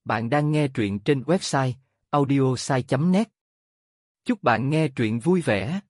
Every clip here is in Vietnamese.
Bạn đang nghe truyện trên website audiosai.net. Chúc bạn nghe truyện vui vẻ.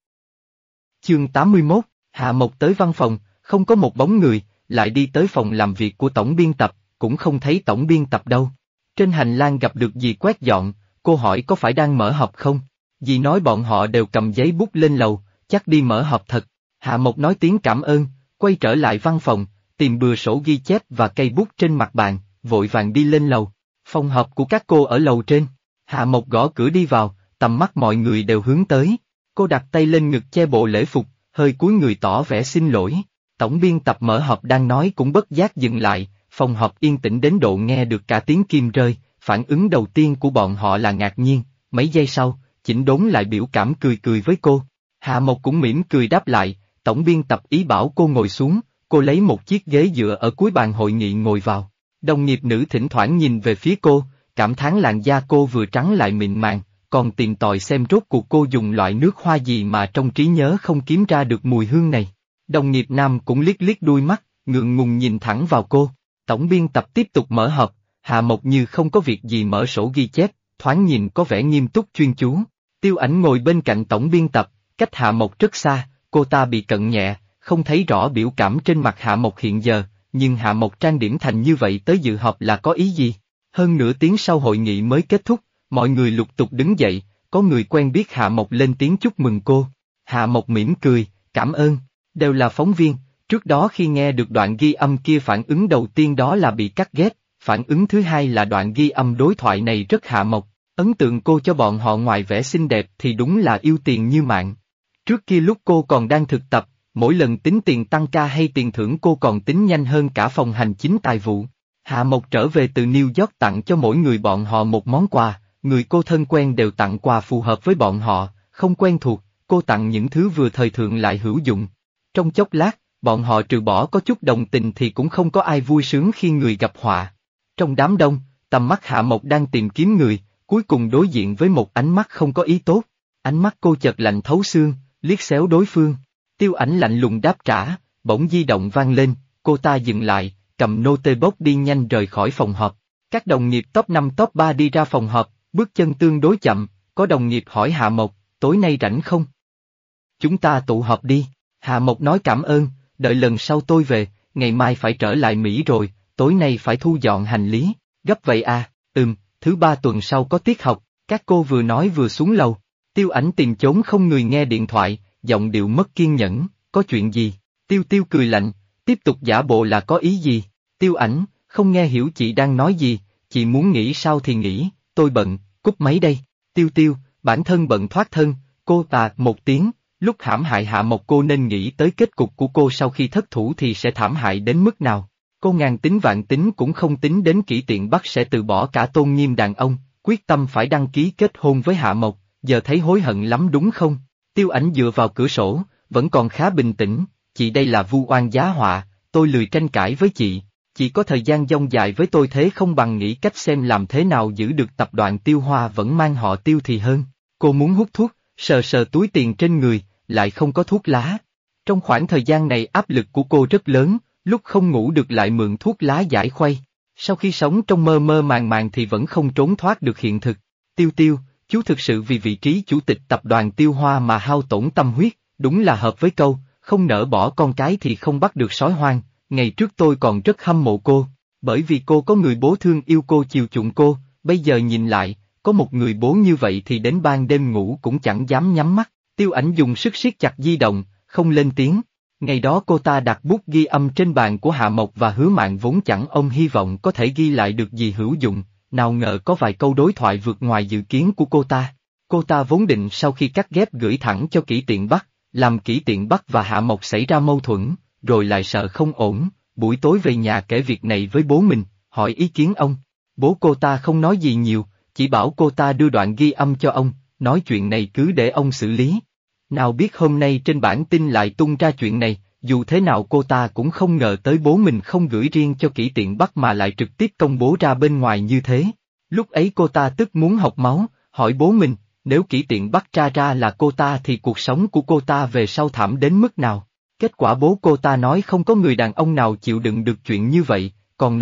Chương 81, Hạ Mộc tới văn phòng, không có một bóng người, lại đi tới phòng làm việc của tổng biên tập, cũng không thấy tổng biên tập đâu. Trên hành lang gặp được dì quét dọn, cô hỏi có phải đang mở họp không? Dì nói bọn họ đều cầm giấy bút lên lầu, chắc đi mở họp thật. Hạ Mộc nói tiếng cảm ơn, quay trở lại văn phòng, tìm bừa sổ ghi chép và cây bút trên mặt bàn, vội vàng đi lên lầu. Phòng họp của các cô ở lầu trên. Hạ Mộc gõ cửa đi vào, tầm mắt mọi người đều hướng tới. Cô đặt tay lên ngực che bộ lễ phục, hơi cúi người tỏ vẻ xin lỗi. Tổng biên tập mở họp đang nói cũng bất giác dừng lại, phòng họp yên tĩnh đến độ nghe được cả tiếng kim rơi. Phản ứng đầu tiên của bọn họ là ngạc nhiên, mấy giây sau, chỉnh đốn lại biểu cảm cười cười với cô. Hạ Mộc cũng mỉm cười đáp lại, tổng biên tập ý bảo cô ngồi xuống, cô lấy một chiếc ghế dựa ở cuối bàn hội nghị ngồi vào. Đồng nghiệp nữ thỉnh thoảng nhìn về phía cô, cảm thán làn da cô vừa trắng lại mịn màng, còn tìm tòi xem rốt cuộc cô dùng loại nước hoa gì mà trong trí nhớ không kiếm ra được mùi hương này. Đồng nghiệp nam cũng liếc liếc đuôi mắt, ngượng ngùng nhìn thẳng vào cô. Tổng biên tập tiếp tục mở họp, Hạ Mộc như không có việc gì mở sổ ghi chép, thoáng nhìn có vẻ nghiêm túc chuyên chú. Tiêu Ảnh ngồi bên cạnh tổng biên tập, cách Hạ Mộc rất xa, cô ta bị cận nhẹ, không thấy rõ biểu cảm trên mặt Hạ Mộc hiện giờ. Nhưng Hạ Mộc trang điểm thành như vậy tới dự họp là có ý gì? Hơn nửa tiếng sau hội nghị mới kết thúc, mọi người lục tục đứng dậy, có người quen biết Hạ Mộc lên tiếng chúc mừng cô. Hạ Mộc mỉm cười, cảm ơn, đều là phóng viên, trước đó khi nghe được đoạn ghi âm kia phản ứng đầu tiên đó là bị cắt ghép, phản ứng thứ hai là đoạn ghi âm đối thoại này rất Hạ Mộc, ấn tượng cô cho bọn họ ngoài vẻ xinh đẹp thì đúng là yêu tiền như mạng. Trước kia lúc cô còn đang thực tập, mỗi lần tính tiền tăng ca hay tiền thưởng cô còn tính nhanh hơn cả phòng hành chính tài vụ. Hạ Mộc trở về từ New York tặng cho mỗi người bọn họ một món quà, người cô thân quen đều tặng quà phù hợp với bọn họ, không quen thuộc, cô tặng những thứ vừa thời thượng lại hữu dụng. Trong chốc lát, bọn họ trừ bỏ có chút đồng tình thì cũng không có ai vui sướng khi người gặp họa. Trong đám đông, tầm mắt Hạ Mộc đang tìm kiếm người, cuối cùng đối diện với một ánh mắt không có ý tốt. Ánh mắt cô chợt lạnh thấu xương, liếc xéo đối phương. Tiêu Ảnh lạnh lùng đáp trả, bỗng di động vang lên, cô ta dừng lại, cầm notebook đi nhanh rời khỏi phòng họp. Các đồng nghiệp top 5 top 3 đi ra phòng họp, bước chân tương đối chậm, có đồng nghiệp hỏi Hạ Mộc, tối nay rảnh không? Chúng ta tụ họp đi, Hạ Mộc nói cảm ơn, đợi lần sau tôi về, ngày mai phải trở lại Mỹ rồi, tối nay phải thu dọn hành lý, gấp vậy à, thứ ba tuần sau có tiết học, các cô vừa nói vừa xuống lầu. Tiêu Ảnh tìm chốn không người nghe điện thoại, giọng điệu mất kiên nhẫn, có chuyện gì? Tiêu Tiêu cười lạnh, tiếp tục giả bộ là có ý gì? Tiêu Ảnh, không nghe hiểu chị đang nói gì, chị muốn nghỉ sao thì nghỉ, tôi bận, cúp máy đây. Tiêu Tiêu, bản thân bận thoát thân, cô một tiếng, lúc hãm hại Hạ Mộc cô nên nghĩ tới kết cục của cô sau khi thất thủ thì sẽ thảm hại đến mức nào. Cô ngàn tính vạn tính cũng không tính đến Kỷ Tiện Bắc sẽ từ bỏ cả tôn nghiêm đàn ông, quyết tâm phải đăng ký kết hôn với Hạ Mộc, giờ thấy hối hận lắm đúng không? Tiêu Ảnh dựa vào cửa sổ, vẫn còn khá bình tĩnh, chị đây là vu oan giá họa, tôi lười tranh cãi với chị có thời gian dông dài với tôi thế không bằng nghĩ cách xem làm thế nào giữ được tập đoàn Tiêu Hoa vẫn mang họ Tiêu thì hơn. Cô muốn hút thuốc, sờ sờ túi tiền trên người, lại không có thuốc lá. Trong khoảng thời gian này áp lực của cô rất lớn, lúc không ngủ được lại mượn thuốc lá giải khuây. Sau khi sống trong mơ mơ màng màng thì vẫn không trốn thoát được hiện thực. Tiêu Tiêu, chú thực sự vì vị trí chủ tịch tập đoàn Tiêu Hoa mà hao tổn tâm huyết, đúng là hợp với câu, không nỡ bỏ con cái thì không bắt được sói hoang. Ngày trước tôi còn rất hâm mộ cô, bởi vì cô có người bố thương yêu cô chiều chuộng cô, bây giờ nhìn lại, có một người bố như vậy thì đến ban đêm ngủ cũng chẳng dám nhắm mắt. Tiêu Ảnh dùng sức siết chặt di động, không lên tiếng. Ngày đó cô ta đặt bút ghi âm trên bàn của Hạ Mộc và Hứa Mạn vốn chẳng ôm hy vọng có thể ghi lại được gì hữu dụng, nào ngờ có vài câu đối thoại vượt ngoài dự kiến của cô ta. Cô ta vốn định sau khi cắt ghép gửi thẳng cho Kỷ Tiện Bắc, làm Kỷ Tiện Bắc và Hạ Mộc xảy ra mâu thuẫn, rồi lại sợ không ổn, buổi tối về nhà kể việc này với bố mình, hỏi ý kiến ông. Bố cô ta không nói gì nhiều, chỉ bảo cô ta đưa đoạn ghi âm cho ông, nói chuyện này cứ để ông xử lý. Nào biết hôm nay trên bản tin lại tung ra chuyện này, dù thế nào cô ta cũng không ngờ tới bố mình không gửi riêng cho Kỷ Tiện Bắc mà lại trực tiếp công bố ra bên ngoài như thế. Lúc ấy cô ta tức muốn học máu, hỏi bố mình, nếu Kỷ Tiện Bắc tra ra là cô ta thì cuộc sống của cô ta về sau thảm đến mức nào. Kết quả bố cô ta nói không có người đàn ông nào chịu đựng được chuyện như vậy, còn nói,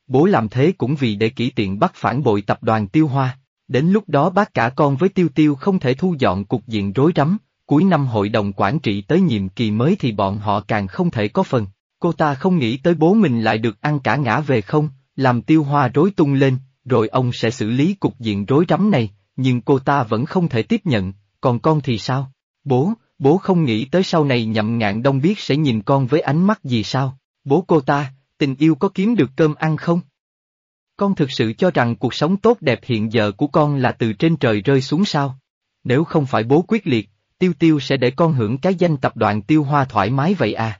bố làm thế cũng vì để kỷ tiện bắt phản bội tập đoàn Tiêu Hoa. Đến lúc đó bác cả con với Tiêu Tiêu không thể thu dọn cục diện rối rắm, cuối năm hội đồng quản trị tới nhiệm kỳ mới thì bọn họ càng không thể có phần. Cô ta không nghĩ tới bố mình lại được ăn cả ngã về không, làm Tiêu Hoa rối tung lên, rồi ông sẽ xử lý cục diện rối rắm này, nhưng cô ta vẫn không thể tiếp nhận, còn con thì sao? Bố không nghĩ tới sau này Nhậm Ngạn Đông biết sẽ nhìn con với ánh mắt gì sao? Bố cô ta, tình yêu có kiếm được cơm ăn không? Con thực sự cho rằng cuộc sống tốt đẹp hiện giờ của con là từ trên trời rơi xuống sao? Nếu không phải bố quyết liệt, Tiêu Tiêu sẽ để con hưởng cái danh tập đoàn Tiêu Hoa thoải mái vậy à?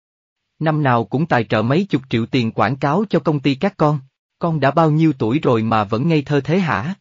Năm nào cũng tài trợ mấy chục triệu tiền quảng cáo cho công ty các con đã bao nhiêu tuổi rồi mà vẫn ngây thơ thế hả?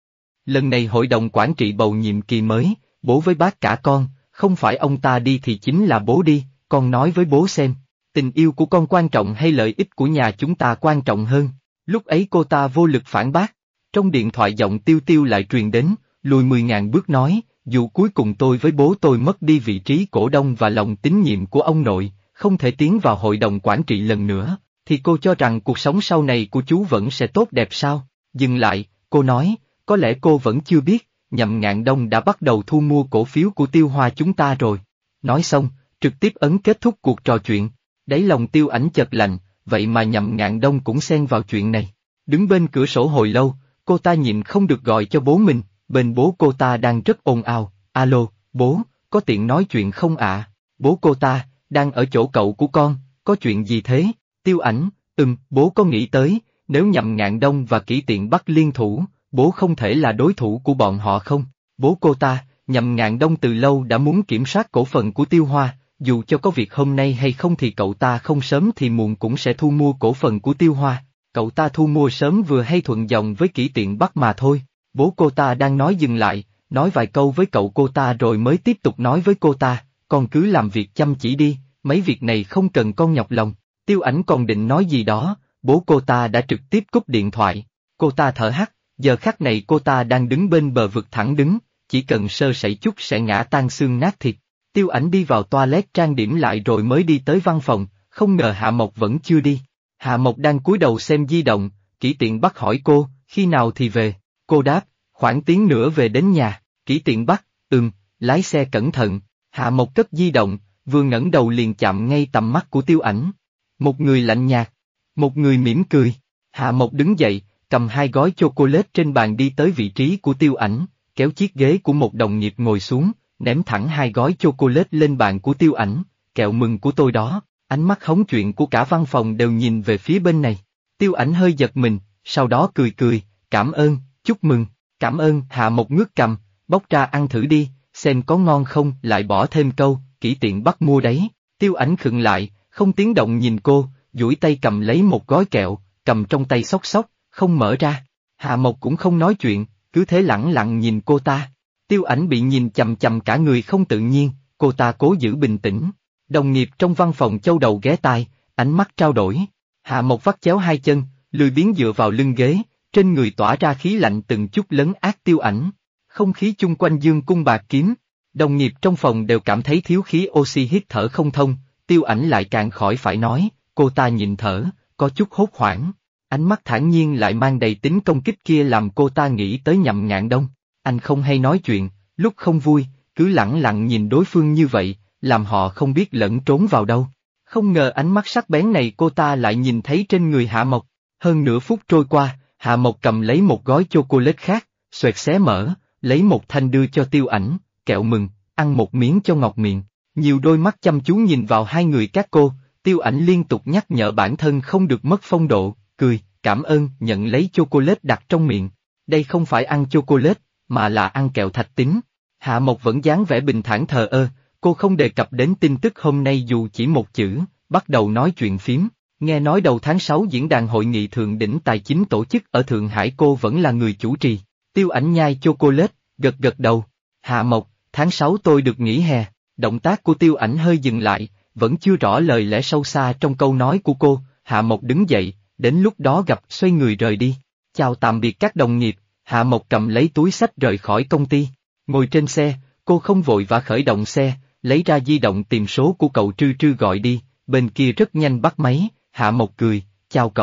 Lần này hội đồng quản trị bầu nhiệm kỳ mới, bố với bác cả con, không phải ông ta đi thì chính là bố đi, con nói với bố xem, tình yêu của con quan trọng hay lợi ích của nhà chúng ta quan trọng hơn. Lúc ấy cô ta vô lực phản bác, trong điện thoại giọng Tiêu Tiêu lại truyền đến, lùi 10.000 bước nói, dù cuối cùng tôi với bố tôi mất đi vị trí cổ đông và lòng tín nhiệm của ông nội, không thể tiến vào hội đồng quản trị lần nữa, thì cô cho rằng cuộc sống sau này của chú vẫn sẽ tốt đẹp sao? Dừng lại, cô nói, có lẽ cô vẫn chưa biết, Nhậm Ngạn Đông đã bắt đầu thu mua cổ phiếu của Tiêu Hoa chúng ta rồi. Nói xong, trực tiếp ấn kết thúc cuộc trò chuyện, đáy lòng Tiêu Ảnh chợt lạnh, vậy mà Nhậm Ngạn Đông cũng xen vào chuyện này. Đứng bên cửa sổ hồi lâu, cô ta nhịn không được gọi cho bố mình, bên bố cô ta đang rất ồn ào, alo, bố, có tiện nói chuyện không ạ? Bố cô ta, đang ở chỗ cậu của con, có chuyện gì thế? Tiêu Ảnh, bố có nghĩ tới, nếu Nhậm Ngạn Đông và Kỷ Tiện Bắc liên thủ, bố không thể là đối thủ của bọn họ không? Bố cô ta, Nhậm Ngạn Đông từ lâu đã muốn kiểm soát cổ phần của Tiêu Hoa, dù cho có việc hôm nay hay không thì cậu ta không sớm thì muộn cũng sẽ thu mua cổ phần của Tiêu Hoa, cậu ta thu mua sớm vừa hay thuận dòng với Kỷ Tiện Bắc mà thôi. Bố cô ta đang nói dừng lại, nói vài câu với cậu cô ta rồi mới tiếp tục nói với cô ta, con cứ làm việc chăm chỉ đi, mấy việc này không cần con nhọc lòng. Tiêu Ảnh còn định nói gì đó, bố cô ta đã trực tiếp cúp điện thoại. Cô ta thở hắt, giờ khắc này cô ta đang đứng bên bờ vực thẳng đứng, chỉ cần sơ sẩy chút sẽ ngã tan xương nát thịt. Tiêu Ảnh đi vào toilet trang điểm lại rồi mới đi tới văn phòng, không ngờ Hạ Mộc vẫn chưa đi. Hạ Mộc đang cúi đầu xem di động, Kỷ Tiện Bắc hỏi cô, khi nào thì về? Cô đáp, khoảng tiếng nữa về đến nhà. Kỷ Tiện Bắc, lái xe cẩn thận. Hạ Mộc cất di động, vừa ngẩng đầu liền chạm ngay tầm mắt của Tiêu Ảnh. Một người lạnh nhạt, một người mỉm cười. Hạ Mộc đứng dậy, cầm 2 gói chocolate trên bàn đi tới vị trí của Tiêu Ảnh, kéo chiếc ghế của một đồng nghiệp ngồi xuống, ném thẳng 2 gói chocolate lên bàn của Tiêu Ảnh, kẹo mừng của tôi đó. Ánh mắt hóng chuyện của cả văn phòng đều nhìn về phía bên này. Tiêu Ảnh hơi giật mình, sau đó cười cười, cảm ơn, chúc mừng, cảm ơn. Hạ Mộc ngước cầm, bóc ra ăn thử đi, xem có ngon không, lại bỏ thêm câu, Kỷ Tiện Bắc mua đấy. Tiêu Ảnh khựng lại, không tiếng động nhìn cô, duỗi tay cầm lấy một gói kẹo, cầm trong tay xốc xốc, không mở ra. Hạ Mộc cũng không nói chuyện, cứ thế lẳng lặng nhìn cô ta. Tiêu Ảnh bị nhìn chằm chằm cả người không tự nhiên, cô ta cố giữ bình tĩnh. Đồng nghiệp trong văn phòng châu đầu ghé tai, ánh mắt trao đổi. Hạ Mộc vắt chéo 2 chân, lười biếng dựa vào lưng ghế, trên người tỏa ra khí lạnh từng chút lấn át Tiêu Ảnh. Không khí chung quanh dương cung bạc kiếm, đồng nghiệp trong phòng đều cảm thấy thiếu khí oxy hít thở không thông, Tiêu Ảnh lại càng khỏi phải nói, cô ta nhịn thở, có chút hốt hoảng. Ánh mắt thản nhiên lại mang đầy tính công kích kia làm cô ta nghĩ tới Nhậm Ngạn Đông. Anh không hay nói chuyện, lúc không vui, cứ lẳng lặng nhìn đối phương như vậy, làm họ không biết lẫn trốn vào đâu. Không ngờ ánh mắt sắc bén này cô ta lại nhìn thấy trên người Hạ Mộc. Hơn nửa phút trôi qua, Hạ Mộc cầm lấy một gói chocolate khác, xoẹt xé mở, lấy một thanh đưa cho Tiêu Ảnh, kẹo mừng, ăn một miếng cho ngọt miệng. Nhiều đôi mắt chăm chú nhìn vào hai người các cô, Tiêu Ảnh liên tục nhắc nhở bản thân không được mất phong độ, cười, cảm ơn, nhận lấy chocolate đặt trong miệng. Đây không phải ăn chocolate, mà là ăn kẹo thạch tín. Hạ Mộc vẫn dáng vẻ bình thản thờ ơ, cô không đề cập đến tin tức hôm nay dù chỉ một chữ, bắt đầu nói chuyện phím. Nghe nói đầu tháng 6 diễn đàn hội nghị thượng đỉnh tài chính tổ chức ở Thượng Hải cô vẫn là người chủ trì. Tiêu Ảnh nhai chocolate, gật gật đầu. Hạ Mộc, tháng 6 tôi được nghỉ hè. Động tác của Tiêu Ảnh hơi dừng lại, vẫn chưa rõ lời lẽ sâu xa trong câu nói của cô. Hạ Mộc đứng dậy, đến lúc đó gặp xoay người rời đi. Chào tạm biệt các đồng nghiệp, Hạ Mộc cầm lấy túi xách rời khỏi công ty. Ngồi trên xe, cô không vội vã khởi động xe, lấy ra di động tìm số của cậu Trư Trư gọi đi, bên kia rất nhanh bắt máy. Hạ Mộc cười, chào cậu,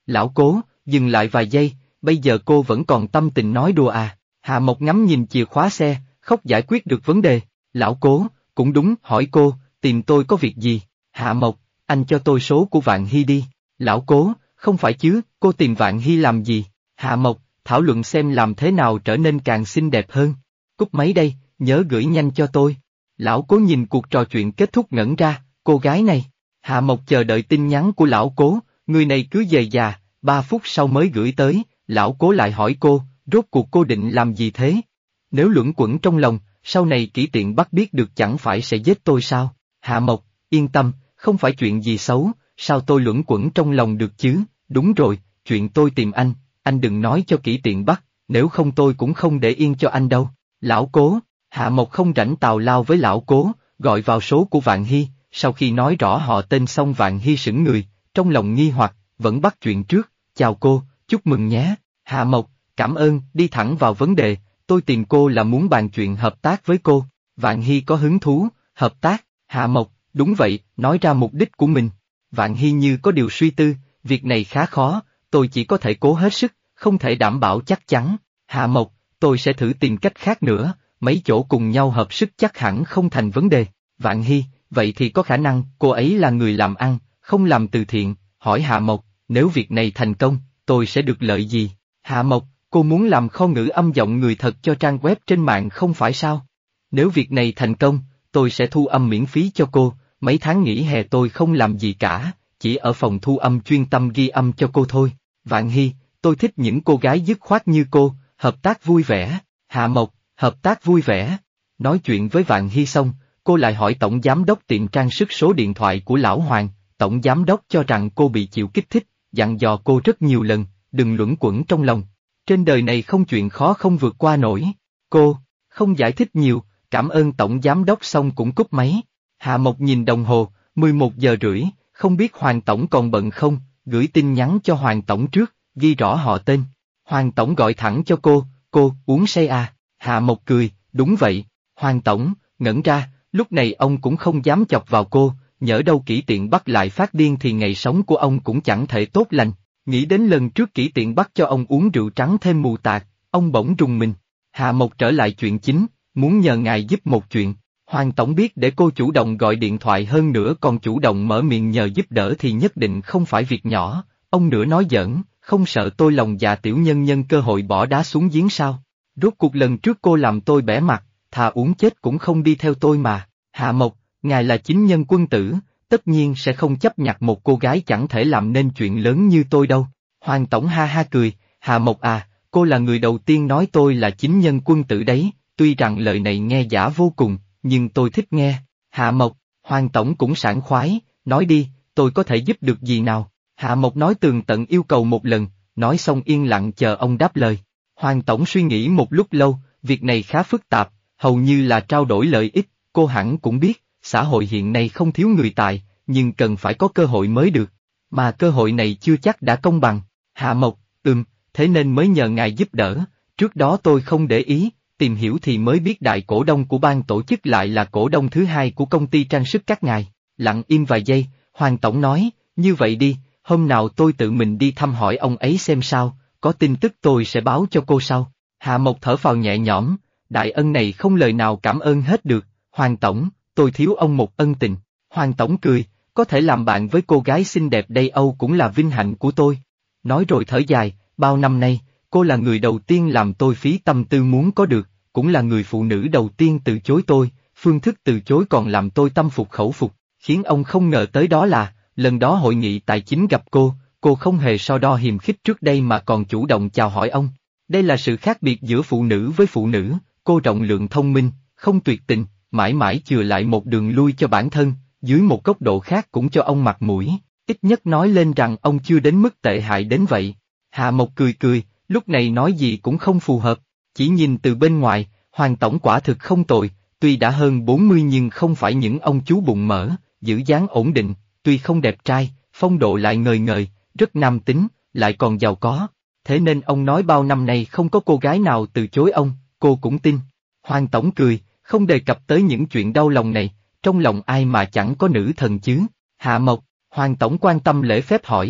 Lão Cố, dừng lại vài giây, bây giờ cô vẫn còn tâm tình nói đùa à? Hà Mộc ngắm nhìn chìa khóa xe, khóc giải quyết được vấn đề. Lão Cố, cũng đúng, hỏi cô, tìm tôi có việc gì? Hạ Mộc, anh cho tôi số của Vạn Hy đi. Lão Cố, không phải chứ, cô tìm Vạn Hy làm gì? Hạ Mộc, thảo luận xem làm thế nào trở nên càng xinh đẹp hơn. Cúp máy đây, nhớ gửi nhanh cho tôi. Lão Cố nhìn cuộc trò chuyện kết thúc ngẩn ra, cô gái này. Hạ Mộc chờ đợi tin nhắn của Lão Cố, người này cứ dời già, 3 phút sau mới gửi tới, Lão Cố lại hỏi cô, rốt cuộc cô định làm gì thế? Nếu luẩn quẩn trong lòng, sau này Kỷ Tiện Bắc biết được chẳng phải sẽ giết tôi sao? Hạ Mộc, yên tâm, không phải chuyện gì xấu, sao tôi luẩn quẩn trong lòng được chứ? Đúng rồi, chuyện tôi tìm anh đừng nói cho Kỷ Tiện Bắc, nếu không tôi cũng không để yên cho anh đâu. Lão Cố, Hạ Mộc không rảnh tào lao với Lão Cố, gọi vào số của Vạn Hy, sau khi nói rõ họ tên xong Vạn Hy sững người, trong lòng nghi hoặc, vẫn bắt chuyện trước, chào cô, chúc mừng nhé. Hạ Mộc, cảm ơn, đi thẳng vào vấn đề, tôi tìm cô là muốn bàn chuyện hợp tác với cô. Vạn Hy có hứng thú, hợp tác, Hạ Mộc, đúng vậy, nói ra mục đích của mình. Vạn Hy như có điều suy tư, việc này khá khó, tôi chỉ có thể cố hết sức, không thể đảm bảo chắc chắn. Hạ Mộc, tôi sẽ thử tìm cách khác nữa, mấy chỗ cùng nhau hợp sức chắc hẳn không thành vấn đề. Vạn Hy, vậy thì có khả năng cô ấy là người làm ăn, không làm từ thiện, hỏi Hạ Mộc, nếu việc này thành công, tôi sẽ được lợi gì? Hạ Mộc, cô muốn làm kho ngữ âm giọng người thật cho trang web trên mạng không phải sao? Nếu việc này thành công, tôi sẽ thu âm miễn phí cho cô, mấy tháng nghỉ hè tôi không làm gì cả, chỉ ở phòng thu âm chuyên tâm ghi âm cho cô thôi. Vạn Hy, tôi thích những cô gái dứt khoát như cô, hợp tác vui vẻ. Hạ Mộc, hợp tác vui vẻ. Nói chuyện với Vạn Hy xong, cô lại hỏi tổng giám đốc tiệm trang sức số điện thoại của Lão Hoàng, tổng giám đốc cho rằng cô bị chịu kích thích, dặn dò cô rất nhiều lần, đừng luẩn quẩn trong lòng. Trên đời này không chuyện khó không vượt qua nổi. Cô, không giải thích nhiều, cảm ơn tổng giám đốc xong cũng cúp máy. Hạ Mộc nhìn đồng hồ, 11 giờ rưỡi, không biết Hoàng tổng còn bận không, gửi tin nhắn cho Hoàng tổng trước, ghi rõ họ tên. Hoàng tổng gọi thẳng cho cô, uống say à? Hạ Mộc cười, đúng vậy. Hoàng tổng, ngẩn ra, lúc này ông cũng không dám chọc vào cô, nhỡ đâu Kỷ Tiện Bắc lại phát điên thì ngày sống của ông cũng chẳng thể tốt lành. Nghĩ đến lần trước Kỷ Tiện Bắc cho ông uống rượu trắng thêm mù tạt, ông bỗng rùng mình. Hạ Mộc trở lại chuyện chính, muốn nhờ ngài giúp một chuyện. Hoàng tổng biết để cô chủ động gọi điện thoại hơn nữa còn chủ động mở miệng nhờ giúp đỡ thì nhất định không phải việc nhỏ, ông nữa nói giỡn, không sợ tôi lòng dạ tiểu nhân nhân cơ hội bỏ đá xuống giếng sao? Rốt cuộc lần trước cô làm tôi bẽ mặt, thà uống chết cũng không đi theo tôi mà. Hạ Mộc, ngài là chính nhân quân tử, tất nhiên sẽ không chấp nhặt một cô gái chẳng thể làm nên chuyện lớn như tôi đâu. Hoàng tổng ha ha cười, Hạ Mộc à, cô là người đầu tiên nói tôi là chính nhân quân tử đấy, tuy rằng lời này nghe giả vô cùng, nhưng tôi thích nghe. Hạ Mộc, Hoàng tổng cũng sảng khoái, nói đi, tôi có thể giúp được gì nào? Hạ Mộc nói tường tận yêu cầu một lần, nói xong yên lặng chờ ông đáp lời. Hoàng tổng suy nghĩ một lúc lâu, việc này khá phức tạp, hầu như là trao đổi lợi ích, cô hẳn cũng biết, xã hội hiện nay không thiếu người tài, nhưng cần phải có cơ hội mới được, mà cơ hội này chưa chắc đã công bằng. Hạ Mộc, thế nên mới nhờ ngài giúp đỡ, trước đó tôi không để ý, tìm hiểu thì mới biết đại cổ đông của ban tổ chức lại là cổ đông thứ hai của công ty trang sức các ngài. Lặng im vài giây, Hoàng tổng nói, như vậy đi, hôm nào tôi tự mình đi thăm hỏi ông ấy xem sao, có tin tức tôi sẽ báo cho cô sau. Hạ Mộc thở phào nhẹ nhõm, đại ân này không lời nào cảm ơn hết được, Hoàng tổng, tôi thiếu ông một ân tình. Hoàng tổng cười, có thể làm bạn với cô gái xinh đẹp đây Âu cũng là vinh hạnh của tôi. Nói rồi thở dài, bao năm nay, cô là người đầu tiên làm tôi phí tâm tư muốn có được, cũng là người phụ nữ đầu tiên từ chối tôi, phương thức từ chối còn làm tôi tâm phục khẩu phục, khiến ông không ngờ tới đó là, lần đó hội nghị tài chính gặp cô không hề so đo hiềm khích trước đây mà còn chủ động chào hỏi ông. Đây là sự khác biệt giữa phụ nữ với phụ nữ, cô rộng lượng thông minh, không tuyệt tình, mãi mãi chừa lại một đường lui cho bản thân, dưới một góc độ khác cũng cho ông mặt mũi, ít nhất nói lên rằng ông chưa đến mức tệ hại đến vậy. Hạ Mộc cười, lúc này nói gì cũng không phù hợp, chỉ nhìn từ bên ngoài, Hoàng tổng quả thực không tồi, tuy đã hơn 40 nhưng không phải những ông chú bụng mỡ, giữ dáng ổn định, tuy không đẹp trai, phong độ lại ngời ngời, rất nam tính, lại còn giàu có, thế nên ông nói bao năm nay không có cô gái nào từ chối ông, cô cũng tin. Hoàng tổng cười, không đề cập tới những chuyện đau lòng này, trong lòng ai mà chẳng có nữ thần chứ. Hạ Mộc, Hoàng tổng quan tâm lễ phép hỏi,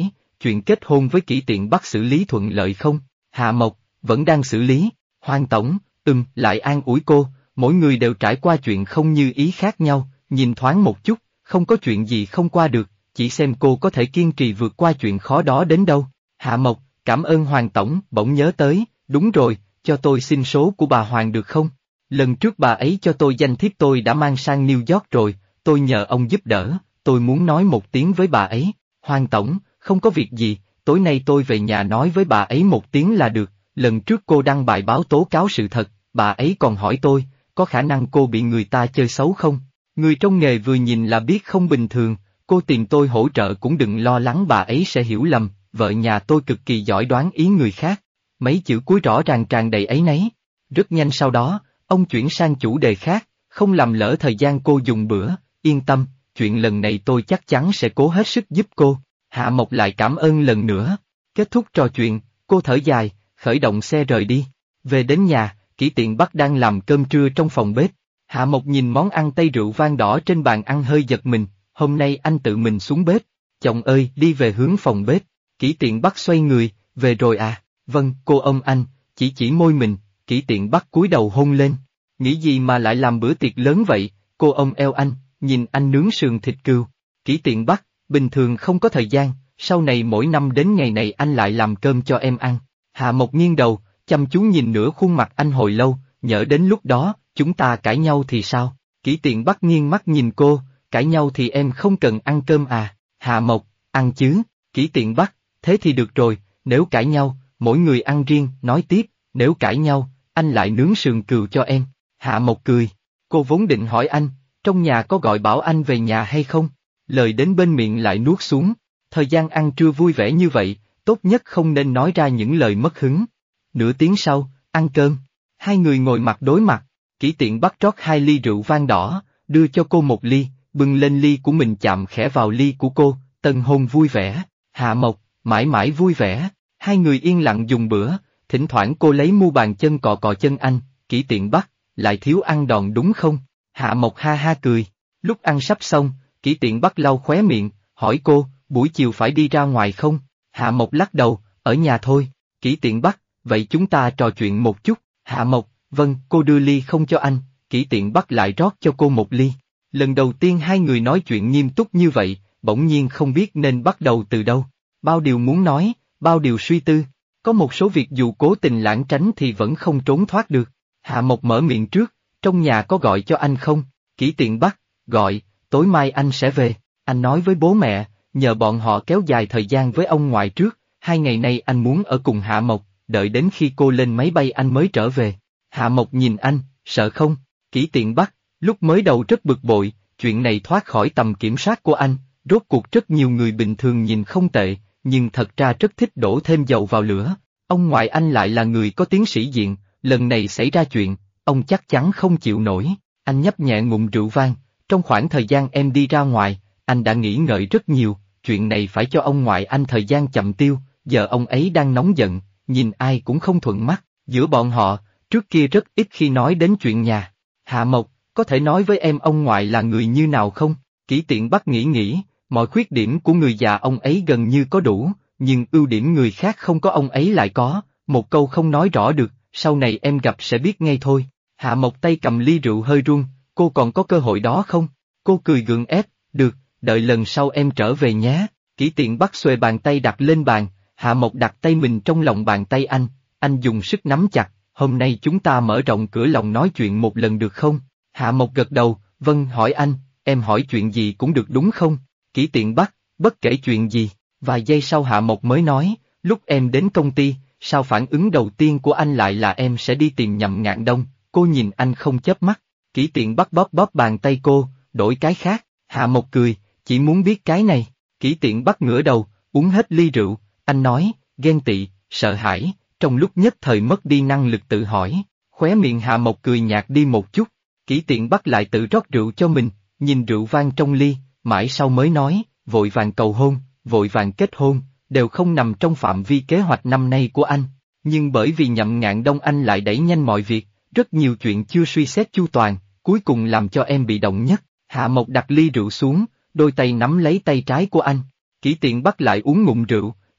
chuyện kết hôn với Kỷ Tiện Bắc xử lý thuận lợi không? Hạ Mộc, vẫn đang xử lý. Hoàng tổng, lại an ủi cô, mỗi người đều trải qua chuyện không như ý khác nhau, nhìn thoáng một chút, không có chuyện gì không qua được, chỉ xem cô có thể kiên trì vượt qua chuyện khó đó đến đâu. Hạ Mộc, cảm ơn Hoàng tổng, bỗng nhớ tới, đúng rồi, cho tôi xin số của bà Hoàng được không? Lần trước bà ấy cho tôi danh thiếp tôi đã mang sang New York rồi, tôi nhờ ông giúp đỡ, tôi muốn nói một tiếng với bà ấy. Hoàng tổng, không có việc gì, tối nay tôi về nhà nói với bà ấy một tiếng là được, lần trước cô đăng bài báo tố cáo sự thật, bà ấy còn hỏi tôi, có khả năng cô bị người ta chơi xấu không? Người trong nghề vừa nhìn là biết không bình thường, cô tìm tôi hỗ trợ cũng đừng lo lắng bà ấy sẽ hiểu lầm, vợ nhà tôi cực kỳ giỏi đoán ý người khác. Mấy chữ cuối rõ ràng tràn đầy áy náy. Rất nhanh sau đó, ông chuyển sang chủ đề khác, không làm lỡ thời gian cô dùng bữa, yên tâm, chuyện lần này tôi chắc chắn sẽ cố hết sức giúp cô. Hạ Mộc lại cảm ơn lần nữa. Kết thúc trò chuyện, cô thở dài, khởi động xe rời đi. Về đến nhà, Kỷ Tiện Bắc đang làm cơm trưa trong phòng bếp. Hạ Mộc nhìn món ăn tây rượu vang đỏ trên bàn ăn hơi giật mình, hôm nay anh tự mình xuống bếp. Chồng ơi, đi về hướng phòng bếp. Kỷ Tiện Bắc xoay người, về rồi à? Vâng, cô ôm anh, chỉ môi mình, Kỷ Tiện Bắc cúi đầu hôn lên. Nghĩ gì mà lại làm bữa tiệc lớn vậy? Cô ôm eo anh, nhìn anh nướng sườn thịt cừu. Kỷ Tiện Bắc, bình thường không có thời gian, sau này mỗi năm đến ngày này anh lại làm cơm cho em ăn. Hạ Mộc nghiêng đầu, chăm chú nhìn nửa khuôn mặt anh hồi lâu, nhỡ đến lúc đó, chúng ta cãi nhau thì sao? Kỷ Tiện Bắc nghiêng mắt nhìn cô, cãi nhau thì em không cần ăn cơm à? Hạ Mộc, ăn chứ? Kỷ Tiện Bắc, thế thì được rồi, nếu cãi nhau, mỗi người ăn riêng, nói tiếp, nếu cãi nhau, anh lại nướng sườn cừu cho em. Hạ Mộc cười. Cô vốn định hỏi anh, trong nhà có gọi bảo anh về nhà hay không? Lời đến bên miệng lại nuốt xuống. Thời gian ăn trưa vui vẻ như vậy, tốt nhất không nên nói ra những lời mất hứng. Nửa tiếng sau, ăn cơm. Hai người ngồi mặt đối mặt. Kỷ Tiện Bắc rót 2 ly rượu vang đỏ, đưa cho cô 1 ly, bưng lên ly của mình chạm khẽ vào ly của cô, tân hôn vui vẻ. Hạ Mộc, mãi mãi vui vẻ. Hai người yên lặng dùng bữa, thỉnh thoảng cô lấy mu bàn chân cọ cọ chân anh. Kỷ Tiện Bắc, lại thiếu ăn đòn đúng không? Hạ Mộc ha ha cười. Lúc ăn sắp xong, Kỷ Tiện Bắc lau khóe miệng, hỏi cô, buổi chiều phải đi ra ngoài không? Hạ Mộc lắc đầu, ở nhà thôi. Kỷ Tiện Bắc, vậy chúng ta trò chuyện một chút. Hạ Mộc, vâng, cô đưa ly không cho anh. Kỷ Tiện Bắc lại rót cho cô 1 ly. Lần đầu tiên hai người nói chuyện nghiêm túc như vậy, bỗng nhiên không biết nên bắt đầu từ đâu. Bao điều muốn nói, bao điều suy tư. Có một số việc dù cố tình lảng tránh thì vẫn không trốn thoát được. Hạ Mộc mở miệng trước, trong nhà có gọi cho anh không? Kỷ Tiện Bắc, gọi, tối mai anh sẽ về. Anh nói với bố mẹ, nhờ bọn họ kéo dài thời gian với ông ngoại trước, 2 ngày nay anh muốn ở cùng Hạ Mộc, đợi đến khi cô lên máy bay anh mới trở về. Hạ Mộc nhìn anh, sợ không? Kỷ Tiện Bắc, lúc mới đầu rất bực bội, chuyện này thoát khỏi tầm kiểm soát của anh, rốt cuộc rất nhiều người bình thường nhìn không tệ, nhưng thật ra rất thích đổ thêm dầu vào lửa. Ông ngoại anh lại là người có tiến sĩ diện, lần này xảy ra chuyện, ông chắc chắn không chịu nổi. Anh nhấp nhẹ ngụm rượu vang, trong khoảng thời gian em đi ra ngoài, anh đã nghĩ ngợi rất nhiều, chuyện này phải cho ông ngoại anh thời gian chậm tiêu, giờ ông ấy đang nóng giận, nhìn ai cũng không thuận mắt, giữa bọn họ, trước kia rất ít khi nói đến chuyện nhà. Hạ Mộc, có thể nói với em ông ngoại là người như nào không? Kỷ Tiện Bắc nghĩ, mọi khuyết điểm của người già ông ấy gần như có đủ, nhưng ưu điểm người khác không có ông ấy lại có, một câu không nói rõ được, sau này em gặp sẽ biết ngay thôi. Hạ Mộc tay cầm ly rượu hơi run, cô còn có cơ hội đó không? Cô cười gượng ép, được, đợi lần sau em trở về nhé. Kỷ Tiện Bắc xuề bàn tay đặt lên bàn, Hạ Mộc đặt tay mình trong lòng bàn tay anh dùng sức nắm chặt, hôm nay chúng ta mở rộng cửa lòng nói chuyện một lần được không? Hạ Mộc gật đầu, vâng, hỏi anh, em hỏi chuyện gì cũng được đúng không? Kỷ Tiện Bắc, bất kể chuyện gì. Vài giây sau Hạ Mộc mới nói, lúc em đến công ty, sao phản ứng đầu tiên của anh lại là em sẽ đi tìm Nhậm Ngạn Đông? Cô nhìn anh không chớp mắt. Kỷ Tiện Bắc bóp bàn tay cô, đổi cái khác. Hạ Mộc cười, chỉ muốn biết cái này. Kỷ Tiện Bắc ngửa đầu, uống hết ly rượu, anh nói, ghen tị, sợ hãi, trong lúc nhất thời mất đi năng lực tự hỏi. Khóe miệng Hạ Mộc cười nhạt đi một chút. Kỷ Tiện Bắc lại tự rót rượu cho mình, nhìn rượu vang trong ly, mãi sau mới nói, vội vàng cầu hôn, vội vàng kết hôn, đều không nằm trong phạm vi kế hoạch năm nay của anh. Nhưng bởi vì Nhậm Ngạn Đông anh lại đẩy nhanh mọi việc, rất nhiều chuyện chưa suy xét chu toàn, cuối cùng làm cho em bị động nhất. Hạ Mộc đặt ly rượu xuống, đôi tay nắm lấy tay trái của anh. Kỷ Tiện Bắc lại uống ngụm rượu,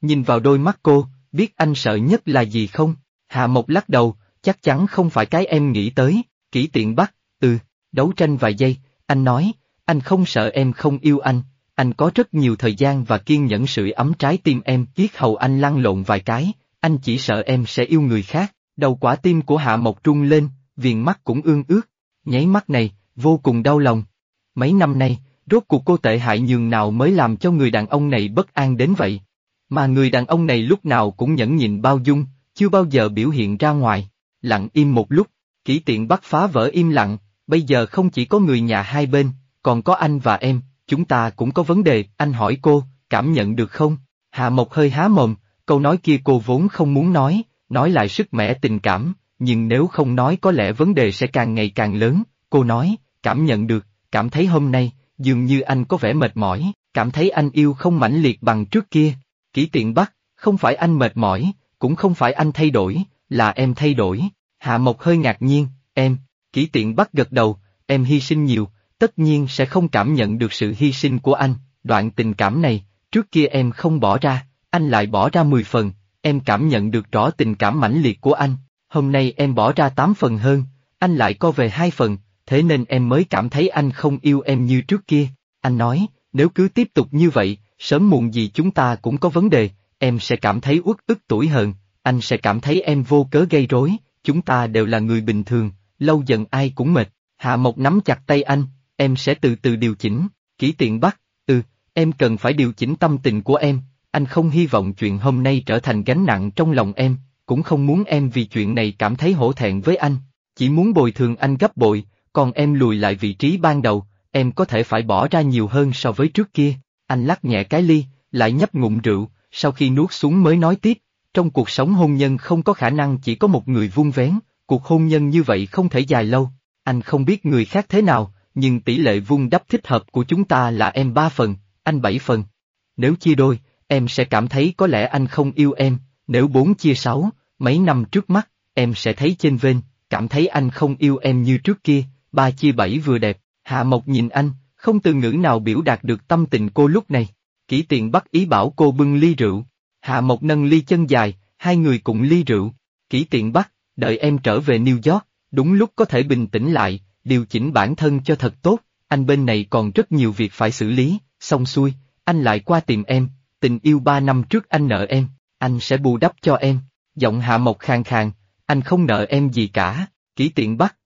nhìn vào đôi mắt cô, biết anh sợ nhất là gì không? Hạ Mộc lắc đầu, chắc chắn không phải cái em nghĩ tới, Kỷ Tiện Bắc, đấu tranh vài giây, anh nói, anh không sợ em không yêu anh có rất nhiều thời gian và kiên nhẫn sưởi ấm trái tim em, yết hầu anh lăn lộn vài cái, anh chỉ sợ em sẽ yêu người khác, đầu quả tim của Hạ Mộc rung lên, viền mắt cũng ương ướt, nháy mắt này, vô cùng đau lòng. Mấy năm nay, rốt cuộc cô tệ hại nhường nào mới làm cho người đàn ông này bất an đến vậy? Mà người đàn ông này lúc nào cũng nhẫn nhịn bao dung, chưa bao giờ biểu hiện ra ngoài. Lặng im một lúc, Kỷ Tiện Bắc phá vỡ im lặng, bây giờ không chỉ có người nhà hai bên, còn có anh và em, chúng ta cũng có vấn đề, anh hỏi cô, cảm nhận được không? Hạ Mộc hơi há mồm, câu nói kia cô vốn không muốn nói lại sức mẻ tình cảm, nhưng nếu không nói có lẽ vấn đề sẽ càng ngày càng lớn, cô nói, cảm nhận được, cảm thấy hôm nay, dường như anh có vẻ mệt mỏi, cảm thấy anh yêu không mãnh liệt bằng trước kia. Kỷ Tiện Bắc, không phải anh mệt mỏi, cũng không phải anh thay đổi, là em thay đổi. Hạ Mộc hơi ngạc nhiên, em, Kỷ Tiện Bắc gật đầu, em hy sinh nhiều, tất nhiên sẽ không cảm nhận được sự hy sinh của anh, đoạn tình cảm này, trước kia em không bỏ ra, anh lại bỏ ra 10 phần, em cảm nhận được rõ tình cảm mãnh liệt của anh, hôm nay em bỏ ra 8 phần hơn, anh lại co về 2 phần, thế nên em mới cảm thấy anh không yêu em như trước kia. Anh nói, nếu cứ tiếp tục như vậy, sớm muộn gì chúng ta cũng có vấn đề, em sẽ cảm thấy uất ức tủi hờn, anh sẽ cảm thấy em vô cớ gây rối, chúng ta đều là người bình thường, lâu dần ai cũng mệt. Hạ Mộc nắm chặt tay anh, em sẽ từ từ điều chỉnh. Kỷ Tiện Bắc, em cần phải điều chỉnh tâm tình của em, anh không hy vọng chuyện hôm nay trở thành gánh nặng trong lòng em, cũng không muốn em vì chuyện này cảm thấy hổ thẹn với anh, chỉ muốn bồi thường anh gấp bội, còn em lùi lại vị trí ban đầu, em có thể phải bỏ ra nhiều hơn so với trước kia. Anh lắc nhẹ cái ly, lại nhấp ngụm rượu, sau khi nuốt xuống mới nói tiếp, trong cuộc sống hôn nhân không có khả năng chỉ có một người vuông vén, cuộc hôn nhân như vậy không thể dài lâu, anh không biết người khác thế nào, nhưng tỷ lệ vun đắp thích hợp của chúng ta là em 3 phần, anh 7 phần. Nếu chia đôi, em sẽ cảm thấy có lẽ anh không yêu em, nếu 4 chia 6, mấy năm trước mắt, em sẽ thấy chênh vênh, cảm thấy anh không yêu em như trước kia, 3 chia 7 vừa đẹp. Hạ Mộc nhìn anh, không từ ngữ nào biểu đạt được tâm tình cô lúc này. Kỷ Tiện Bắc ý bảo cô bưng ly rượu. Hạ Mộc nâng ly chân dài, hai người cùng ly rượu. Kỷ Tiện Bắc, đợi em trở về New York, đúng lúc có thể bình tĩnh lại, điều chỉnh bản thân cho thật tốt, anh bên này còn rất nhiều việc phải xử lý, xong xuôi, anh lại qua tìm em, tình yêu 3 năm trước anh nợ em, anh sẽ bù đắp cho em. Giọng Hạ Mộc khàn khàn, anh không nợ em gì cả. Kỷ Tiện Bắc,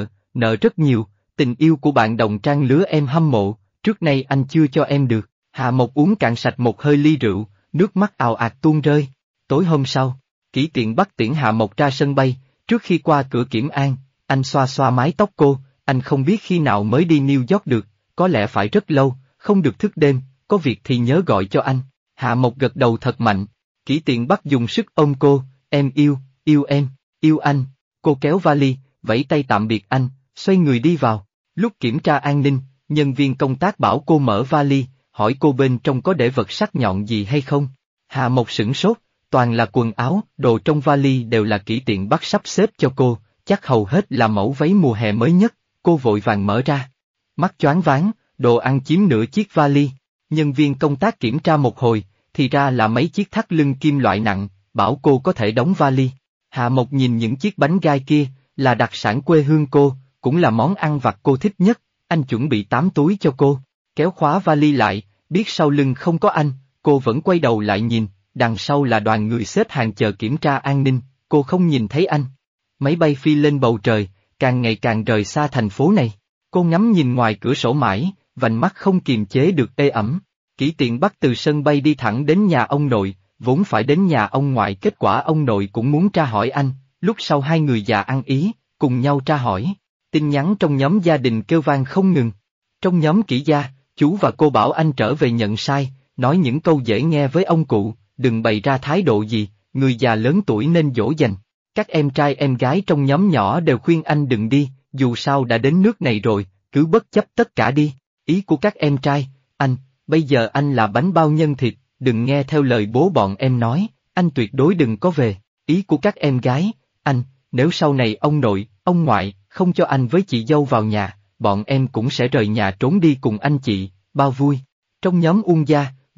nợ rất nhiều, tình yêu của bạn đồng trang lứa em hâm mộ, trước nay anh chưa cho em được. Hạ Mộc uống cạn sạch một hơi ly rượu, nước mắt ào ạt tuôn rơi. Tối hôm sau, Kỷ Tiện Bắc tiễn Hạ Mộc ra sân bay, trước khi qua cửa kiểm an, anh xoa xoa mái tóc cô, anh không biết khi nào mới đi New York được, có lẽ phải rất lâu, không được thức đêm, có việc thì nhớ gọi cho anh. Hạ Mộc gật đầu thật mạnh, Kỷ Tiện Bắc dùng sức ôm cô, em yêu em, yêu anh. Cô kéo vali, vẫy tay tạm biệt anh, xoay người đi vào. Lúc kiểm tra an ninh, nhân viên công tác bảo cô mở vali, hỏi cô bên trong có để vật sắc nhọn gì hay không. Hạ Mộc sửng sốt, toàn là quần áo, đồ trong vali đều là Kỷ Tiện Bắc sắp xếp cho cô, chắc hầu hết là mẫu váy mùa hè mới nhất, cô vội vàng mở ra. Mắt choáng váng, đồ ăn chiếm nửa chiếc vali. Nhân viên công tác kiểm tra một hồi, thì ra là mấy chiếc thắt lưng kim loại nặng, bảo cô có thể đóng vali. Hạ Mộc nhìn những chiếc bánh gai kia, là đặc sản quê hương cô, cũng là món ăn vặt cô thích nhất, anh chuẩn bị 8 túi cho cô. Kéo khóa vali lại, biết sau lưng không có anh, cô vẫn quay đầu lại nhìn, đằng sau là đoàn người xếp hàng chờ kiểm tra an ninh, cô không nhìn thấy anh. Máy bay phi lên bầu trời, càng ngày càng rời xa thành phố này. Cô ngắm nhìn ngoài cửa sổ mãi, vành mắt không kiềm chế được ê ẩm. Kỷ Tiện Bắc từ sân bay đi thẳng đến nhà ông nội, vốn phải đến nhà ông ngoại, kết quả ông nội cũng muốn tra hỏi anh, lúc sau hai người già ăn ý, cùng nhau tra hỏi. Tin nhắn trong nhóm gia đình kêu vang không ngừng. Trong nhóm Kỷ gia, chú và cô bảo anh trở về nhận sai, nói những câu dễ nghe với ông cụ, đừng bày ra thái độ gì, người già lớn tuổi nên dỗ dành. Các em trai em gái trong nhóm nhỏ đều khuyên anh đừng đi, dù sao đã đến nước này rồi, cứ bất chấp tất cả đi. Ý của các em trai, anh, bây giờ anh là bánh bao nhân thịt, đừng nghe theo lời bố bọn em nói, anh tuyệt đối đừng có về. Ý của các em gái, anh, nếu sau này ông nội, ông ngoại, không cho anh với chị dâu vào nhà, bọn em cũng sẽ rời nhà trốn đi cùng anh chị, bao vui. Trong nhóm Uông gia,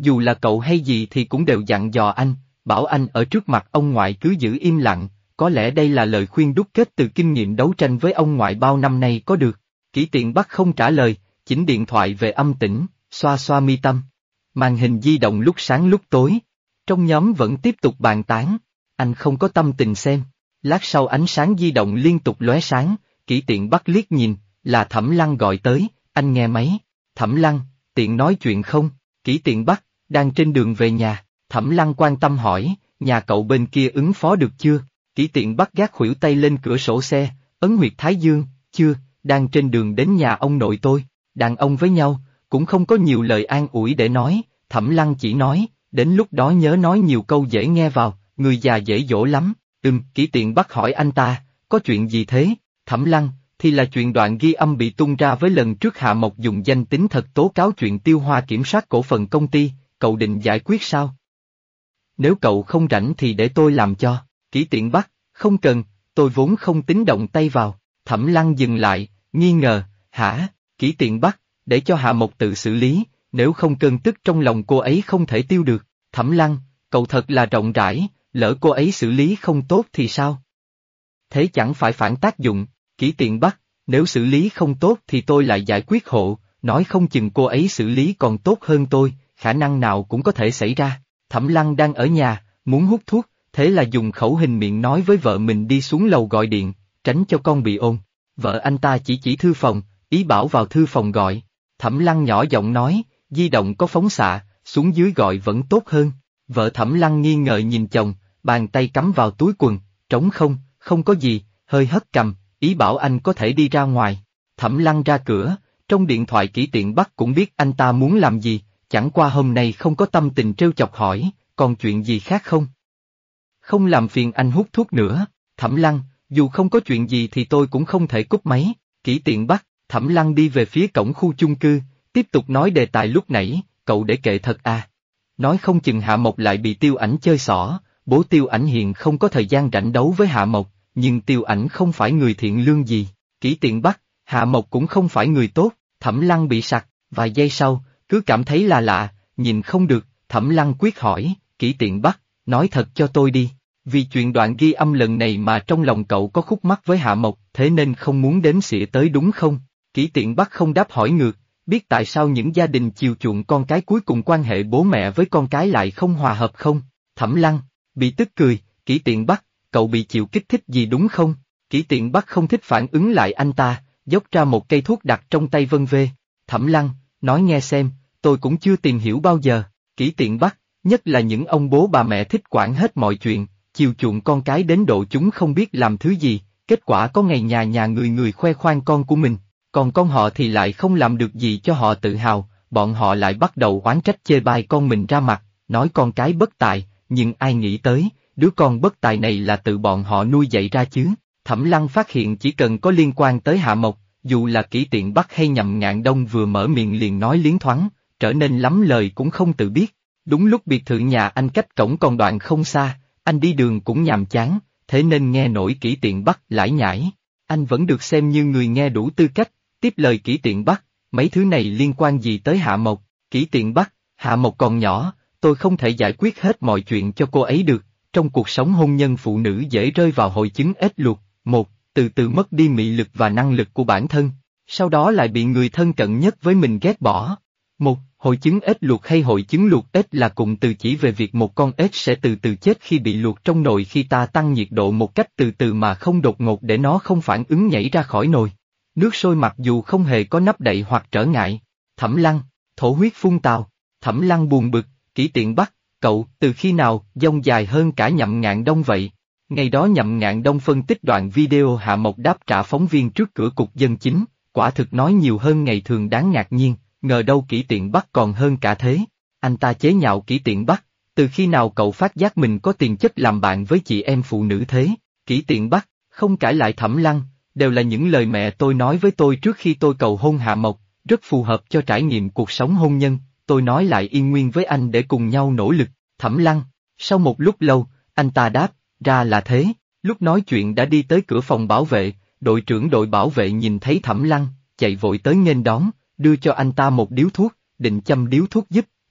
dù là cậu hay gì thì cũng đều dặn dò anh, bảo anh ở trước mặt ông ngoại cứ giữ im lặng, có lẽ đây là lời khuyên đúc kết từ kinh nghiệm đấu tranh với ông ngoại bao năm nay có được. Kỷ Tiện Bắc không trả lời, chỉnh điện thoại về âm tĩnh, xoa xoa mi tâm. Màn hình di động lúc sáng lúc tối. Trong nhóm vẫn tiếp tục bàn tán, anh không có tâm tình xem. Lát sau ánh sáng di động liên tục lóe sáng, Kỷ Tiện Bắc liếc nhìn, là Thẩm Lăng gọi tới, anh nghe máy. Thẩm Lăng, tiện nói chuyện không? Kỷ Tiện Bắc, đang trên đường về nhà. Thẩm Lăng quan tâm hỏi, nhà cậu bên kia ứng phó được chưa? Kỷ Tiện Bắc gác khuỷu tay lên cửa sổ xe, ấn huyệt thái dương, chưa, đang trên đường đến nhà ông nội tôi. Đàn ông với nhau, cũng không có nhiều lời an ủi để nói, Thẩm Lăng chỉ nói, đến lúc đó nhớ nói nhiều câu dễ nghe vào, người già dễ dỗ lắm. Kỷ Tiện Bắc hỏi anh ta, có chuyện gì thế? Thẩm Lăng, thì là chuyện đoạn ghi âm bị tung ra với lần trước Hạ Mộc dùng danh tính thật tố cáo chuyện Tiêu Hoa kiểm soát cổ phần công ty, cậu định giải quyết sao? Nếu cậu không rảnh thì để tôi làm cho. Kỷ Tiện Bắc, không cần, tôi vốn không tính động tay vào. Thẩm Lăng dừng lại, nghi ngờ, hả? Kỷ Tiện Bắc, để cho Hạ Mộc tự xử lý, nếu không cơn tức trong lòng cô ấy không thể tiêu được. Thẩm Lăng, cậu thật là rộng rãi, lỡ cô ấy xử lý không tốt thì sao? Thế chẳng phải phản tác dụng. Kỷ Tiện Bắc, nếu xử lý không tốt thì tôi lại giải quyết hộ, nói không chừng cô ấy xử lý còn tốt hơn tôi, khả năng nào cũng có thể xảy ra. Thẩm Lăng đang ở nhà, muốn hút thuốc, thế là dùng khẩu hình miệng nói với vợ mình đi xuống lầu gọi điện, tránh cho con bị ồn. Vợ anh ta chỉ thư phòng, ý bảo vào thư phòng gọi. Thẩm Lăng nhỏ giọng nói, di động có phóng xạ, xuống dưới gọi vẫn tốt hơn. Vợ Thẩm Lăng nghi ngờ nhìn chồng, bàn tay cắm vào túi quần, trống không, không có gì, hơi hất cằm, ý bảo anh có thể đi ra ngoài. Thẩm Lăng ra cửa, trong điện thoại Kỷ Tiện Bắc cũng biết anh ta muốn làm gì, chẳng qua hôm nay không có tâm tình trêu chọc hỏi, còn chuyện gì khác không? Không làm phiền anh hút thuốc nữa. Thẩm Lăng, dù không có chuyện gì thì tôi cũng không thể cúp máy. Kỷ Tiện Bắc, Thẩm Lăng đi về phía cổng khu chung cư, tiếp tục nói đề tài lúc nãy, cậu để kệ thật à. Nói không chừng Hạ Mộc lại bị Tiêu Ảnh chơi xỏ, bố Tiêu Ảnh hiện không có thời gian rảnh đấu với Hạ Mộc, nhưng Tiêu Ảnh không phải người thiện lương gì. Kỷ Tiện Bắc, Hạ Mộc cũng không phải người tốt. Thẩm Lăng bị sặc, vài giây sau, cứ cảm thấy là lạ, nhìn không được, Thẩm Lăng quyết hỏi, Kỷ Tiện Bắc, nói thật cho tôi đi, vì chuyện đoạn ghi âm lần này mà trong lòng cậu có khúc mắc với Hạ Mộc, thế nên không muốn đến xỉa tới đúng không? Kỷ Tiện Bắc không đáp hỏi ngược, biết tại sao những gia đình chiều chuộng con cái cuối cùng quan hệ bố mẹ với con cái lại không hòa hợp không? Thẩm Lăng, bị tức cười, Kỷ Tiện Bắc, cậu bị chịu kích thích gì đúng không? Kỷ Tiện Bắc không thích phản ứng lại anh ta, dốc ra một cây thuốc đặt trong tay vân vê. Thẩm Lăng, nói nghe xem, tôi cũng chưa tìm hiểu bao giờ. Kỷ Tiện Bắc, nhất là những ông bố bà mẹ thích quản hết mọi chuyện, chiều chuộng con cái đến độ chúng không biết làm thứ gì, kết quả có ngày nhà nhà người người khoe khoang con của mình, còn con họ thì lại không làm được gì cho họ tự hào, bọn họ lại bắt đầu oán trách chê bai con mình ra mặt, nói con cái bất tài, nhưng ai nghĩ tới, đứa con bất tài này là tự bọn họ nuôi dạy ra chứ. Thẩm Lăng phát hiện chỉ cần có liên quan tới Hạ Mộc, dù là Kỷ Tiện Bắc hay Nhậm Ngạn Đông vừa mở miệng liền nói liến thoáng, trở nên lắm lời cũng không tự biết. Đúng lúc biệt thự nhà anh cách cổng còn đoạn không xa, anh đi đường cũng nhàm chán, thế nên nghe nổi Kỷ Tiện Bắc lải nhải. Anh vẫn được xem như người nghe đủ tư cách, tiếp lời Kỷ Tiện Bắc, mấy thứ này liên quan gì tới Hạ Mộc? Kỷ Tiện Bắc, Hạ Mộc còn nhỏ, tôi không thể giải quyết hết mọi chuyện cho cô ấy được. Trong cuộc sống hôn nhân phụ nữ dễ rơi vào hội chứng ếch luộc, một, từ từ mất đi mị lực và năng lực của bản thân, sau đó lại bị người thân cận nhất với mình ghét bỏ. Một, hội chứng ếch luộc hay hội chứng luộc ếch là cụm từ chỉ về việc một con ếch sẽ từ từ chết khi bị luộc trong nồi khi ta tăng nhiệt độ một cách từ từ mà không đột ngột để nó không phản ứng nhảy ra khỏi nồi. Nước sôi mặc dù không hề có nắp đậy hoặc trở ngại. Thẩm Lăng, thổ huyết phun tào. Thẩm Lăng buồn bực, Kỷ Tiện Bắc, cậu, từ khi nào, dông dài hơn cả Nhậm Ngạn Đông vậy? Ngày đó Nhậm Ngạn Đông phân tích đoạn video Hạ Mộc đáp trả phóng viên trước cửa cục dân chính, quả thực nói nhiều hơn ngày thường đáng ngạc nhiên, ngờ đâu Kỷ Tiện Bắc còn hơn cả thế. Anh ta chế nhạo Kỷ Tiện Bắc, từ khi nào cậu phát giác mình có tiền chất làm bạn với chị em phụ nữ thế? Kỷ Tiện Bắc, không cãi lại Thẩm Lăng, đều là những lời mẹ tôi nói với tôi trước khi tôi cầu hôn Hạ Mộc, rất phù hợp cho trải nghiệm cuộc sống hôn nhân, tôi nói lại y nguyên với anh để cùng nhau nỗ lực. Thẩm Lăng, sau một lúc lâu, anh ta đáp, ra là thế, lúc nói chuyện đã đi tới cửa phòng bảo vệ, đội trưởng đội bảo vệ nhìn thấy Thẩm Lăng, chạy vội tới nghênh đón, đưa cho anh ta một điếu thuốc, định châm điếu thuốc giúp,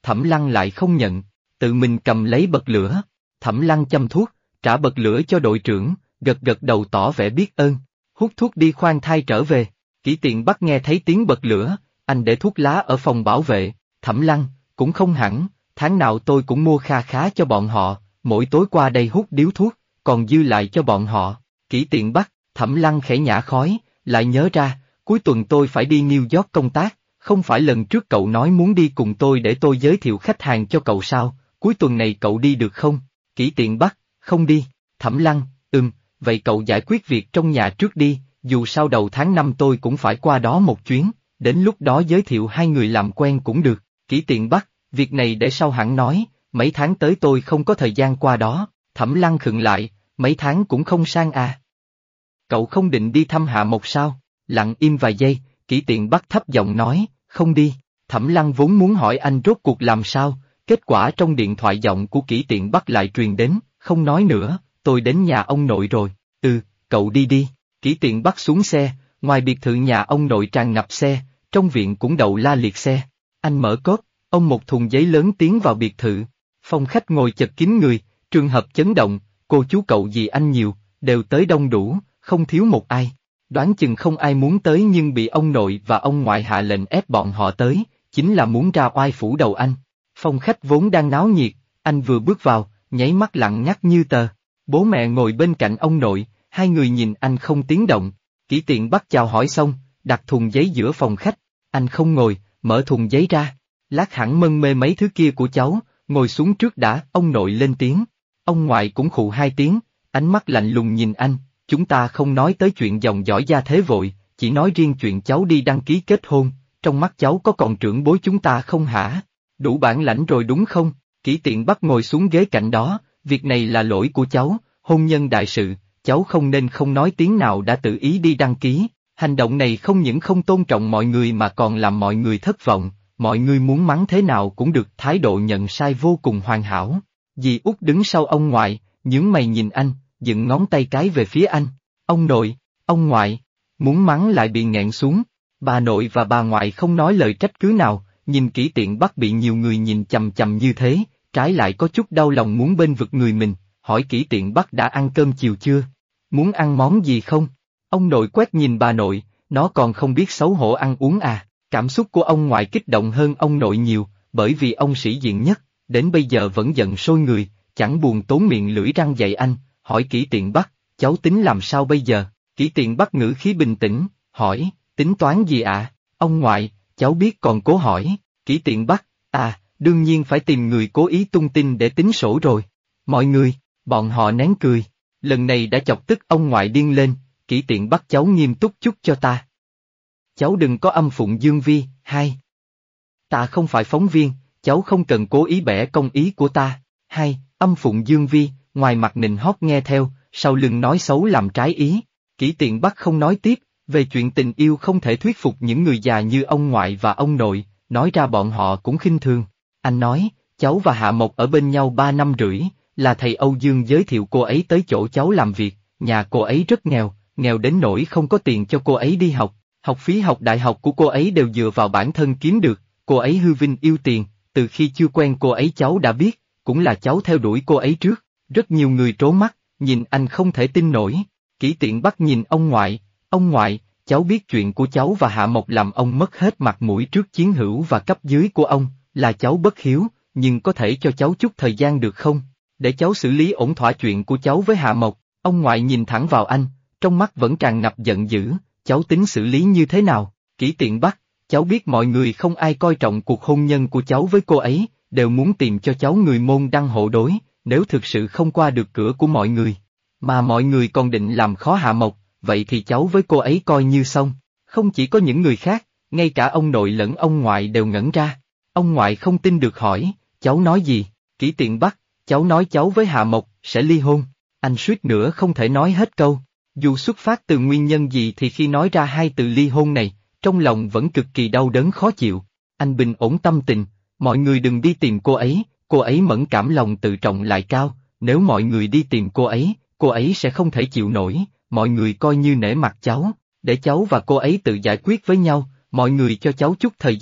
Thẩm Lăng lại không nhận, tự mình cầm lấy bật lửa. Thẩm Lăng châm thuốc, trả bật lửa cho đội trưởng, gật gật đầu tỏ vẻ biết ơn. Hút thuốc đi khoan thai trở về, Kỷ Tiện Bắc nghe thấy tiếng bật lửa, anh để thuốc lá ở phòng bảo vệ. Thẩm Lăng, cũng không hẳn, tháng nào tôi cũng mua kha khá cho bọn họ, mỗi tối qua đây hút điếu thuốc, còn dư lại cho bọn họ. Kỷ Tiện Bắc, Thẩm Lăng khẽ nhả khói, lại nhớ ra, cuối tuần tôi phải đi New York công tác, không phải lần trước cậu nói muốn đi cùng tôi để tôi giới thiệu khách hàng cho cậu sao, cuối tuần này cậu đi được không? Kỷ Tiện Bắc, không đi. Thẩm Lăng, vậy cậu giải quyết việc trong nhà trước đi, dù sao đầu tháng 5 tôi cũng phải qua đó một chuyến, đến lúc đó giới thiệu hai người làm quen cũng được. Kỷ Tiện Bắc, việc này để sau hẳn nói, mấy tháng tới tôi không có thời gian qua đó. Thẩm Lăng khựng lại, mấy tháng cũng không sang à. Cậu không định đi thăm Hạ Mộc sao? Lặng im vài giây, Kỷ Tiện Bắc thấp giọng nói, không đi. Thẩm Lăng vốn muốn hỏi anh rốt cuộc làm sao, kết quả trong điện thoại giọng của Kỷ Tiện Bắc lại truyền đến, không nói nữa, tôi đến nhà ông nội rồi. Cậu đi đi. Kỷ Tiện Bắc xuống xe, ngoài biệt thự nhà ông nội tràn ngập xe, trong viện cũng đậu la liệt xe. Anh mở cốp, ông một thùng giấy lớn tiến vào biệt thự. Phòng khách ngồi chật kín người, trường hợp chấn động, cô chú cậu dì anh nhiều, đều tới đông đủ, không thiếu một ai. Đoán chừng không ai muốn tới nhưng bị ông nội và ông ngoại hạ lệnh ép bọn họ tới, chính là muốn ra oai phủ đầu anh. Phòng khách vốn đang náo nhiệt, anh vừa bước vào, nháy mắt lặng ngắt như tờ. Bố mẹ ngồi bên cạnh ông nội, hai người nhìn anh không tiếng động. Kỷ Tiện Bắc chào hỏi xong, đặt thùng giấy giữa phòng khách, anh không ngồi, mở thùng giấy ra. Lát hẳn mân mê mấy thứ kia của cháu, ngồi xuống trước đã. Ông nội lên tiếng. Ông ngoại cũng khụ hai tiếng, ánh mắt lạnh lùng nhìn anh. Chúng ta không nói tới chuyện dòng dõi gia thế vội, chỉ nói riêng chuyện cháu đi đăng ký kết hôn, trong mắt cháu có còn trưởng bối chúng ta không hả? Đủ bản lãnh rồi đúng không? Kỷ Tiện Bắc ngồi xuống ghế cạnh đó, việc này là lỗi của cháu, hôn nhân đại sự, cháu không nên không nói tiếng nào đã tự ý đi đăng ký, hành động này không những không tôn trọng mọi người mà còn làm mọi người thất vọng, mọi người muốn mắng thế nào cũng được. Thái độ nhận sai vô cùng hoàn hảo. Dì Út đứng sau ông ngoại, nhướng mày nhìn anh, dựng ngón tay cái về phía anh. Ông nội, ông ngoại, muốn mắng lại bị nghẹn xuống. Bà nội và bà ngoại không nói lời trách cứ nào, nhìn Kỷ Tiện Bắc bị nhiều người nhìn chằm chằm như thế, trái lại có chút đau lòng muốn bên vực người mình, hỏi Kỷ Tiện Bắc đã ăn cơm chiều chưa? Muốn ăn món gì không? Ông nội quét nhìn bà nội, nó còn không biết xấu hổ ăn uống à? Cảm xúc của ông ngoại kích động hơn ông nội nhiều, bởi vì ông sĩ diện nhất, đến bây giờ vẫn giận sôi người, chẳng buồn tốn miệng lưỡi răng dạy anh, hỏi Kỷ Tiện Bắc, cháu tính làm sao bây giờ? Kỷ Tiện Bắc ngữ khí bình tĩnh, hỏi, tính toán gì ạ? Ông ngoại, cháu biết còn cố hỏi. Kỷ Tiện Bắc, đương nhiên phải tìm người cố ý tung tin để tính sổ rồi. Mọi người, bọn họ nén cười, lần này đã chọc tức ông ngoại điên lên. Kỷ Tiện Bắc, cháu nghiêm túc chút cho ta. Cháu đừng có âm phụng Dương Vi. Ta không phải phóng viên, cháu không cần cố ý bẻ cong ý của ta. Âm phụng Dương Vi, ngoài mặt nịnh hót nghe theo, sau lưng nói xấu làm trái ý. Kỷ Tiện Bắc không nói tiếp, về chuyện tình yêu không thể thuyết phục những người già như ông ngoại và ông nội, nói ra bọn họ cũng khinh thường. Anh nói, cháu và Hạ Mộc ở bên nhau 3 năm rưỡi, là thầy Âu Dương giới thiệu cô ấy tới chỗ cháu làm việc, nhà cô ấy rất nghèo, nghèo đến nỗi không có tiền cho cô ấy đi học, học phí học đại học của cô ấy đều dựa vào bản thân kiếm được, cô ấy hư vinh yêu tiền, từ khi chưa quen cô ấy cháu đã biết, cũng là cháu theo đuổi cô ấy trước, rất nhiều người trố mắt, nhìn anh không thể tin nổi. Kỷ Tiện Bắc nhìn ông ngoại, cháu biết chuyện của cháu và Hạ Mộc làm ông mất hết mặt mũi trước chiến hữu và cấp dưới của ông, là cháu bất hiếu, nhưng có thể cho cháu chút thời gian được không? Để cháu xử lý ổn thỏa chuyện của cháu với Hạ Mộc. Ông ngoại nhìn thẳng vào anh, trong mắt vẫn tràn ngập giận dữ, cháu tính xử lý như thế nào? Kỷ Tiện Bắc, cháu biết mọi người không ai coi trọng cuộc hôn nhân của cháu với cô ấy, đều muốn tìm cho cháu người môn đăng hộ đối, nếu thực sự không qua được cửa của mọi người, mà mọi người còn định làm khó Hạ Mộc, vậy thì cháu với cô ấy coi như xong. Không chỉ có những người khác, ngay cả ông nội lẫn ông ngoại đều ngẩn ra. Ông ngoại không tin được hỏi, cháu nói gì? Kỷ Tiện Bắc, cháu nói cháu với Hạ Mộc sẽ ly hôn. Anh suýt nữa không thể nói hết câu. Dù xuất phát từ nguyên nhân gì thì khi nói ra hai từ ly hôn này, trong lòng vẫn cực kỳ đau đớn khó chịu. Anh bình ổn tâm tình, mọi người đừng đi tìm cô ấy mẫn cảm lòng tự trọng lại cao, nếu mọi người đi tìm cô ấy sẽ không thể chịu nổi, mọi người coi như nể mặt cháu, để cháu và cô ấy tự giải quyết với nhau, mọi người cho cháu chút thời gian,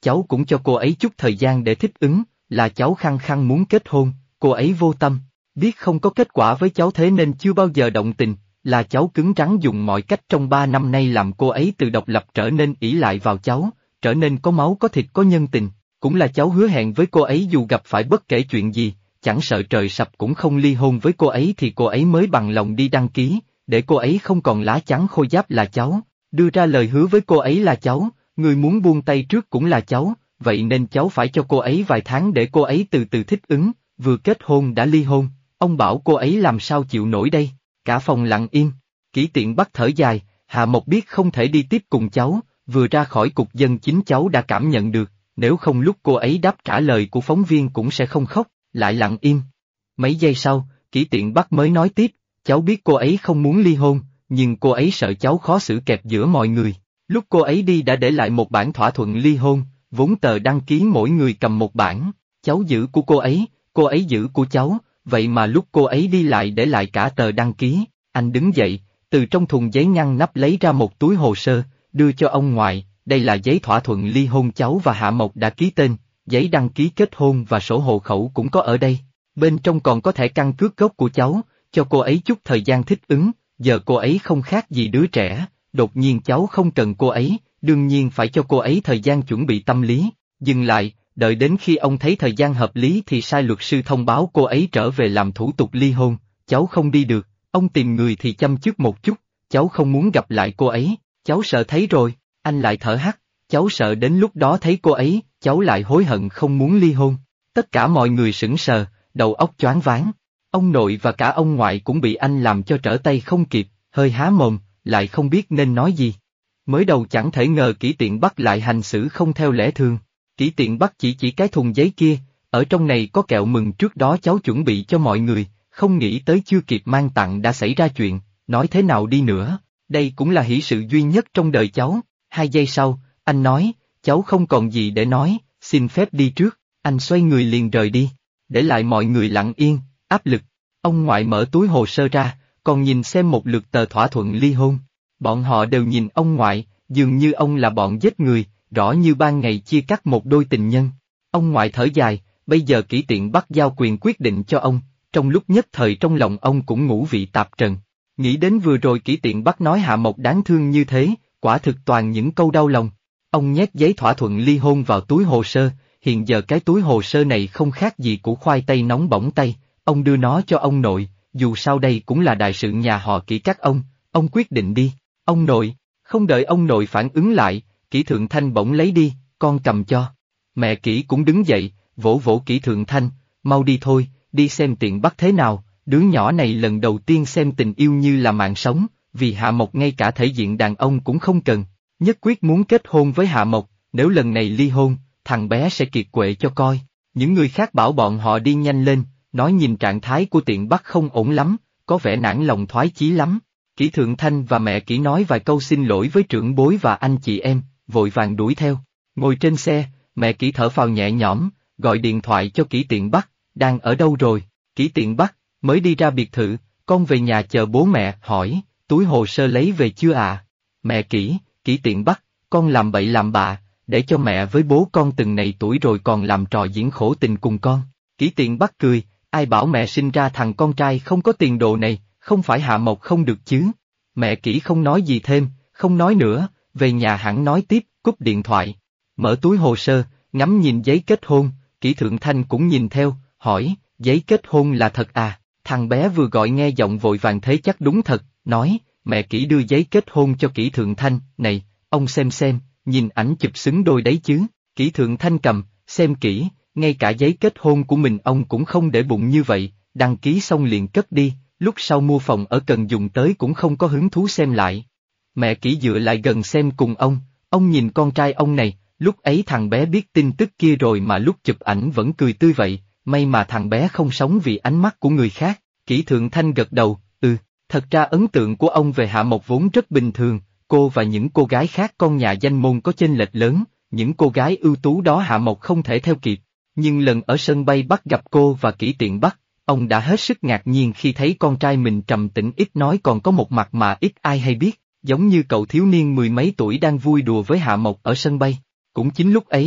cháu cũng cho cô ấy chút thời gian để thích ứng, là cháu khăng khăng muốn kết hôn, cô ấy vô tâm, biết không có kết quả với cháu thế nên chưa bao giờ động tình, là cháu cứng rắn dùng mọi cách trong 3 năm nay làm cô ấy từ độc lập trở nên ỷ lại vào cháu, trở nên có máu có thịt có nhân tình, cũng là cháu hứa hẹn với cô ấy dù gặp phải bất kể chuyện gì, chẳng sợ trời sập cũng không ly hôn với cô ấy thì cô ấy mới bằng lòng đi đăng ký, để cô ấy không còn lá chắn khô giáp là cháu, đưa ra lời hứa với cô ấy là cháu, người muốn buông tay trước cũng là cháu, vậy nên cháu phải cho cô ấy vài tháng để cô ấy từ từ thích ứng, vừa kết hôn đã ly hôn, ông bảo cô ấy làm sao chịu nổi đây, cả phòng lặng im, Kỷ Tiện Bắc thở dài, Hạ Mộc biết không thể đi tiếp cùng cháu, vừa ra khỏi cục dân chính cháu đã cảm nhận được, nếu không lúc cô ấy đáp trả lời của phóng viên cũng sẽ không khóc, lại lặng im. Mấy giây sau, Kỷ Tiện Bắc mới nói tiếp, cháu biết cô ấy không muốn ly hôn, nhưng cô ấy sợ cháu khó xử kẹp giữa mọi người. Lúc cô ấy đi đã để lại một bản thỏa thuận ly hôn, vốn tờ đăng ký mỗi người cầm một bản, cháu giữ của cô ấy giữ của cháu, vậy mà lúc cô ấy đi lại để lại cả tờ đăng ký. Anh đứng dậy, từ trong thùng giấy ngăn nắp lấy ra một túi hồ sơ, đưa cho ông ngoại, đây là giấy thỏa thuận ly hôn cháu và Hạ Mộc đã ký tên, giấy đăng ký kết hôn và sổ hộ khẩu cũng có ở đây. Bên trong còn có thẻ căn cước gốc của cháu, cho cô ấy chút thời gian thích ứng, giờ cô ấy không khác gì đứa trẻ, đột nhiên cháu không cần cô ấy, đương nhiên phải cho cô ấy thời gian chuẩn bị tâm lý, dừng lại, đợi đến khi ông thấy thời gian hợp lý thì sai luật sư thông báo cô ấy trở về làm thủ tục ly hôn, cháu không đi được, ông tìm người thì chăm chút một chút, cháu không muốn gặp lại cô ấy, cháu sợ thấy rồi, anh lại thở hắt, cháu sợ đến lúc đó thấy cô ấy, cháu lại hối hận không muốn ly hôn. Tất cả mọi người sững sờ, đầu óc choáng váng. Ông nội và cả ông ngoại cũng bị anh làm cho trở tay không kịp, hơi há mồm, lại không biết nên nói gì. Mới đầu chẳng thể ngờ Kỷ Tiện Bắc lại hành xử không theo lẽ thường. Kỷ Tiện Bắc chỉ cái thùng giấy kia, ở trong này có kẹo mừng trước đó cháu chuẩn bị cho mọi người, không nghĩ tới chưa kịp mang tặng đã xảy ra chuyện, nói thế nào đi nữa, đây cũng là hỷ sự duy nhất trong đời cháu. 2 giây sau, anh nói, cháu không còn gì để nói, xin phép đi trước, anh xoay người liền rời đi, để lại mọi người lặng yên, áp lực. Ông ngoại mở túi hồ sơ ra, còn nhìn xem một lượt tờ thỏa thuận ly hôn. Bọn họ đều nhìn ông ngoại, dường như ông là bọn giết người, rõ như ban ngày chia cắt một đôi tình nhân. Ông ngoại thở dài, bây giờ Kỷ Tiện Bắc giao quyền quyết định cho ông, trong lúc nhất thời trong lòng ông cũng ngũ vị tạp trần. Nghĩ đến vừa rồi Kỷ Tiện Bắc nói Hạ Mộc đáng thương như thế, quả thực toàn những câu đau lòng. Ông nhét giấy thỏa thuận ly hôn vào túi hồ sơ, hiện giờ cái túi hồ sơ này không khác gì củ khoai tây nóng bỏng tay, ông đưa nó cho ông nội, dù sao đây cũng là đại sự nhà họ Kỷ các ông quyết định đi, ông nội, không đợi ông nội phản ứng lại, Kỷ Thượng Thanh bỗng lấy đi, con cầm cho. Mẹ Kỷ cũng đứng dậy, vỗ vỗ Kỷ Thượng Thanh, mau đi thôi, đi xem Tiện Bắc thế nào, đứa nhỏ này lần đầu tiên xem tình yêu như là mạng sống, vì Hạ Mộc ngay cả thể diện đàn ông cũng không cần, nhất quyết muốn kết hôn với Hạ Mộc, nếu lần này ly hôn, thằng bé sẽ kiệt quệ cho coi. Những người khác bảo bọn họ đi nhanh lên, nói nhìn trạng thái của Tiện Bắc không ổn lắm, có vẻ nản lòng thoái chí lắm. Kỷ Thượng Thanh và mẹ Kỷ nói vài câu xin lỗi với trưởng bối và anh chị em, vội vàng đuổi theo. Ngồi trên xe, mẹ Kỷ thở phào nhẹ nhõm, gọi điện thoại cho Kỷ Tiện Bắc, đang ở đâu rồi? Kỷ Tiện Bắc, mới đi ra biệt thự, con về nhà chờ bố mẹ, hỏi, túi hồ sơ lấy về chưa ạ? Mẹ Kỷ, Kỷ Tiện Bắc, con làm bậy làm bạ, để cho mẹ với bố con từng này tuổi rồi còn làm trò diễn khổ tình cùng con. Kỷ Tiện Bắc cười, ai bảo mẹ sinh ra thằng con trai không có tiền đồ này, không phải Hạ Mộc không được chứ. Mẹ Kỷ không nói gì thêm, không nói nữa, về nhà hẳn nói tiếp, cúp điện thoại. Mở túi hồ sơ, ngắm nhìn giấy kết hôn, Kỷ Thượng Thanh cũng nhìn theo, hỏi, giấy kết hôn là thật à? Thằng bé vừa gọi nghe giọng vội vàng thế chắc đúng thật, nói, mẹ Kỷ đưa giấy kết hôn cho Kỷ Thượng Thanh, này, ông xem, nhìn ảnh chụp xứng đôi đấy chứ. Kỷ Thượng Thanh cầm, xem kỹ, ngay cả giấy kết hôn của mình ông cũng không để bụng như vậy, đăng ký xong liền cất đi, lúc sau mua phòng ở cần dùng tới cũng không có hứng thú xem lại. Mẹ Kỷ dựa lại gần xem cùng ông nhìn con trai ông này, lúc ấy thằng bé biết tin tức kia rồi mà lúc chụp ảnh vẫn cười tươi vậy, may mà thằng bé không sống vì ánh mắt của người khác. Kỷ Thượng Thanh gật đầu, thật ra ấn tượng của ông về Hạ Mộc vốn rất bình thường, cô và những cô gái khác con nhà danh môn có chênh lệch lớn, những cô gái ưu tú đó Hạ Mộc không thể theo kịp, nhưng lần ở sân bay bắt gặp cô và Kỷ Tiện Bắc, ông đã hết sức ngạc nhiên khi thấy con trai mình trầm tĩnh ít nói còn có một mặt mà ít ai hay biết, giống như cậu thiếu niên 10 mấy tuổi đang vui đùa với Hạ Mộc ở sân bay. Cũng chính lúc ấy,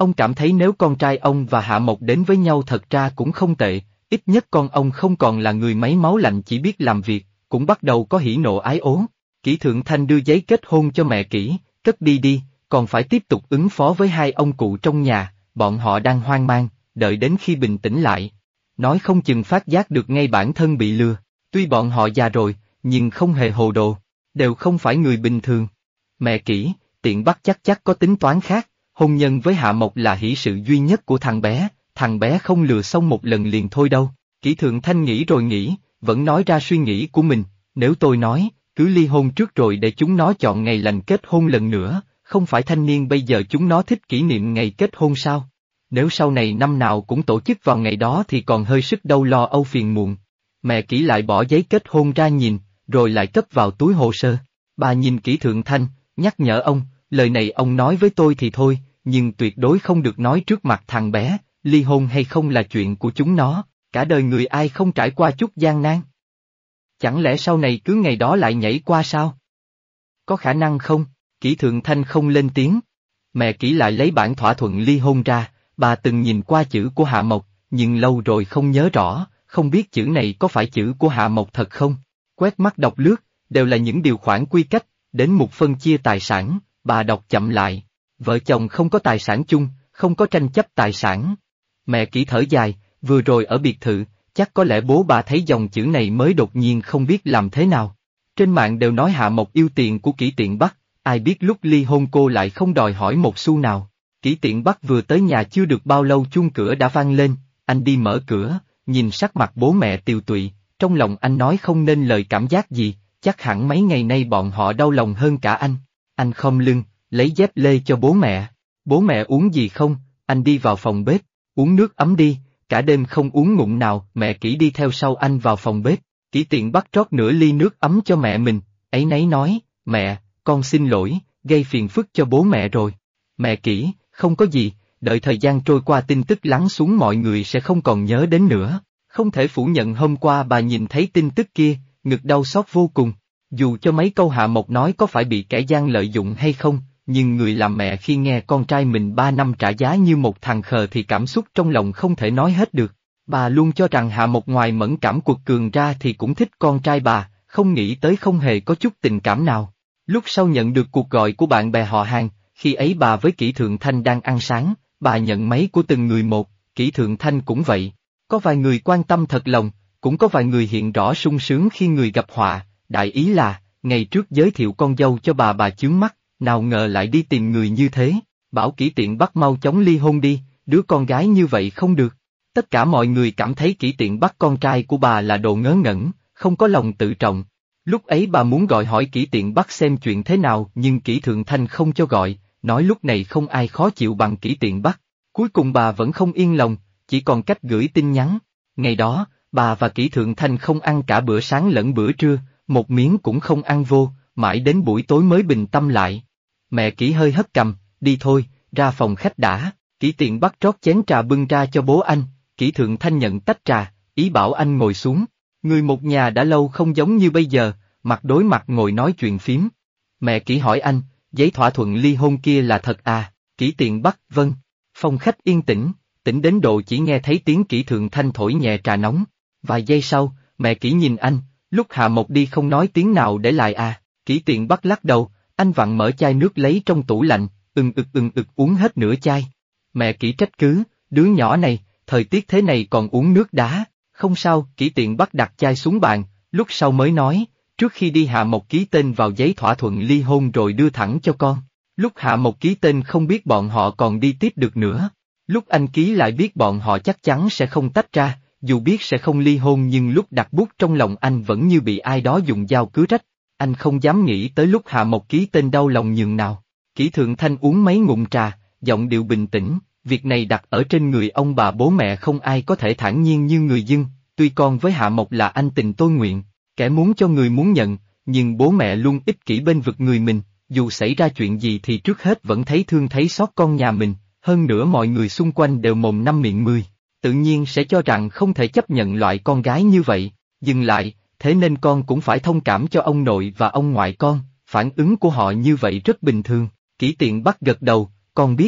Ông cảm thấy nếu con trai ông và Hạ Mộc đến với nhau thật ra cũng không tệ, ít nhất con ông không còn là người máy máu lạnh chỉ biết làm việc, cũng bắt đầu có hỉ nộ ái ố. Kỷ Thượng Thanh đưa giấy kết hôn cho mẹ Kỷ, cất đi đi, còn phải tiếp tục ứng phó với hai ông cụ trong nhà, bọn họ đang hoang mang, đợi đến khi bình tĩnh lại. Nói không chừng phát giác được ngay bản thân bị lừa, tuy bọn họ già rồi, nhưng không hề hồ đồ, đều không phải người bình thường. Mẹ Kỷ, Tiện Bắc chắc có tính toán khác, hôn nhân với Hạ Mộc là hỷ sự duy nhất của thằng bé không lừa xong một lần liền thôi đâu. Kỷ Thượng Thanh nghĩ rồi nghĩ, vẫn nói ra suy nghĩ của mình, nếu tôi nói, cứ ly hôn trước rồi để chúng nó chọn ngày lành kết hôn lần nữa, không phải thanh niên bây giờ chúng nó thích kỷ niệm ngày kết hôn sao? Nếu sau này năm nào cũng tổ chức vào ngày đó thì còn hơi sức đâu lo âu phiền muộn. Mẹ Kỷ lại bỏ giấy kết hôn ra nhìn, rồi lại cất vào túi hồ sơ. Bà nhìn Kỷ Thượng Thanh, nhắc nhở ông, lời này ông nói với tôi thì thôi, nhưng tuyệt đối không được nói trước mặt thằng bé, ly hôn hay không là chuyện của chúng nó, cả đời người ai không trải qua chút gian nan. Chẳng lẽ sau này cứ ngày đó lại nhảy qua sao? Có khả năng không? Kỷ Thượng Thanh không lên tiếng. Mẹ Kỷ lại lấy bản thỏa thuận ly hôn ra, bà từng nhìn qua chữ của Hạ Mộc, nhưng lâu rồi không nhớ rõ, không biết chữ này có phải chữ của Hạ Mộc thật không? Quét mắt đọc lướt, đều là những điều khoản quy cách, đến mục phân chia tài sản, bà đọc chậm lại. Vợ chồng không có tài sản chung, không có tranh chấp tài sản. Mẹ Kỷ thở dài, vừa rồi ở biệt thự, chắc có lẽ bố bà thấy dòng chữ này mới đột nhiên không biết làm thế nào. Trên mạng đều nói Hạ Mộc yêu tiền của Kỷ Tiện Bắc, ai biết lúc ly hôn cô lại không đòi hỏi một xu nào. Kỷ Tiện Bắc vừa tới nhà chưa được bao lâu chuông cửa đã vang lên, anh đi mở cửa, nhìn sắc mặt bố mẹ tiều tụy, trong lòng anh nói không nên lời cảm giác gì, chắc hẳn mấy ngày nay bọn họ đau lòng hơn cả anh. Anh khom lưng, lấy dép lê cho bố mẹ. Bố mẹ uống gì không? Anh đi vào phòng bếp, uống nước ấm đi, cả đêm không uống ngụm nào. Mẹ Kỷ đi theo sau anh vào phòng bếp, Kỷ Tiện Bắc rót nửa ly nước ấm cho mẹ mình, áy náy nói, mẹ, con xin lỗi, gây phiền phức cho bố mẹ rồi. Mẹ Kỷ, không có gì, đợi thời gian trôi qua tin tức lắng xuống mọi người sẽ không còn nhớ đến nữa. Không thể phủ nhận hôm qua bà nhìn thấy tin tức kia, ngực đau xót vô cùng. Dù cho mấy câu Hạ Mộc nói có phải bị kẻ gian lợi dụng hay không, nhưng người làm mẹ khi nghe con trai mình 3 năm trả giá như một thằng khờ thì cảm xúc trong lòng không thể nói hết được. Bà luôn cho rằng Hạ Mộc ngoài mẫn cảm quật cường ra thì cũng thích con trai bà, không nghĩ tới không hề có chút tình cảm nào. Lúc sau nhận được cuộc gọi của bạn bè họ hàng, khi ấy bà với Kỷ Thượng Thanh đang ăn sáng, bà nhận máy của từng người một, Kỷ Thượng Thanh cũng vậy. Có vài người quan tâm thật lòng, cũng có vài người hiện rõ sung sướng khi người gặp họa, đại ý là, ngày trước giới thiệu con dâu cho bà chướng mắt, nào ngờ lại đi tìm người như thế, bảo Kỷ Tiện Bắc mau chóng ly hôn đi, đứa con gái như vậy không được. Tất cả mọi người cảm thấy Kỷ Tiện Bắc con trai của bà là đồ ngớ ngẩn, không có lòng tự trọng. Lúc ấy bà muốn gọi hỏi Kỷ Tiện Bắc xem chuyện thế nào nhưng Kỷ Thượng Thanh không cho gọi, nói lúc này không ai khó chịu bằng Kỷ Tiện Bắc. Cuối cùng bà vẫn không yên lòng, chỉ còn cách gửi tin nhắn. Ngày đó, bà và Kỷ Thượng Thanh không ăn cả bữa sáng lẫn bữa trưa, một miếng cũng không ăn vô, mãi đến buổi tối mới bình tâm lại. Mẹ Kỷ hơi hất cằm, đi thôi, ra phòng khách đã. Kỷ Tiện Bắc rót chén trà bưng ra cho bố anh, Kỷ Thượng Thanh nhận tách trà, ý bảo anh ngồi xuống. Người một nhà đã lâu không giống như bây giờ, mặt đối mặt ngồi nói chuyện phím. Mẹ Kỷ hỏi anh, giấy thỏa thuận ly hôn kia là thật à? Kỷ Tiện Bắc, vâng. Phòng khách yên tĩnh, tĩnh đến độ chỉ nghe thấy tiếng Kỷ Thượng Thanh thổi nhẹ trà nóng. Vài giây sau, mẹ Kỷ nhìn anh, lúc Hạ Mộc đi không nói tiếng nào để lại à? Kỷ Tiện Bắc lắc đầu, anh vặn mở chai nước lấy trong tủ lạnh, uống hết nửa chai. Mẹ Kỷ trách cứ, đứa nhỏ này, thời tiết thế này còn uống nước đá, không sao. Kỷ Tiện Bắc đặt chai xuống bàn, lúc sau mới nói, trước khi đi Hạ Mộc ký tên vào giấy thỏa thuận ly hôn rồi đưa thẳng cho con. Lúc Hạ Mộc ký tên không biết bọn họ còn đi tiếp được nữa. Lúc anh ký lại biết bọn họ chắc chắn sẽ không tách ra, dù biết sẽ không ly hôn nhưng lúc đặt bút trong lòng anh vẫn như bị ai đó dùng dao cứa rách. Anh không dám nghĩ tới lúc Hạ Mộc ký tên đau lòng nhường nào. Kỷ Thượng Thanh uống mấy ngụm trà, giọng điệu bình tĩnh, việc này đặt ở trên người ông bà bố mẹ không ai có thể thản nhiên như người dân, tuy con với Hạ Mộc là anh tình tôi nguyện, kẻ muốn cho người muốn nhận, nhưng bố mẹ luôn ích kỷ bên vực người mình, dù xảy ra chuyện gì thì trước hết vẫn thấy thương thấy xót con nhà mình, hơn nữa mọi người xung quanh đều mồm năm miệng mười, tự nhiên sẽ cho rằng không thể chấp nhận loại con gái như vậy. Dừng lại, thế nên con cũng phải thông cảm cho ông nội và ông ngoại con, phản ứng của họ như vậy rất bình thường. Kỷ Tiện Bắc gật đầu, con biết.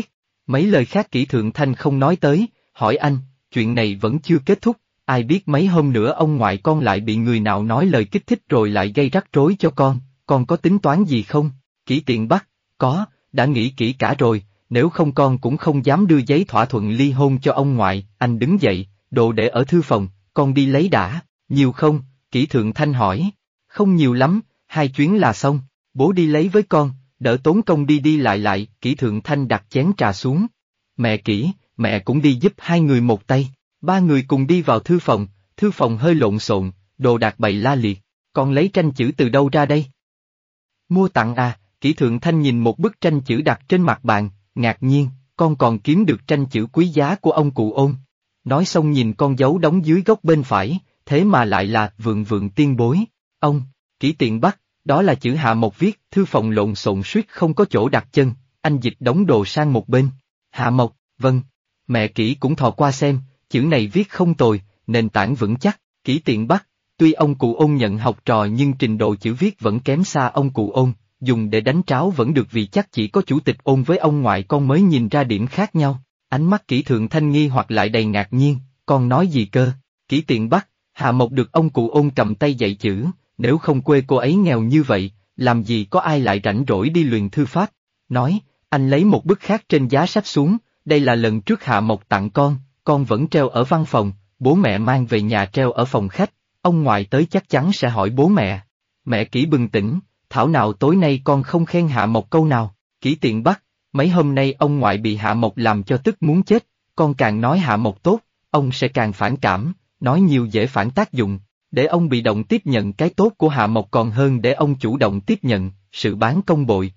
Mấy lời khác Kỷ Thượng Thanh không nói tới, hỏi anh, chuyện này vẫn chưa kết thúc, ai biết mấy hôm nữa ông ngoại con lại bị người nào nói lời kích thích rồi lại gây rắc rối cho con có tính toán gì không? Kỷ Tiện Bắc, có, đã nghĩ kỹ cả rồi, nếu không con cũng không dám đưa giấy thỏa thuận ly hôn cho ông ngoại. Anh đứng dậy, đồ để ở thư phòng, con đi lấy đã. Nhiều không? Kỷ Thượng Thanh hỏi. Không nhiều lắm, 2 chuyến là xong, bố đi lấy với con, đỡ tốn công đi đi lại lại. Kỷ Thượng Thanh đặt chén trà xuống. Mẹ Kỷ, mẹ cũng đi giúp 2 người một tay. 3 người cùng đi vào thư phòng hơi lộn xộn, đồ đạc bày la liệt. Con lấy tranh chữ từ đâu ra đây? Mua tặng à? Kỷ Thượng Thanh nhìn một bức tranh chữ đặt trên mặt bàn, ngạc nhiên, con còn kiếm được tranh chữ quý giá của ông cụ Ôn. Nói xong nhìn con dấu đóng dưới góc bên phải, thế mà lại là Vượng Vượng Tiên Bối. Ông, Kỷ Tiện Bắc, đó là chữ Hạ Mộc viết. Thư phòng lộn xộn suýt không có chỗ đặt chân, anh dịch đống đồ sang một bên. Hạ Mộc, vâng. Mẹ Kỷ cũng thò qua xem, chữ này viết không tồi, nền tảng vững chắc. Kỷ Tiện Bắc, tuy ông cụ Ôn nhận học trò nhưng trình độ chữ viết vẫn kém xa ông cụ Ôn, dùng để đánh tráo vẫn được vì chắc chỉ có chủ tịch Ôn với ông ngoại con mới nhìn ra điểm khác nhau. Ánh mắt Kỷ Thượng Thanh nghi hoặc lại đầy ngạc nhiên, con nói gì cơ? Kỷ Tiện Bắc, Hạ Mộc được ông cụ Ôn cầm tay dạy chữ, nếu không quê cô ấy nghèo như vậy, làm gì có ai lại rảnh rỗi đi luyện thư pháp. Nói, anh lấy một bức khác trên giá sách xuống, đây là lần trước Hạ Mộc tặng con vẫn treo ở văn phòng, bố mẹ mang về nhà treo ở phòng khách, ông ngoại tới chắc chắn sẽ hỏi bố mẹ. Mẹ Kỷ bừng tỉnh, thảo nào tối nay con không khen Hạ Mộc câu nào. Kỷ Tiện Bắc, mấy hôm nay ông ngoại bị Hạ Mộc làm cho tức muốn chết, con càng nói Hạ Mộc tốt, ông sẽ càng phản cảm, nói nhiều dễ phản tác dụng, để ông bị động tiếp nhận cái tốt của Hạ Mộc còn hơn để ông chủ động tiếp nhận, sự bán công bội.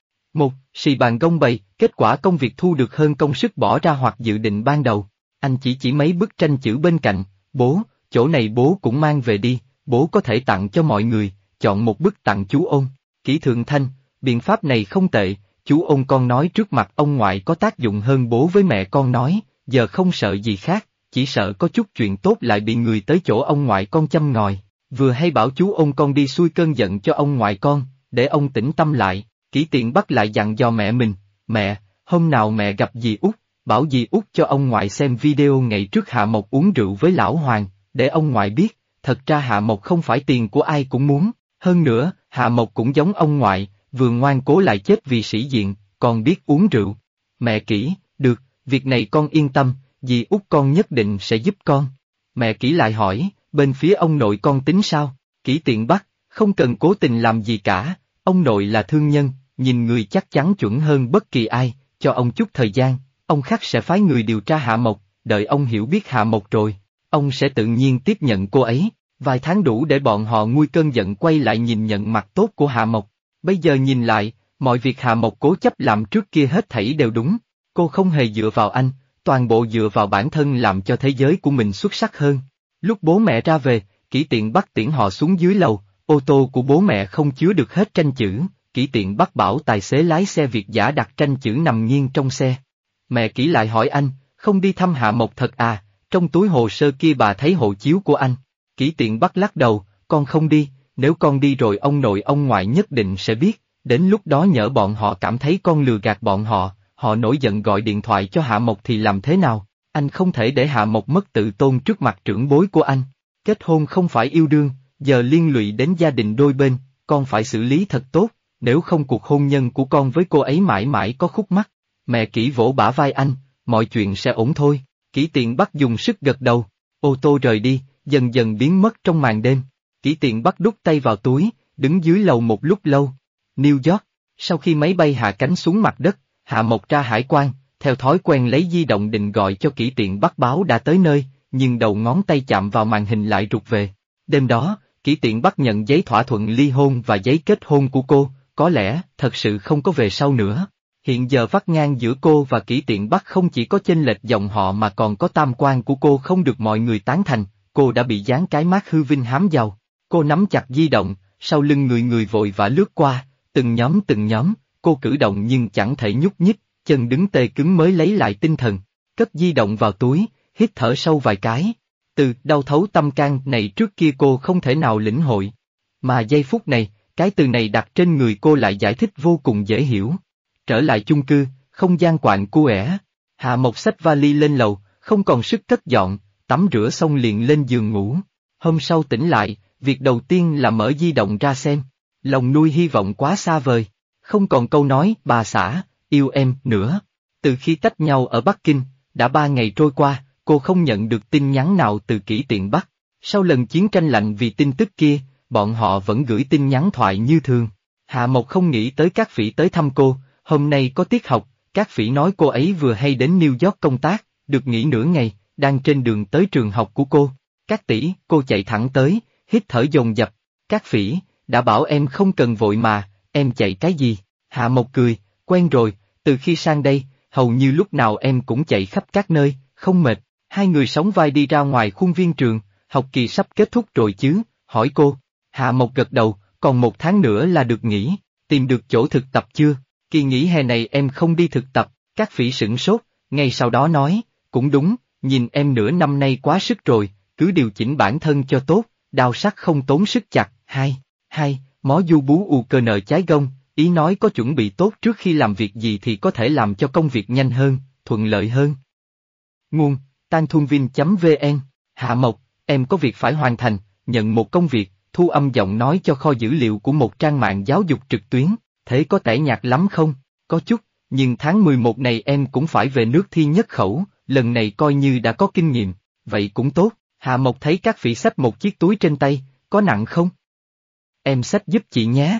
Xì bàn gông bày, kết quả công việc thu được hơn công sức bỏ ra hoặc dự định ban đầu. Anh chỉ mấy bức tranh chữ bên cạnh, bố, chỗ này bố cũng mang về đi, bố có thể tặng cho mọi người, chọn một bức tặng chú Ôn. Kỷ Thượng Thanh, biện pháp này không tệ, chú Ôn con nói trước mặt ông ngoại có tác dụng hơn bố với mẹ con nói, giờ không sợ gì khác, chỉ sợ có chút chuyện tốt lại bị người tới chỗ ông ngoại con châm ngòi. Vừa hay bảo chú Ôn con đi xuôi cơn giận cho ông ngoại con, để ông tĩnh tâm lại. Kỷ Tiện Bắc lại dặn dò mẹ mình, mẹ, hôm nào mẹ gặp dì Út, bảo dì Út cho ông ngoại xem video ngày trước Hạ Mộc uống rượu với lão Hoàng, để ông ngoại biết, thật ra Hạ Mộc không phải tiền của ai cũng muốn, hơn nữa, Hạ Mộc cũng giống ông ngoại, vừa ngoan cố lại chết vì sĩ diện, còn biết uống rượu. Mẹ Kỷ, được, việc này con yên tâm, dì Út con nhất định sẽ giúp con. Mẹ Kỷ lại hỏi, bên phía ông nội con tính sao? Kỷ Tiện Bắc, không cần cố tình làm gì cả, ông nội là thương nhân, nhìn người chắc chắn chuẩn hơn bất kỳ ai, cho ông chút thời gian, ông khắc sẽ phái người điều tra Hạ Mộc, đợi ông hiểu biết Hạ Mộc rồi, ông sẽ tự nhiên tiếp nhận cô ấy, vài tháng đủ để bọn họ nguôi cơn giận quay lại nhìn nhận mặt tốt của Hạ Mộc. Bây giờ nhìn lại, mọi việc Hạ Mộc cố chấp làm trước kia hết thảy đều đúng, cô không hề dựa vào anh, toàn bộ dựa vào bản thân làm cho thế giới của mình xuất sắc hơn. Lúc bố mẹ ra về, Kỷ Tiện Bắc tiễn họ xuống dưới lầu, ô tô của bố mẹ không chứa được hết tranh chữ, Kỷ Tiện Bắc bảo tài xế lái xe Việt dã đặt tranh chữ nằm nghiêng trong xe. Mẹ Kỷ lại hỏi anh, không đi thăm Hạ Mộc thật à, trong túi hồ sơ kia bà thấy hộ chiếu của anh. Kỷ Tiện Bắc lắc đầu, con không đi, nếu con đi rồi ông nội ông ngoại nhất định sẽ biết, đến lúc đó nhỡ bọn họ cảm thấy con lừa gạt bọn họ, họ nổi giận gọi điện thoại cho Hạ Mộc thì làm thế nào? Anh không thể để Hạ Mộc mất tự tôn trước mặt trưởng bối của anh. Kết hôn không phải yêu đương, giờ liên lụy đến gia đình đôi bên, con phải xử lý thật tốt, nếu không cuộc hôn nhân của con với cô ấy mãi mãi có khúc mắc. Mẹ Kỷ vỗ bả vai anh, mọi chuyện sẽ ổn thôi. Kỷ Tiện Bắc dùng sức gật đầu, ô tô rời đi, dần dần biến mất trong màn đêm. Kỷ Tiện Bắc đút tay vào túi, đứng dưới lầu một lúc lâu. New York, sau khi máy bay hạ cánh xuống mặt đất, Hạ Mộc ra hải quan, theo thói quen lấy di động định gọi cho Kỷ Tiện Bắc báo đã tới nơi, nhưng đầu ngón tay chạm vào màn hình lại rụt về. Đêm đó, Kỷ Tiện Bắc nhận giấy thỏa thuận ly hôn và giấy kết hôn của cô, có lẽ thật sự không có về sau nữa. Hiện giờ vắt ngang giữa cô và Kỷ Tiện Bắc không chỉ có chênh lệch dòng họ mà còn có tam quan của cô không được mọi người tán thành, cô đã bị dán cái mác hư vinh hám giàu. Cô nắm chặt di động, sau lưng người vội vã lướt qua, từng nhóm, cô cử động nhưng chẳng thể nhúc nhích, chân đứng tê cứng mới lấy lại tinh thần. Cất di động vào túi, hít thở sâu vài cái. Từ đau thấu tâm can này trước kia cô không thể nào lĩnh hội. Mà giây phút này, cái từ này đặt trên người cô lại giải thích vô cùng dễ hiểu. Trở lại chung cư, không gian quạnh quẻ. Hạ Mộc xách vali lên lầu, không còn sức cất dọn, tắm rửa xong liền lên giường ngủ. Hôm sau tỉnh lại, việc đầu tiên là mở di động ra xem. Lòng nuôi hy vọng quá xa vời. Không còn câu nói, bà xã, yêu em, nữa. Từ khi tách nhau ở Bắc Kinh, đã 3 ngày trôi qua, cô không nhận được tin nhắn nào từ Kỷ Tiện Bắc. Sau lần chiến tranh lạnh vì tin tức kia, bọn họ vẫn gửi tin nhắn thoại như thường. Hạ Mộc không nghĩ tới Cát Phỉ tới thăm cô, hôm nay có tiết học, Cát Phỉ nói cô ấy vừa hay đến New York công tác, được nghỉ nửa ngày, đang trên đường tới trường học của cô. Cát tỷ, cô chạy thẳng tới, hít thở dồn dập. Cát Phỉ, đã bảo em không cần vội mà, em chạy cái gì? Hạ Mộc cười, quen rồi, từ khi sang đây, hầu như lúc nào em cũng chạy khắp các nơi, không mệt. Hai người sóng vai đi ra ngoài khuôn viên trường, học kỳ sắp kết thúc rồi chứ, hỏi cô. Hạ Mộc gật đầu, còn 1 tháng nữa là được nghỉ, tìm được chỗ thực tập chưa? Kỳ nghỉ hè này em không đi thực tập. Cát Phỉ sửng sốt, ngay sau đó nói, cũng đúng, nhìn em nửa năm nay quá sức rồi, cứ điều chỉnh bản thân cho tốt, đao sắc không tốn sức chặt. Hai, mó du bú u cơ nợ trái gông, ý nói có chuẩn bị tốt trước khi làm việc gì thì có thể làm cho công việc nhanh hơn, thuận lợi hơn. Nguồn, tanthunvin.vn. Hạ Mộc, em có việc phải hoàn thành, nhận một công việc, thu âm giọng nói cho kho dữ liệu của một trang mạng giáo dục trực tuyến, thế có tẻ nhạt lắm không? Có chút, nhưng tháng 11 này em cũng phải về nước thi nhất khẩu, lần này coi như đã có kinh nghiệm, vậy cũng tốt. Hạ Mộc thấy Cát Phỉ xách một chiếc túi trên tay, có nặng không? Em xách giúp chị nhé.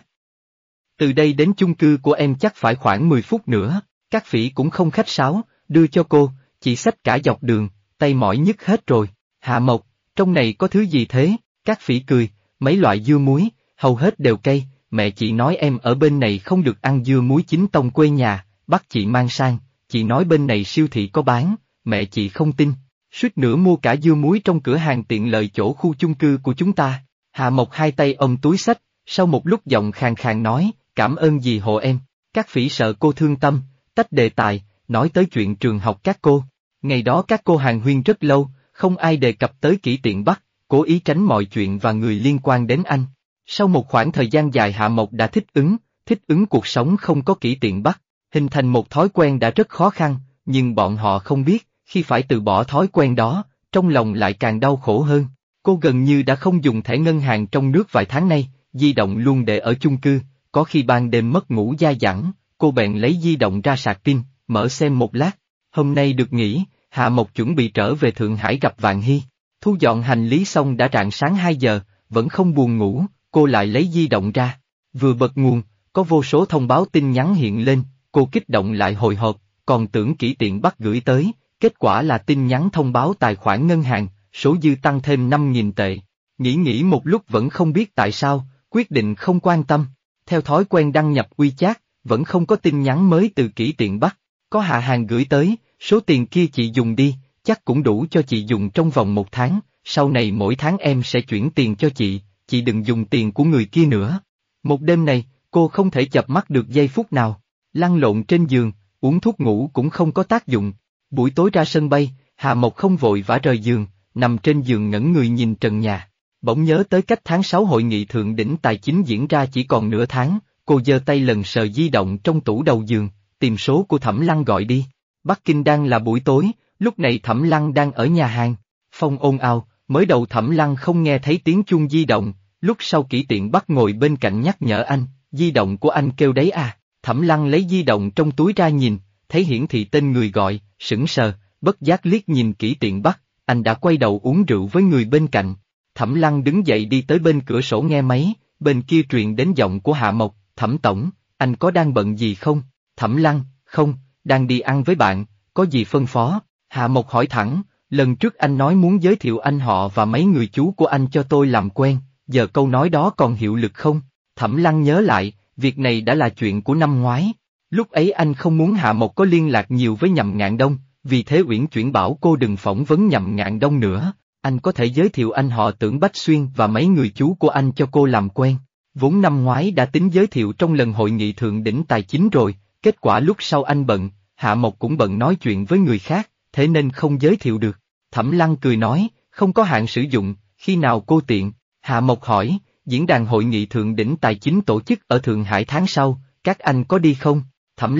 Từ đây đến chung cư của em chắc phải khoảng 10 phút nữa. Cát Phỉ cũng không khách sáo, đưa cho cô, chị xách cả dọc đường, tay mỏi nhức hết rồi. Hạ Mộc, trong này có thứ gì thế? Cát Phỉ cười, mấy loại dưa muối, hầu hết đều cay, mẹ chị nói em ở bên này không được ăn dưa muối chính tông quê nhà, bắt chị mang sang, chị nói bên này siêu thị có bán, mẹ chị không tin, suýt nữa mua cả dưa muối trong cửa hàng tiện lợi chỗ khu chung cư của chúng ta. Hạ Mộc hai tay ôm túi xách, sau một lúc giọng khàn khàn nói, cảm ơn dì hộ em. Cát Phỉ sợ cô thương tâm, tách đề tài, nói tới chuyện trường học các cô. Ngày đó các cô hàn huyên rất lâu, không ai đề cập tới Kỷ Tiện Bắc, cố ý tránh mọi chuyện và người liên quan đến anh. Sau một khoảng thời gian dài Hạ Mộc đã thích ứng cuộc sống không có Kỷ Tiện Bắc, hình thành một thói quen đã rất khó khăn, nhưng bọn họ không biết, khi phải từ bỏ thói quen đó, trong lòng lại càng đau khổ hơn. Cô gần như đã không dùng thẻ ngân hàng trong nước vài tháng nay, di động luôn để ở chung cư, có khi ban đêm mất ngủ dai dẳng, cô bèn lấy di động ra sạc pin, mở xem một lát. Hôm nay được nghỉ, Hạ Mộc chuẩn bị trở về Thượng Hải gặp Vạn Hy. Thu dọn hành lý xong đã rạng sáng 2 giờ, vẫn không buồn ngủ, cô lại lấy di động ra. Vừa bật nguồn, có vô số thông báo tin nhắn hiện lên, cô kích động lại hồi hộp, còn tưởng Kỷ Tiện Bắc gửi tới, kết quả là tin nhắn thông báo tài khoản ngân hàng, số dư tăng thêm 5.000 tệ. Nghĩ một lúc vẫn không biết tại sao, quyết định không quan tâm. Theo thói quen đăng nhập WeChat, vẫn không có tin nhắn mới từ Kỷ Tiện Bắc. Có Hạ Hàng gửi tới, số tiền kia chị dùng đi, chắc cũng đủ cho chị dùng trong vòng 1 tháng, sau này mỗi tháng em sẽ chuyển tiền cho chị đừng dùng tiền của người kia nữa. Một đêm này, cô không thể chợp mắt được giây phút nào. Lăn lộn trên giường, uống thuốc ngủ cũng không có tác dụng. Buổi tối ra sân bay, Hạ Mộc không vội vã rời giường, nằm trên giường ngẩn người nhìn trần nhà. Bỗng nhớ tới cách tháng 6 hội nghị thượng đỉnh tài chính diễn ra chỉ còn nửa tháng, cô giơ tay lần sờ di động trong tủ đầu giường, tìm số của Thẩm Lăng gọi đi. Bắc Kinh đang là buổi tối, lúc này Thẩm Lăng đang ở nhà hàng. Phòng ồn ào, mới đầu Thẩm Lăng không nghe thấy tiếng chuông di động, lúc sau Kỷ Tiện Bắc ngồi bên cạnh nhắc nhở anh, di động của anh kêu đấy à. Thẩm Lăng lấy di động trong túi ra nhìn, thấy hiển thị tên người gọi, sững sờ, bất giác liếc nhìn Kỷ Tiện Bắc, anh đã quay đầu uống rượu với người bên cạnh. Thẩm Lăng đứng dậy đi tới bên cửa sổ nghe máy, bên kia truyền đến giọng của Hạ Mộc, Thẩm tổng, anh có đang bận gì không? Thẩm Lăng, không, đang đi ăn với bạn, có gì phân phó? Hạ Mộc hỏi thẳng, lần trước anh nói muốn giới thiệu anh họ và mấy người chú của anh cho tôi làm quen, giờ câu nói đó còn hiệu lực không? Thẩm Lăng nhớ lại, việc này đã là chuyện của năm ngoái. Lúc ấy anh không muốn Hạ Mộc có liên lạc nhiều với Nhậm Ngạn Đông, vì thế uyển chuyển bảo cô đừng phỏng vấn Nhậm Ngạn Đông nữa. Anh có thể giới thiệu anh họ Tưởng Bách Xuyên và mấy người chú của anh cho cô làm quen. Vốn năm ngoái đã tính giới thiệu trong lần hội nghị thượng đỉnh tài chính rồi, kết quả lúc sau anh bận, Hạ Mộc cũng bận nói chuyện với người khác, thế nên không giới thiệu được. Thẩm Lăng cười nói, không có hạn sử dụng, khi nào cô tiện? Hạ Mộc hỏi, diễn đàn hội nghị thượng đỉnh tài chính tổ chức ở Thượng Hải tháng sau, các anh có đi không? Thẩm Lăng,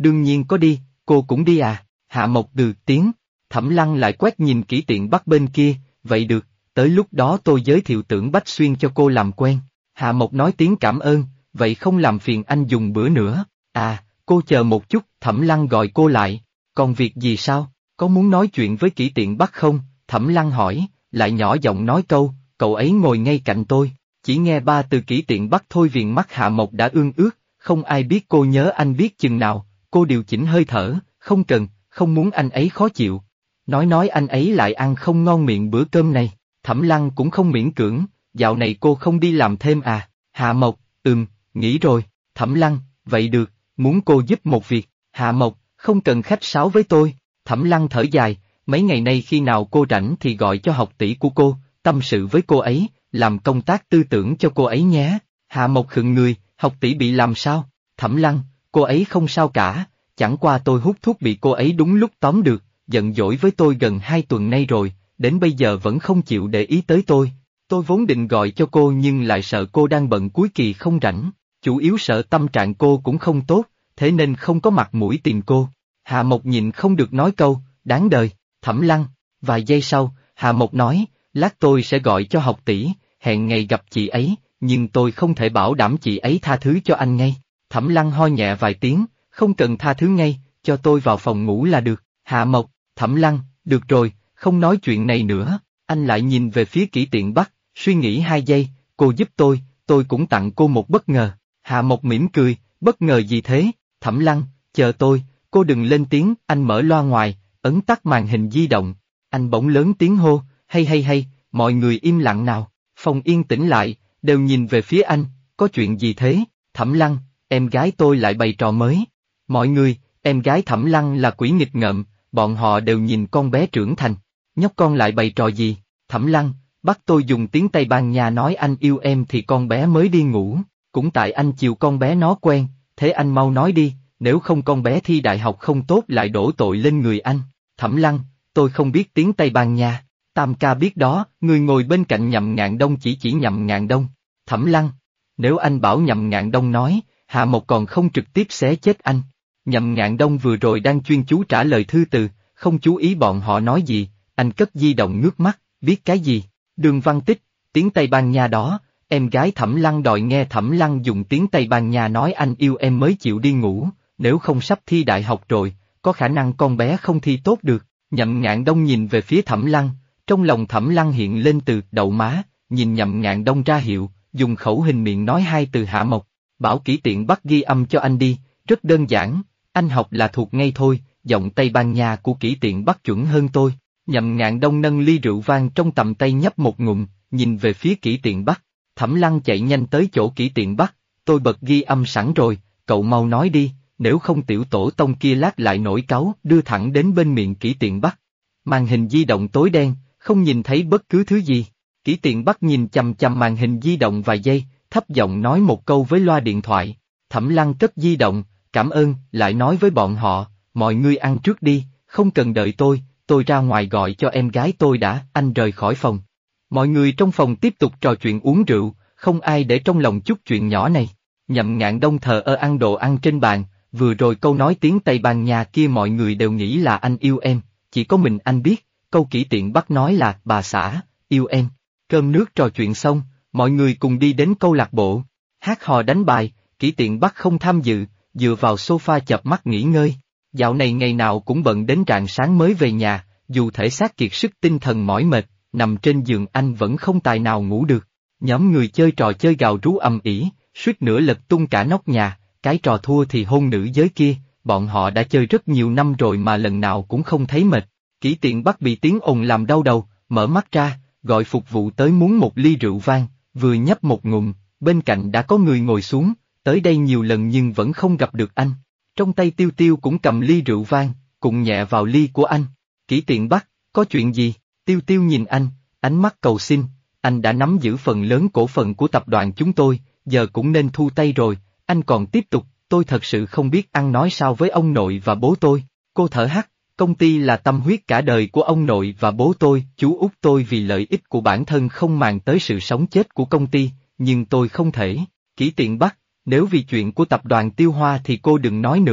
Đương nhiên có đi, cô cũng đi à? Hạ Mộc tiếng. Thẩm Lăng lại quét nhìn Kỷ Tiện Bắc bên kia, vậy được, tới lúc đó tôi giới thiệu Tưởng Bách Xuyên cho cô làm quen. Hạ Mộc nói tiếng cảm ơn, vậy không làm phiền anh dùng bữa nữa. À, cô chờ một chút, Thẩm Lăng gọi cô lại. Còn việc gì sao? Có muốn nói chuyện với Kỷ Tiện Bắc không? Thẩm Lăng hỏi, lại nhỏ giọng nói câu, cậu ấy ngồi ngay cạnh tôi. Chỉ nghe ba từ Kỷ Tiện Bắc thôi viền mắt Hạ Mộc đã ương ướt, không ai biết cô nhớ anh biết chừng nào, cô điều chỉnh hơi thở, không cần, không muốn anh ấy khó chịu. Nói anh ấy lại ăn không ngon miệng bữa cơm này, Thẩm Lăng cũng không miễn cưỡng, dạo này cô không đi làm thêm à? Hạ Mộc, nghĩ rồi. Thẩm Lăng, vậy được, muốn cô giúp một việc. Hạ Mộc, không cần khách sáo với tôi. Thẩm Lăng thở dài, mấy ngày nay khi nào cô rảnh thì gọi cho học tỷ của cô, tâm sự với cô ấy, làm công tác tư tưởng cho cô ấy nhé. Hạ Mộc khựng người, học tỷ bị làm sao? Thẩm Lăng, cô ấy không sao cả, chẳng qua tôi hút thuốc bị cô ấy đúng lúc tóm được, giận dỗi với tôi gần 2 tuần nay rồi, đến bây giờ vẫn không chịu để ý tới tôi. Tôi vốn định gọi cho cô nhưng lại sợ cô đang bận cuối kỳ không rảnh, chủ yếu sợ tâm trạng cô cũng không tốt, thế nên không có mặt mũi tìm cô. Hạ Mộc nhịn không được nói câu, đáng đời. Thẩm Lăng, vài giây sau, Hạ Mộc nói, lát tôi sẽ gọi cho học tỷ, hẹn ngày gặp chị ấy, nhưng tôi không thể bảo đảm chị ấy tha thứ cho anh ngay. Thẩm Lăng ho nhẹ vài tiếng, không cần tha thứ ngay, cho tôi vào phòng ngủ là được. Hạ Mộc, Thẩm Lăng, được rồi, không nói chuyện này nữa. Anh lại nhìn về phía Kỷ Tiện Bắc, suy nghĩ 2 giây, cô giúp tôi cũng tặng cô một bất ngờ. Hạ Mộc mỉm cười, bất ngờ gì thế? Thẩm Lăng, chờ tôi, cô đừng lên tiếng. Anh mở loa ngoài, ấn tắt màn hình di động. Anh bỗng lớn tiếng hô, hay, mọi người im lặng nào. Phòng yên tĩnh lại, đều nhìn về phía anh, có chuyện gì thế? Thẩm Lăng, em gái tôi lại bày trò mới. Mọi người, em gái Thẩm Lăng là quỷ nghịch ngợm, bọn họ đều nhìn con bé trưởng thành. Nhóc con lại bày trò gì? Thẩm Lăng, bắt tôi dùng tiếng Tây Ban Nha nói anh yêu em thì con bé mới đi ngủ, cũng tại anh chiều con bé nó quen, thế anh mau nói đi, nếu không con bé thi đại học không tốt lại đổ tội lên người anh. Thẩm Lăng, tôi không biết tiếng Tây Ban Nha, Tam ca biết đó. Người ngồi bên cạnh Nhậm Ngạn Đông chỉ Nhậm Ngạn Đông. Thẩm Lăng, nếu anh bảo Nhậm Ngạn Đông nói, Hạ Mộc còn không trực tiếp xé chết anh. Nhậm Ngạn Đông vừa rồi đang chuyên chú trả lời thư từ, không chú ý bọn họ nói gì, anh cất di động ngước mắt, biết cái gì? Đường Văn Tích, tiếng Tây Ban Nha đó, em gái Thẩm Lăng đòi nghe Thẩm Lăng dùng tiếng Tây Ban Nha nói anh yêu em mới chịu đi ngủ, nếu không sắp thi đại học rồi, có khả năng con bé không thi tốt được. Nhậm Ngạn Đông nhìn về phía Thẩm Lăng, trong lòng Thẩm Lăng hiện lên từ đậu má, nhìn Nhậm Ngạn Đông ra hiệu, dùng khẩu hình miệng nói 2 từ Hạ Mộc, bảo Kỷ Tiện Bắc ghi âm cho anh đi, rất đơn giản, anh học là thuộc ngay thôi, giọng Tây Ban Nha của Kỷ Tiện Bắc chuẩn hơn tôi. Nhậm Ngạn Đông nâng ly rượu vang trong tầm tay nhấp một ngụm, nhìn về phía Kỷ Tiện Bắc. Thẩm Lăng chạy nhanh tới chỗ Kỷ Tiện Bắc, tôi bật ghi âm sẵn rồi, cậu mau nói đi, nếu không tiểu tổ tông kia lát lại nổi cáu, đưa thẳng đến bên miệng Kỷ Tiện Bắc. Màn hình di động tối đen, không nhìn thấy bất cứ thứ gì. Kỷ Tiện Bắc nhìn chằm chằm màn hình di động vài giây, thấp giọng nói một câu với loa điện thoại. Thẩm Lăng cất di động, cảm ơn, lại nói với bọn họ, mọi người ăn trước đi, không cần đợi tôi ra ngoài gọi cho em gái tôi đã. Anh rời khỏi phòng. Mọi người trong phòng tiếp tục trò chuyện uống rượu, không ai để trong lòng chút chuyện nhỏ này. Nhậm Ngạn Đông thờ ơ ăn đồ ăn trên bàn, vừa rồi câu nói tiếng Tây Ban Nha kia mọi người đều nghĩ là anh yêu em, chỉ có mình anh biết, câu Kỷ Tiện Bắc nói là bà xã, yêu em. Cơm nước trò chuyện xong, mọi người cùng đi đến câu lạc bộ, hát hò đánh bài, Kỷ Tiện Bắc không tham dự, dựa vào sofa chợp mắt nghỉ ngơi. Dạo này ngày nào cũng bận đến rạng sáng mới về nhà, dù thể xác kiệt sức tinh thần mỏi mệt, nằm trên giường anh vẫn không tài nào ngủ được. Nhóm người chơi trò chơi gào rú ầm ĩ, suýt nữa lật tung cả nóc nhà, cái trò thua thì hôn nữ giới kia, bọn họ đã chơi rất nhiều năm rồi mà lần nào cũng không thấy mệt. Kỷ Tiện Bắc bị tiếng ồn làm đau đầu, mở mắt ra, gọi phục vụ tới muốn một ly rượu vang, vừa nhấp một ngụm, bên cạnh đã có người ngồi xuống, tới đây nhiều lần nhưng vẫn không gặp được anh. Trong tay Tiêu Tiêu cũng cầm ly rượu vang, cùng nhẹ vào ly của anh. Kỷ Tiện Bắc, có chuyện gì? Tiêu Tiêu nhìn anh, ánh mắt cầu xin, anh đã nắm giữ phần lớn cổ phần của tập đoàn chúng tôi, giờ cũng nên thu tay rồi. Anh còn tiếp tục, tôi thật sự không biết ăn nói sao với ông nội và bố tôi. Cô thở hắt, công ty là tâm huyết cả đời của ông nội và bố tôi, chú út tôi vì lợi ích của bản thân không màng tới sự sống chết của công ty, nhưng tôi không thể. Kỷ Tiện Bắc, nếu vì chuyện của tập đoàn Tiêu Hoa thì cô đừng nói nữa,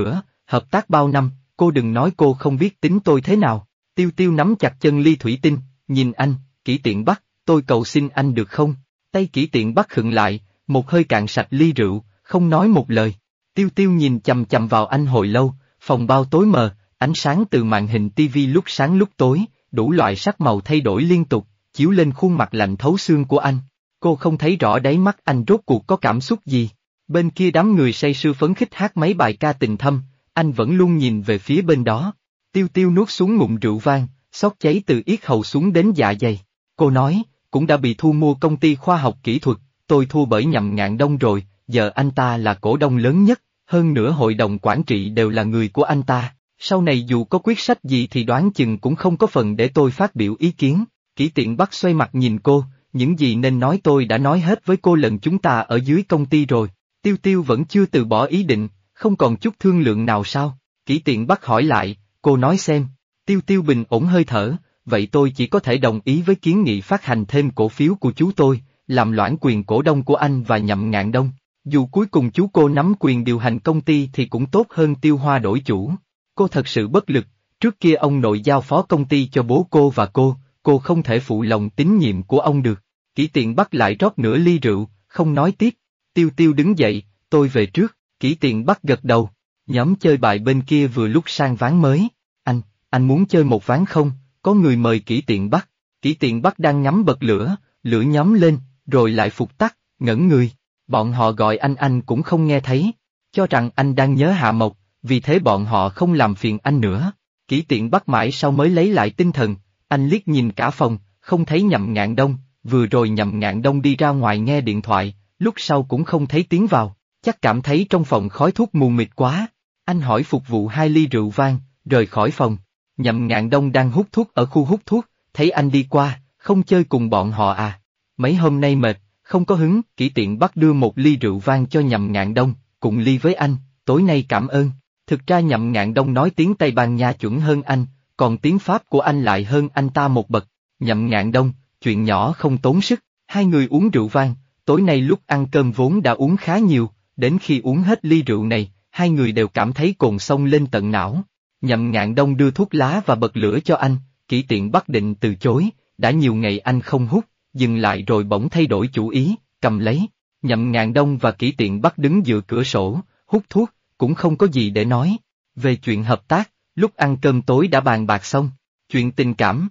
hợp tác bao năm, cô đừng nói cô không biết tính tôi thế nào. Tiêu Tiêu nắm chặt chân ly thủy tinh, nhìn anh, Kỷ Tiện Bắc, tôi cầu xin anh được không? Tay Kỷ Tiện Bắc khựng lại, một hơi cạn sạch ly rượu, không nói một lời. Tiêu Tiêu nhìn chằm chằm vào anh hồi lâu, phòng bao tối mờ, ánh sáng từ màn hình tivi lúc sáng lúc tối, đủ loại sắc màu thay đổi liên tục, chiếu lên khuôn mặt lạnh thấu xương của anh. Cô không thấy rõ đáy mắt anh rốt cuộc có cảm xúc gì. Bên kia đám người say sưa phấn khích hát mấy bài ca tình thâm, anh vẫn luôn nhìn về phía bên đó. Tiêu Tiêu nuốt xuống ngụm rượu vang, xót cháy từ yết hầu xuống đến dạ dày. Cô nói, cũng đã bị thu mua công ty khoa học kỹ thuật, tôi thua bởi Nhậm Ngạn Đông rồi, giờ anh ta là cổ đông lớn nhất, hơn nữa hội đồng quản trị đều là người của anh ta. Sau này dù có quyết sách gì thì đoán chừng cũng không có phần để tôi phát biểu ý kiến. Kỷ Tiện Bắc xoay mặt nhìn cô, những gì nên nói tôi đã nói hết với cô lần chúng ta ở dưới công ty rồi. Tiêu Tiêu vẫn chưa từ bỏ ý định, không còn chút thương lượng nào sao? Kỷ Tiện Bắc hỏi lại, cô nói xem. Tiêu Tiêu bình ổn hơi thở, vậy tôi chỉ có thể đồng ý với kiến nghị phát hành thêm cổ phiếu của chú tôi, làm loãng quyền cổ đông của anh và Nhậm Ngạn Đông. Dù cuối cùng chú cô nắm quyền điều hành công ty thì cũng tốt hơn Tiêu Hoa đổi chủ. Cô thật sự bất lực, trước kia ông nội giao phó công ty cho bố cô và cô không thể phụ lòng tín nhiệm của ông được. Kỷ Tiện Bắc lại rót nửa ly rượu, không nói tiếp. Tiêu Tiêu đứng dậy, tôi về trước. Kỷ Tiện Bắc gật đầu. Nhóm chơi bài bên kia vừa lúc sang ván mới. Anh muốn chơi một ván không? Có người mời Kỷ Tiện Bắc. Kỷ Tiện Bắc đang ngắm bật lửa, lửa nhóm lên, rồi lại phục tắt, ngẩn người. Bọn họ gọi anh cũng không nghe thấy. Cho rằng anh đang nhớ Hạ Mộc, vì thế bọn họ không làm phiền anh nữa. Kỷ Tiện Bắc mãi sau mới lấy lại tinh thần, anh liếc nhìn cả phòng, không thấy Nhậm Ngạn Đông, vừa rồi Nhậm Ngạn Đông đi ra ngoài nghe điện thoại, lúc sau cũng không thấy tiếng vào, chắc cảm thấy trong phòng khói thuốc mù mịt quá. Anh hỏi phục vụ 2 ly rượu vang, rời khỏi phòng. Nhậm Ngạn Đông đang hút thuốc ở khu hút thuốc, thấy anh đi qua, không chơi cùng bọn họ à? Mấy hôm nay mệt, không có hứng. Kỷ Tiện Bắc đưa một ly rượu vang cho Nhậm Ngạn Đông, cùng ly với anh, tối nay cảm ơn. Thực ra Nhậm Ngạn Đông nói tiếng Tây Ban Nha chuẩn hơn anh, còn tiếng Pháp của anh lại hơn anh ta một bậc. Nhậm Ngạn Đông, chuyện nhỏ không tốn sức, hai người uống rượu vang, tối nay lúc ăn cơm vốn đã uống khá nhiều, đến khi uống hết ly rượu này, hai người đều cảm thấy cồn sông lên tận não. Nhậm Ngạn Đông đưa thuốc lá và bật lửa cho anh, Kỷ Tiện Bắc định từ chối, đã nhiều ngày anh không hút, dừng lại rồi bỗng thay đổi chủ ý, cầm lấy. Nhậm Ngạn Đông và Kỷ Tiện Bắc đứng dựa cửa sổ, hút thuốc, cũng không có gì để nói. Về chuyện hợp tác, lúc ăn cơm tối đã bàn bạc xong, chuyện tình cảm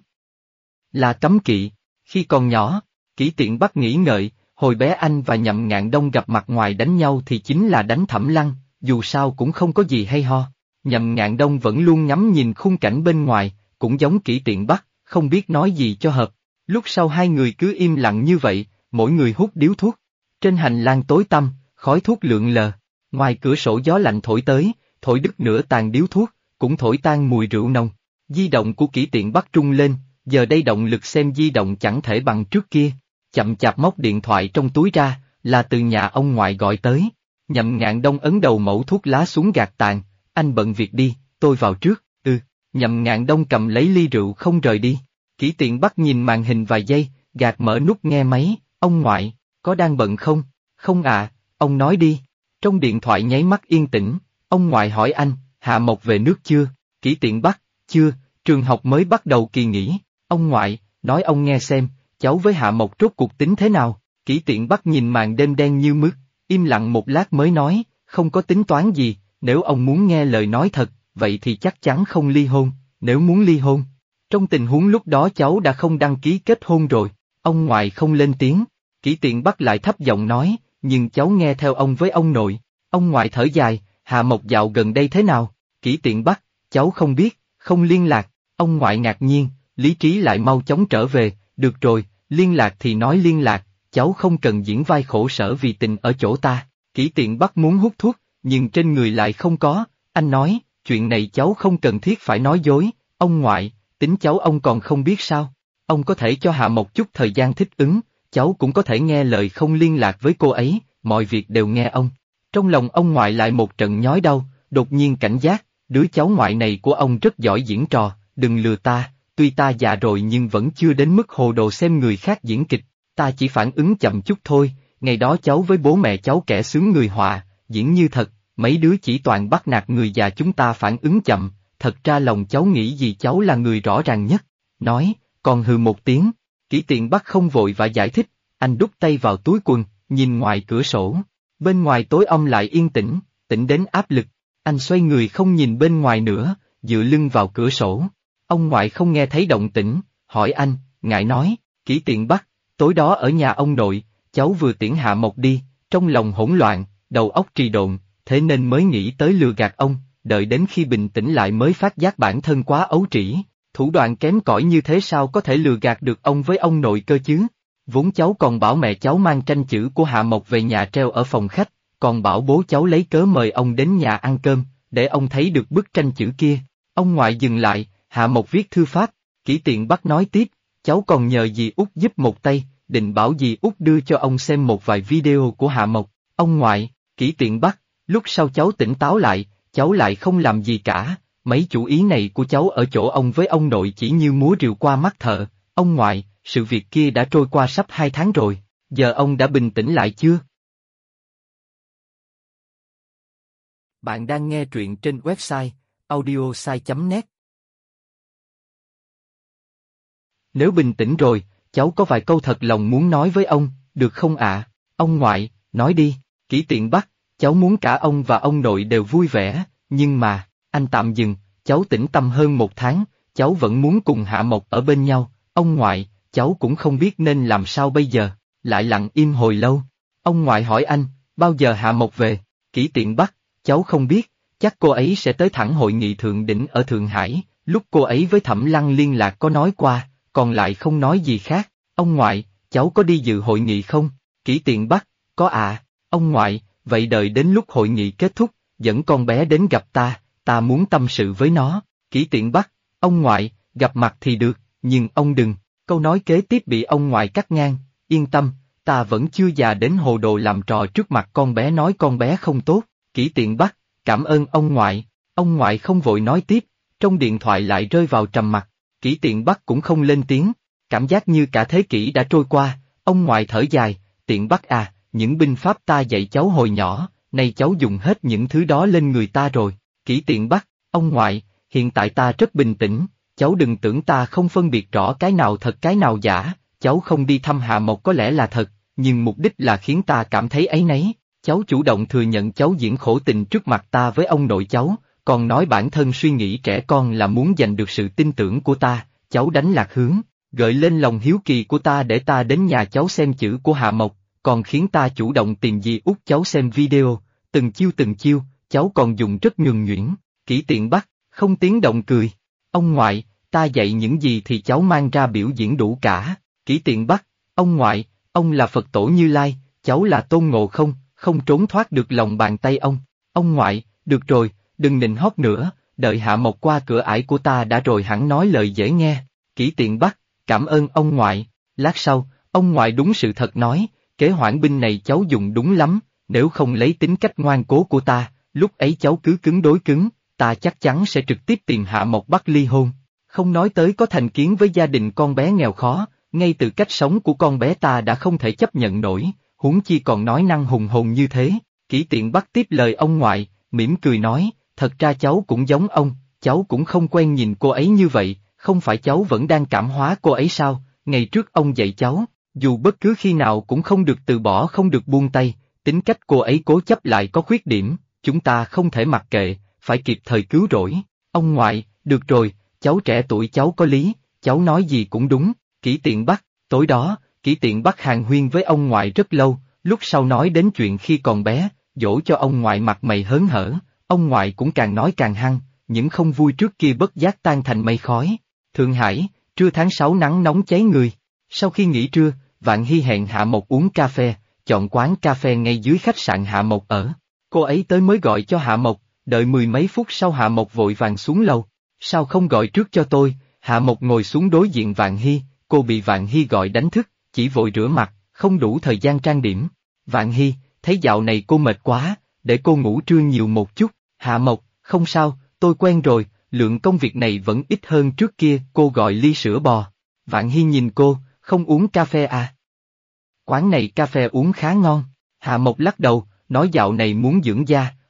là cấm kỵ. Khi còn nhỏ, Kỷ Tiện Bắc nghĩ ngợi, hồi bé anh và Nhậm Ngạn Đông gặp mặt ngoài đánh nhau thì chính là đánh thẩm lăng, dù sao cũng không có gì hay ho. Nhậm Ngạn Đông vẫn luôn ngắm nhìn khung cảnh bên ngoài, cũng giống Kỷ Tiện Bắc, không biết nói gì cho hợp. Lúc sau hai người cứ im lặng như vậy, mỗi người hút điếu thuốc. Trên hành lang tối tăm, khói thuốc lượn lờ. Ngoài cửa sổ gió lạnh thổi tới, thổi đứt nửa tàn điếu thuốc, cũng thổi tan mùi rượu nồng. Di động của Kỷ Tiện Bắc rung lên, giờ đây động lực xem di động chẳng thể bằng trước kia. Chậm chạp móc điện thoại trong túi ra, là từ nhà ông ngoại gọi tới. Nhậm Ngạn Đông ấn đầu mẩu thuốc lá xuống gạt tàn, anh bận việc đi, tôi vào trước. Nhậm Ngạn Đông cầm lấy ly rượu không rời đi. Kỷ Tiện Bắc nhìn màn hình vài giây, gạt mở nút nghe máy, ông ngoại, có đang bận không? Không à, ông nói đi. Trong điện thoại nháy mắt yên tĩnh, ông ngoại hỏi anh, Hạ Mộc về nước chưa? Kỷ Tiện Bắc, chưa, trường học mới bắt đầu kỳ nghỉ. Ông ngoại, nói ông nghe xem, cháu với Hạ Mộc rốt cuộc tính thế nào? Kỷ Tiện Bắc nhìn màn đêm đen như mực, im lặng một lát mới nói, không có tính toán gì, nếu ông muốn nghe lời nói thật, vậy thì chắc chắn không ly hôn, nếu muốn ly hôn. Trong tình huống lúc đó cháu đã không đăng ký kết hôn rồi. Ông ngoại không lên tiếng. Kỷ Tiện Bắc lại thấp giọng nói, nhưng cháu nghe theo ông với ông nội. Ông ngoại thở dài, Hạ Mộc dạo gần đây thế nào? Kỷ Tiện Bắc, cháu không biết, không liên lạc. Ông ngoại ngạc nhiên, lý trí lại mau chóng trở về, được rồi, liên lạc thì nói liên lạc, cháu không cần diễn vai khổ sở vì tình ở chỗ ta. Kỷ Tiện Bắc muốn hút thuốc, nhưng trên người lại không có. Anh nói, chuyện này cháu không cần thiết phải nói dối. Ông ngoại, tính cháu ông còn không biết sao? Ông có thể cho Hạ Mộc chút thời gian thích ứng, cháu cũng có thể nghe lời không liên lạc với cô ấy, mọi việc đều nghe ông. Trong lòng ông ngoại lại một trận nhói đau, đột nhiên cảnh giác, đứa cháu ngoại này của ông rất giỏi diễn trò, đừng lừa ta, tuy ta già rồi nhưng vẫn chưa đến mức hồ đồ xem người khác diễn kịch, ta chỉ phản ứng chậm chút thôi, ngày đó cháu với bố mẹ cháu kẻ xướng người họa, diễn như thật, mấy đứa chỉ toàn bắt nạt người già chúng ta phản ứng chậm, thật ra lòng cháu nghĩ gì cháu là người rõ ràng nhất. Nói, còn hừ một tiếng, Kỷ Tiện Bắc không vội và giải thích, anh đút tay vào túi quần, nhìn ngoài cửa sổ. Bên ngoài tối om lại yên tĩnh, tĩnh đến áp lực. Anh xoay người không nhìn bên ngoài nữa, dựa lưng vào cửa sổ. Ông ngoại không nghe thấy động tĩnh, hỏi anh, ngại nói, Kỷ Tiện Bắc, tối đó ở nhà ông nội, cháu vừa tiễn Hạ Mộc đi, trong lòng hỗn loạn, đầu óc trì độn, thế nên mới nghĩ tới lừa gạt ông, đợi đến khi bình tĩnh lại mới phát giác bản thân quá ấu trĩ, thủ đoạn kém cỏi như thế sao có thể lừa gạt được ông với ông nội cơ chứ? Vốn cháu còn bảo mẹ cháu mang tranh chữ của Hạ Mộc về nhà treo ở phòng khách, còn bảo bố cháu lấy cớ mời ông đến nhà ăn cơm, để ông thấy được bức tranh chữ kia. Ông ngoại dừng lại, Hạ Mộc viết thư pháp, Kỷ Tiện Bắc nói tiếp, cháu còn nhờ dì Út giúp một tay, định bảo dì Út đưa cho ông xem một vài video của Hạ Mộc. Ông ngoại, Kỷ Tiện Bắc, lúc sau cháu tỉnh táo lại, cháu lại không làm gì cả, mấy chủ ý này của cháu ở chỗ ông với ông nội chỉ như múa rìu qua mắt thợ. Ông ngoại, sự việc kia đã trôi qua sắp 2 tháng rồi, giờ ông đã bình tĩnh lại chưa? Bạn đang nghe truyện trên website audiosai.net. Nếu bình tĩnh rồi, cháu có vài câu thật lòng muốn nói với ông, được không ạ? Ông ngoại, nói đi, Kỷ Tiện Bắc, cháu muốn cả ông và ông nội đều vui vẻ, nhưng mà, anh tạm dừng, cháu tĩnh tâm hơn 1 tháng, cháu vẫn muốn cùng Hạ Mộc ở bên nhau, ông ngoại, cháu cũng không biết nên làm sao bây giờ, lại lặng im hồi lâu. Ông ngoại hỏi anh, bao giờ Hạ Mộc về? Kỷ Tiện Bắc, cháu không biết, chắc cô ấy sẽ tới thẳng hội nghị thượng đỉnh ở Thượng Hải, lúc cô ấy với Thẩm Lăng liên lạc có nói qua, còn lại không nói gì khác. Ông ngoại, cháu có đi dự hội nghị không? Kỷ Tiện Bắc, có ạ. Ông ngoại, vậy đợi đến lúc hội nghị kết thúc, dẫn con bé đến gặp ta muốn tâm sự với nó. Kỷ Tiện Bắc, ông ngoại, gặp mặt thì được, nhưng ông đừng. Câu nói kế tiếp bị ông ngoại cắt ngang, yên tâm, ta vẫn chưa già đến hồ đồ làm trò trước mặt con bé nói con bé không tốt. Kỷ Tiện Bắc, cảm ơn ông ngoại không vội nói tiếp, trong điện thoại lại rơi vào trầm mặc. Kỷ Tiện Bắc cũng không lên tiếng, cảm giác như cả thế kỷ đã trôi qua. Ông ngoại thở dài, Tiện Bắc à, những binh pháp ta dạy cháu hồi nhỏ, nay cháu dùng hết những thứ đó lên người ta rồi. Kỷ Tiện Bắc, ông ngoại, hiện tại ta rất bình tĩnh, cháu đừng tưởng ta không phân biệt rõ cái nào thật cái nào giả, cháu không đi thăm Hạ Mộc có lẽ là thật, nhưng mục đích là khiến ta cảm thấy áy náy. Cháu chủ động thừa nhận cháu diễn khổ tình trước mặt ta với ông nội cháu, còn nói bản thân suy nghĩ trẻ con là muốn giành được sự tin tưởng của ta, cháu đánh lạc hướng, gợi lên lòng hiếu kỳ của ta để ta đến nhà cháu xem chữ của Hạ Mộc, còn khiến ta chủ động tìm dì Út cháu xem video, từng chiêu, cháu còn dùng rất nhuần nhuyễn. Kỷ Tiện Bắc, không tiếng động cười. Ông ngoại, ta dạy những gì thì cháu mang ra biểu diễn đủ cả. Kỷ Tiện Bắc, ông ngoại, ông là Phật tổ Như Lai, cháu là Tôn Ngộ Không, không trốn thoát được lòng bàn tay ông. Ông ngoại, được rồi, đừng nịnh hót nữa, đợi Hạ Mộc qua cửa ải của ta đã rồi hẳn nói lời dễ nghe. Kỷ Tiện Bắc, cảm ơn ông ngoại. Lát sau, ông ngoại đúng sự thật nói, kế hoãn binh này cháu dùng đúng lắm, nếu không lấy tính cách ngoan cố của ta, lúc ấy cháu cứ cứng đối cứng, ta chắc chắn sẽ trực tiếp tìm Hạ Mộc bắt ly hôn. Không nói tới có thành kiến với gia đình con bé nghèo khó, ngay từ cách sống của con bé ta đã không thể chấp nhận nổi, huống chi còn nói năng hùng hồn như thế. Kỷ Tiện Bắc tiếp lời ông ngoại, mỉm cười nói, thật ra cháu cũng giống ông, cháu cũng không quen nhìn cô ấy như vậy, không phải cháu vẫn đang cảm hóa cô ấy sao? Ngày trước ông dạy cháu, dù bất cứ khi nào cũng không được từ bỏ không được buông tay, tính cách cô ấy cố chấp lại có khuyết điểm, chúng ta không thể mặc kệ, phải kịp thời cứu rỗi. Ông ngoại, được rồi, cháu trẻ tuổi cháu có lý, cháu nói gì cũng đúng. Kỷ Tiện Bắc, tối đó, Kỷ Tiện Bắc hàn huyên với ông ngoại rất lâu, lúc sau nói đến chuyện khi còn bé, dỗ cho ông ngoại mặt mày hớn hở, ông ngoại cũng càng nói càng hăng, những không vui trước kia bất giác tan thành mây khói. Thượng Hải, trưa tháng 6 nắng nóng cháy người. Sau khi nghỉ trưa, Vạn Hy hẹn Hạ Mộc uống cà phê, chọn quán cà phê ngay dưới khách sạn Hạ Mộc ở. Cô ấy tới mới gọi cho Hạ Mộc, đợi 10 mấy phút sau Hạ Mộc vội vàng xuống lầu. Sao không gọi trước cho tôi? Hạ Mộc ngồi xuống đối diện Vạn Hy, cô bị Vạn Hy gọi đánh thức, chỉ vội rửa mặt, không đủ thời gian trang điểm. Vạn Hy, thấy dạo này cô mệt quá, để cô ngủ trưa nhiều một chút. Hạ Mộc, không sao, tôi quen rồi, lượng công việc này vẫn ít hơn trước kia. Cô gọi ly sữa bò. Vạn Hy nhìn cô, không uống cà phê à? Quán này cà phê uống khá ngon. Hạ Mộc lắc đầu, nói dạo này muốn dưỡng da,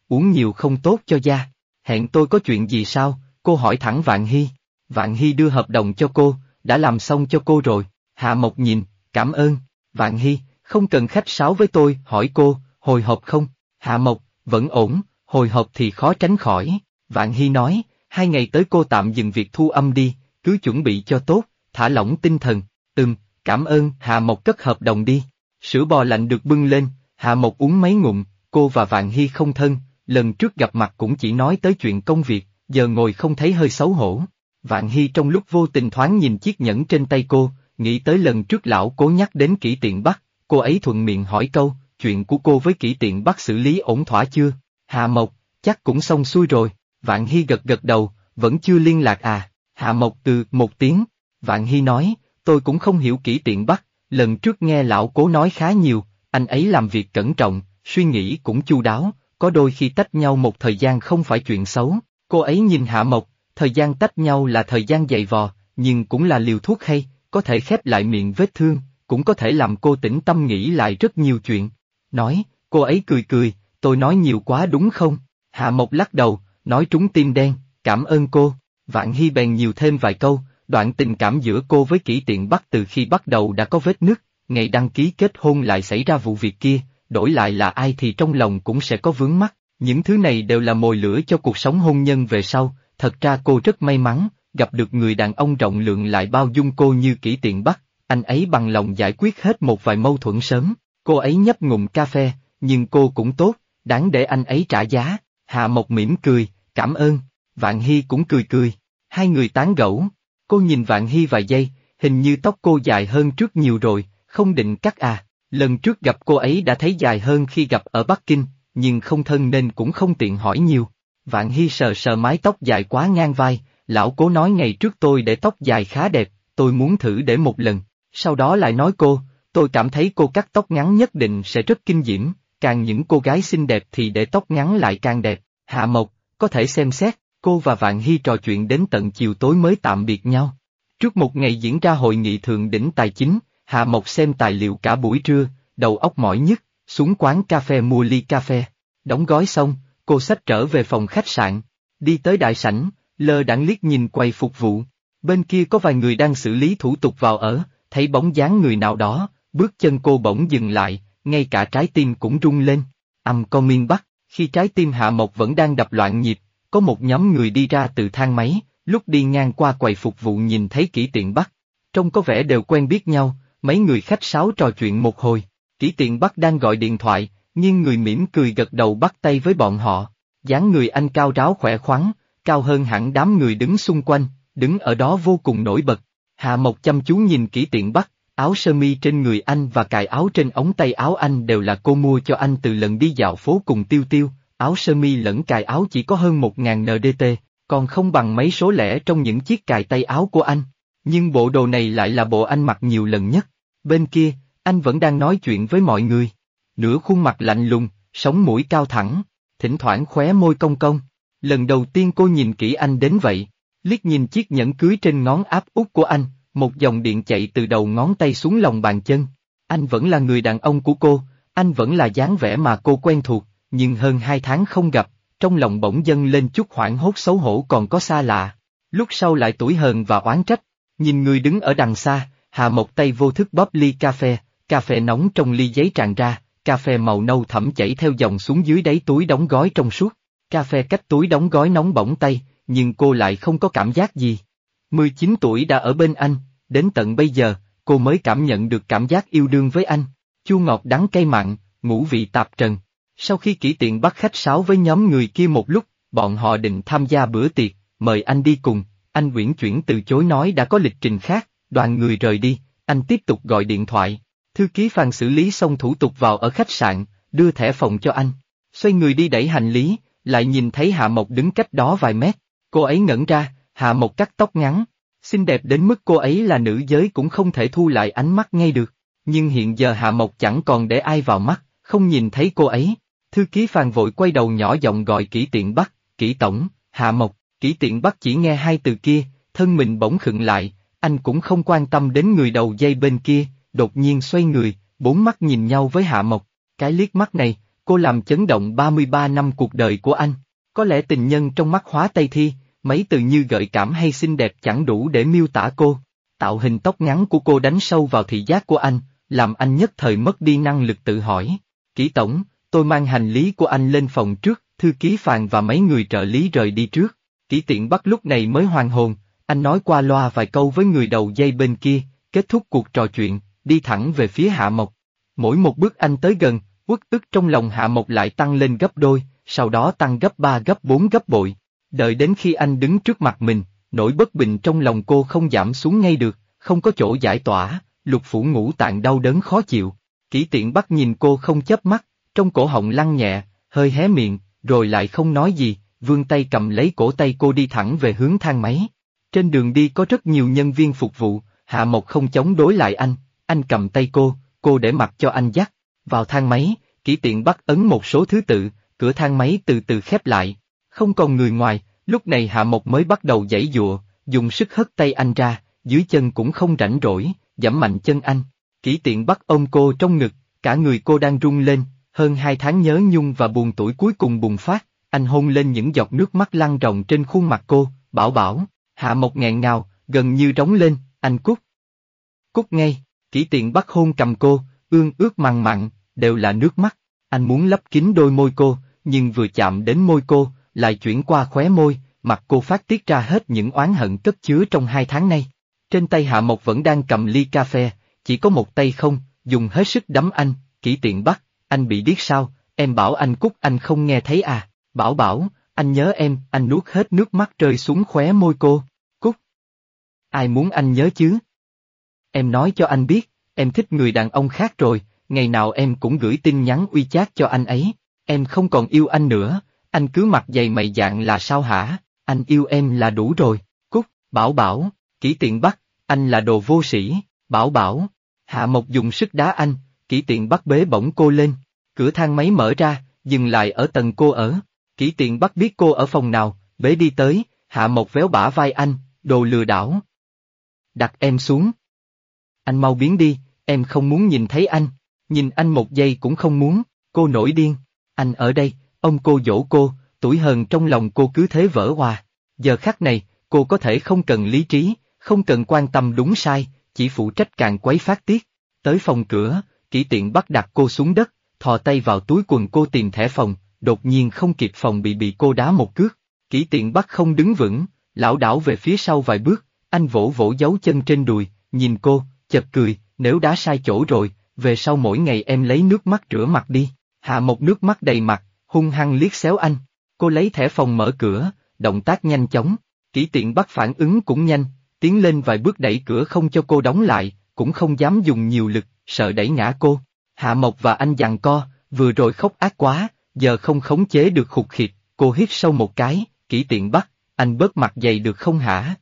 uống nhiều không tốt cho da. Hẹn tôi có chuyện gì sao? Cô hỏi thẳng Vạn Hy. Vạn Hy đưa hợp đồng cho cô, đã làm xong cho cô rồi. Hạ Mộc nhìn, cảm ơn. Vạn Hy, không cần khách sáo với tôi, hỏi cô, hồi hộp không? Hạ Mộc, vẫn ổn, hồi hộp thì khó tránh khỏi. Vạn Hy nói, 2 ngày tới cô tạm dừng việc thu âm đi, cứ chuẩn bị cho tốt, thả lỏng tinh thần. Cảm ơn. Hạ Mộc cất hợp đồng đi. Sữa bò lạnh được bưng lên, Hạ Mộc uống mấy ngụm, cô và Vạn Hy không thân, lần trước gặp mặt cũng chỉ nói tới chuyện công việc, giờ ngồi không thấy hơi xấu hổ. Vạn Hy trong lúc vô tình thoáng nhìn chiếc nhẫn trên tay cô, nghĩ tới lần trước lão Cố nhắc đến Kỷ Tiện Bắc, cô ấy thuận miệng hỏi câu, chuyện của cô với Kỷ Tiện Bắc xử lý ổn thỏa chưa? Hạ Mộc, chắc cũng xong xuôi rồi. Vạn Hy gật gật đầu, vẫn chưa liên lạc à? Hạ Mộc một tiếng. Vạn Hy nói, tôi cũng không hiểu Kỷ Tiện Bắc, lần trước nghe lão Cố nói khá nhiều, anh ấy làm việc cẩn trọng, suy nghĩ cũng chu đáo, có đôi khi tách nhau một thời gian không phải chuyện xấu. Cô ấy nhìn Hạ Mộc, thời gian tách nhau là thời gian dày vò, nhưng cũng là liều thuốc hay, có thể khép lại miệng vết thương, cũng có thể làm cô tĩnh tâm nghĩ lại rất nhiều chuyện. Nói, cô ấy cười cười, tôi nói nhiều quá đúng không? Hạ Mộc lắc đầu, nói trúng tim đen, cảm ơn cô. Vạn Hy bèn nhiều thêm vài câu, đoạn tình cảm giữa cô với Kỷ Tiện Bắc từ khi bắt đầu đã có vết nứt, ngày đăng ký kết hôn lại xảy ra vụ việc kia, đổi lại là ai thì trong lòng cũng sẽ có vướng mắc, những thứ này đều là mồi lửa cho cuộc sống hôn nhân về sau. Thật ra cô rất may mắn, gặp được người đàn ông rộng lượng lại bao dung cô như Kỷ Tiện Bắc, anh ấy bằng lòng giải quyết hết một vài mâu thuẫn sớm. Cô ấy nhấp ngụm cà phê, nhưng cô cũng tốt, đáng để anh ấy trả giá. Hạ Mộc mỉm cười, cảm ơn. Vạn Hy cũng cười cười. Hai người tán gẫu. Cô nhìn Vạn Hy vài giây, hình như tóc cô dài hơn trước nhiều rồi, không định cắt à. Lần trước gặp cô ấy đã thấy dài hơn khi gặp ở Bắc Kinh, nhưng không thân nên cũng không tiện hỏi nhiều. Vạn Hy sờ sờ mái tóc dài quá ngang vai, lão Cố nói ngày trước tôi để tóc dài khá đẹp, tôi muốn thử để một lần, sau đó lại nói cô, tôi cảm thấy cô cắt tóc ngắn nhất định sẽ rất kinh diễm, càng những cô gái xinh đẹp thì để tóc ngắn lại càng đẹp. Hạ Mộc, có thể xem xét. Cô và Vạn Hy trò chuyện đến tận chiều tối mới tạm biệt nhau. Trước một ngày diễn ra hội nghị thượng đỉnh tài chính, Hạ Mộc xem tài liệu cả buổi trưa, đầu óc mỏi nhức, xuống quán cà phê mua ly cà phê. Đóng gói xong, cô xách trở về phòng khách sạn. Đi tới đại sảnh, lơ đãng liếc nhìn quầy phục vụ. Bên kia có vài người đang xử lý thủ tục vào ở, thấy bóng dáng người nào đó, bước chân cô bỗng dừng lại, ngay cả trái tim cũng rung lên. Con miên Bắc, khi trái tim Hạ Mộc vẫn đang đập loạn nhịp, có một nhóm người đi ra từ thang máy, lúc đi ngang qua quầy phục vụ nhìn thấy Kỷ Tiện Bắc. Trông có vẻ đều quen biết nhau, mấy người khách sáo trò chuyện một hồi. Kỷ Tiện Bắc đang gọi điện thoại, nhưng người mỉm cười gật đầu bắt tay với bọn họ. Dáng người anh cao ráo khỏe khoắn, cao hơn hẳn đám người đứng xung quanh, đứng ở đó vô cùng nổi bật. Hạ Mộc chăm chú nhìn Kỷ Tiện Bắc, áo sơ mi trên người anh và cài áo trên ống tay áo anh đều là cô mua cho anh từ lần đi dạo phố cùng Tiêu Tiêu. Áo sơ mi lẫn cài áo chỉ có hơn 1.000 NDT, còn không bằng mấy số lẻ trong những chiếc cài tay áo của anh. Nhưng bộ đồ này lại là bộ anh mặc nhiều lần nhất. Bên kia, anh vẫn đang nói chuyện với mọi người. Nửa khuôn mặt lạnh lùng, sống mũi cao thẳng, thỉnh thoảng khóe môi cong cong. Lần đầu tiên cô nhìn kỹ anh đến vậy, liếc nhìn chiếc nhẫn cưới trên ngón áp út của anh, một dòng điện chạy từ đầu ngón tay xuống lòng bàn chân. Anh vẫn là người đàn ông của cô, anh vẫn là dáng vẻ mà cô quen thuộc. Nhưng hơn 2 tháng không gặp, trong lòng bỗng dâng lên chút hoảng hốt xấu hổ còn có xa lạ. Lúc sau lại tủi hờn và oán trách, nhìn người đứng ở đằng xa, Hạ Mộc tay vô thức bóp ly cà phê nóng trong ly giấy tràn ra, cà phê màu nâu thẫm chảy theo dòng xuống dưới đáy túi đóng gói trong suốt. Cà phê cách túi đóng gói nóng bỏng tay, nhưng cô lại không có cảm giác gì. 19 tuổi đã ở bên anh, đến tận bây giờ, cô mới cảm nhận được cảm giác yêu đương với anh. Chua ngọt đắng cay mặn, ngũ vị tạp trần. Sau khi Kỷ Tiện Bắc khách sáo với nhóm người kia một lúc, bọn họ định tham gia bữa tiệc, mời anh đi cùng, anh uyển chuyển từ chối nói đã có lịch trình khác, đoàn người rời đi, anh tiếp tục gọi điện thoại. Thư ký Phan xử lý xong thủ tục vào ở khách sạn, đưa thẻ phòng cho anh. Xoay người đi đẩy hành lý, lại nhìn thấy Hạ Mộc đứng cách đó vài mét, cô ấy ngẩn ra, Hạ Mộc cắt tóc ngắn, xinh đẹp đến mức cô ấy là nữ giới cũng không thể thu lại ánh mắt ngay được, nhưng hiện giờ Hạ Mộc chẳng còn để ai vào mắt, không nhìn thấy cô ấy. Thư ký Phan vội quay đầu nhỏ giọng gọi Kỷ Tiện Bắc, Kỷ tổng, Hạ Mộc. Kỷ Tiện Bắc chỉ nghe hai từ kia, thân mình bỗng khựng lại, anh cũng không quan tâm đến người đầu dây bên kia, đột nhiên xoay người, bốn mắt nhìn nhau với Hạ Mộc. Cái liếc mắt này, Cô làm chấn động 33 năm cuộc đời của anh. Có lẽ tình nhân trong mắt Hóa Tây Thi, mấy từ như gợi cảm hay xinh đẹp chẳng đủ để miêu tả cô. Tạo hình tóc ngắn của cô đánh sâu vào thị giác của anh, làm anh nhất thời mất đi năng lực tự hỏi. Kỷ tổng, tôi mang hành lý của anh lên phòng trước, thư ký Phàn và mấy người trợ lý rời đi trước. Kỷ Tiện Bắc lúc này mới hoàn hồn, anh nói qua loa vài câu với người đầu dây bên kia, kết thúc cuộc trò chuyện, đi thẳng về phía Hạ Mộc. Mỗi một bước anh tới gần, uất ức trong lòng Hạ Mộc lại tăng lên gấp đôi, sau đó tăng gấp 3 gấp 4 gấp bội. Đợi đến khi anh đứng trước mặt mình, nỗi bất bình trong lòng cô không giảm xuống ngay được, không có chỗ giải tỏa, lục phủ ngũ tạng đau đớn khó chịu. Kỷ Tiện Bắc nhìn cô không chớp mắt, trong cổ họng lăn nhẹ, hơi hé miệng, rồi lại không nói gì, vươn tay cầm lấy cổ tay cô đi thẳng về hướng thang máy. Trên đường đi có rất nhiều nhân viên phục vụ, Hạ Mộc không chống đối lại anh cầm tay cô để mặc cho anh dắt. Vào thang máy, Kỷ Tiện Bắc ấn một số thứ tự, cửa thang máy từ từ khép lại. Không còn người ngoài, lúc này Hạ Mộc mới bắt đầu giãy giụa, dùng sức hất tay anh ra, dưới chân cũng không rảnh rỗi, giẫm mạnh chân anh. Kỷ Tiện Bắc ôm cô trong ngực, cả người cô đang run lên, hơn 2 tháng nhớ nhung và buồn tủi cuối cùng bùng phát, anh hôn lên những giọt nước mắt lăn ròng trên khuôn mặt cô, bảo. Hạ Mộc nghẹn ngào, gần như rống lên, anh cút. Cút ngay, Kỷ Tiện Bắc hôn cầm cô, ương ướt mằn mặn, đều là nước mắt, anh muốn lấp kín đôi môi cô, nhưng vừa chạm đến môi cô, lại chuyển qua khóe môi, mặt cô phát tiết ra hết những oán hận cất chứa trong 2 tháng nay. Trên tay Hạ Mộc vẫn đang cầm ly cà phê, chỉ có một tay không, dùng hết sức đấm anh. Kỷ Tiện Bắc, anh bị điếc sao, em bảo anh cút anh không nghe thấy à, bảo, anh nhớ em, anh nuốt hết nước mắt rơi xuống khóe môi cô, cút. Ai muốn anh nhớ chứ? Em nói cho anh biết, em thích người đàn ông khác rồi, ngày nào em cũng gửi tin nhắn WeChat cho anh ấy, em không còn yêu anh nữa, anh cứ mặt dày mày dạn là sao hả, anh yêu em là đủ rồi, cút, bảo, Kỷ Tiện Bắc, anh là đồ vô sĩ, bảo. Hạ Mộc dùng sức đá anh, Kỷ Tiện Bắc bế bổng cô lên, cửa thang máy mở ra, dừng lại ở tầng cô ở. Kỷ Tiện Bắc biết cô ở phòng nào, bế đi tới, Hạ Mộc véo bả vai anh, đồ lừa đảo. Đặt em xuống. Anh mau biến đi, em không muốn nhìn thấy anh, nhìn anh một giây cũng không muốn, cô nổi điên. Anh ở đây, ông cô dỗ cô, tủi hờn trong lòng cô cứ thế vỡ hòa. Giờ khắc này, cô có thể không cần lý trí, không cần quan tâm đúng sai, chỉ phụ trách càng quấy phát tiết. Tới phòng cửa, Kỷ Tiện Bắc đặt cô xuống đất, thò tay vào túi quần cô tìm thẻ phòng, đột nhiên không kịp phòng bị cô đá một cước. Kỷ Tiện Bắc không đứng vững, lảo đảo về phía sau vài bước, anh vỗ dấu chân trên đùi, nhìn cô, chợt cười, nếu đá sai chỗ rồi, về sau mỗi ngày em lấy nước mắt rửa mặt đi. Hạ Mộc nước mắt đầy mặt, hung hăng liếc xéo anh. Cô lấy thẻ phòng mở cửa, động tác nhanh chóng. Kỷ Tiện Bắc phản ứng cũng nhanh, tiến lên vài bước đẩy cửa không cho cô đóng lại, cũng không dám dùng nhiều lực, sợ đẩy ngã cô. Hạ Mộc và anh giằng co, vừa rồi khóc ác quá, giờ không khống chế được khụt khịt, cô hít sâu một cái, Kỷ Tiện Bắc, anh bớt mặt dày được không hả?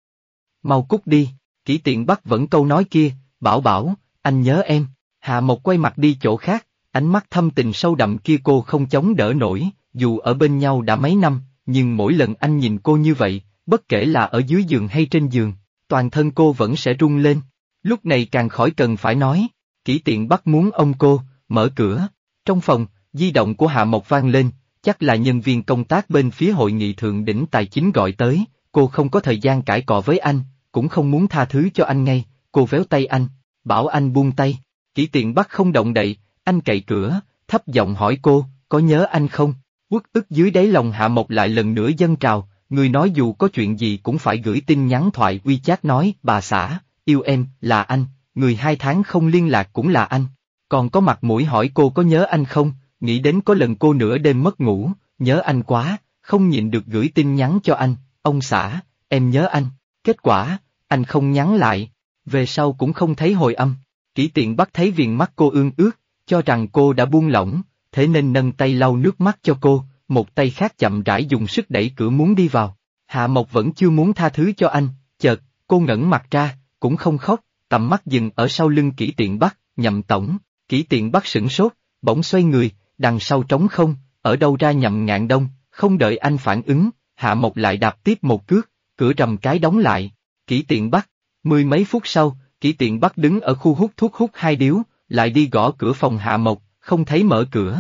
Mau cút đi, Kỷ Tiện Bắc vẫn câu nói kia, bảo, anh nhớ em. Hạ Mộc quay mặt đi chỗ khác, ánh mắt thâm tình sâu đậm kia cô không chống đỡ nổi, dù ở bên nhau đã mấy năm, nhưng mỗi lần anh nhìn cô như vậy, bất kể là ở dưới giường hay trên giường, toàn thân cô vẫn sẽ rung lên. Lúc này càng khỏi cần phải nói, Kỷ Tiện Bắc muốn ôm cô, mở cửa. Trong phòng, di động của Hạ Mộc vang lên, chắc là nhân viên công tác bên phía hội nghị thượng đỉnh tài chính gọi tới, cô không có thời gian cãi cọ với anh, cũng không muốn tha thứ cho anh ngay, cô véo tay anh, bảo anh buông tay. Kỷ Tiện Bắc không động đậy, anh cậy cửa, thấp giọng hỏi cô, có nhớ anh không? Uất ức dưới đáy lòng Hạ Mộc lại lần nữa dâng trào, người nói dù có chuyện gì cũng phải gửi tin nhắn thoại WeChat nói, bà xã, yêu em, là anh, người 2 tháng không liên lạc cũng là anh. Còn có mặt mũi hỏi cô có nhớ anh không, nghĩ đến có lần cô nửa đêm mất ngủ, nhớ anh quá, không nhịn được gửi tin nhắn cho anh, ông xã, em nhớ anh. Kết quả, anh không nhắn lại, về sau cũng không thấy hồi âm. Kỷ Tiện Bắc thấy viền mắt cô ương ướt, cho rằng cô đã buông lỏng, thế nên nâng tay lau nước mắt cho cô, một tay khác chậm rãi dùng sức đẩy cửa muốn đi vào. Hạ Mộc vẫn chưa muốn tha thứ cho anh, chợt, cô ngẩng mặt ra, cũng không khóc, tầm mắt dừng ở sau lưng Kỷ Tiện Bắc, Nhậm tổng. Kỷ Tiện Bắc sửng sốt, bỗng xoay người, đằng sau trống không, ở đâu ra Nhậm Ngạn Đông, không đợi anh phản ứng, Hạ Mộc lại đạp tiếp một cước, cửa rầm cái đóng lại. Kỷ Tiện Bắc, 10 mấy phút sau, Kỷ Tiện Bắc đứng ở khu hút thuốc hút 2 điếu, lại đi gõ cửa phòng Hạ Mộc, không thấy mở cửa.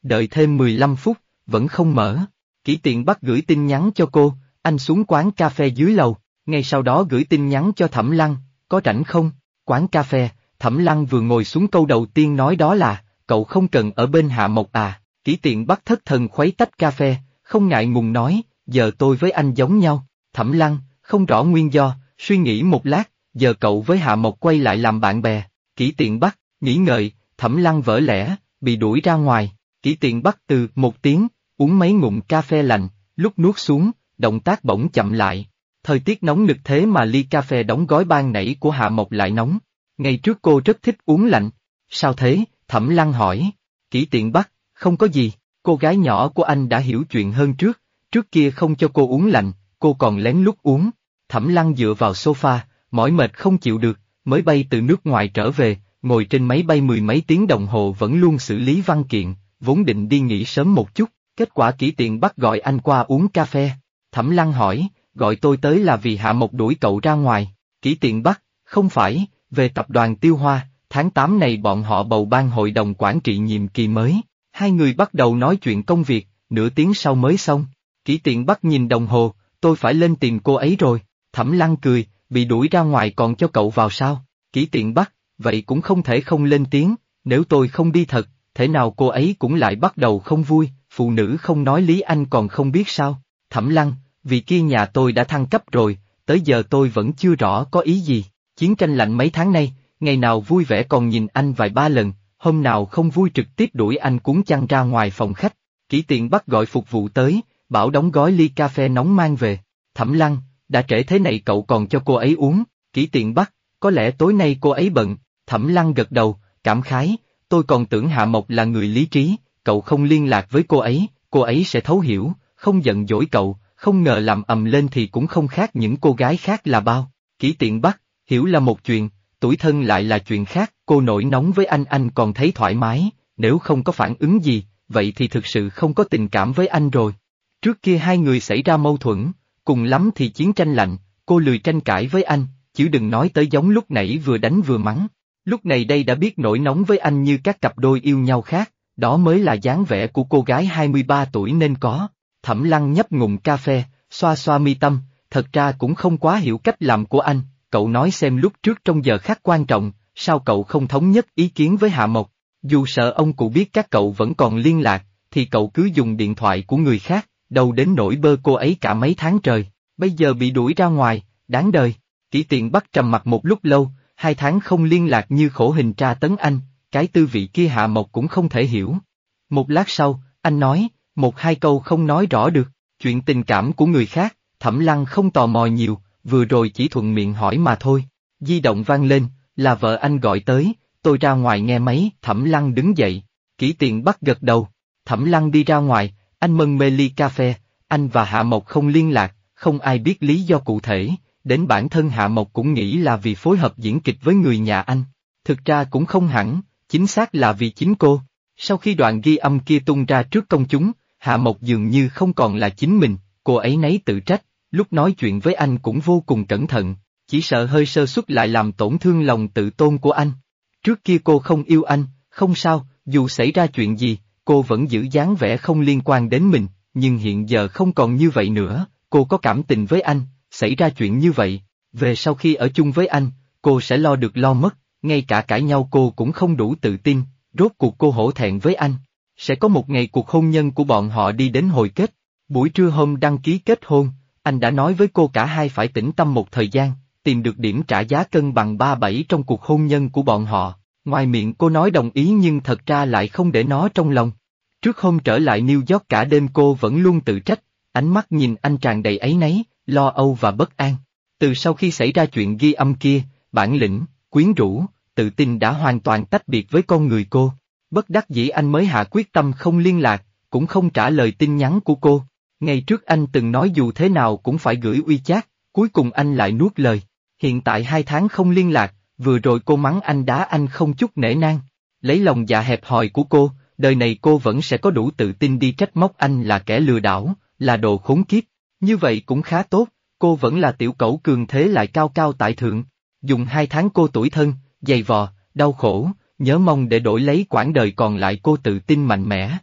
Đợi thêm 15 phút, vẫn không mở. Kỷ Tiện Bắc gửi tin nhắn cho cô, anh xuống quán cà phê dưới lầu, ngay sau đó gửi tin nhắn cho Thẩm Lăng, có rảnh không? Quán cà phê, Thẩm Lăng vừa ngồi xuống câu đầu tiên nói đó là, cậu không cần ở bên Hạ Mộc à, Kỷ Tiện Bắc thất thần khuấy tách cà phê, không ngại ngùng nói, giờ tôi với anh giống nhau, Thẩm Lăng, không rõ nguyên do, suy nghĩ một lát, giờ cậu với Hạ Mộc quay lại làm bạn bè, Kỷ Tiện Bắc, nghĩ ngợi, Thẩm Lăng vỡ lẽ, bị đuổi ra ngoài, Kỷ Tiện Bắc từ một tiếng, uống mấy ngụm cà phê lạnh, lúc nuốt xuống, động tác bỗng chậm lại. Thời tiết nóng nực thế mà ly cà phê đóng gói ban nãy của Hạ Mộc lại nóng. Ngày trước cô rất thích uống lạnh. Sao thế? Thẩm Lăng hỏi. Kỷ Tiện Bắc, không có gì, cô gái nhỏ của anh đã hiểu chuyện hơn trước kia không cho cô uống lạnh, cô còn lén lút uống. Thẩm Lăng dựa vào sofa, mỏi mệt không chịu được, mới bay từ nước ngoài trở về, ngồi trên máy bay mười mấy tiếng đồng hồ vẫn luôn xử lý văn kiện, vốn định đi nghỉ sớm một chút, kết quả Kỷ Tiện Bắc gọi anh qua uống cà phê. Thẩm Lăng hỏi, gọi tôi tới là vì Hạ Mộc đuổi cậu ra ngoài. Kỷ Tiện Bắc, không phải, về tập đoàn Tiêu Hoa, tháng 8 này bọn họ bầu ban hội đồng quản trị nhiệm kỳ mới. Hai người bắt đầu nói chuyện công việc, nửa tiếng sau mới xong. Kỷ Tiện Bắc nhìn đồng hồ, tôi phải lên tìm cô ấy rồi. Thẩm Lăng cười, bị đuổi ra ngoài còn cho cậu vào sao? Kỷ Tiện Bắc, vậy cũng không thể không lên tiếng, nếu tôi không đi thật, thế nào cô ấy cũng lại bắt đầu không vui, phụ nữ không nói lý anh còn không biết sao? Thẩm Lăng, vì kia nhà tôi đã thăng cấp rồi, tới giờ tôi vẫn chưa rõ có ý gì. Chiến tranh lạnh mấy tháng nay, ngày nào vui vẻ còn nhìn anh vài ba lần, hôm nào không vui trực tiếp đuổi anh cuốn chăn ra ngoài phòng khách. Kỷ Tiện Bắc gọi phục vụ tới, bảo đóng gói ly cà phê nóng mang về. Thẩm Lăng, đã trễ thế này cậu còn cho cô ấy uống. Kỷ Tiện Bắc, có lẽ tối nay cô ấy bận. Thẩm Lăng gật đầu, cảm khái, tôi còn tưởng Hạ Mộc là người lý trí, cậu không liên lạc với cô ấy sẽ thấu hiểu, không giận dỗi cậu, không ngờ làm ầm lên thì cũng không khác những cô gái khác là bao. Kỷ Tiện Bắc, hiểu là một chuyện, tủi thân lại là chuyện khác, cô nổi nóng với anh còn thấy thoải mái, nếu không có phản ứng gì, vậy thì thực sự không có tình cảm với anh rồi. Trước kia hai người xảy ra mâu thuẫn, cùng lắm thì chiến tranh lạnh, cô lười tranh cãi với anh, chứ đừng nói tới giống lúc nãy vừa đánh vừa mắng. Lúc này đây đã biết nổi nóng với anh như các cặp đôi yêu nhau khác, đó mới là dáng vẻ của cô gái 23 tuổi nên có. Thẩm Lăng nhấp ngụm cà phê, xoa xoa mi tâm, thật ra cũng không quá hiểu cách làm của anh, cậu nói xem lúc trước trong giờ khắc quan trọng, sao cậu không thống nhất ý kiến với Hạ Mộc, dù sợ ông cụ biết các cậu vẫn còn liên lạc, thì cậu cứ dùng điện thoại của người khác, đâu đến nỗi bơ cô ấy cả mấy tháng trời, bây giờ bị đuổi ra ngoài, đáng đời. Kỷ Tiện Bắc trầm mặt một lúc lâu, 2 tháng không liên lạc như khổ hình tra tấn anh, cái tư vị kia Hạ Mộc cũng không thể hiểu. Một lát sau, anh nói, một hai câu không nói rõ được, chuyện tình cảm của người khác, Thẩm Lăng không tò mò nhiều, vừa rồi chỉ thuận miệng hỏi mà thôi. Di động vang lên, là vợ anh gọi tới, tôi ra ngoài nghe máy. Thẩm Lăng đứng dậy, Kỷ Tiện Bắc gật đầu. Thẩm Lăng đi ra ngoài, anh mân mê ly cà phê, anh và Hạ Mộc không liên lạc, không ai biết lý do cụ thể, đến bản thân Hạ Mộc cũng nghĩ là vì phối hợp diễn kịch với người nhà anh. Thực ra cũng không hẳn, chính xác là vì chính cô. Sau khi đoạn ghi âm kia tung ra trước công chúng, Hạ Mộc dường như không còn là chính mình, cô ấy nấy tự trách, lúc nói chuyện với anh cũng vô cùng cẩn thận, chỉ sợ hơi sơ suất lại làm tổn thương lòng tự tôn của anh. Trước kia cô không yêu anh, không sao, dù xảy ra chuyện gì, cô vẫn giữ dáng vẻ không liên quan đến mình, nhưng hiện giờ không còn như vậy nữa, cô có cảm tình với anh, xảy ra chuyện như vậy, về sau khi ở chung với anh, cô sẽ lo được lo mất, ngay cả cãi nhau cô cũng không đủ tự tin, rốt cuộc cô hổ thẹn với anh. Sẽ có một ngày cuộc hôn nhân của bọn họ đi đến hồi kết. Buổi trưa hôm đăng ký kết hôn, anh đã nói với cô cả hai phải tĩnh tâm một thời gian, tìm được điểm trả giá cân bằng 3-7 trong cuộc hôn nhân của bọn họ. Ngoài miệng cô nói đồng ý nhưng thật ra lại không để nó trong lòng. Trước hôm trở lại New York cả đêm cô vẫn luôn tự trách, ánh mắt nhìn anh tràn đầy áy náy, lo âu và bất an. Từ sau khi xảy ra chuyện ghi âm kia, bản lĩnh, quyến rũ, tự tin đã hoàn toàn tách biệt với con người cô. Bất đắc dĩ anh mới hạ quyết tâm không liên lạc, cũng không trả lời tin nhắn của cô. Ngày trước anh từng nói dù thế nào cũng phải gửi WeChat, cuối cùng anh lại nuốt lời. Hiện tại 2 tháng không liên lạc, vừa rồi cô mắng anh đá anh không chút nể nang. Lấy lòng dạ hẹp hòi của cô, đời này cô vẫn sẽ có đủ tự tin đi trách móc anh là kẻ lừa đảo, là đồ khốn kiếp. Như vậy cũng khá tốt, cô vẫn là tiểu cẩu cường thế lại cao cao tại thượng. Dùng 2 tháng cô tủi thân, dày vò, đau khổ, nhớ mong để đổi lấy quãng đời còn lại cô tự tin mạnh mẽ.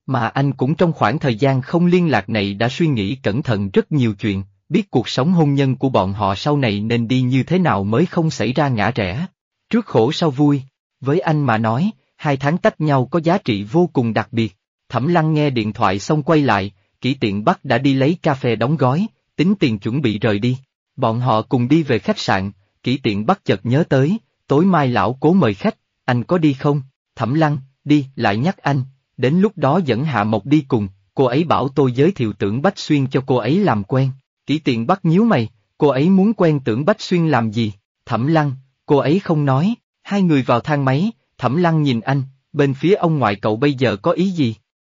Mà anh cũng trong khoảng thời gian không liên lạc này đã suy nghĩ cẩn thận rất nhiều chuyện, biết cuộc sống hôn nhân của bọn họ sau này nên đi như thế nào mới không xảy ra ngã rẽ. Trước khổ sau vui, với anh mà nói, 2 tháng tách nhau có giá trị vô cùng đặc biệt. Thẩm Lăng nghe điện thoại xong quay lại, Kỷ Tiện Bắc đã đi lấy cà phê đóng gói, tính tiền chuẩn bị rời đi. Bọn họ cùng đi về khách sạn, Kỷ Tiện Bắc chợt nhớ tới, tối mai lão Cố mời khách, anh có đi không? Thẩm Lăng, đi, lại nhắc anh, đến lúc đó dẫn Hạ Mộc đi cùng, cô ấy bảo tôi giới thiệu Tưởng Bách Xuyên cho cô ấy làm quen. Kỷ Tiện Bắc nhíu mày, cô ấy muốn quen Tưởng Bách Xuyên làm gì? Thẩm Lăng, cô ấy không nói. Hai người vào thang máy, Thẩm Lăng nhìn anh, bên phía ông ngoại cậu bây giờ có ý gì?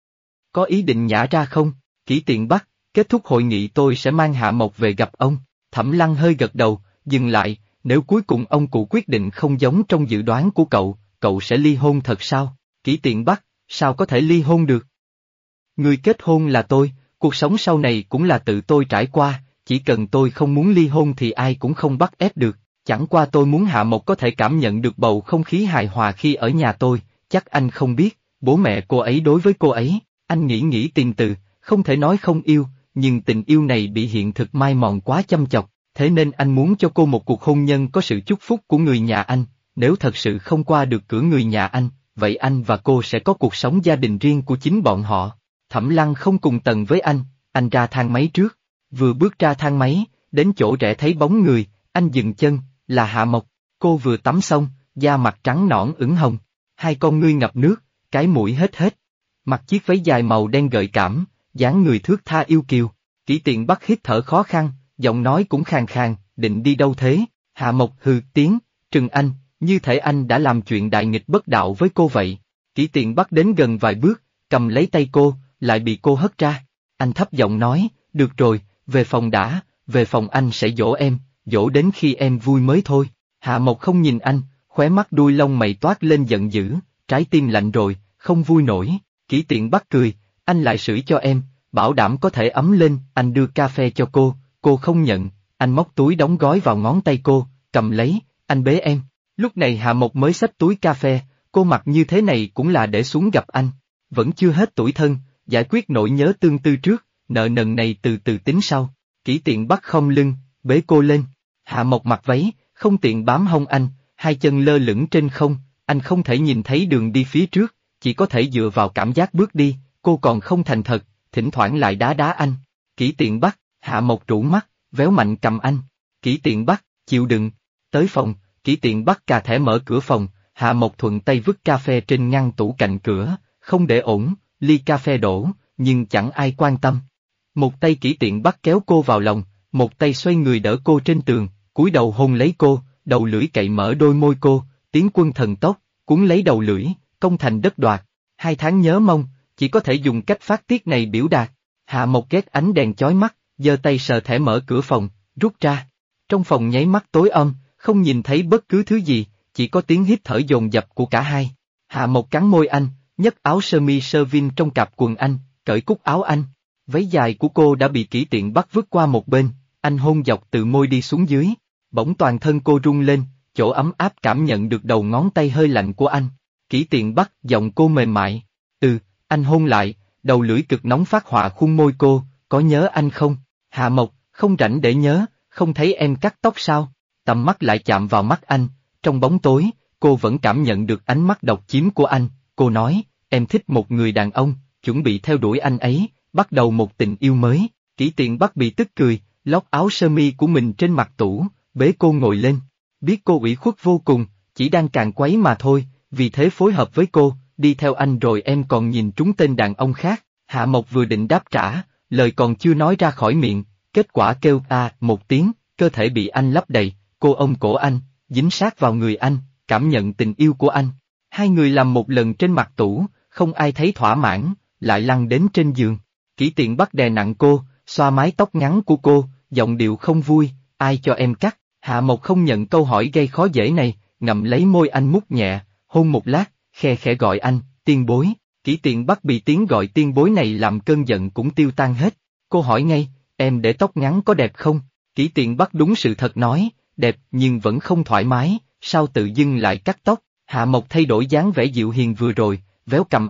Có ý định nhả ra không? Kỷ Tiện Bắc, kết thúc hội nghị tôi sẽ mang Hạ Mộc về gặp ông. Thẩm Lăng hơi gật đầu, dừng lại, nếu cuối cùng ông cụ quyết định không giống trong dự đoán của cậu sẽ ly hôn thật sao? Kỷ Tiện Bắc, sao có thể ly hôn được? Người kết hôn là tôi, cuộc sống sau này cũng là tự tôi trải qua, chỉ cần tôi không muốn ly hôn thì ai cũng không bắt ép được. Chẳng qua tôi muốn Hạ Mộc có thể cảm nhận được bầu không khí hài hòa khi ở nhà tôi, chắc anh không biết, bố mẹ cô ấy đối với cô ấy, anh nghĩ tìm từ, không thể nói không yêu, nhưng tình yêu này bị hiện thực mai mòn quá chăm chọc, thế nên anh muốn cho cô một cuộc hôn nhân có sự chúc phúc của người nhà anh, nếu thật sự không qua được cửa người nhà anh, vậy anh và cô sẽ có cuộc sống gia đình riêng của chính bọn họ. Thẩm Lăng không cùng tầng với anh ra thang máy trước, vừa bước ra thang máy, đến chỗ rẽ thấy bóng người, anh dừng chân. Là Hạ Mộc, cô vừa tắm xong, da mặt trắng nõn ửng hồng, 2 con ngươi ngập nước, cái mũi hết, mặc chiếc váy dài màu đen gợi cảm, dáng người thướt tha yêu kiều. Kỷ Tiện Bắc hít thở khó khăn, giọng nói cũng khàn khàn, định đi đâu thế? Hạ Mộc hừ tiếng, trừng anh, như thể anh đã làm chuyện đại nghịch bất đạo với cô vậy. Kỷ Tiện Bắc đến gần vài bước, cầm lấy tay cô, lại bị cô hất ra. Anh thấp giọng nói, được rồi, về phòng đã, về phòng anh sẽ dỗ em. Dỗ đến khi em vui mới thôi. Hạ Mộc không nhìn anh, khóe mắt đuôi lông mày toát lên giận dữ, trái tim lạnh rồi, không vui nổi. Kỷ Tiện Bắc cười, anh lại sưởi cho em, bảo đảm có thể ấm lên. Anh đưa cà phê cho cô không nhận, anh móc túi đóng gói vào ngón tay cô, cầm lấy, anh bế em. Lúc này Hạ Mộc mới xách túi cà phê, cô mặc như thế này cũng là để xuống gặp anh. Vẫn chưa hết tủi thân, giải quyết nỗi nhớ tương tư trước, nợ nần này từ từ tính sau. Kỷ Tiện Bắc khom lưng, bế cô lên. Hạ Mộc mặc váy, không tiện bám hông anh, 2 chân lơ lửng trên không, anh không thể nhìn thấy đường đi phía trước, chỉ có thể dựa vào cảm giác bước đi, cô còn không thành thật, thỉnh thoảng lại đá anh. Kỷ Tiện Bắc, Hạ Mộc rũ mắt, véo mạnh cầm anh. Kỷ Tiện Bắc, chịu đựng. Tới phòng, Kỷ Tiện Bắc cà thẻ mở cửa phòng, Hạ Mộc thuận tay vứt cà phê trên ngăn tủ cạnh cửa, không để ổn, ly cà phê đổ, nhưng chẳng ai quan tâm. Một tay Kỷ Tiện Bắc kéo cô vào lòng, một tay xoay người đỡ cô trên tường, cúi đầu hôn lấy cô, đầu lưỡi cậy mở đôi môi cô, tiến quân thần tốc, cuốn lấy đầu lưỡi, công thành đất đoạt. 2 tháng nhớ mong, chỉ có thể dùng cách phát tiết này biểu đạt. Hạ Mộc ghét ánh đèn chói mắt, giơ tay sờ thẻ mở cửa phòng, rút ra. Trong phòng nháy mắt tối om, không nhìn thấy bất cứ thứ gì, chỉ có tiếng hít thở dồn dập của cả hai. Hạ Mộc cắn môi anh, nhấc áo sơ mi sơ vin trong cạp quần anh, cởi cúc áo anh. Váy dài của cô đã bị Kỷ Tiện Bắc vứt qua một bên, anh hôn dọc từ môi đi xuống dưới. Bỗng toàn thân cô rung lên, chỗ ấm áp cảm nhận được đầu ngón tay hơi lạnh của anh. Kỷ Tiện Bắc, giọng cô mềm mại. Anh hôn lại, đầu lưỡi cực nóng phát họa khuôn môi cô, có nhớ anh không? Hạ Mộc, không rảnh để nhớ, không thấy em cắt tóc sao? Tầm mắt lại chạm vào mắt anh, trong bóng tối, cô vẫn cảm nhận được ánh mắt độc chiếm của anh, cô nói, em thích một người đàn ông, chuẩn bị theo đuổi anh ấy, bắt đầu một tình yêu mới. Kỷ Tiện Bắc bị tức cười, lót áo sơ mi của mình trên mặt tủ, bế cô ngồi lên. Biết cô ủy khuất vô cùng, chỉ đang càn quấy mà thôi, vì thế phối hợp với cô, đi theo anh rồi em còn nhìn trúng tên đàn ông khác. Hạ Mộc vừa định đáp trả, lời còn chưa nói ra khỏi miệng, kết quả kêu một tiếng, cơ thể bị anh lấp đầy, cô ôm cổ anh, dính sát vào người anh, cảm nhận tình yêu của anh. Hai người làm một lần trên mặt tủ, không ai thấy thỏa mãn, lại lăn đến trên giường. Kỷ Tiện Bắc đè nặng cô, xoa mái tóc ngắn của cô, giọng điệu không vui, ai cho em cắt? Hạ Mộc không nhận câu hỏi gây khó dễ này, ngậm lấy môi anh mút nhẹ, hôn một lát, khe khẽ gọi anh, Tiên Bối. Kỷ Tiện Bắc bị tiếng gọi Tiên Bối này làm cơn giận cũng tiêu tan hết. Cô hỏi ngay, em để tóc ngắn có đẹp không? Kỷ Tiện Bắc đúng sự thật nói, đẹp nhưng vẫn không thoải mái, sao tự dưng lại cắt tóc? Hạ Mộc thay đổi dáng vẻ dịu hiền vừa rồi, véo cầm anh,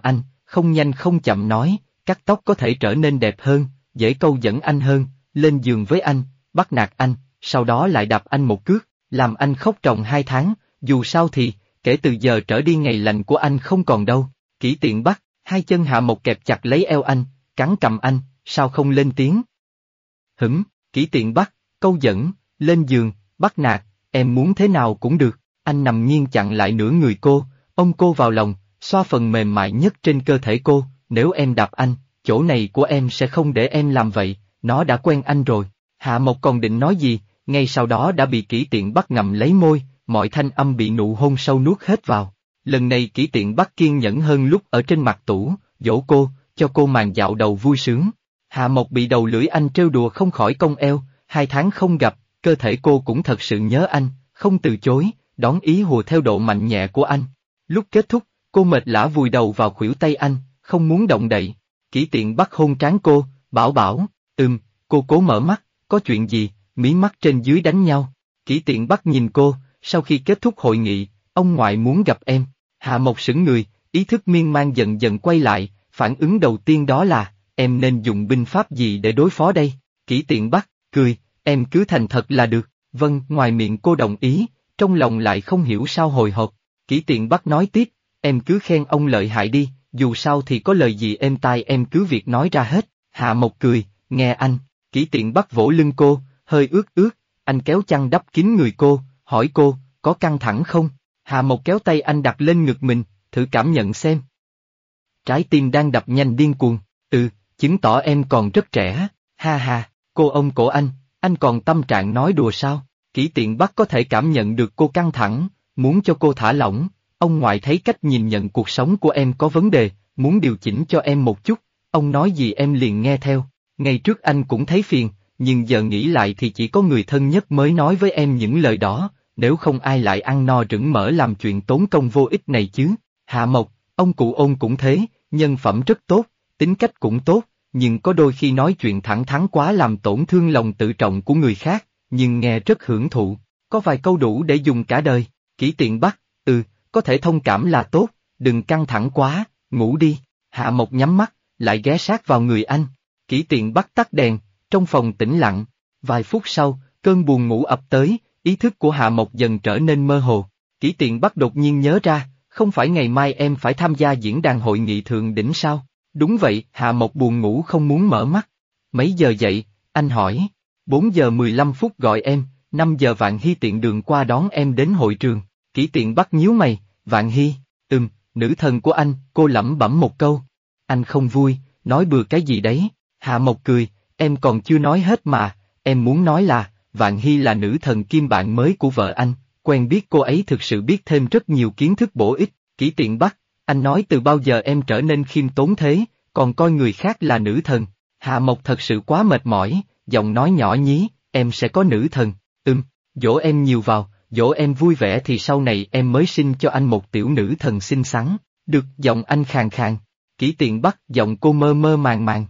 không nhanh không chậm nói, cắt tóc có thể trở nên đẹp hơn, dễ câu dẫn anh hơn, lên giường với anh, bắt nạt anh, sau đó lại đạp anh một cước, làm anh khóc tròng 2 tháng, dù sao thì, kể từ giờ trở đi ngày lành của anh không còn đâu. Kỷ Tiện Bắc, hai chân Hạ Mộc kẹp chặt lấy eo anh, cắn cầm anh, sao không lên tiếng? Kỷ Tiện Bắc, câu dẫn, lên giường, bắt nạt, em muốn thế nào cũng được. Anh nằm nghiêng chặn lại nửa người cô, ôm cô vào lòng, xoa phần mềm mại nhất trên cơ thể cô, nếu em đạp anh, chỗ này của em sẽ không để em làm vậy, nó đã quen anh rồi. Hạ Mộc còn định nói gì, ngay sau đó đã bị Kỷ Tiện Bắc ngậm lấy môi, mọi thanh âm bị nụ hôn sâu nuốt hết vào. Lần này Kỷ Tiện Bắc kiên nhẫn hơn lúc ở trên mặt tủ, dỗ cô, cho cô màn dạo đầu vui sướng. Hạ Mộc bị đầu lưỡi anh trêu đùa không khỏi cong eo, 2 tháng không gặp, cơ thể cô cũng thật sự nhớ anh, không từ chối, đón ý hùa theo độ mạnh nhẹ của anh. Lúc kết thúc, cô mệt lả vùi đầu vào khuỷu tay anh, không muốn động đậy. Kỷ Tiện Bắc hôn trán cô, bảo, cô cố mở mắt, có chuyện gì, mí mắt trên dưới đánh nhau. Kỷ Tiện Bắc nhìn cô, sau khi kết thúc hội nghị, ông ngoại muốn gặp em. Hạ Mộc sững người, ý thức miên man dần dần quay lại, phản ứng đầu tiên đó là, em nên dùng binh pháp gì để đối phó đây? Kỷ Tiện Bắc, cười, em cứ thành thật là được. Vâng, ngoài miệng cô đồng ý, trong lòng lại không hiểu sao hồi hộp. Kỷ Tiện Bắc nói tiếp, em cứ khen ông lợi hại đi, dù sao thì có lời gì êm tai em cứ việc nói ra hết. Hạ Mộc cười, nghe anh. Kỷ Tiện Bắc vỗ lưng cô, hơi ướt, anh kéo chăn đắp kín người cô, hỏi cô, có căng thẳng không? Hạ Mộc kéo tay anh đặt lên ngực mình, thử cảm nhận xem. Trái tim đang đập nhanh điên cuồng, chứng tỏ em còn rất trẻ, ha ha, cô ôm cổ anh còn tâm trạng nói đùa sao? Kỷ Tiện Bắc có thể cảm nhận được cô căng thẳng, muốn cho cô thả lỏng, ông ngoại thấy cách nhìn nhận cuộc sống của em có vấn đề, muốn điều chỉnh cho em một chút, ông nói gì em liền nghe theo. Ngày trước anh cũng thấy phiền, nhưng giờ nghĩ lại thì chỉ có người thân nhất mới nói với em những lời đó, nếu không ai lại ăn no rửng mỡ làm chuyện tốn công vô ích này chứ. Hạ Mộc, ông cụ Ôn cũng thế, nhân phẩm rất tốt, tính cách cũng tốt, nhưng có đôi khi nói chuyện thẳng thắn quá làm tổn thương lòng tự trọng của người khác, nhưng nghe rất hưởng thụ, có vài câu đủ để dùng cả đời. Kỷ Tiện Bắc, có thể thông cảm là tốt, đừng căng thẳng quá, ngủ đi. Hạ Mộc nhắm mắt, lại ghé sát vào người anh. Kỷ Tiện Bắc tắt đèn, trong phòng tĩnh lặng. Vài phút sau, cơn buồn ngủ ập tới, ý thức của Hạ Mộc dần trở nên mơ hồ. Kỷ Tiện Bắc đột nhiên nhớ ra, không phải ngày mai em phải tham gia diễn đàn hội nghị thượng đỉnh sao? Đúng vậy, Hạ Mộc buồn ngủ không muốn mở mắt. Mấy giờ dậy? Anh hỏi. 4 giờ 15 phút gọi em, 5 giờ Vạn Hy tiện đường qua đón em đến hội trường. Kỷ Tiện Bắc nhíu mày, Vạn Hy, nữ thần của anh, cô lẩm bẩm một câu. Anh không vui, nói bừa cái gì đấy? Hạ Mộc cười, em còn chưa nói hết mà, em muốn nói là, Vạn Hy là nữ thần kim bạn mới của vợ anh, quen biết cô ấy thực sự biết thêm rất nhiều kiến thức bổ ích. Kỷ Tiện Bắc, anh nói từ bao giờ em trở nên khiêm tốn thế, còn coi người khác là nữ thần? Hạ Mộc thật sự quá mệt mỏi, giọng nói nhỏ nhí, em sẽ có nữ thần, dỗ em nhiều vào, dỗ em vui vẻ thì sau này em mới sinh cho anh một tiểu nữ thần xinh xắn. Được, giọng anh khàn khàn. Kỷ Tiện Bắc, giọng cô mơ mơ màng.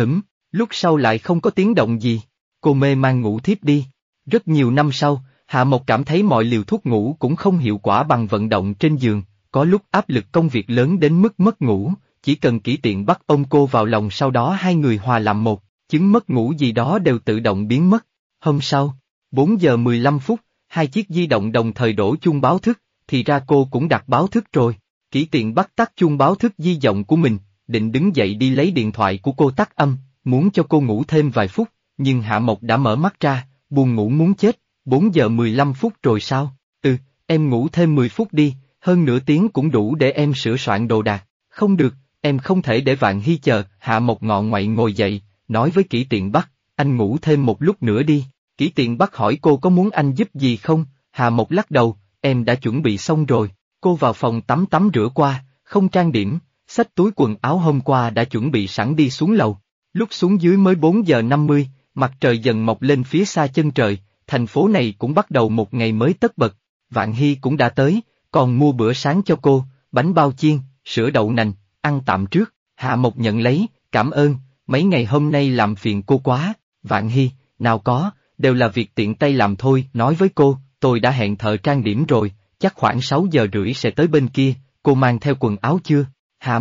Lúc sau lại không có tiếng động gì, cô mê man ngủ thiếp đi. Rất nhiều năm sau, Hạ Mộc cảm thấy mọi liều thuốc ngủ cũng không hiệu quả bằng vận động trên giường, có lúc áp lực công việc lớn đến mức mất ngủ, chỉ cần Kỷ Tiện Bắc ôm cô vào lòng sau đó hai người hòa làm một, chứng mất ngủ gì đó đều tự động biến mất. Hôm sau, 4 giờ 15 phút, hai chiếc di động đồng thời đổ chuông báo thức, thì ra cô cũng đặt báo thức rồi. Kỷ Tiện Bắc tắt chuông báo thức di động của mình, định đứng dậy đi lấy điện thoại của cô tắt âm, muốn cho cô ngủ thêm vài phút, nhưng Hạ Mộc đã mở mắt ra, buồn ngủ muốn chết. 4 giờ 15 phút rồi sao? Em ngủ thêm 10 phút đi, hơn nửa tiếng cũng đủ để em sửa soạn đồ đạc. Không được, em không thể để Vạn Hy chờ. Hạ Mộc ngọ ngoậy ngồi dậy, nói với Kỷ Tiện Bắc, anh ngủ thêm một lúc nữa đi. Kỷ Tiện Bắc hỏi cô có muốn anh giúp gì không? Hạ Mộc lắc đầu, em đã chuẩn bị xong rồi. Cô vào phòng tắm rửa qua, không trang điểm, xách túi quần áo hôm qua đã chuẩn bị sẵn đi xuống lầu. Lúc xuống dưới mới 4 giờ 50, mặt trời dần mọc lên phía xa chân trời, thành phố này cũng bắt đầu một ngày mới tất bật. Vạn Hy cũng đã tới, còn mua bữa sáng cho cô, bánh bao chiên, sữa đậu nành, ăn tạm trước. Hạ Mộc nhận lấy, cảm ơn, mấy ngày hôm nay làm phiền cô quá. Vạn Hy, nào có, đều là việc tiện tay làm thôi. Nói với cô, tôi đã hẹn thợ trang điểm rồi, chắc khoảng 6 giờ rưỡi sẽ tới bên kia, cô mang theo quần áo chưa? Hạ Mộc,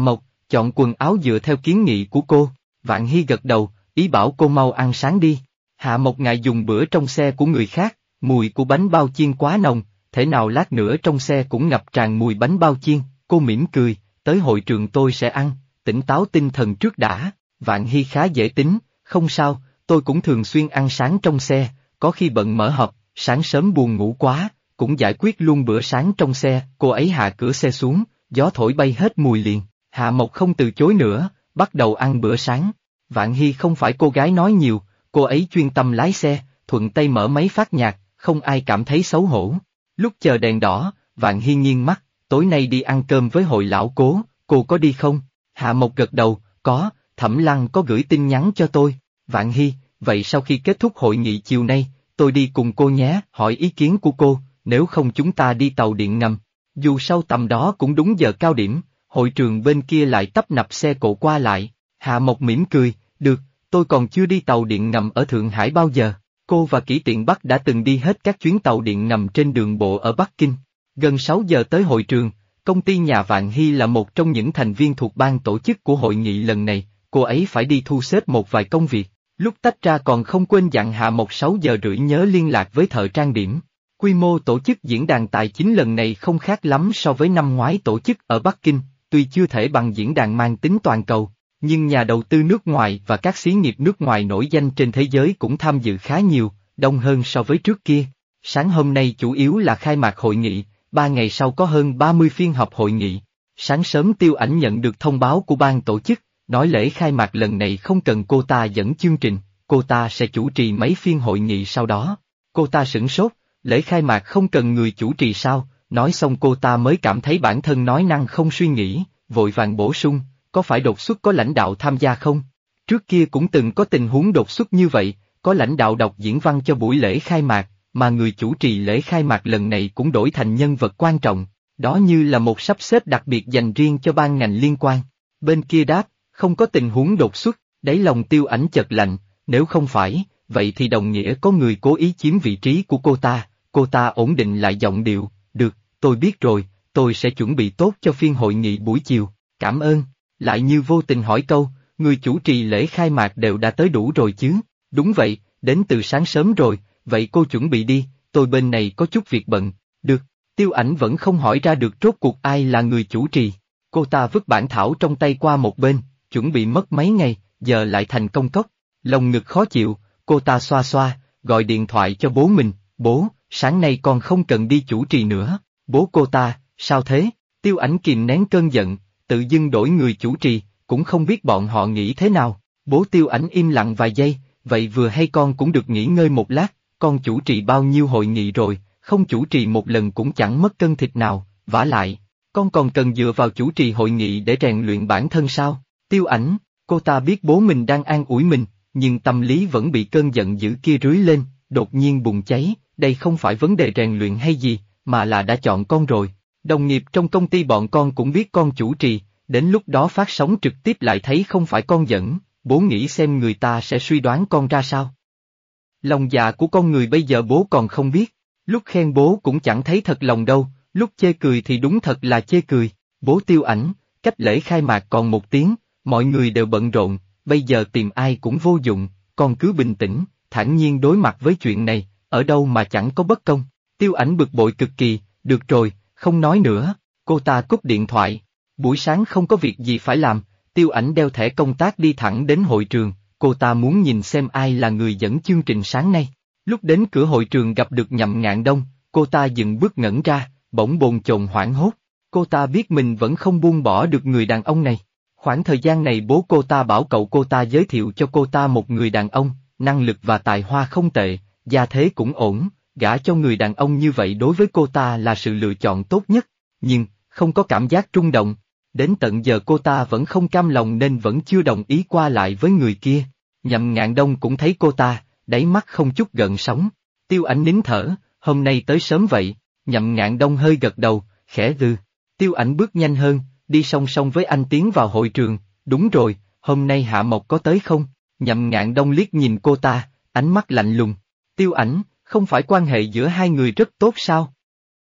chọn quần áo dựa theo kiến nghị của cô. Vạn Hy gật đầu, ý bảo cô mau ăn sáng đi. Hạ Mộc ngại dùng bữa trong xe của người khác, mùi của bánh bao chiên quá nồng, thể nào lát nữa trong xe cũng ngập tràn mùi bánh bao chiên. Cô mỉm cười, tới hội trường tôi sẽ ăn, tỉnh táo tinh thần trước đã. Vạn Hy khá dễ tính, không sao, tôi cũng thường xuyên ăn sáng trong xe, có khi bận mở họp, sáng sớm buồn ngủ quá, cũng giải quyết luôn bữa sáng trong xe. Cô ấy hạ cửa xe xuống, gió thổi bay hết mùi liền. Hạ Mộc không từ chối nữa, bắt đầu ăn bữa sáng. Vạn Hy không phải cô gái nói nhiều, cô ấy chuyên tâm lái xe, thuận tay mở máy phát nhạc, không ai cảm thấy xấu hổ. Lúc chờ đèn đỏ, Vạn Hy nghiêng mắt, tối nay đi ăn cơm với hội lão Cố, cô có đi không? Hạ Mộc gật đầu, có, Thẩm Lăng có gửi tin nhắn cho tôi. Vạn Hy, vậy sau khi kết thúc hội nghị chiều nay, tôi đi cùng cô nhé, hỏi ý kiến của cô, nếu không chúng ta đi tàu điện ngầm. Dù sau tầm đó cũng đúng giờ cao điểm, hội trường bên kia lại tấp nập xe cộ qua lại. Hạ Mộc mỉm cười, được, tôi còn chưa đi tàu điện ngầm ở Thượng Hải bao giờ. Cô và Kỷ Tiện Bắc đã từng đi hết các chuyến tàu điện ngầm trên đường bộ ở Bắc Kinh. Gần 6 giờ tới hội trường, công ty nhà Vạn Hy là một trong những thành viên thuộc ban tổ chức của hội nghị lần này, cô ấy phải đi thu xếp một vài công việc. Lúc tách ra còn không quên dặn Hạ Mộc 6 giờ rưỡi nhớ liên lạc với thợ trang điểm. Quy mô tổ chức diễn đàn tài chính lần này không khác lắm so với năm ngoái tổ chức ở Bắc Kinh, tuy chưa thể bằng diễn đàn mang tính toàn cầu, nhưng nhà đầu tư nước ngoài và các xí nghiệp nước ngoài nổi danh trên thế giới cũng tham dự khá nhiều, đông hơn so với trước kia. Sáng hôm nay chủ yếu là khai mạc hội nghị, 3 ngày sau có hơn 30 phiên họp hội nghị. Sáng sớm Tiêu Ảnh nhận được thông báo của ban tổ chức, nói lễ khai mạc lần này không cần cô ta dẫn chương trình, cô ta sẽ chủ trì mấy phiên hội nghị sau đó. Cô ta sửng sốt, lễ khai mạc không cần người chủ trì sao? Nói xong cô ta mới cảm thấy bản thân nói năng không suy nghĩ, vội vàng bổ sung, có phải đột xuất có lãnh đạo tham gia không? Trước kia cũng từng có tình huống đột xuất như vậy, có lãnh đạo đọc diễn văn cho buổi lễ khai mạc, mà người chủ trì lễ khai mạc lần này cũng đổi thành nhân vật quan trọng, đó như là một sắp xếp đặc biệt dành riêng cho ban ngành liên quan. Bên kia đáp, không có tình huống đột xuất, đáy lòng Tiêu Ảnh chợt lạnh, nếu không phải, vậy thì đồng nghĩa có người cố ý chiếm vị trí của cô ta ổn định lại giọng điệu, được, tôi biết rồi, tôi sẽ chuẩn bị tốt cho phiên hội nghị buổi chiều, cảm ơn, lại như vô tình hỏi câu, người chủ trì lễ khai mạc đều đã tới đủ rồi chứ, đúng vậy, đến từ sáng sớm rồi, vậy cô chuẩn bị đi, tôi bên này có chút việc bận, được, Tiêu Ảnh vẫn không hỏi ra được rốt cuộc ai là người chủ trì, cô ta vứt bản thảo trong tay qua một bên, chuẩn bị mất mấy ngày, giờ lại thành công cốc, lòng ngực khó chịu, cô ta xoa xoa, gọi điện thoại cho bố mình, bố, sáng nay con không cần đi chủ trì nữa, bố cô ta, sao thế, Tiêu Ảnh kìm nén cơn giận, tự dưng đổi người chủ trì, cũng không biết bọn họ nghĩ thế nào, bố Tiêu Ảnh im lặng vài giây, vậy vừa hay con cũng được nghỉ ngơi một lát, con chủ trì bao nhiêu hội nghị rồi, không chủ trì một lần cũng chẳng mất cân thịt nào, vả lại, con còn cần dựa vào chủ trì hội nghị để rèn luyện bản thân sao, Tiêu Ảnh, cô ta biết bố mình đang an ủi mình, nhưng tâm lý vẫn bị cơn giận dữ kia rưới lên, đột nhiên bùng cháy, đây không phải vấn đề rèn luyện hay gì, mà là đã chọn con rồi, đồng nghiệp trong công ty bọn con cũng biết con chủ trì, đến lúc đó phát sóng trực tiếp lại thấy không phải con dẫn, bố nghĩ xem người ta sẽ suy đoán con ra sao. Lòng dạ của con người bây giờ bố còn không biết, lúc khen bố cũng chẳng thấy thật lòng đâu, lúc chê cười thì đúng thật là chê cười, bố Tiêu Ảnh, cách lễ khai mạc còn 1 tiếng, mọi người đều bận rộn, bây giờ tìm ai cũng vô dụng, con cứ bình tĩnh, thản nhiên đối mặt với chuyện này, ở đâu mà chẳng có bất công. Tiêu Ảnh bực bội cực kỳ, được rồi, không nói nữa, cô ta cúp điện thoại. Buổi sáng không có việc gì phải làm, Tiêu Ảnh đeo thẻ công tác đi thẳng đến hội trường, cô ta muốn nhìn xem ai là người dẫn chương trình sáng nay. Lúc đến cửa hội trường gặp được Nhậm Ngạn Đông, cô ta dừng bước ngẩn ra, bỗng bồn chồn hoảng hốt. Cô ta biết mình vẫn không buông bỏ được người đàn ông này. Khoảng thời gian này bố cô ta bảo cậu cô ta giới thiệu cho cô ta một người đàn ông, năng lực và tài hoa không tệ, gia thế cũng ổn, gả cho người đàn ông như vậy đối với cô ta là sự lựa chọn tốt nhất, nhưng, không có cảm giác trung động. Đến tận giờ cô ta vẫn không cam lòng nên vẫn chưa đồng ý qua lại với người kia. Nhậm Ngạn Đông cũng thấy cô ta, đáy mắt không chút gợn sóng. Tiêu Ảnh nín thở, hôm nay tới sớm vậy, Nhậm Ngạn Đông hơi gật đầu, khẽ gừ. Tiêu Ảnh bước nhanh hơn, đi song song với anh tiến vào hội trường, đúng rồi, hôm nay Hạ Mộc có tới không? Nhậm Ngạn Đông liếc nhìn cô ta, ánh mắt lạnh lùng. Tiêu Ảnh, không phải quan hệ giữa hai người rất tốt sao?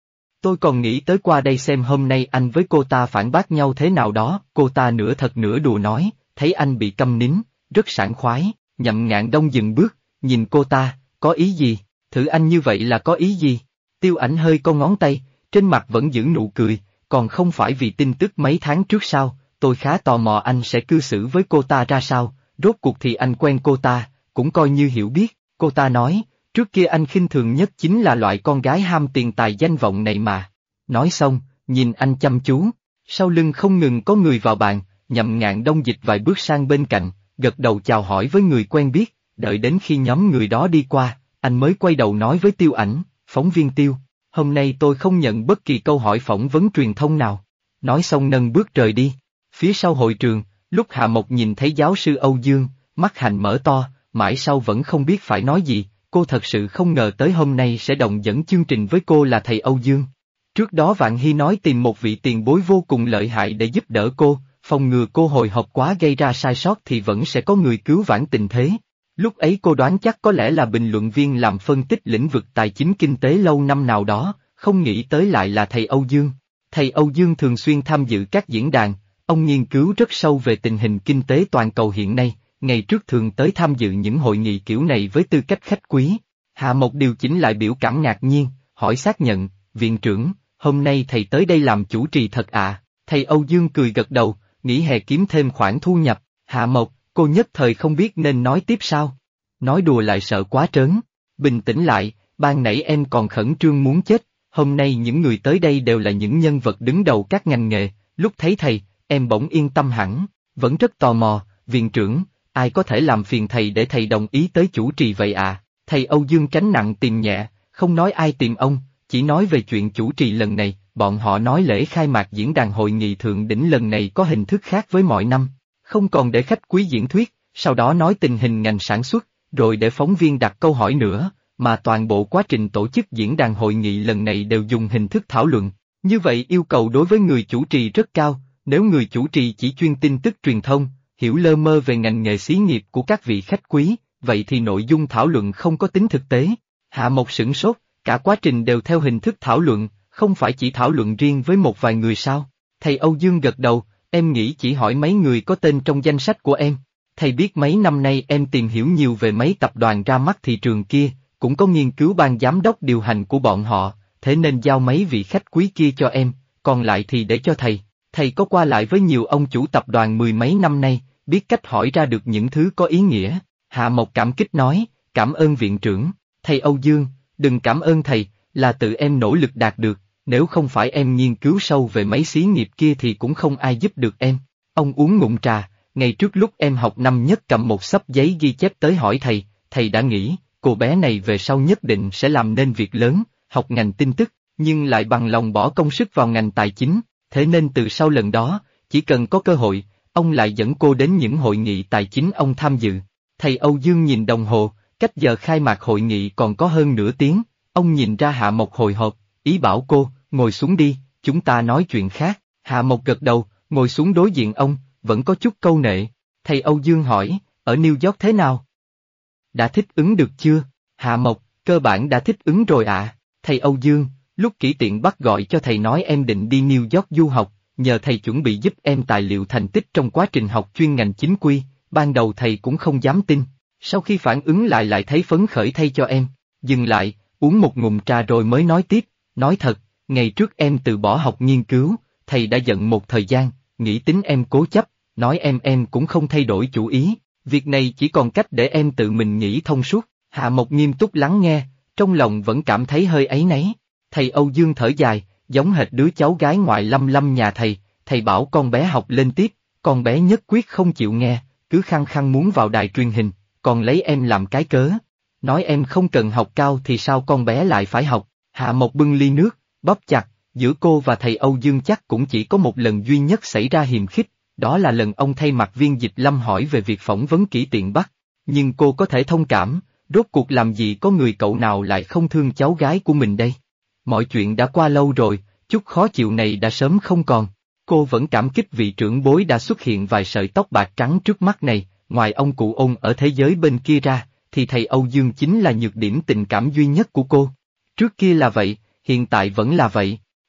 Tôi còn nghĩ tới qua đây xem hôm nay anh với cô ta phản bác nhau thế nào đó, cô ta nửa thật nửa đùa nói, thấy anh bị câm nín, rất sảng khoái, Nhậm Ngạn Đông dừng bước, nhìn cô ta, có ý gì, thử anh như vậy là có ý gì? Tiêu Ảnh hơi cong ngón tay, trên mặt vẫn giữ nụ cười, còn không phải vì tin tức mấy tháng trước sao, tôi khá tò mò anh sẽ cư xử với cô ta ra sao, rốt cuộc thì anh quen cô ta, cũng coi như hiểu biết, cô ta nói, trước kia anh khinh thường nhất chính là loại con gái ham tiền tài danh vọng này mà. Nói xong, nhìn anh chăm chú, sau lưng không ngừng có người vào bàn, Nhậm Ngạn Đông dịch vài bước sang bên cạnh, gật đầu chào hỏi với người quen biết, đợi đến khi nhóm người đó đi qua, anh mới quay đầu nói với Tiêu Ảnh, phóng viên Tiêu, hôm nay tôi không nhận bất kỳ câu hỏi phỏng vấn truyền thông nào. Nói xong nâng bước rời đi. Phía sau hội trường, lúc Hạ Mộc nhìn thấy giáo sư Âu Dương, mắt hạnh mở to, mãi sau vẫn không biết phải nói gì, cô thật sự không ngờ tới hôm nay sẽ đồng dẫn chương trình với cô là thầy Âu Dương. Trước đó Vạn Hy nói tìm một vị tiền bối vô cùng lợi hại để giúp đỡ cô, phòng ngừa cô hồi hộp quá gây ra sai sót thì vẫn sẽ có người cứu vãn tình thế. Lúc ấy cô đoán chắc có lẽ là bình luận viên làm phân tích lĩnh vực tài chính kinh tế lâu năm nào đó, không nghĩ tới lại là thầy Âu Dương. Thầy Âu Dương thường xuyên tham dự các diễn đàn, ông nghiên cứu rất sâu về tình hình kinh tế toàn cầu hiện nay, ngày trước thường tới tham dự những hội nghị kiểu này với tư cách khách quý. Hạ Mộc điều chỉnh lại biểu cảm ngạc nhiên, hỏi xác nhận, viện trưởng, hôm nay thầy tới đây làm chủ trì thật à? Thầy Âu Dương cười gật đầu, nghỉ hè kiếm thêm khoản thu nhập. Hạ Mộc, cô nhất thời không biết nên nói tiếp sao. Nói đùa lại sợ quá trớn. Bình tĩnh lại, ban nãy em còn khẩn trương muốn chết, hôm nay những người tới đây đều là những nhân vật đứng đầu các ngành nghề, lúc thấy thầy, em bỗng yên tâm hẳn, vẫn rất tò mò, viện trưởng, ai có thể làm phiền thầy để thầy đồng ý tới chủ trì vậy à? Thầy Âu Dương tránh nặng tìm nhẹ, không nói ai tìm ông, chỉ nói về chuyện chủ trì lần này, bọn họ nói lễ khai mạc diễn đàn hội nghị thượng đỉnh lần này có hình thức khác với mọi năm, không còn để khách quý diễn thuyết, sau đó nói tình hình ngành sản xuất, rồi để phóng viên đặt câu hỏi nữa, mà toàn bộ quá trình tổ chức diễn đàn hội nghị lần này đều dùng hình thức thảo luận. Như vậy yêu cầu đối với người chủ trì rất cao, nếu người chủ trì chỉ chuyên tin tức truyền thông, hiểu lơ mơ về ngành nghề xí nghiệp của các vị khách quý, vậy thì nội dung thảo luận không có tính thực tế. Hạ Mộc sửng sốt, cả quá trình đều theo hình thức thảo luận, không phải chỉ thảo luận riêng với một vài người sao? Thầy Âu Dương gật đầu, em nghĩ chỉ hỏi mấy người có tên trong danh sách của em. Thầy biết mấy năm nay em tìm hiểu nhiều về mấy tập đoàn ra mắt thị trường kia, cũng có nghiên cứu ban giám đốc điều hành của bọn họ, thế nên giao mấy vị khách quý kia cho em, còn lại thì để cho thầy. Thầy có qua lại với nhiều ông chủ tập đoàn mười mấy năm nay, biết cách hỏi ra được những thứ có ý nghĩa. Hạ Mộc cảm kích nói, cảm ơn viện trưởng. Thầy Âu Dương, đừng cảm ơn thầy, là tự em nỗ lực đạt được, nếu không phải em nghiên cứu sâu về mấy xí nghiệp kia thì cũng không ai giúp được em. Ông uống ngụm trà, ngày trước lúc em học năm nhất cầm một xấp giấy ghi chép tới hỏi thầy đã nghĩ, cô bé này về sau nhất định sẽ làm nên việc lớn, học ngành tin tức, nhưng lại bằng lòng bỏ công sức vào ngành tài chính, thế nên từ sau lần đó, chỉ cần có cơ hội, ông lại dẫn cô đến những hội nghị tài chính ông tham dự. Thầy Âu Dương nhìn đồng hồ, cách giờ khai mạc hội nghị còn có hơn nửa tiếng, ông nhìn ra Hạ Mộc hồi hộp, ý bảo cô, ngồi xuống đi, chúng ta nói chuyện khác. Hạ Mộc gật đầu, ngồi xuống đối diện ông, vẫn có chút câu nệ. Thầy Âu Dương hỏi, ở New York thế nào? Đã thích ứng được chưa? Hạ Mộc, cơ bản đã thích ứng rồi ạ. Thầy Âu Dương, lúc Kỷ Tiện bắt gọi cho thầy nói em định đi New York du học, nhờ thầy chuẩn bị giúp em tài liệu thành tích trong quá trình học chuyên ngành chính quy, ban đầu thầy cũng không dám tin, sau khi phản ứng lại thấy phấn khởi thay cho em. Dừng lại, uống một ngụm trà rồi mới nói tiếp, nói thật, ngày trước em từ bỏ học nghiên cứu, thầy đã giận một thời gian, nghĩ tính em cố chấp, nói em cũng không thay đổi chủ ý, việc này chỉ còn cách để em tự mình nghĩ thông suốt. Hạ Mộc nghiêm túc lắng nghe, trong lòng vẫn cảm thấy hơi áy náy. Thầy Âu Dương thở dài, giống hệt đứa cháu gái ngoại Lâm nhà thầy bảo con bé học lên tiếp, con bé nhất quyết không chịu nghe, cứ khăng khăng muốn vào đài truyền hình, còn lấy em làm cái cớ. Nói em không cần học cao thì sao con bé lại phải học. Hạ Mộc bưng ly nước, bóp chặt, giữa cô và thầy Âu Dương chắc cũng chỉ có một lần duy nhất xảy ra hiềm khích, đó là lần ông thay mặt Viên Dịch Lâm hỏi về việc phỏng vấn Kỷ Tiện Bắc. Nhưng cô có thể thông cảm, rốt cuộc làm gì có người cậu nào lại không thương cháu gái của mình đây. Mọi chuyện đã qua lâu rồi, chút khó chịu này đã sớm không còn. Cô vẫn cảm kích vị trưởng bối đã xuất hiện vài sợi tóc bạc trắng trước mắt này, ngoài ông cụ Ôn ở thế giới bên kia ra, thì thầy Âu Dương chính là nhược điểm tình cảm duy nhất của cô. Trước kia là vậy, hiện tại vẫn là vậy.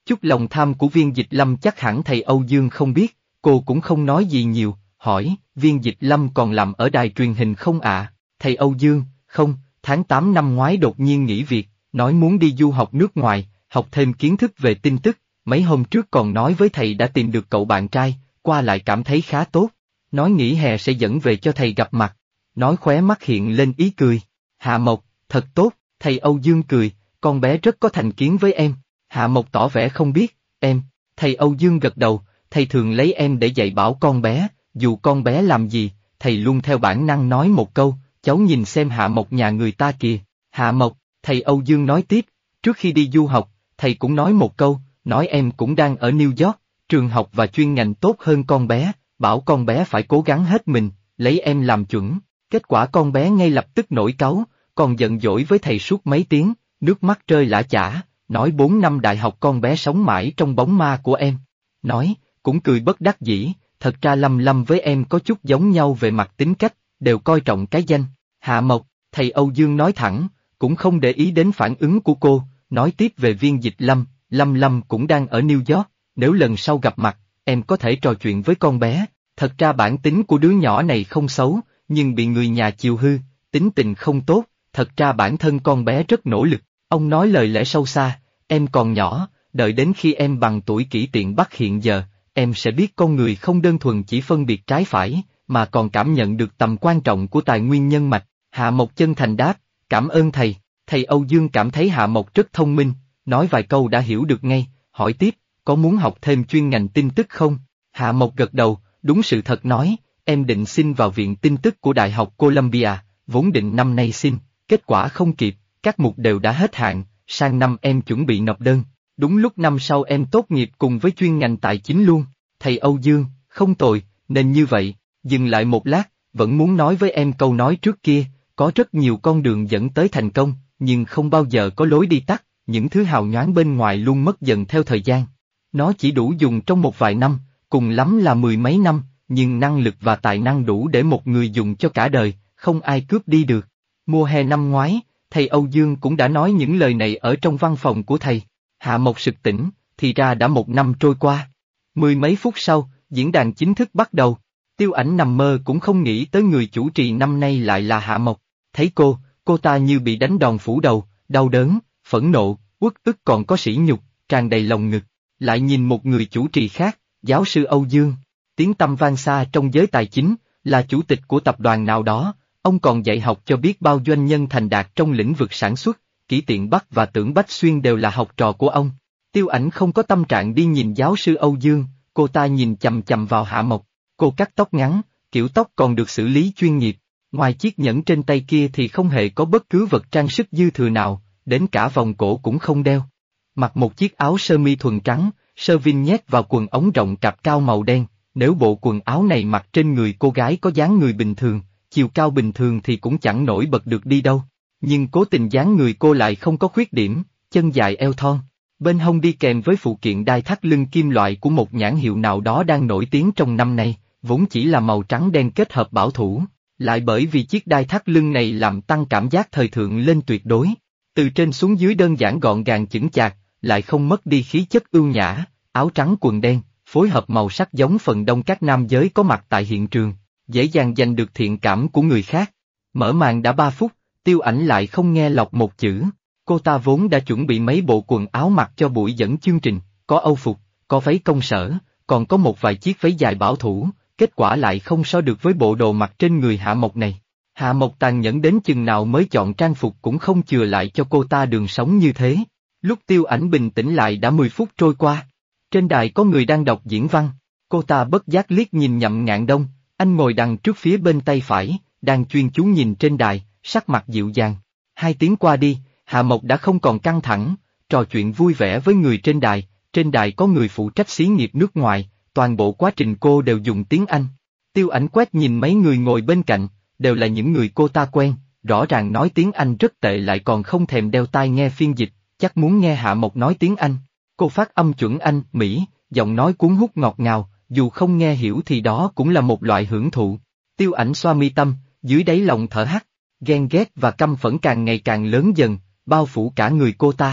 Chút lòng tham của Viên Dịch Lâm chắc hẳn thầy Âu Dương không biết, cô cũng không nói gì nhiều, hỏi, Viên Dịch Lâm còn làm ở đài truyền hình không ạ? Thầy Âu Dương, không, tháng 8 năm ngoái đột nhiên nghỉ việc, nói muốn đi du học nước ngoài, học thêm kiến thức về tin tức, mấy hôm trước còn nói với thầy đã tìm được cậu bạn trai, qua lại cảm thấy khá tốt, nói nghỉ hè sẽ dẫn về cho thầy gặp mặt, nói khóe mắt hiện lên ý cười. Hạ Mộc, thật tốt, thầy Âu Dương cười, con bé rất có thành kiến với em. Hạ Mộc tỏ vẻ không biết, em, thầy Âu Dương gật đầu, thầy thường lấy em để dạy bảo con bé, dù con bé làm gì, thầy luôn theo bản năng nói một câu, cháu nhìn xem Hạ Mộc nhà người ta kìa. Hạ Mộc, thầy Âu Dương nói tiếp, trước khi đi du học, thầy cũng nói một câu, nói em cũng đang ở New York, trường học và chuyên ngành tốt hơn con bé, bảo con bé phải cố gắng hết mình, lấy em làm chuẩn. Kết quả con bé ngay lập tức nổi cáu, còn giận dỗi với thầy suốt mấy tiếng, nước mắt rơi lã chả, nói 4 năm đại học con bé sống mãi trong bóng ma của em. Nói, cũng cười bất đắc dĩ, thật ra Lâm Lâm với em có chút giống nhau về mặt tính cách, đều coi trọng cái danh. Hạ Mộc, thầy Âu Dương nói thẳng, cũng không để ý đến phản ứng của cô, nói tiếp về Viên Dịch Lâm, Lâm Lâm cũng đang ở New York, nếu lần sau gặp mặt, em có thể trò chuyện với con bé, thật ra bản tính của đứa nhỏ này không xấu, nhưng bị người nhà chiều hư, tính tình không tốt, thật ra bản thân con bé rất nỗ lực, ông nói lời lẽ sâu xa, em còn nhỏ, đợi đến khi em bằng tuổi kỷ tiện Bắc hiện giờ, em sẽ biết con người không đơn thuần chỉ phân biệt trái phải, mà còn cảm nhận được tầm quan trọng của tài nguyên nhân mạch. Hạ Mộc chân thành đáp, cảm ơn thầy. Thầy Âu Dương cảm thấy Hạ Mộc rất thông minh, nói vài câu đã hiểu được ngay, hỏi tiếp, có muốn học thêm chuyên ngành tin tức không? Hạ Mộc gật đầu, đúng sự thật nói, em định xin vào viện tin tức của Đại học Columbia, vốn định năm nay xin, kết quả không kịp, các mục đều đã hết hạn, sang năm em chuẩn bị nộp đơn, đúng lúc năm sau em tốt nghiệp cùng với chuyên ngành tài chính luôn. Thầy Âu Dương, không tồi, nên như vậy, dừng lại một lát, vẫn muốn nói với em câu nói trước kia, có rất nhiều con đường dẫn tới thành công, nhưng không bao giờ có lối đi tắt, những thứ hào nhoáng bên ngoài luôn mất dần theo thời gian. Nó chỉ đủ dùng trong một vài năm, cùng lắm là 10 mấy năm, nhưng năng lực và tài năng đủ để một người dùng cho cả đời, không ai cướp đi được. Mùa hè năm ngoái, thầy Âu Dương cũng đã nói những lời này ở trong văn phòng của thầy. Hạ Mộc sực tỉnh, thì ra đã 1 năm trôi qua. 10 mấy phút sau, diễn đàn chính thức bắt đầu. Tiêu Ảnh nằm mơ cũng không nghĩ tới người chủ trì năm nay lại là Hạ Mộc. Thấy cô ta như bị đánh đòn phủ đầu, đau đớn, phẫn nộ, uất ức còn có sỉ nhục, tràn đầy lòng ngực. Lại nhìn một người chủ trì khác, giáo sư Âu Dương, tiếng tăm vang xa trong giới tài chính, là chủ tịch của tập đoàn nào đó, ông còn dạy học cho biết bao doanh nhân thành đạt trong lĩnh vực sản xuất, Kỷ Tiện Bắc và Tưởng Bách Xuyên đều là học trò của ông. Tiêu Ảnh không có tâm trạng đi nhìn giáo sư Âu Dương, cô ta nhìn chằm chằm vào Hạ Mộc, cô cắt tóc ngắn, kiểu tóc còn được xử lý chuyên nghiệp, ngoài chiếc nhẫn trên tay kia thì không hề có bất cứ vật trang sức dư thừa nào, đến cả vòng cổ cũng không đeo. Mặc một chiếc áo sơ mi thuần trắng, sơ vin nhét vào quần ống rộng cạp cao màu đen, nếu bộ quần áo này mặc trên người cô gái có dáng người bình thường, chiều cao bình thường thì cũng chẳng nổi bật được đi đâu. Nhưng cố tình dáng người cô lại không có khuyết điểm, chân dài eo thon, bên hông đi kèm với phụ kiện đai thắt lưng kim loại của một nhãn hiệu nào đó đang nổi tiếng trong năm nay, vốn chỉ là màu trắng đen kết hợp bảo thủ, lại bởi vì chiếc đai thắt lưng này làm tăng cảm giác thời thượng lên tuyệt đối. Từ trên xuống dưới đơn giản gọn gàng chững chạc, lại không mất đi khí chất ưu nhã, áo trắng quần đen, phối hợp màu sắc giống phần đông các nam giới có mặt tại hiện trường, dễ dàng giành được thiện cảm của người khác. Mở màn đã 3 phút, Tiêu Ảnh lại không nghe lọt một chữ. Cô ta vốn đã chuẩn bị mấy bộ quần áo mặc cho buổi dẫn chương trình, có âu phục, có váy công sở, còn có một vài chiếc váy dài bảo thủ, kết quả lại không so được với bộ đồ mặc trên người Hạ Mộc này. Hạ Mộc tàn nhẫn đến chừng nào mới chọn trang phục cũng không chừa lại cho cô ta đường sống như thế. Lúc Tiêu Ảnh bình tĩnh lại đã 10 phút trôi qua. Trên đài có người đang đọc diễn văn, cô ta bất giác liếc nhìn Nhậm Ngạn Đông, anh ngồi đằng trước phía bên tay phải, đang chuyên chú nhìn trên đài, sắc mặt dịu dàng. 2 tiếng qua đi, Hạ Mộc đã không còn căng thẳng, trò chuyện vui vẻ với người trên đài có người phụ trách xí nghiệp nước ngoài, toàn bộ quá trình cô đều dùng tiếng Anh. Tiêu Ảnh quét nhìn mấy người ngồi bên cạnh, đều là những người cô ta quen, rõ ràng nói tiếng Anh rất tệ lại còn không thèm đeo tai nghe phiên dịch, chắc muốn nghe Hạ Mộc nói tiếng Anh. Cô phát âm chuẩn Anh, Mỹ, giọng nói cuốn hút ngọt ngào, dù không nghe hiểu thì đó cũng là một loại hưởng thụ. Tiêu Ảnh xoa mi tâm, dưới đáy lòng thở hắt, ghen ghét và căm phẫn càng ngày càng lớn dần, bao phủ cả người cô ta.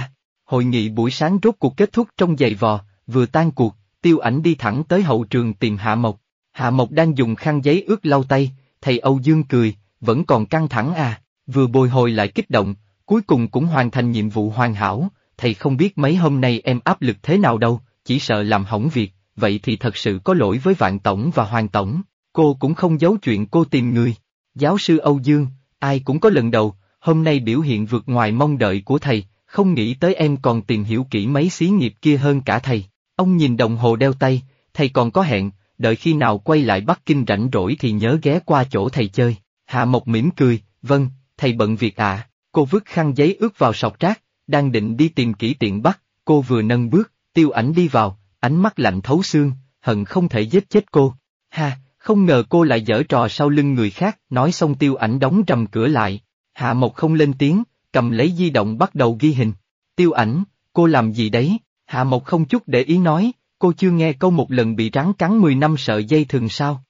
Hội nghị buổi sáng rốt cuộc kết thúc trong giày vò, vừa tan cuộc, Tiêu Ảnh đi thẳng tới hậu trường tìm Hạ Mộc. Hạ Mộc đang dùng khăn giấy ướt lau tay, thầy Âu Dương cười, vẫn còn căng thẳng à, vừa bồi hồi lại kích động, cuối cùng cũng hoàn thành nhiệm vụ hoàn hảo, thầy không biết mấy hôm nay em áp lực thế nào đâu, chỉ sợ làm hỏng việc, vậy thì thật sự có lỗi với Vạn Tổng và Hoàng Tổng, cô cũng không giấu chuyện cô tìm người. Giáo sư Âu Dương, ai cũng có lần đầu, hôm nay biểu hiện vượt ngoài mong đợi của thầy, không nghĩ tới em còn tìm hiểu kỹ mấy xí nghiệp kia hơn cả thầy. Ông nhìn đồng hồ đeo tay, thầy còn có hẹn, đợi khi nào quay lại Bắc Kinh rảnh rỗi thì nhớ ghé qua chỗ thầy chơi. Hạ Mộc mỉm cười, vâng, thầy bận việc à. Cô vứt khăn giấy ướt vào sọt rác, đang định đi tìm Kỷ Tiện Bắc, cô vừa nâng bước, Tiêu Ảnh đi vào, ánh mắt lạnh thấu xương, hận không thể giết chết cô. Ha, không ngờ cô lại giở trò sau lưng người khác, nói xong Tiêu Ảnh đóng rầm cửa lại. Hạ Mộc không lên tiếng, cầm lấy di động bắt đầu ghi hình. Tiêu Ảnh, cô làm gì đấy? Hạ Mộc không chút để ý nói, cô chưa nghe câu một lần bị rắn cắn 10 năm sợ dây thừng sao?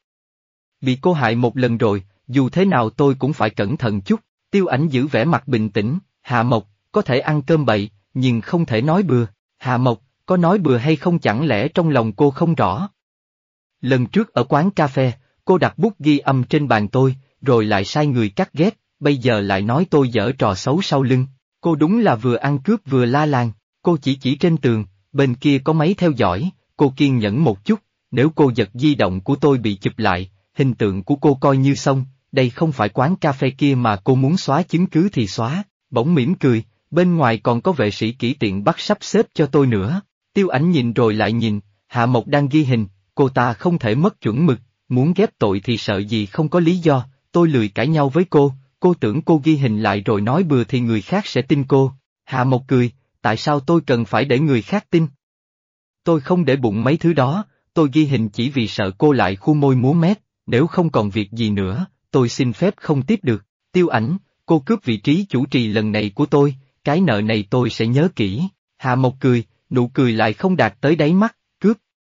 Bị cô hại một lần rồi, dù thế nào tôi cũng phải cẩn thận chút. Tiêu Ảnh giữ vẻ mặt bình tĩnh, Hạ Mộc, có thể ăn cơm bậy, nhưng không thể nói bừa. Hạ Mộc, có nói bừa hay không chẳng lẽ trong lòng cô không rõ? Lần trước ở quán cà phê, cô đặt bút ghi âm trên bàn tôi, rồi lại sai người cắt ghép, bây giờ lại nói tôi giở trò xấu sau lưng. Cô đúng là vừa ăn cướp vừa la làng, cô chỉ trên tường, bên kia có máy theo dõi, cô kiên nhẫn một chút, nếu cô giật di động của tôi bị chụp lại, hình tượng của cô coi như xong, đây không phải quán cà phê kia mà cô muốn xóa chứng cứ thì xóa, bỗng mỉm cười, bên ngoài còn có vệ sĩ Kỷ Tiện Bắc sắp xếp cho tôi nữa. Tiêu Ảnh nhìn rồi lại nhìn, Hạ Mộc đang ghi hình, cô ta không thể mất chuẩn mực, muốn ghép tội thì sợ gì không có lý do, tôi lười cãi nhau với cô tưởng cô ghi hình lại rồi nói bừa thì người khác sẽ tin cô. Hạ Mộc cười, tại sao tôi cần phải để người khác tin? Tôi không để bụng mấy thứ đó, tôi ghi hình chỉ vì sợ cô lại khu môi múa mép, nếu không còn việc gì nữa, tôi xin phép không tiếp được. Tiêu Ảnh, cô cướp vị trí chủ trì lần này của tôi, cái nợ này tôi sẽ nhớ kỹ. Hạ Mộc cười, nụ cười lại không đạt tới đáy mắt, cướp.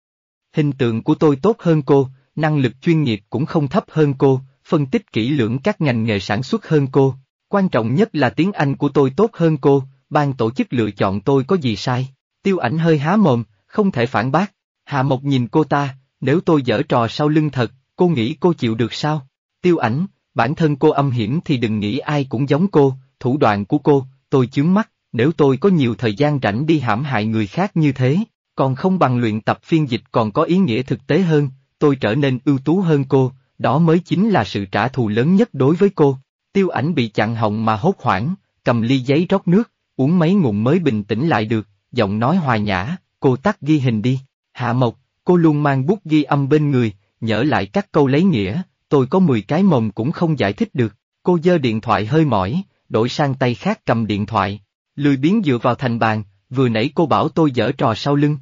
Hình tượng của tôi tốt hơn cô, năng lực chuyên nghiệp cũng không thấp hơn cô, phân tích kỹ lưỡng các ngành nghề sản xuất hơn cô, quan trọng nhất là tiếng Anh của tôi tốt hơn cô, ban tổ chức lựa chọn tôi có gì sai. Tiêu Ảnh hơi há mồm, không thể phản bác. Hạ Mộc nhìn cô ta, nếu tôi giở trò sau lưng thật, cô nghĩ cô chịu được sao? Tiêu Ảnh, bản thân cô âm hiểm thì đừng nghĩ ai cũng giống cô, thủ đoạn của cô, tôi chướng mắt, nếu tôi có nhiều thời gian rảnh đi hãm hại người khác như thế, còn không bằng luyện tập phiên dịch còn có ý nghĩa thực tế hơn, tôi trở nên ưu tú hơn cô, đó mới chính là sự trả thù lớn nhất đối với cô. Tiêu Ảnh bị chặn họng mà hốt hoảng, cầm ly giấy rót nước, uống mấy ngụm mới bình tĩnh lại được, giọng nói hòa nhã, cô tắt ghi hình đi. Hạ Mộc, cô luôn mang bút ghi âm bên người, nhỡ lại các câu lấy nghĩa, tôi có 10 cái mồm cũng không giải thích được. Cô giơ điện thoại hơi mỏi, đổi sang tay khác cầm điện thoại, lười biếng dựa vào thành bàn, vừa nãy cô bảo tôi giở trò sau lưng.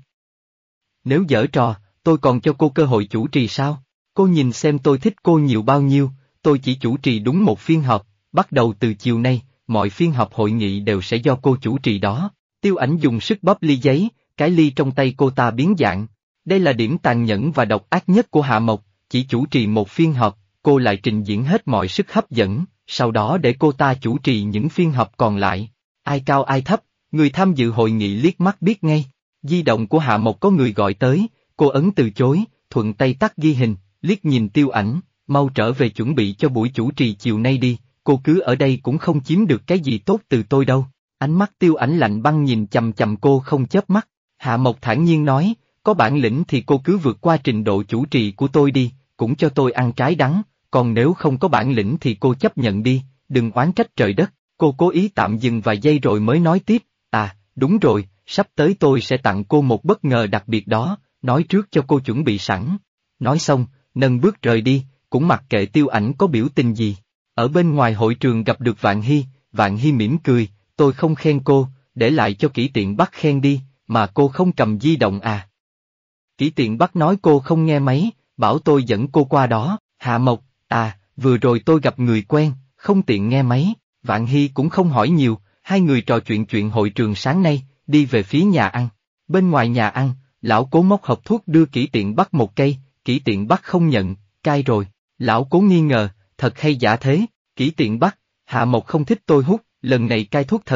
Nếu giở trò, tôi còn cho cô cơ hội chủ trì sao? Cô nhìn xem tôi thích cô nhiều bao nhiêu, tôi chỉ chủ trì đúng một phiên họp, bắt đầu từ chiều nay, mọi phiên họp hội nghị đều sẽ do cô chủ trì đó. Tiêu Ảnh dùng sức bóp ly giấy, cái ly trong tay cô ta biến dạng. Đây là điểm tàn nhẫn và độc ác nhất của Hạ Mộc, chỉ chủ trì một phiên họp, cô lại trình diễn hết mọi sức hấp dẫn, sau đó để cô ta chủ trì những phiên họp còn lại. Ai cao ai thấp, người tham dự hội nghị liếc mắt biết ngay. Di động của Hạ Mộc có người gọi tới, cô ấn từ chối, thuận tay tắt ghi hình, liếc nhìn Tiêu Ảnh, mau trở về chuẩn bị cho buổi chủ trì chiều nay đi, cô cứ ở đây cũng không chiếm được cái gì tốt từ tôi đâu. Ánh mắt Tiêu Ảnh lạnh băng nhìn chằm chằm cô không chớp mắt. Hạ Mộc thản nhiên nói, có bản lĩnh thì cô cứ vượt qua trình độ chủ trì của tôi đi, cũng cho tôi ăn trái đắng, còn nếu không có bản lĩnh thì cô chấp nhận đi, đừng oán trách trời đất. Cô cố ý tạm dừng vài giây rồi mới nói tiếp, à, đúng rồi, sắp tới tôi sẽ tặng cô một bất ngờ đặc biệt đó, nói trước cho cô chuẩn bị sẵn. Nói xong, nâng bước rời đi, cũng mặc kệ Tiêu Ảnh có biểu tình gì. Ở bên ngoài hội trường gặp được Vạn Hy mỉm cười, tôi không khen cô, để lại cho Kỷ Tiện Bắc khen đi, mà cô không cầm di động à. Kỷ Tiện Bắc nói cô không nghe máy, bảo tôi dẫn cô qua đó. Hạ Mộc, à, vừa rồi tôi gặp người quen, không tiện nghe máy. Vạn Hy cũng không hỏi nhiều, hai người trò chuyện hội trường sáng nay, đi về phía nhà ăn. Bên ngoài nhà ăn, lão Cố móc hộp thuốc đưa Kỷ Tiện Bắc một cây, Kỷ Tiện Bắc không nhận, cai rồi. Lão Cố nghi ngờ, thật hay giả thế? Kỷ Tiện Bắc, Hạ Mộc không thích tôi hút, lần này cai thuốc thật,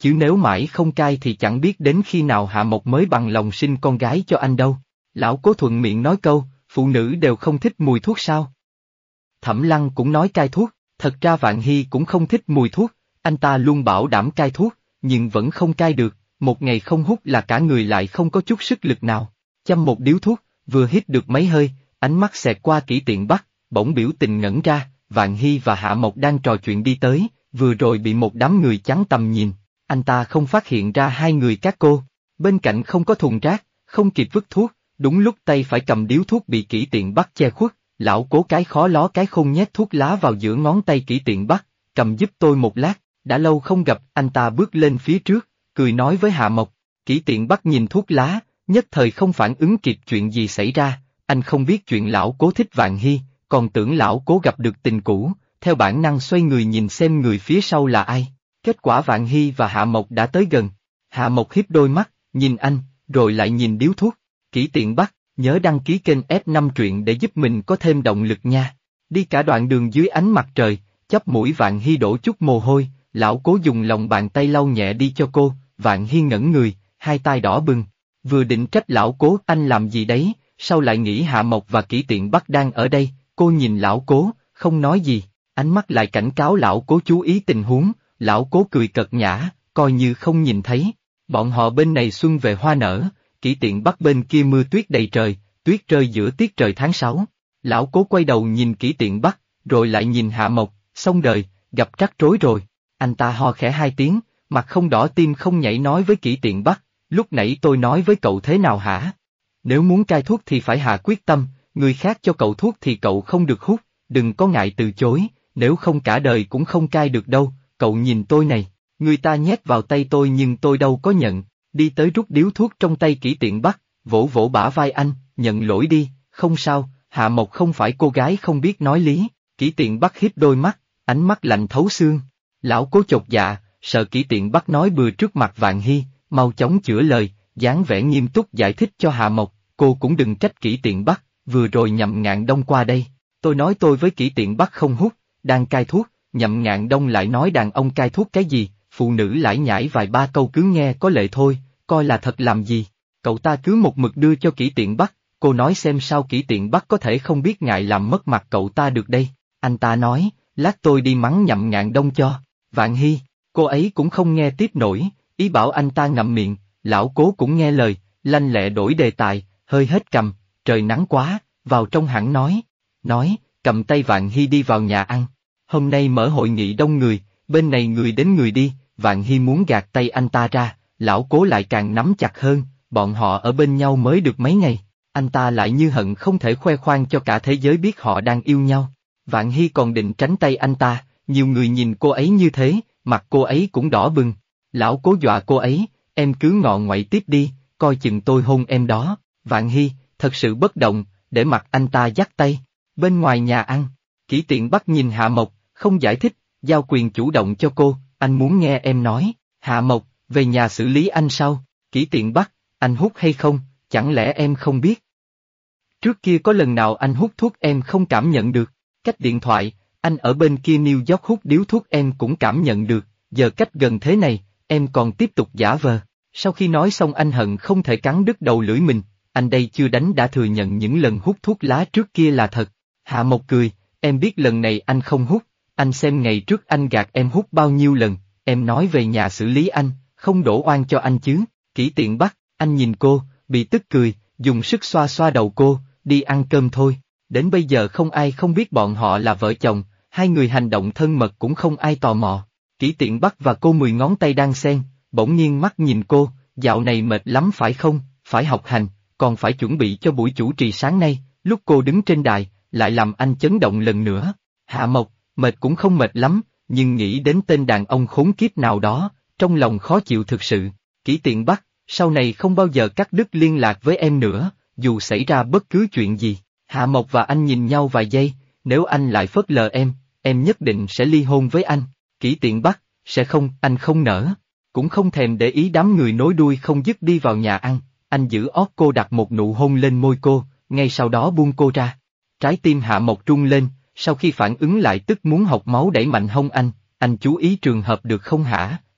chứ nếu mãi không cai thì chẳng biết đến khi nào Hạ Mộc mới bằng lòng sinh con gái cho anh đâu. Lão Cố thuận miệng nói câu, phụ nữ đều không thích mùi thuốc sao? Thẩm Lăng cũng nói cai thuốc, thật ra Vạn Hy cũng không thích mùi thuốc, anh ta luôn bảo đảm cai thuốc, nhưng vẫn không cai được, một ngày không hút là cả người lại không có chút sức lực nào. Châm một điếu thuốc, vừa hít được mấy hơi, ánh mắt xẹt qua Kỷ Tiện Bắc, bỗng biểu tình ngẩn ra, Vạn Hy và Hạ Mộc đang trò chuyện đi tới, vừa rồi bị một đám người chắn tầm nhìn, anh ta không phát hiện ra hai người các cô, bên cạnh không có thùng rác, không kịp vứt thuốc, đúng lúc tay phải cầm điếu thuốc bị Kỷ Tiện Bắc che khuất, lão Cố cái khó ló cái khôn nhét thuốc lá vào giữa ngón tay Kỷ Tiện Bắc, cầm giúp tôi một lát, đã lâu không gặp, anh ta bước lên phía trước, cười nói với Hạ Mộc. Kỷ Tiện Bắc nhìn thuốc lá, nhất thời không phản ứng kịp chuyện gì xảy ra, anh không biết chuyện lão Cố thích Vạn Hy, còn tưởng lão Cố gặp được tình cũ, theo bản năng xoay người nhìn xem người phía sau là ai, kết quả Vạn Hy và Hạ Mộc đã tới gần. Hạ Mộc hiếp đôi mắt, nhìn anh, rồi lại nhìn điếu thuốc. Kỷ Tiện Bắc, nhớ đăng ký kênh F5 truyện để giúp mình có thêm động lực nha. Đi cả đoạn đường dưới ánh mặt trời, chóp mũi Vạn Hy đổ chút mồ hôi, lão Cố dùng lòng bàn tay lau nhẹ đi cho cô, Vạn Hy ngẩn người, hai tai đỏ bừng. Vừa định trách lão Cố anh làm gì đấy, sao lại nghĩ Hạ Mộc và Kỷ Tiện Bắc đang ở đây, cô nhìn lão Cố, không nói gì, ánh mắt lại cảnh cáo lão Cố chú ý tình huống, lão Cố cười cợt nhã, coi như không nhìn thấy. Bọn họ bên này xuân về hoa nở, Kỷ Tiện Bắc bên kia mưa tuyết đầy trời, tuyết rơi giữa tiết trời tháng 6. Lão Cố quay đầu nhìn Kỷ Tiện Bắc, rồi lại nhìn Hạ Mộc, xong đời, gặp rắc rối rồi. Anh ta ho khẽ hai tiếng, mặt không đỏ tim không nhảy nói với Kỷ Tiện Bắc, lúc nãy tôi nói với cậu thế nào hả? Nếu muốn cai thuốc thì phải hạ quyết tâm, người khác cho cậu thuốc thì cậu không được hút, đừng có ngại từ chối, nếu không cả đời cũng không cai được đâu, cậu nhìn tôi này, người ta nhét vào tay tôi nhưng tôi đâu có nhận, đi tới rút điếu thuốc trong tay Kỷ Tiện Bắc, vỗ vỗ bả vai anh, nhận lỗi đi, không sao, Hạ Mộc không phải cô gái không biết nói lý, Kỷ Tiện Bắc híp đôi mắt, ánh mắt lạnh thấu xương. Lão Cố chột dạ, sợ Kỷ Tiện Bắc nói bừa trước mặt Vạn Hy, mau chóng chữa lời, dáng vẻ nghiêm túc giải thích cho Hạ Mộc, cô cũng đừng trách Kỷ Tiện Bắc, vừa rồi Nhậm Ngạn Đông qua đây, tôi nói tôi với Kỷ Tiện Bắc không hút, đang cai thuốc, Nhậm Ngạn Đông lại nói đàn ông cai thuốc cái gì, phụ nữ lải nhải vài ba câu cứ nghe có lệ thôi, coi là thật làm gì, cậu ta cứ một mực đưa cho Kỷ Tiện Bắc, cô nói xem sao Kỷ Tiện Bắc có thể không biết ngại làm mất mặt cậu ta được đây, anh ta nói, lát tôi đi mắng Nhậm Ngạn Đông cho. Vạn Hy, cô ấy cũng không nghe tiếp nổi, ý bảo anh ta ngậm miệng, lão Cố cũng nghe lời, lanh lẹ đổi đề tài, hơi hết cầm, trời nắng quá, vào trong hẳn nói, cầm tay Vạn Hy đi vào nhà ăn. Hôm nay mở hội nghị đông người, bên này người đến người đi, Vạn Hy muốn gạt tay anh ta ra, lão Cố lại càng nắm chặt hơn, bọn họ ở bên nhau mới được mấy ngày, anh ta lại như hận không thể khoe khoang cho cả thế giới biết họ đang yêu nhau. Vạn Hy còn định tránh tay anh ta, nhiều người nhìn cô ấy như thế, mặt cô ấy cũng đỏ bừng. Lão Cố dọa cô ấy, em cứ ngọ ngoậy tiếp đi, coi chừng tôi hôn em đó. Vạn Hy, thật sự bất động, để mặc anh ta dắt tay. Bên ngoài nhà ăn, Kỷ Tiện Bắc nhìn Hạ Mộc, không giải thích, giao quyền chủ động cho cô, anh muốn nghe em nói. Hạ Mộc, về nhà xử lý anh sau. Kỷ Tiện Bắc, anh hút hay không, chẳng lẽ em không biết? Trước kia có lần nào anh hút thuốc em không cảm nhận được, cách điện thoại, anh ở bên kia New York hút điếu thuốc em cũng cảm nhận được, giờ cách gần thế này, em còn tiếp tục giả vờ. Sau khi nói xong anh hận không thể cắn đứt đầu lưỡi mình, anh đây chưa đánh đã thừa nhận những lần hút thuốc lá trước kia là thật. Hạ Mộc cười, em biết lần này anh không hút, anh xem ngày trước anh gạt em hút bao nhiêu lần, em nói về nhà xử lý anh, không đổ oan cho anh chứ. Kỷ Tiện Bắc, anh nhìn cô, bị tức cười, dùng sức xoa xoa đầu cô, đi ăn cơm thôi. Đến bây giờ không ai không biết bọn họ là vợ chồng, hai người hành động thân mật cũng không ai tò mò. Kỷ Tiện Bắc và cô 10 ngón tay đang xen, bỗng nhiên mắt nhìn cô, dạo này mệt lắm phải không, phải học hành, còn phải chuẩn bị cho buổi chủ trì sáng nay, lúc cô đứng trên đài, lại làm anh chấn động lần nữa. Hạ Mộc, mệt cũng không mệt lắm, nhưng nghĩ đến tên đàn ông khốn kiếp nào đó, trong lòng khó chịu thực sự. Kỷ Tiện Bắc, sau này không bao giờ cắt đứt liên lạc với em nữa, dù xảy ra bất cứ chuyện gì. Hạ Mộc và anh nhìn nhau vài giây, nếu anh lại phớt lờ em nhất định sẽ ly hôn với anh. Kỷ Tiện Bắc, sẽ không, anh không nỡ. Cũng không thèm để ý đám người nối đuôi không dứt đi vào nhà ăn, anh giữ ót cô đặt một nụ hôn lên môi cô, ngay sau đó buông cô ra. Trái tim Hạ Mộc rung lên, sau khi phản ứng lại tức muốn học máu đẩy mạnh hông anh chú ý trường hợp được không hả,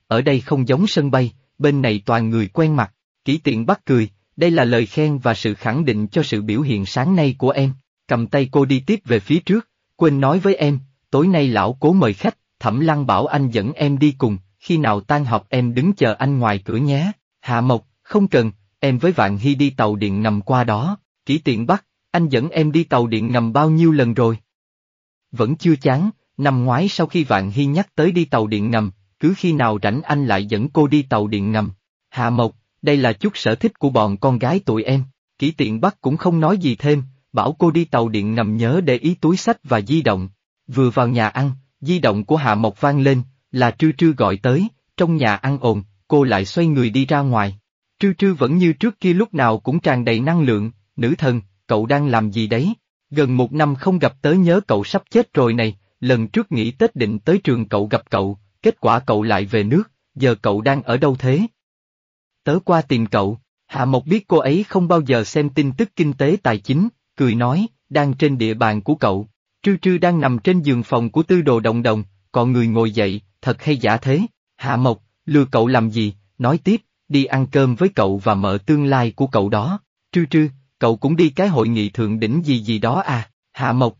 ở đây không giống sân bay, bên này toàn người quen mặt. Kỷ Tiện Bắc cười, đây là lời khen và sự khẳng định cho sự biểu hiện sáng nay của em. Cầm tay cô đi tiếp về phía trước, quên nói với em, tối nay lão Cố mời khách, Thẩm Lăng bảo anh dẫn em đi cùng, khi nào tan học em đứng chờ anh ngoài cửa nhé. Hạ Mộc, không cần, em với Vạn Hy đi tàu điện ngầm qua đó. Kỷ Tiện Bắc, anh dẫn em đi tàu điện ngầm bao nhiêu lần rồi? Vẫn chưa chán, năm ngoái sau khi Vạn Hy nhắc tới đi tàu điện ngầm, cứ khi nào rảnh anh lại dẫn cô đi tàu điện ngầm. Hạ Mộc, đây là chút sở thích của bọn con gái tụi em. Kỷ Tiện Bắc cũng không nói gì thêm, bảo cô đi tàu điện ngầm nhớ để ý túi xách và di động. Vừa vào nhà ăn, di động của Hạ Mộc vang lên, là Trư Trư gọi tới, trong nhà ăn ồn, cô lại xoay người đi ra ngoài. Trư Trư vẫn như trước kia lúc nào cũng tràn đầy năng lượng, nữ thần, cậu đang làm gì đấy? Gần 1 năm không gặp tớ nhớ cậu sắp chết rồi này, lần trước nghỉ Tết định tới trường cậu gặp cậu, kết quả cậu lại về nước, giờ cậu đang ở đâu thế? Tớ qua tìm cậu. Hạ Mộc biết cô ấy không bao giờ xem tin tức kinh tế tài chính, cười nói, đang trên địa bàn của cậu. Trư Trư đang nằm trên giường phòng của Tư Đồ Đồng Đồng, còn người ngồi dậy, thật hay giả thế? Hạ Mộc, lừa cậu làm gì? Nói tiếp, đi ăn cơm với cậu và mợ tương lai của cậu đó. Trư Trư, cậu cũng đi cái hội nghị thượng đỉnh gì gì đó à? Hạ Mộc,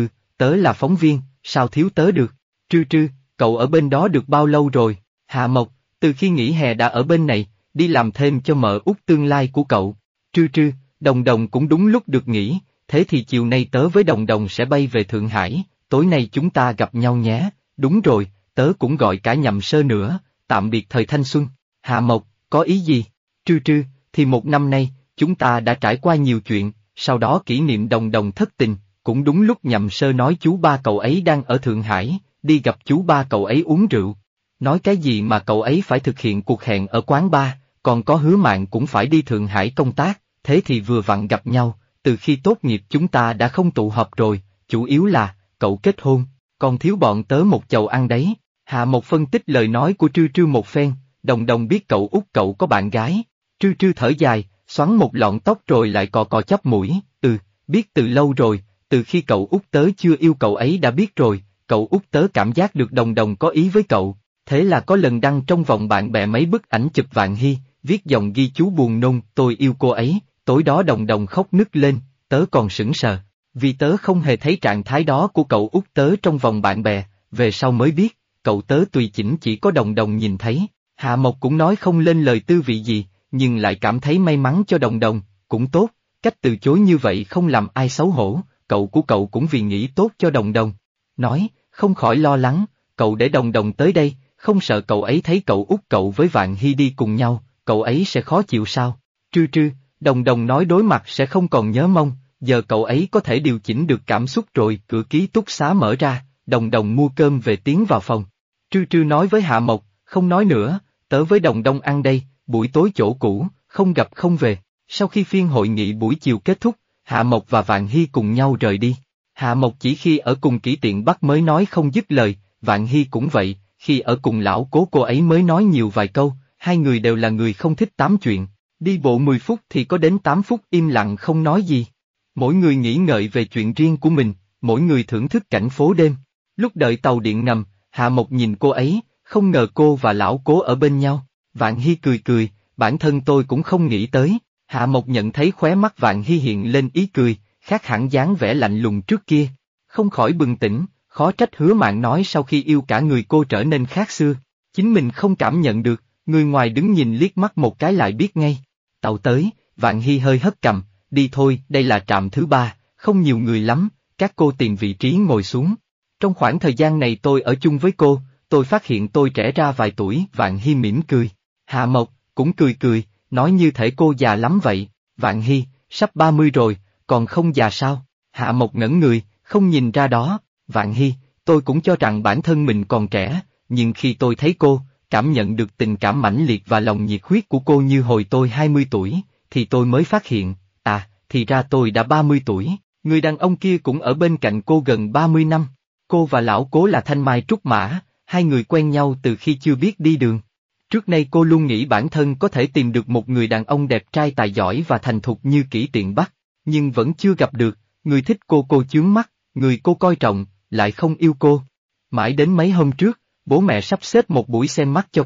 tớ là phóng viên, sao thiếu tớ được? Trư Trư, cậu ở bên đó được bao lâu rồi? Hạ Mộc, từ khi nghỉ hè đã ở bên này, đi làm thêm cho mợ út tương lai của cậu. Trư Trư, Đồng Đồng cũng đúng lúc được nghỉ, thế thì chiều nay tớ với Đồng Đồng sẽ bay về Thượng Hải, tối nay chúng ta gặp nhau nhé. Đúng rồi, tớ cũng gọi cả Nhậm Sơ nữa, tạm biệt thời thanh xuân. Hạ Mộc, có ý gì? Trư Trư, thì 1 năm nay, chúng ta đã trải qua nhiều chuyện, sau đó kỷ niệm Đồng Đồng thất tình, cũng đúng lúc Nhậm Sơ nói chú ba cậu ấy đang ở Thượng Hải, đi gặp chú ba cậu ấy uống rượu. Nói cái gì mà cậu ấy phải thực hiện cuộc hẹn ở quán bar, còn có Hứa Mạn cũng phải đi Thượng Hải công tác, thế thì vừa vặn gặp nhau, từ khi tốt nghiệp chúng ta đã không tụ họp rồi, chủ yếu là, cậu kết hôn, còn thiếu bọn tớ một chầu ăn đấy. Hạ Mộc phân tích lời nói của Trư Trư một phen, Đồng Đồng biết cậu út cậu có bạn gái. Trư Trư thở dài, xoắn một lọn tóc rồi lại cò cò chóp mũi, biết từ lâu rồi, từ khi cậu út tớ chưa yêu cậu ấy đã biết rồi, cậu út tớ cảm giác được Đồng Đồng có ý với cậu, thế là có lần đăng trong vòng bạn bè mấy bức ảnh chụp Vạn Hy, viết dòng ghi chú buồn nôn, tôi yêu cô ấy, tối đó Đồng Đồng khóc nức lên, tớ còn sững sờ, vì tớ không hề thấy trạng thái đó của cậu út tớ trong vòng bạn bè, về sau mới biết, cậu tớ tùy chỉnh chỉ có Đồng Đồng nhìn thấy. Hạ Mộc cũng nói không lên lời tư vị gì, nhưng lại cảm thấy may mắn cho Đồng Đồng, cũng tốt, cách từ chối như vậy không làm ai xấu hổ, cậu của cậu cũng vì nghĩ tốt cho Đồng Đồng. Nói, không khỏi lo lắng, cậu để Đồng Đồng tới đây, không sợ cậu ấy thấy cậu út cậu với Vạn Hy đi cùng nhau, cậu ấy sẽ khó chịu sao? Trư Trư, Đồng Đồng nói đối mặt sẽ không còn nhớ mong, giờ cậu ấy có thể điều chỉnh được cảm xúc rồi, cửa ký túc xá mở ra, Đồng Đồng mua cơm về tiến vào phòng. Trư Trư nói với Hạ Mộc, không nói nữa, tớ với Đồng Đông ăn đây, buổi tối chỗ cũ, không gặp không về. Sau khi phiên hội nghị buổi chiều kết thúc, Hạ Mộc và Vạn Hy cùng nhau rời đi. Hạ Mộc chỉ khi ở cùng Kỷ Tiện Bắc mới nói không dứt lời, Vạn Hy cũng vậy, khi ở cùng lão Cố cô ấy mới nói nhiều vài câu, hai người đều là người không thích tám chuyện. Đi bộ 10 phút thì có đến 8 phút im lặng không nói gì. Mỗi người nghĩ ngợi về chuyện riêng của mình, mỗi người thưởng thức cảnh phố đêm. Lúc đợi tàu điện ngầm, Hạ Mộc nhìn cô ấy, không ngờ cô và lão Cố ở bên nhau. Vạn Hy cười cười, bản thân tôi cũng không nghĩ tới. Hạ Mộc nhận thấy khóe mắt Vạn Hy hiện lên ý cười, khác hẳn dáng vẻ lạnh lùng trước kia. Không khỏi bừng tỉnh, khó trách Hứa Mạn nói sau khi yêu cả người cô trở nên khác xưa. Chính mình không cảm nhận được, người ngoài đứng nhìn liếc mắt một cái lại biết ngay. Tàu tới, Vạn Hy hơi hất cằm, đi thôi, đây là trạm thứ 3, không nhiều người lắm, các cô tìm vị trí ngồi xuống. Trong khoảng thời gian này tôi ở chung với cô, tôi phát hiện tôi trẻ ra vài tuổi, Vạn Hy mỉm cười. Hạ Mộc, cũng cười cười, nói như thể cô già lắm vậy. Vạn Hy, sắp 30 rồi, còn không già sao? Hạ Mộc ngẩn người, không nhìn ra đó. Vạn Hy, tôi cũng cho rằng bản thân mình còn trẻ, nhưng khi tôi thấy cô, cảm nhận được tình cảm mãnh liệt và lòng nhiệt huyết của cô như hồi tôi 20 tuổi, thì tôi mới phát hiện, thì ra tôi đã 30 tuổi, người đàn ông kia cũng ở bên cạnh cô gần 30 năm. Cô và lão Cố là thanh mai trúc mã, hai người quen nhau từ khi chưa biết đi đường. Trước nay cô luôn nghĩ bản thân có thể tìm được một người đàn ông đẹp trai tài giỏi và thành thục như Kỷ Tiện Bắc, nhưng vẫn chưa gặp được, người thích cô chướng mắt, người cô coi trọng, lại không yêu cô. Mãi đến mấy hôm trước, bố mẹ sắp xếp một buổi xem mắt cho cô,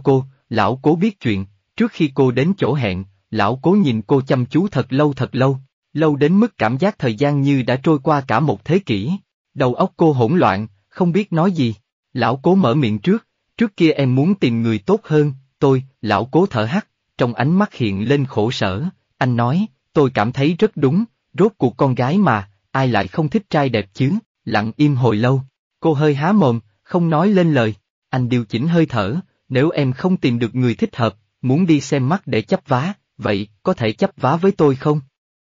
lão Cố biết chuyện, trước khi cô đến chỗ hẹn, lão Cố nhìn cô chăm chú thật lâu, lâu đến mức cảm giác thời gian như đã trôi qua cả một thế kỷ. Đầu óc cô hỗn loạn, không biết nói gì. Lão Cố mở miệng trước kia em muốn tìm người tốt hơn, lão Cố thở hắt, trong ánh mắt hiện lên khổ sở, anh nói, tôi cảm thấy rất đúng, rốt cuộc con gái mà, ai lại không thích trai đẹp chứ, lặng im hồi lâu, cô hơi há mồm, không nói lên lời, anh điều chỉnh hơi thở, nếu em không tìm được người thích hợp, muốn đi xem mắt để chấp vá, vậy có thể chấp vá với tôi không?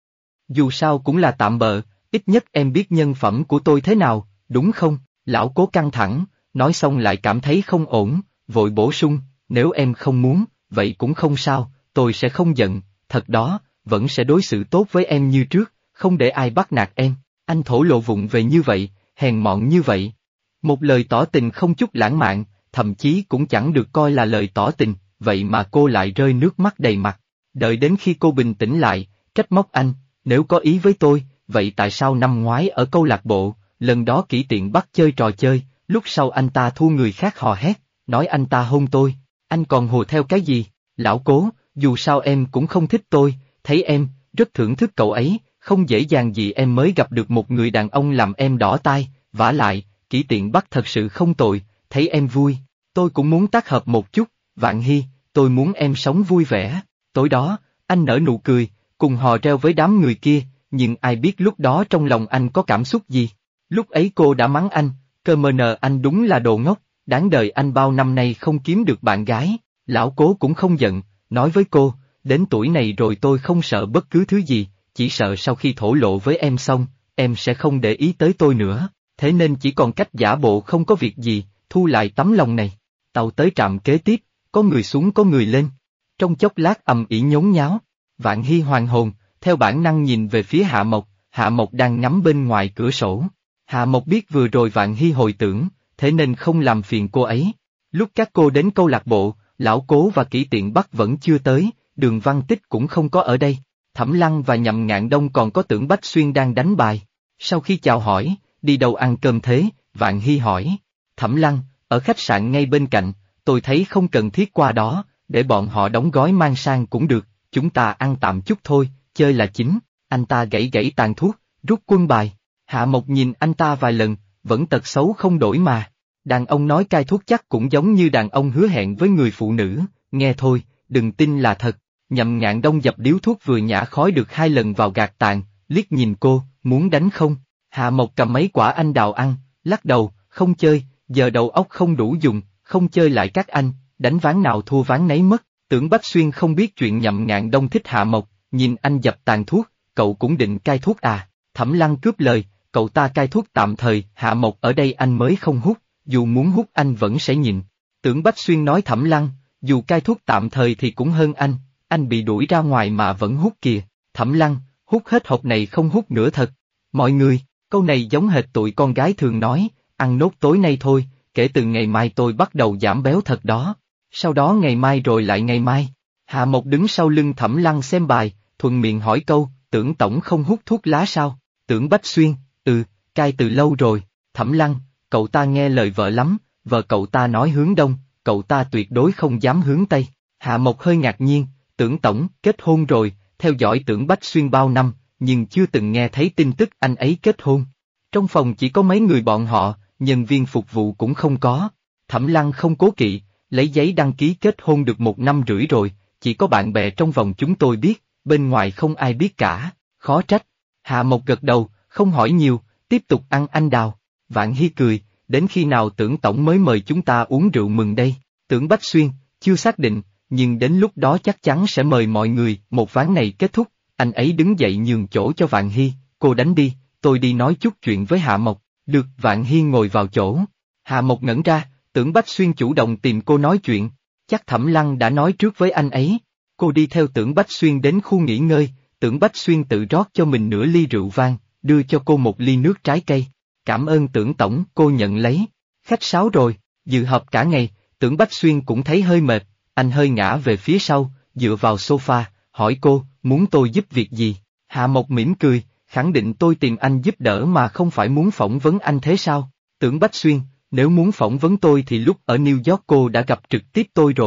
Dù sao cũng là tạm bợ, ít nhất em biết nhân phẩm của tôi thế nào, đúng không? Lão Cố căng thẳng, nói xong lại cảm thấy không ổn, vội bổ sung, nếu em không muốn, vậy cũng không sao, tôi sẽ không giận, thật đó, vẫn sẽ đối xử tốt với em như trước, không để ai bắt nạt em. Anh thổ lộ vụng về như vậy, hèn mọn như vậy. Một lời tỏ tình không chút lãng mạn, thậm chí cũng chẳng được coi là lời tỏ tình, vậy mà cô lại rơi nước mắt đầy mặt. Đợi đến khi cô bình tĩnh lại, trách móc anh, nếu có ý với tôi, vậy tại sao năm ngoái ở câu lạc bộ, lần đó kỹ tiện bắt chơi trò chơi, lúc sau anh ta thua người khác hò hét, nói anh ta hôn tôi, anh còn hùa theo cái gì? Lão Cố, dù sao em cũng không thích tôi, thấy em, rất thưởng thức cậu ấy, không dễ dàng gì em mới gặp được một người đàn ông làm em đỏ tai, vả lại, kỹ tiện bắt thật sự không tồi, thấy em vui, tôi cũng muốn tác hợp một chút, Vạn Hy, tôi muốn em sống vui vẻ. Tối đó, anh nở nụ cười, cùng hò reo với đám người kia, nhưng ai biết lúc đó trong lòng anh có cảm xúc gì. Lúc ấy cô đã mắng anh, cơ mờ nờ anh đúng là đồ ngốc, đáng đời anh bao năm nay không kiếm được bạn gái. Lão Cố cũng không giận, nói với cô, đến tuổi này rồi tôi không sợ bất cứ thứ gì, chỉ sợ sau khi thổ lộ với em xong, em sẽ không để ý tới tôi nữa, thế nên chỉ còn cách giả bộ không có việc gì, thu lại tấm lòng này. Tàu tới trạm kế tiếp, có người xuống có người lên. Trong chốc lát ầm ĩ nhốn nháo, Vạn Hy hoàn hồn, theo bản năng nhìn về phía Hạ Mộc đang ngắm bên ngoài cửa sổ. Hạ Mộc biết vừa rồi Vạn Hy hồi tưởng, thế nên không làm phiền cô ấy. Lúc các cô đến câu lạc bộ, Lão Cố và Kỷ Tiện Bắc vẫn chưa tới, Đường Văn Tích cũng không có ở đây. Thẩm Lăng và Nhậm Ngạn Đông còn có Tưởng Bách Xuyên đang đánh bài. Sau khi chào hỏi, đi đâu ăn cơm thế, Vạn Hy hỏi. Thẩm Lăng, ở khách sạn ngay bên cạnh, tôi thấy không cần thiết qua đó, để bọn họ đóng gói mang sang cũng được, chúng ta ăn tạm chút thôi, chơi là chính. Anh ta gãy tàn thuốc, rút quân bài. Hạ Mộc nhìn anh ta vài lần, vẫn tật xấu không đổi mà. Đàn ông nói cai thuốc chắc cũng giống như đàn ông hứa hẹn với người phụ nữ, nghe thôi, đừng tin là thật. Nhậm Ngạn Đông dập điếu thuốc vừa nhả khói được 2 lần vào gạt tàn, liếc nhìn cô, muốn đánh không? Hạ Mộc cầm mấy quả anh đào ăn, lắc đầu, không chơi, giờ đầu óc không đủ dùng, không chơi lại các anh, đánh ván nào thua ván nấy mất. Tưởng Bách Xuyên không biết chuyện Nhậm Ngạn Đông thích Hạ Mộc, nhìn anh dập tàn thuốc, cậu cũng định cai thuốc à? Thẩm Lăng cướp lời, cậu ta cai thuốc tạm thời, Hạ Mộc ở đây anh mới không hút, dù muốn hút anh vẫn sẽ nhịn. Tưởng Bách Xuyên nói Thẩm Lăng, dù cai thuốc tạm thời thì cũng hơn anh bị đuổi ra ngoài mà vẫn hút kìa. Thẩm Lăng, hút hết hộp này không hút nữa thật. Mọi người, câu này giống hệt tụi con gái thường nói, ăn nốt tối nay thôi, kể từ ngày mai tôi bắt đầu giảm béo thật đó. Sau đó ngày mai rồi lại ngày mai. Hạ Mộc đứng sau lưng Thẩm Lăng xem bài, thuận miệng hỏi câu, Tưởng tổng không hút thuốc lá sao? Tưởng Bách Xuyên, cai từ lâu rồi. Thẩm Lăng, cậu ta nghe lời vợ lắm, vợ cậu ta nói hướng đông, cậu ta tuyệt đối không dám hướng tây. Hạ Mộc hơi ngạc nhiên, Tưởng tổng kết hôn rồi, theo dõi Tưởng Bách Xuyên bao năm, nhưng chưa từng nghe thấy tin tức anh ấy kết hôn. Trong phòng chỉ có mấy người bọn họ, nhân viên phục vụ cũng không có. Thẩm Lăng không cố kỵ, lấy giấy đăng ký kết hôn được 1 năm rưỡi rồi, chỉ có bạn bè trong vòng chúng tôi biết, bên ngoài không ai biết cả, khó trách. Hạ Mộc gật đầu, không hỏi nhiều, tiếp tục ăn anh đào. Vạn Hy cười, đến khi nào Tưởng tổng mới mời chúng ta uống rượu mừng đây? Tưởng Bách Xuyên, chưa xác định, nhưng đến lúc đó chắc chắn sẽ mời mọi người. Một ván này kết thúc, anh ấy đứng dậy nhường chỗ cho Vạn Hy, cô đánh đi, tôi đi nói chút chuyện với Hạ Mộc. Được. Vạn Hy ngồi vào chỗ. Hạ Mộc ngẩn ra, Tưởng Bách Xuyên chủ động tìm cô nói chuyện, chắc Thẩm Lăng đã nói trước với anh ấy. Cô đi theo Tưởng Bách Xuyên đến khu nghỉ ngơi, Tưởng Bách Xuyên tự rót cho mình nửa ly rượu vang, đưa cho cô một ly nước trái cây. Cảm ơn Tưởng tổng, cô nhận lấy. Khách sáo rồi, dự họp cả ngày, Tưởng Bách Xuyên cũng thấy hơi mệt, anh hơi ngã về phía sau, dựa vào sofa, hỏi cô, muốn tôi giúp việc gì? Hạ Mộc mỉm cười, khẳng định tôi tìm anh giúp đỡ mà không phải muốn phỏng vấn anh thế sao? Tưởng Bách Xuyên, nếu muốn phỏng vấn tôi thì lúc ở New York cô đã gặp trực tiếp tôi rồi,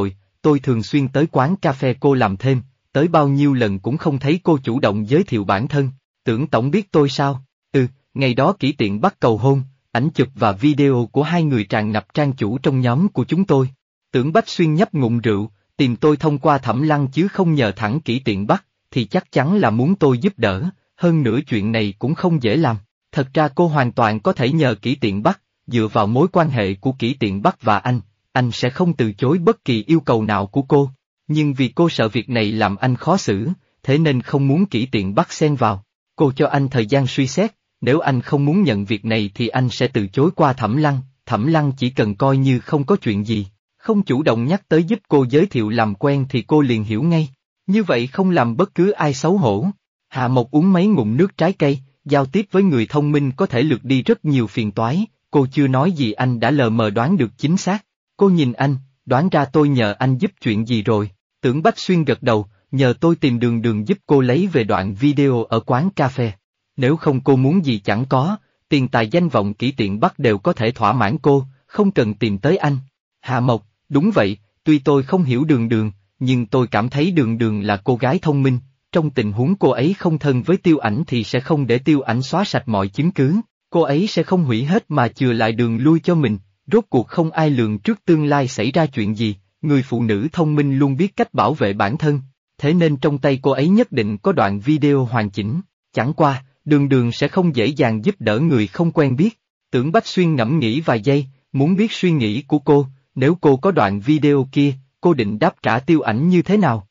tôi thường xuyên tới quán cà phê cô làm thêm, tới bao nhiêu lần cũng không thấy cô chủ động giới thiệu bản thân. Tưởng tổng biết tôi sao? Ngày đó Kỷ Tiện bắt cầu hôn, ảnh chụp và video của hai người tràn ngập trang chủ trong nhóm của chúng tôi. Tưởng Bách Xuyên nhấp ngụm rượu, tìm tôi thông qua Thẩm Lăng chứ không nhờ thẳng Kỷ Tiện bắt, thì chắc chắn là muốn tôi giúp đỡ, hơn nữa chuyện này cũng không dễ làm. Thật ra cô hoàn toàn có thể nhờ Kỷ Tiện bắt, dựa vào mối quan hệ của Kỷ Tiện bắt và anh sẽ không từ chối bất kỳ yêu cầu nào của cô. Nhưng vì cô sợ việc này làm anh khó xử, thế nên không muốn Kỷ Tiện bắt xen vào. Cô cho anh thời gian suy xét, nếu anh không muốn nhận việc này thì anh sẽ từ chối qua Thẩm Lăng chỉ cần coi như không có chuyện gì, không chủ động nhắc tới giúp cô giới thiệu làm quen thì cô liền hiểu ngay. Như vậy không làm bất cứ ai xấu hổ. Hạ Mộc uống mấy ngụm nước trái cây, giao tiếp với người thông minh có thể lược đi rất nhiều phiền toái, cô chưa nói gì anh đã lờ mờ đoán được chính xác. Cô nhìn anh, đoán ra tôi nhờ anh giúp chuyện gì rồi. Tưởng Bách Xuyên gật đầu, nhờ tôi tìm Đường giúp cô lấy về đoạn video ở quán cà phê. Nếu không cô muốn gì chẳng có, tiền tài danh vọng Kỷ Tiện bắt đều có thể thỏa mãn cô, không cần tìm tới anh. Hạ Mộc, đúng vậy, tuy tôi không hiểu Đường, nhưng tôi cảm thấy Đường là cô gái thông minh, trong tình huống cô ấy không thân với Tiêu Ảnh thì sẽ không để Tiêu Ảnh xóa sạch mọi chứng cứ, cô ấy sẽ không hủy hết mà chừa lại đường lui cho mình, rốt cuộc không ai lường trước tương lai xảy ra chuyện gì, người phụ nữ thông minh luôn biết cách bảo vệ bản thân, thế nên trong tay cô ấy nhất định có đoạn video hoàn chỉnh, chẳng qua, Đường sẽ không dễ dàng giúp đỡ người không quen biết. Tưởng Bách Xuyên ngẫm nghĩ vài giây, muốn biết suy nghĩ của cô, nếu cô có đoạn video kia, cô định đáp trả Tiêu Ảnh như thế nào?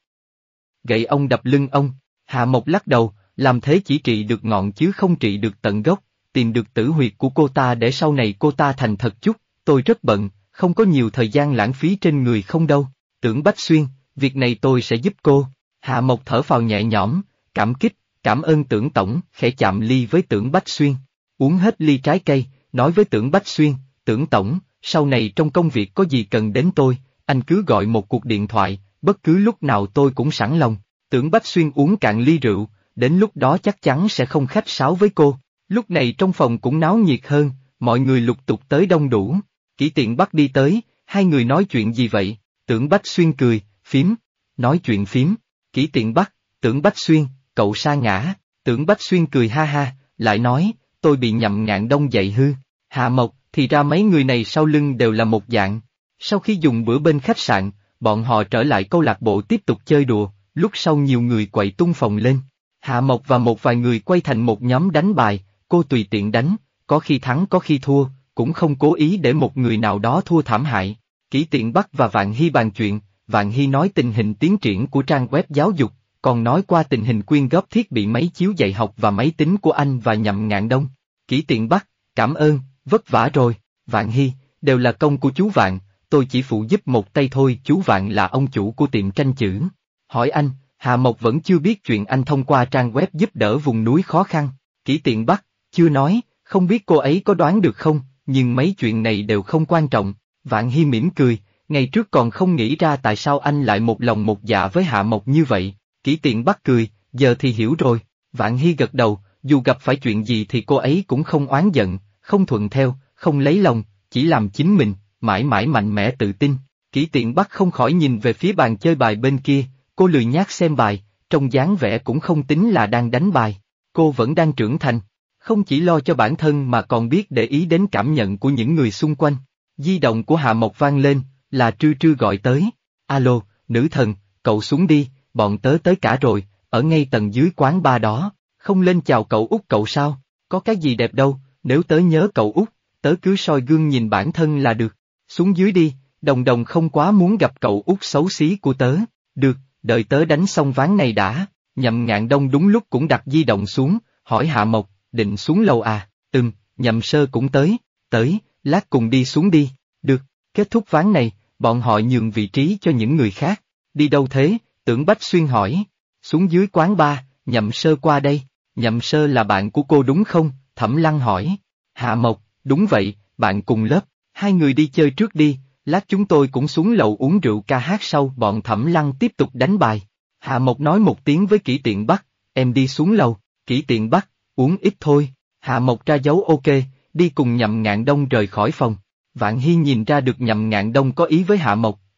Gậy ông đập lưng ông, Hạ Mộc lắc đầu, làm thế chỉ trị được ngọn chứ không trị được tận gốc, tìm được tử huyệt của cô ta để sau này cô ta thành thật chút, tôi rất bận, không có nhiều thời gian lãng phí trên người không đâu. Tưởng Bách Xuyên, việc này tôi sẽ giúp cô. Hạ Mộc thở phào nhẹ nhõm, cảm kích, cảm ơn Tưởng tổng, khẽ chạm ly với Tưởng Bách Xuyên. Uống hết ly trái cây, nói với Tưởng Bách Xuyên, Tưởng tổng, sau này trong công việc có gì cần đến tôi, anh cứ gọi một cuộc điện thoại, bất cứ lúc nào tôi cũng sẵn lòng. Tưởng Bách Xuyên uống cạn ly rượu, đến lúc đó chắc chắn sẽ không khách sáo với cô. Lúc này trong phòng cũng náo nhiệt hơn, mọi người lục tục tới đông đủ. Kỷ Tiện bắt đi tới, hai người nói chuyện gì vậy? Tưởng Bách Xuyên cười, phím. Nói chuyện phím. Kỷ Tiện bắt, Tưởng Bách Xuyên, cậu sa ngã. Tưởng Bách Xuyên cười ha ha, lại nói, tôi bị Nhậm Ngạn Đông dạy hư. Hạ Mộc, thì ra mấy người này sau lưng đều là một dạng. Sau khi dùng bữa bên khách sạn, bọn họ trở lại câu lạc bộ tiếp tục chơi đùa, lúc sau nhiều người quậy tung phòng lên. Hạ Mộc và một vài người quay thành một nhóm đánh bài, cô tùy tiện đánh, có khi thắng có khi thua, cũng không cố ý để một người nào đó thua thảm hại. Kỷ Tiện Bắc và Vạn Hy bàn chuyện, Vạn Hy nói tình hình tiến triển của trang web giáo dục, còn nói qua tình hình quyên góp thiết bị máy chiếu dạy học và máy tính của anh và Nhậm Ngạn Đông. Kỷ Tiện Bắc, cảm ơn, vất vả rồi. Vạn Hy, đều là công của chú Vạn, tôi chỉ phụ giúp một tay thôi. Chú Vạn là ông chủ của tiệm tranh chữ. Hỏi anh, Hạ Mộc vẫn chưa biết chuyện anh thông qua trang web giúp đỡ vùng núi khó khăn. Kỷ Tiện Bắc, chưa nói, không biết cô ấy có đoán được không, nhưng mấy chuyện này đều không quan trọng. Vạn Hy mỉm cười, ngày trước còn không nghĩ ra tại sao anh lại một lòng một dạ với Hạ Mộc như vậy. Kỷ Tiện Bắc cười, giờ thì hiểu rồi. Vạn Hy gật đầu, dù gặp phải chuyện gì thì cô ấy cũng không oán giận, không thuận theo, không lấy lòng, chỉ làm chính mình, mãi mãi mạnh mẽ tự tin. Kỷ Tiện Bắc không khỏi nhìn về phía bàn chơi bài bên kia, cô lười nhác xem bài, trong dáng vẻ cũng không tính là đang đánh bài. Cô vẫn đang trưởng thành, không chỉ lo cho bản thân mà còn biết để ý đến cảm nhận của những người xung quanh. Di động của Hạ Mộc vang lên, là Trư Trư gọi tới. Alo, nữ thần, cậu xuống đi, bọn tớ tới cả rồi, ở ngay tầng dưới quán bar đó, không lên chào cậu út cậu sao, có cái gì đẹp đâu, nếu tớ nhớ cậu út, tớ cứ soi gương nhìn bản thân là được. Xuống dưới đi, Đồng Đồng không quá muốn gặp cậu út xấu xí của tớ. Được, đợi tớ đánh xong ván này đã. Nhậm Ngạn Đông đúng lúc cũng đặt di động xuống, hỏi Hạ Mộc, định xuống lầu à? Nhậm Sơ cũng tới, lát cùng đi xuống đi. Được, kết thúc ván này, bọn họ nhường vị trí cho những người khác. Đi đâu thế? Tưởng Bách Xuyên hỏi. Xuống dưới quán bar, Nhậm Sơ qua đây. Nhậm Sơ là bạn của cô đúng không? Thẩm Lăng hỏi. Hạ Mộc, đúng vậy, bạn cùng lớp. Hai người đi chơi trước đi, lát chúng tôi cũng xuống lầu uống rượu ca hát sau. Bọn Thẩm Lăng tiếp tục đánh bài. Hạ Mộc nói một tiếng với Kỷ Tiện Bắc, em đi xuống lầu. Kỷ Tiện Bắc, uống ít thôi. Hạ Mộc ra dấu ok, đi cùng Nhậm Ngạn Đông rời khỏi phòng. Vạn Hy nhìn ra được Nhậm Ngạn Đông có ý với Hạ Mộc,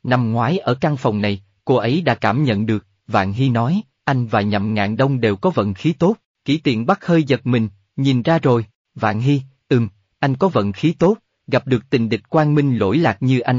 Năm ngoái ở căn phòng này, cô ấy đã cảm nhận được, Vạn Hy nói, anh và Nhậm Ngạn Đông đều có vận khí tốt. Kỷ Tiện Bắc hơi giật mình, nhìn ra rồi. Vạn Hy, anh có vận khí tốt, gặp được tình địch quang minh lỗi lạc như anh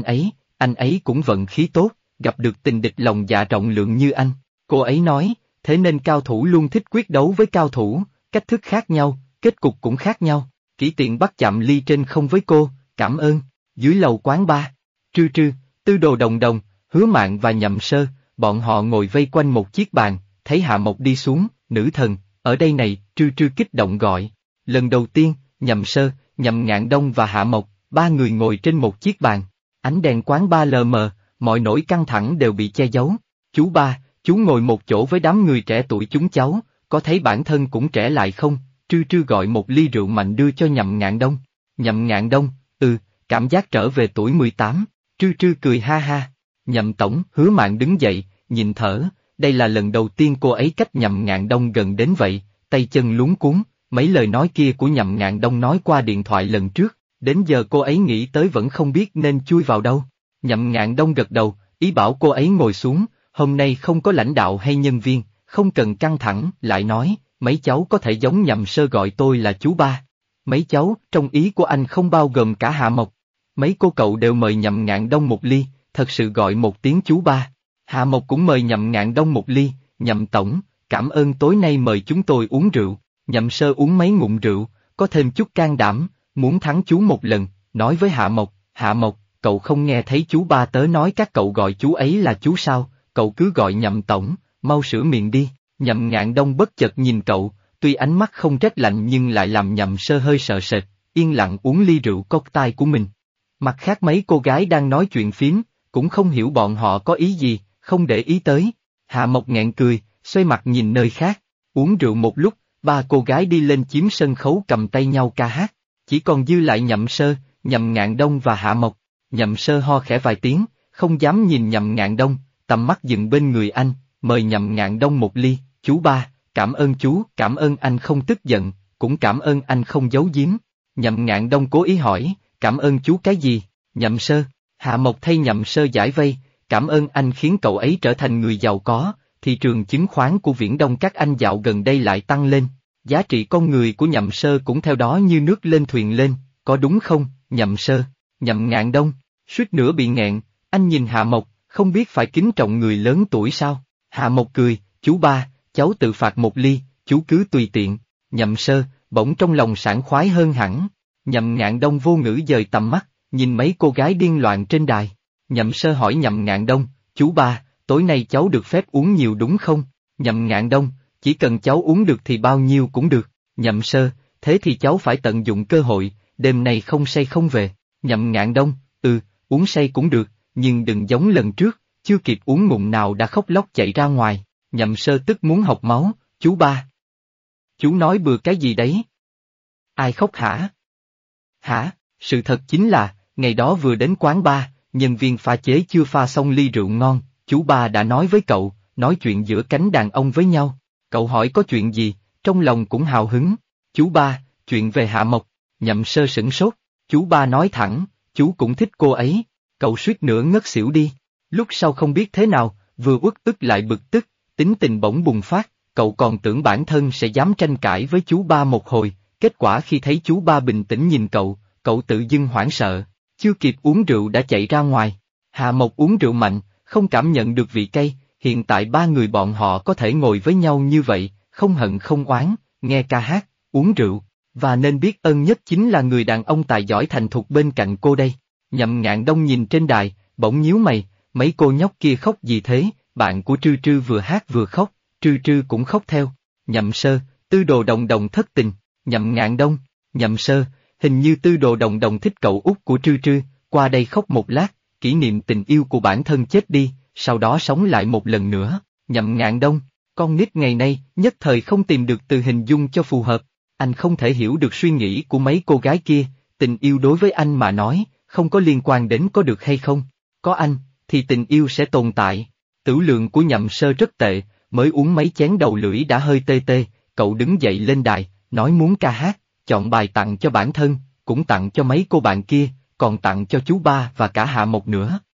ấy cũng vận khí tốt, gặp được tình địch lòng dạ rộng lượng như anh. Cô ấy nói, thế nên cao thủ luôn thích quyết đấu với cao thủ, cách thức khác nhau, kết cục cũng khác nhau. Kỷ Tiện Bắc chạm ly trên không với cô, cảm ơn. Dưới lầu quán bar, Trư Trư, Tư Đồ Đồng Đồng, Hứa Mạn và Nhậm Sơ, bọn họ ngồi vây quanh một chiếc bàn, thấy Hạ Mộc đi xuống, nữ thần, ở đây này, Trư Trư kích động gọi. Lần đầu tiên, Nhậm Sơ, Nhậm Ngạn Đông và Hạ Mộc, ba người ngồi trên một chiếc bàn. Ánh đèn quán bar lờ mờ, mọi nỗi căng thẳng đều bị che giấu. Chú ba, chú ngồi một chỗ với đám người trẻ tuổi chúng cháu, có thấy bản thân cũng trẻ lại không? Trư Trư gọi một ly rượu mạnh đưa cho Nhậm Ngạn Đông. Nhậm Ngạn Đông, cảm giác trở về tuổi 18. Trư Trư cười ha ha. Nhậm tổng, Hứa Mạn đứng dậy, nhìn thở, đây là lần đầu tiên cô ấy cách Nhậm Ngạn Đông gần đến vậy, tay chân luống cuống, mấy lời nói kia của Nhậm Ngạn Đông nói qua điện thoại lần trước, đến giờ cô ấy nghĩ tới vẫn không biết nên chui vào đâu. Nhậm Ngạn Đông gật đầu, ý bảo cô ấy ngồi xuống, hôm nay không có lãnh đạo hay nhân viên, không cần căng thẳng, lại nói, mấy cháu có thể giống Nhậm Sơ gọi tôi là chú ba. Mấy cháu, trong ý của anh không bao gồm cả Hạ Mộc. Mấy cô cậu đều mời Nhậm Ngạn Đông một ly, thật sự gọi một tiếng chú ba. Hạ Mộc cũng mời Nhậm Ngạn Đông một ly, Nhậm tổng, cảm ơn tối nay mời chúng tôi uống rượu. Nhậm Sơ uống mấy ngụm rượu, có thêm chút can đảm, muốn thắng chú một lần, nói với Hạ Mộc, cậu không nghe thấy chú ba tớ nói các cậu gọi chú ấy là chú sao, cậu cứ gọi Nhậm tổng, mau sửa miệng đi. Nhậm Ngạn Đông bất chợt nhìn cậu, tuy ánh mắt không rét lạnh nhưng lại làm Nhậm Sơ hơi sợ sệt, yên lặng uống ly rượu cocktail của mình. Mặt khác mấy cô gái đang nói chuyện phím, cũng không hiểu bọn họ có ý gì, không để ý tới. Hạ Mộc nghẹn cười, xoay mặt nhìn nơi khác, uống rượu một lúc, ba cô gái đi lên chiếm sân khấu cầm tay nhau ca hát, chỉ còn dư lại Nhậm Sơ, Nhậm Ngạn Đông và Hạ Mộc. Nhậm Sơ ho khẽ vài tiếng, không dám nhìn Nhậm Ngạn Đông, tầm mắt dừng bên người anh, mời Nhậm Ngạn Đông một ly, chú ba, cảm ơn chú, cảm ơn anh không tức giận, cũng cảm ơn anh không giấu giếm. Nhậm Ngạn Đông cố ý hỏi, cảm ơn chú cái gì? Nhậm Sơ, Hạ Mộc thay Nhậm Sơ giải vây, cảm ơn anh khiến cậu ấy trở thành người giàu có, thị trường chứng khoán của Viễn Đông các anh dạo gần đây lại tăng lên, giá trị con người của Nhậm Sơ cũng theo đó như nước lên thuyền lên, có đúng không, Nhậm Sơ? Nhậm Ngạn Đông, suýt nữa bị nghẹn, anh nhìn Hạ Mộc, không biết phải kính trọng người lớn tuổi sao? Hạ Mộc cười, chú ba, cháu tự phạt một ly, chú cứ tùy tiện. Nhậm Sơ, bỗng trong lòng sảng khoái hơn hẳn. Nhậm Ngạn Đông vô ngữ dời tầm mắt, nhìn mấy cô gái điên loạn trên đài. Nhậm Sơ hỏi Nhậm Ngạn Đông, chú ba, tối nay cháu được phép uống nhiều đúng không? Nhậm Ngạn Đông, chỉ cần cháu uống được thì bao nhiêu cũng được. Nhậm Sơ, thế thì cháu phải tận dụng cơ hội, đêm nay không say không về. Nhậm Ngạn Đông, uống say cũng được, nhưng đừng giống lần trước, chưa kịp uống ngụm nào đã khóc lóc chạy ra ngoài. Nhậm Sơ tức muốn học máu, chú ba. Chú nói bừa cái gì đấy? Ai khóc hả? Hả, sự thật chính là, ngày đó vừa đến quán bar, nhân viên pha chế chưa pha xong ly rượu ngon, chú ba đã nói với cậu, nói chuyện giữa cánh đàn ông với nhau. Cậu hỏi có chuyện gì, trong lòng cũng hào hứng. Chú ba, chuyện về Hạ Mộc. Nhậm Sơ sửng sốt, chú ba nói thẳng, chú cũng thích cô ấy. Cậu suýt nữa ngất xỉu đi. Lúc sau không biết thế nào, vừa uất ức lại bực tức, tính tình bỗng bùng phát, cậu còn tưởng bản thân sẽ dám tranh cãi với chú ba một hồi, kết quả khi thấy chú ba bình tĩnh nhìn cậu, cậu tự dưng hoảng sợ, chưa kịp uống rượu đã chạy ra ngoài. Hạ Mộc uống rượu mạnh, không cảm nhận được vị cay, hiện tại ba người bọn họ có thể ngồi với nhau như vậy, không hận không oán, nghe ca hát, uống rượu, và nên biết ơn nhất chính là người đàn ông tài giỏi thành thục bên cạnh cô đây. Nhậm Ngạn Đông nhìn trên đài, bỗng nhíu mày, mấy cô nhóc kia khóc gì thế, bạn của Trư Trư vừa hát vừa khóc, Trư Trư cũng khóc theo. Nhậm Sơ, Tư Đồ Đồng Đồng thất tình, Nhậm Ngạn Đông, Nhậm Sơ, hình như Tư Đồ Đồng Đồng thích cậu út của Trư Trư, qua đây khóc một lát, kỷ niệm tình yêu của bản thân chết đi, sau đó sống lại một lần nữa. Nhậm Ngạn Đông, con nít ngày nay nhất thời không tìm được từ hình dung cho phù hợp, anh không thể hiểu được suy nghĩ của mấy cô gái kia, tình yêu đối với anh mà nói, không có liên quan đến có được hay không, có anh, thì tình yêu sẽ tồn tại. Tửu lượng của Nhậm Sơ rất tệ, mới uống mấy chén đầu lưỡi đã hơi tê tê, cậu đứng dậy lên đài, nói muốn ca hát, chọn bài tặng cho bản thân, cũng tặng cho mấy cô bạn kia, còn tặng cho chú ba và cả Hạ Mộc nữa.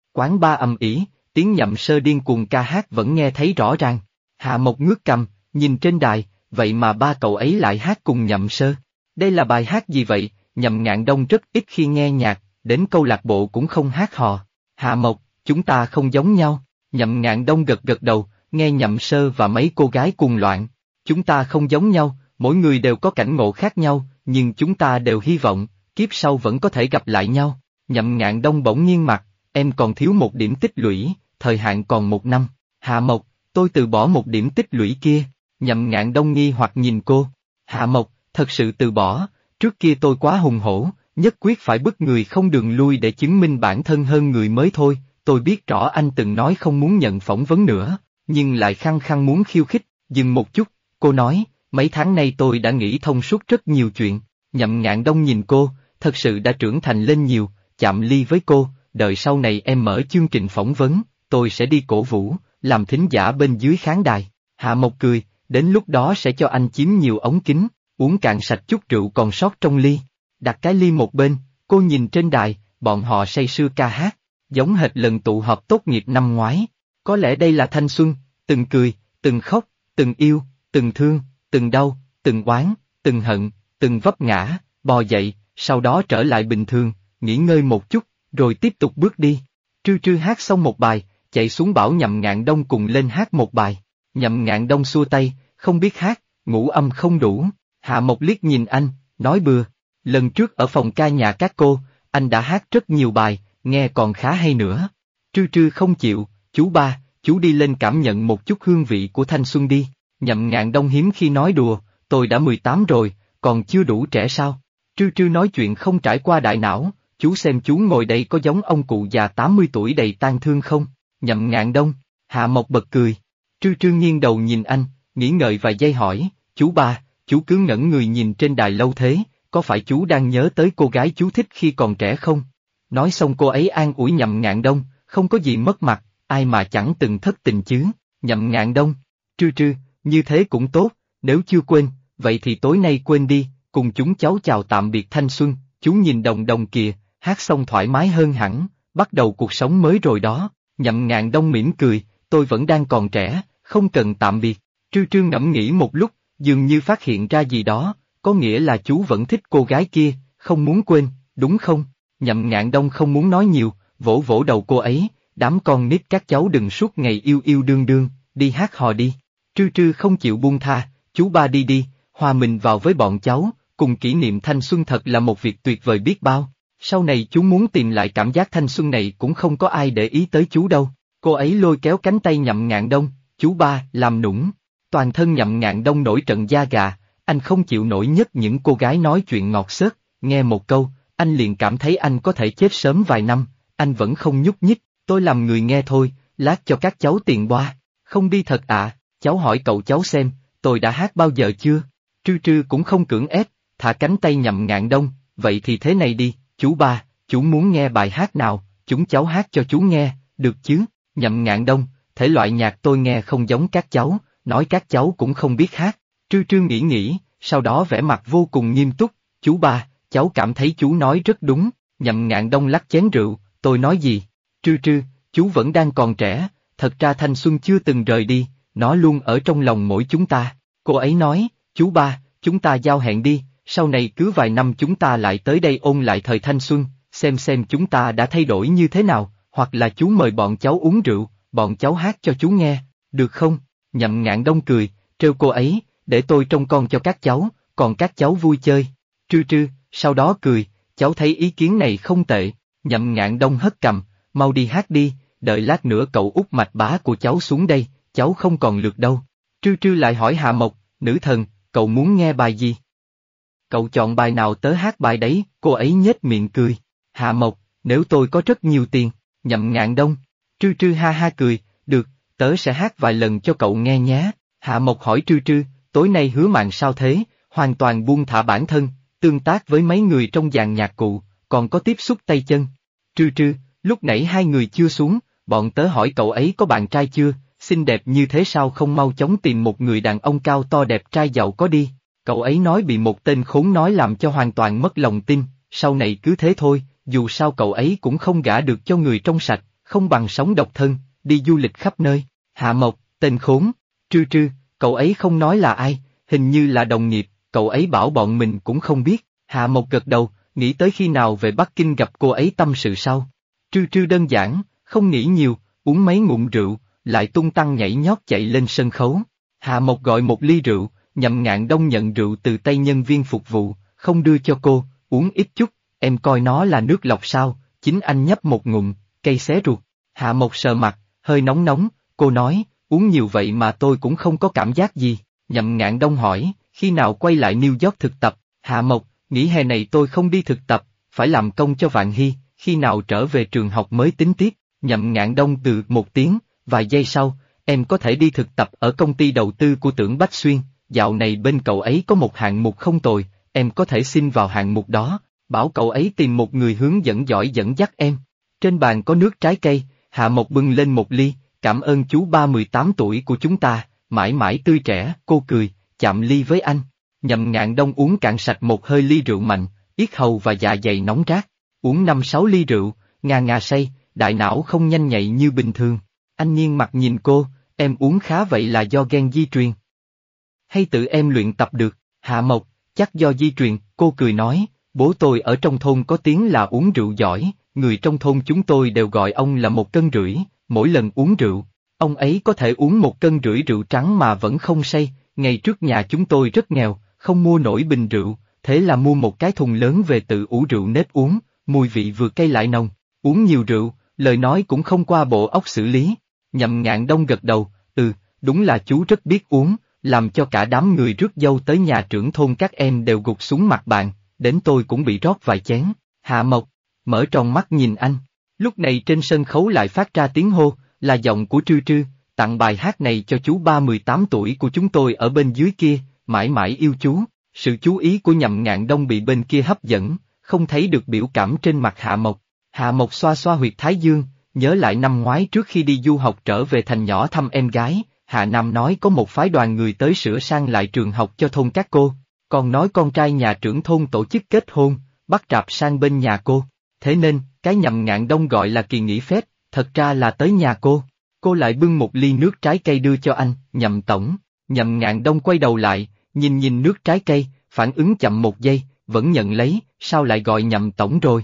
Quán ba ầm ĩ, tiếng Nhậm Sơ điên cuồng ca hát vẫn nghe thấy rõ ràng. Hạ Mộc ngước cằm, nhìn trên đài, vậy mà ba cậu ấy lại hát cùng Nhậm Sơ. Đây là bài hát gì vậy? Nhậm Ngạn Đông rất ít khi nghe nhạc, đến câu lạc bộ cũng không hát hò. Hạ Mộc, chúng ta không giống nhau. Nhậm Ngạn Đông gật gật đầu, nghe Nhậm Sơ và mấy cô gái cuồng loạn. Chúng ta không giống nhau, mỗi người đều có cảnh ngộ khác nhau, nhưng chúng ta đều hy vọng, kiếp sau vẫn có thể gặp lại nhau. Nhậm Ngạn Đông bỗng nghiêng mặt, em còn thiếu một điểm tích lũy, thời hạn còn 1 năm. Hạ Mộc, tôi từ bỏ một điểm tích lũy kia. Nhậm Ngạn Đông nghi hoặc nhìn cô. Hạ Mộc, thật sự từ bỏ, trước kia tôi quá hùng hổ, nhất quyết phải bức người không đường lui để chứng minh bản thân hơn người mới thôi. Tôi biết rõ anh từng nói không muốn nhận phỏng vấn nữa, nhưng lại khăng khăng muốn khiêu khích. Dừng một chút, cô nói, mấy tháng nay tôi đã nghĩ thông suốt rất nhiều chuyện. Nhậm Ngạn Đông nhìn cô, thật sự đã trưởng thành lên nhiều, chạm ly với cô, đợi sau này em mở chương trình phỏng vấn, tôi sẽ đi cổ vũ, làm thính giả bên dưới khán đài. Hạ Mộc cười, đến lúc đó sẽ cho anh chiếm nhiều ống kính, uống cạn sạch chút rượu còn sót trong ly. Đặt cái ly một bên, cô nhìn trên đài, bọn họ say sưa ca hát, giống hệt lần tụ họp tốt nghiệp năm ngoái. Có lẽ đây là thanh xuân, từng cười, từng khóc, từng yêu, từng thương, từng đau, từng oán, từng hận, từng vấp ngã, bò dậy, sau đó trở lại bình thường, nghỉ ngơi một chút, rồi tiếp tục bước đi. Trư Trư hát xong một bài, chạy xuống bảo Nhậm Ngạn Đông cùng lên hát một bài. Nhậm Ngạn Đông xua tay, không biết hát, ngũ âm không đủ. Hạ Mộc liếc nhìn anh, nói bừa. Lần trước ở phòng ca nhà các cô, anh đã hát rất nhiều bài, nghe còn khá hay nữa. Trư Trư không chịu, chú ba, chú đi lên cảm nhận một chút hương vị của thanh xuân đi. Nhậm Ngạn Đông hiếm khi nói đùa, tôi đã 18 rồi, còn chưa đủ trẻ sao? Trư Trư nói chuyện không trải qua đại não, chú xem chú ngồi đây có giống ông cụ già 80 tuổi đầy tang thương không? Nhậm Ngạn Đông, Hạ Mộc bật cười. Trư Trư nghiêng đầu nhìn anh, nghĩ ngợi vài giây hỏi, chú ba, chú cứ ngẩn người nhìn trên đài lâu thế, có phải chú đang nhớ tới cô gái chú thích khi còn trẻ không? Nói xong cô ấy an ủi Nhậm Ngạn Đông, không có gì mất mặt, ai mà chẳng từng thất tình chứ. Nhậm Ngạn Đông, Trư Trư, như thế cũng tốt, nếu chưa quên, vậy thì tối nay quên đi, cùng chúng cháu chào tạm biệt thanh xuân, chú nhìn Đồng Đồng kìa, hát xong thoải mái hơn hẳn, bắt đầu cuộc sống mới rồi đó. Nhậm Ngạn Đông mỉm cười, tôi vẫn đang còn trẻ, không cần tạm biệt. Trư Trư ngẫm nghĩ một lúc, dường như phát hiện ra gì đó, có nghĩa là chú vẫn thích cô gái kia, không muốn quên, đúng không? Nhậm Ngạn Đông không muốn nói nhiều, vỗ vỗ đầu cô ấy, đám con nít các cháu đừng suốt ngày yêu yêu đương đương, đi hát hò đi. Trư Trư không chịu buông tha, chú ba đi đi, hòa mình vào với bọn cháu, cùng kỷ niệm thanh xuân thật là một việc tuyệt vời biết bao. Sau này chú muốn tìm lại cảm giác thanh xuân này cũng không có ai để ý tới chú đâu. Cô ấy lôi kéo cánh tay Nhậm Ngạn Đông, chú ba, làm nũng. Toàn thân Nhậm Ngạn Đông nổi trận da gà, anh không chịu nổi nhất những cô gái nói chuyện ngọt xớt, nghe một câu, anh liền cảm thấy anh có thể chết sớm vài năm, anh vẫn không nhúc nhích, tôi làm người nghe thôi, lát cho các cháu tiền boa. Không đi thật ạ, cháu hỏi cậu cháu xem, tôi đã hát bao giờ chưa? Trư Trư cũng không cưỡng ép, thả cánh tay Nhậm Ngạn Đông, vậy thì thế này đi, chú ba, chú muốn nghe bài hát nào, chúng cháu hát cho chú nghe, được chứ? Nhậm Ngạn Đông, thể loại nhạc tôi nghe không giống các cháu, nói các cháu cũng không biết hát. Trư Trư nghĩ, sau đó vẻ mặt vô cùng nghiêm túc, chú ba, cháu cảm thấy chú nói rất đúng. Nhậm Ngạn Đông lắc chén rượu, tôi nói gì? Trư Trư, chú vẫn đang còn trẻ, thật ra thanh xuân chưa từng rời đi, nó luôn ở trong lòng mỗi chúng ta. Cô ấy nói, chú ba, chúng ta giao hẹn đi, sau này cứ vài năm chúng ta lại tới đây ôn lại thời thanh xuân, xem chúng ta đã thay đổi như thế nào, hoặc là chú mời bọn cháu uống rượu, bọn cháu hát cho chú nghe, được không? Nhậm Ngạn Đông cười, trêu cô ấy, để tôi trông con cho các cháu, còn các cháu vui chơi. Trư Trư, sau đó cười, cháu thấy ý kiến này không tệ. Nhậm Ngạn Đông hất cằm, mau đi hát đi, đợi lát nữa cậu út mạch bá của cháu xuống đây, cháu không còn lượt đâu. Trư Trư lại hỏi Hạ Mộc, nữ thần, cậu muốn nghe bài gì? Cậu chọn bài nào tớ hát bài đấy, cô ấy nhếch miệng cười. Hạ Mộc, nếu tôi có rất nhiều tiền. Nhậm Ngạn Đông, Trư Trư ha ha cười, được, tớ sẽ hát vài lần cho cậu nghe nhé. Hạ Mộc hỏi Trư Trư, tối nay hứa mạn sao thế, hoàn toàn buông thả bản thân, tương tác với mấy người trong dàn nhạc cụ, còn có tiếp xúc tay chân. Trư Trư, lúc nãy hai người chưa xuống, bọn tớ hỏi cậu ấy có bạn trai chưa, xinh đẹp như thế sao không mau chóng tìm một người đàn ông cao to đẹp trai giàu có đi. Cậu ấy nói bị một tên khốn nói làm cho hoàn toàn mất lòng tin, sau này cứ thế thôi, dù sao cậu ấy cũng không gả được cho người trong sạch, không bằng sống độc thân, đi du lịch khắp nơi. Hạ Mộc, tên khốn, Trư Trư, cậu ấy không nói là ai, hình như là đồng nghiệp, cậu ấy bảo bọn mình cũng không biết. Hạ Mộc gật đầu, nghĩ tới khi nào về Bắc Kinh gặp cô ấy tâm sự sau. Trư Trư đơn giản, không nghĩ nhiều, uống mấy ngụm rượu, lại tung tăng nhảy nhót chạy lên sân khấu. Hạ Mộc gọi một ly rượu, Nhậm Ngạn Đông nhận rượu từ tay nhân viên phục vụ, không đưa cho cô, uống ít chút, em coi nó là nước lọc sao, chính anh nhấp một ngụm, cay xé ruột. Hạ Mộc sờ mặt, hơi nóng nóng, cô nói, uống nhiều vậy mà tôi cũng không có cảm giác gì. Nhậm Ngạn Đông hỏi, khi nào quay lại New York thực tập? Hạ Mộc, nghỉ hè này tôi không đi thực tập, phải làm công cho Vạn Hy, khi nào trở về trường học mới tính tiếp. Nhậm Ngạn Đông từ một tiếng, vài giây sau, em có thể đi thực tập ở công ty đầu tư của Tưởng Bách Xuyên, dạo này bên cậu ấy có một hạng mục không tồi, em có thể xin vào hạng mục đó, bảo cậu ấy tìm một người hướng dẫn giỏi dẫn dắt em. Trên bàn có nước trái cây, Hạ Mộc bưng lên một ly, cảm ơn chú 38 tuổi của chúng ta, mãi mãi tươi trẻ, cô cười, chạm ly với anh. Nhậm Ngạn Đông uống cạn sạch một hơi ly rượu mạnh, yết hầu và dạ dày nóng rát, uống 5-6 ly rượu, ngà ngà say, đại não không nhanh nhạy như bình thường. Anh nghiêng mặt nhìn cô, em uống khá vậy là do gen di truyền. Hay tự em luyện tập được? Hạ Mộc, chắc do di truyền, cô cười nói, bố tôi ở trong thôn có tiếng là uống rượu giỏi, người trong thôn chúng tôi đều gọi ông là 1,5 cân, mỗi lần uống rượu, ông ấy có thể uống 1,5 cân rượu trắng mà vẫn không say. Ngày trước nhà chúng tôi rất nghèo, không mua nổi bình rượu, thế là mua một cái thùng lớn về tự ủ rượu nếp uống, mùi vị vừa cay lại nồng, uống nhiều rượu, lời nói cũng không qua bộ óc xử lý. Nhậm Ngạn Đông gật đầu, đúng là chú rất biết uống, làm cho cả đám người rước dâu tới nhà trưởng thôn các em đều gục xuống mặt bàn, đến tôi cũng bị rót vài chén. Hạ Mộc, mở tròn mắt nhìn anh, lúc này trên sân khấu lại phát ra tiếng hô, là giọng của Trư Trư, tặng bài hát này cho chú 38 tuổi của chúng tôi ở bên dưới kia, mãi mãi yêu chú. Sự chú ý của Nhậm Ngạn Đông bị bên kia hấp dẫn, không thấy được biểu cảm trên mặt Hạ Mộc. Hạ Mộc xoa xoa huyệt thái dương, nhớ lại năm ngoái trước khi đi du học trở về thành nhỏ thăm em gái, Hạ Nam nói có một phái đoàn người tới sửa sang lại trường học cho thôn các cô, còn nói con trai nhà trưởng thôn tổ chức kết hôn, bắt rạp sang bên nhà cô. Thế nên, cái Nhậm Ngạn Đông gọi là kỳ nghỉ phép, thật ra là tới nhà cô. Cô lại bưng một ly nước trái cây đưa cho anh, Nhậm tổng. Nhậm Ngạn Đông quay đầu lại, nhìn nước trái cây, phản ứng chậm một giây, vẫn nhận lấy, sao lại gọi Nhậm tổng rồi?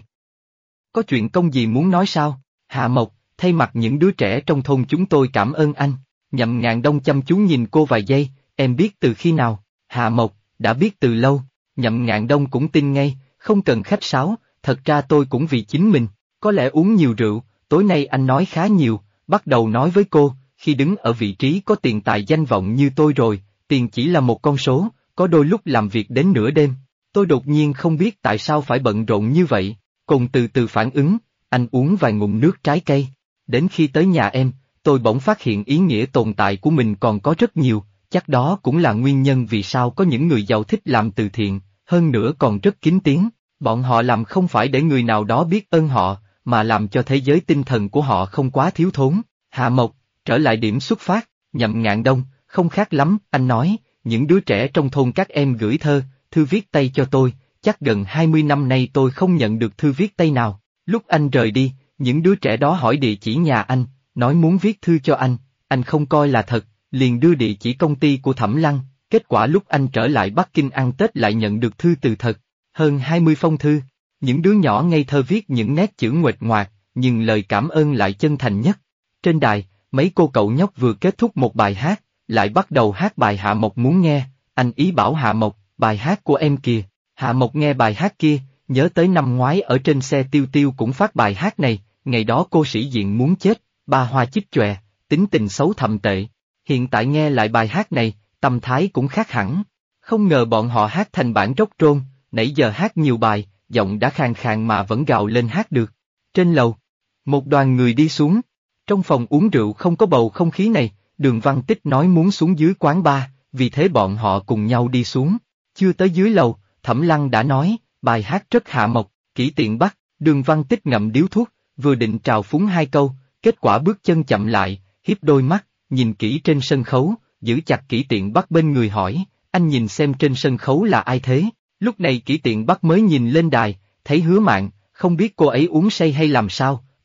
Có chuyện công gì muốn nói sao? Hạ Mộc, thay mặt những đứa trẻ trong thôn chúng tôi cảm ơn anh. Nhậm Ngạn Đông chăm chú nhìn cô vài giây, em biết từ khi nào? Hạ Mộc, đã biết từ lâu. Nhậm Ngạn Đông cũng tin ngay, không cần khách sáo, thật ra tôi cũng vì chính mình, có lẽ uống nhiều rượu, tối nay anh nói khá nhiều, bắt đầu nói với cô, khi đứng ở vị trí có tiền tài danh vọng như tôi rồi, tiền chỉ là một con số, có đôi lúc làm việc đến nửa đêm, tôi đột nhiên không biết tại sao phải bận rộn như vậy, cùng từ từ phản ứng, anh uống vài ngụm nước trái cây, đến khi tới nhà em, tôi bỗng phát hiện ý nghĩa tồn tại của mình còn có rất nhiều, chắc đó cũng là nguyên nhân vì sao có những người giàu thích làm từ thiện, hơn nữa còn rất kín tiếng, bọn họ làm không phải để người nào đó biết ơn họ, mà làm cho thế giới tinh thần của họ không quá thiếu thốn. Hạ Mộc, trở lại điểm xuất phát, Nhậm Ngạn Đông, không khác lắm, anh nói, những đứa trẻ trong thôn các em gửi thư viết tay cho tôi, chắc gần 20 năm nay tôi không nhận được thư viết tay nào. Lúc anh rời đi, những đứa trẻ đó hỏi địa chỉ nhà anh, nói muốn viết thư cho anh không coi là thật, liền đưa địa chỉ công ty của Thẩm Lăng, kết quả lúc anh trở lại Bắc Kinh ăn Tết lại nhận được thư từ thật, hơn 20 phong thư. Những đứa nhỏ ngây thơ viết những nét chữ nguệch ngoạc, nhưng lời cảm ơn lại chân thành nhất. Trên đài, mấy cô cậu nhóc vừa kết thúc một bài hát, lại bắt đầu hát bài Hạ Mộc muốn nghe, anh ý bảo Hạ Mộc, bài hát của em kìa. Hạ Mộc nghe bài hát kia, nhớ tới năm ngoái ở trên xe Tiêu Tiêu cũng phát bài hát này, ngày đó cô sĩ diện muốn chết, ba hoa chích chòe, tính tình xấu thậm tệ. Hiện tại nghe lại bài hát này, tâm thái cũng khác hẳn. Không ngờ bọn họ hát thành bản rock trôn, nãy giờ hát nhiều bài, giọng đã khàn khàn mà vẫn gào lên hát được. Trên lầu, một đoàn người đi xuống. Trong phòng uống rượu không có bầu không khí này, Đường Văn Tích nói muốn xuống dưới quán bar, vì thế bọn họ cùng nhau đi xuống. Chưa tới dưới lầu, Thẩm Lăng đã nói, bài hát rất Hạ Mộc, kỹ tiện bắt, Đường Văn Tích ngậm điếu thuốc, vừa định trào phúng hai câu, kết quả bước chân chậm lại, hiếp đôi mắt, nhìn kỹ trên sân khấu, giữ chặt kỹ tiện bắt bên người hỏi, anh nhìn xem trên sân khấu là ai thế? Lúc này kỹ tiện bắt mới nhìn lên đài, thấy Hứa Mạn, không biết cô ấy uống say hay làm sao,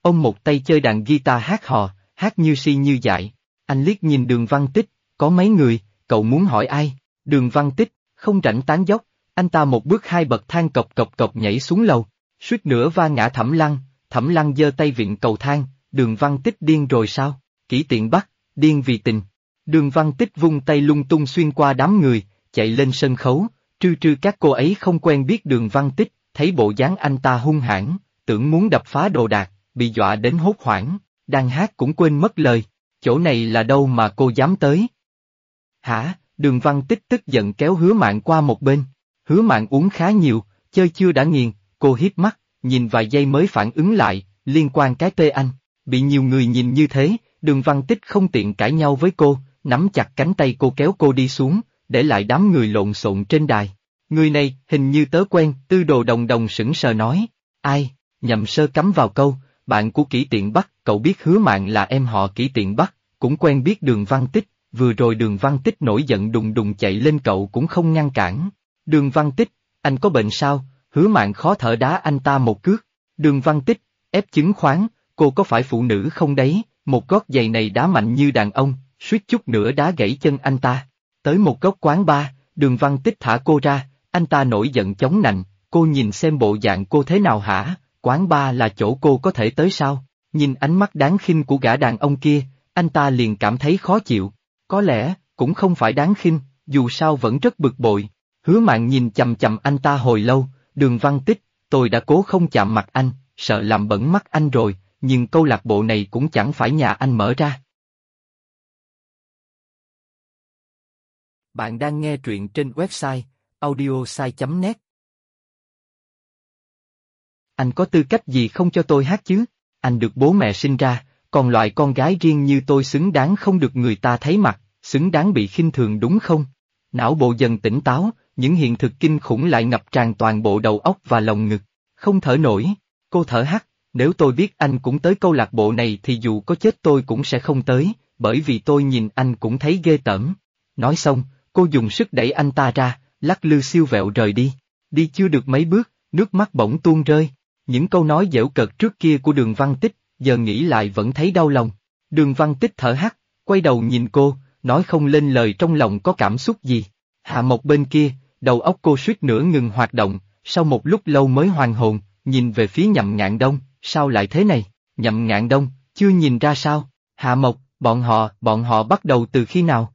ông một tay chơi đàn guitar hát hò, hát như si như dại. Anh liếc nhìn Đường Văn Tích, có mấy người, cậu muốn hỏi ai? Đường Văn Tích, không rảnh tán dóc, anh ta một bước hai bậc thang cộc cộc cộc nhảy xuống lầu, suýt nữa va ngã Thẩm Lăng giơ tay vịn cầu thang, Đường Văn Tích điên rồi sao? Kỷ Tiện Bắc, điên vì tình. Đường Văn Tích vung tay lung tung xuyên qua đám người, chạy lên sân khấu, trư trư các cô ấy không quen biết Đường Văn Tích, thấy bộ dáng anh ta hung hãn, tưởng muốn đập phá đồ đạc, bị dọa đến hốt hoảng, đang hát cũng quên mất lời, chỗ này là đâu mà cô dám tới? Hả? Đường Văn Tích tức giận kéo Hứa Mạn qua một bên, Hứa Mạn uống khá nhiều, chơi chưa đã nghiền, cô híp mắt, nhìn vài giây mới phản ứng lại, liên quan cái tê anh, bị nhiều người nhìn như thế, Đường Văn Tích không tiện cãi nhau với cô, nắm chặt cánh tay cô kéo cô đi xuống, để lại đám người lộn xộn trên đài. Người này, hình như tớ quen, Tư Đồ Đồng Đồng sững sờ nói, ai? Nhậm Sơ cắm vào câu, bạn của Kỷ Tiện Bắc, cậu biết Hứa Mạn là em họ Kỷ Tiện Bắc, cũng quen biết Đường Văn Tích, vừa rồi Đường Văn Tích nổi giận đùng đùng chạy lên cậu cũng không ngăn cản. Đường Văn Tích, anh có bệnh sao? Hứa Mạn khó thở đá anh ta một cước. Đường Văn Tích, ép chứng khoán, cô có phải phụ nữ không đấy? Một gót giày này đá mạnh như đàn ông, suýt chút nữa đá gãy chân anh ta. Tới một góc quán bar, Đường Văn Tích thả cô ra, anh ta nổi giận chống nạnh, cô nhìn xem bộ dạng cô thế nào hả? Quán bar là chỗ cô có thể tới sao? Nhìn ánh mắt đáng khinh của gã đàn ông kia, anh ta liền cảm thấy khó chịu. Có lẽ, cũng không phải đáng khinh, dù sao vẫn rất bực bội. Hứa Mạn nhìn chằm chằm anh ta hồi lâu, Đường Văn Tích, tôi đã cố không chạm mặt anh, sợ làm bẩn mắt anh rồi, nhưng câu lạc bộ này cũng chẳng phải nhà anh mở ra. Bạn đang nghe truyện trên website audiosai.net. Anh có tư cách gì không cho tôi hát chứ? Anh được bố mẹ sinh ra, còn loại con gái riêng như tôi xứng đáng không được người ta thấy mặt, xứng đáng bị khinh thường đúng không? Não bộ dần tỉnh táo, những hiện thực kinh khủng lại ngập tràn toàn bộ đầu óc và lồng ngực. Không thở nổi, cô thở hắt, nếu tôi biết anh cũng tới câu lạc bộ này thì dù có chết tôi cũng sẽ không tới, bởi vì tôi nhìn anh cũng thấy ghê tởm. Nói xong, cô dùng sức đẩy anh ta ra, lắc lư siêu vẹo rời đi. Đi chưa được mấy bước, nước mắt bỗng tuôn rơi. Những câu nói giễu cợt trước kia của Đường Văn Tích, giờ nghĩ lại vẫn thấy đau lòng. Đường Văn Tích thở hắt, quay đầu nhìn cô, nói không lên lời trong lòng có cảm xúc gì. Hạ Mộc bên kia, đầu óc cô suýt nữa ngừng hoạt động, sau một lúc lâu mới hoàn hồn, nhìn về phía Nhậm Ngạn Đông, sao lại thế này? Nhậm Ngạn Đông, chưa nhìn ra sao? Hạ Mộc, bọn họ bắt đầu từ khi nào?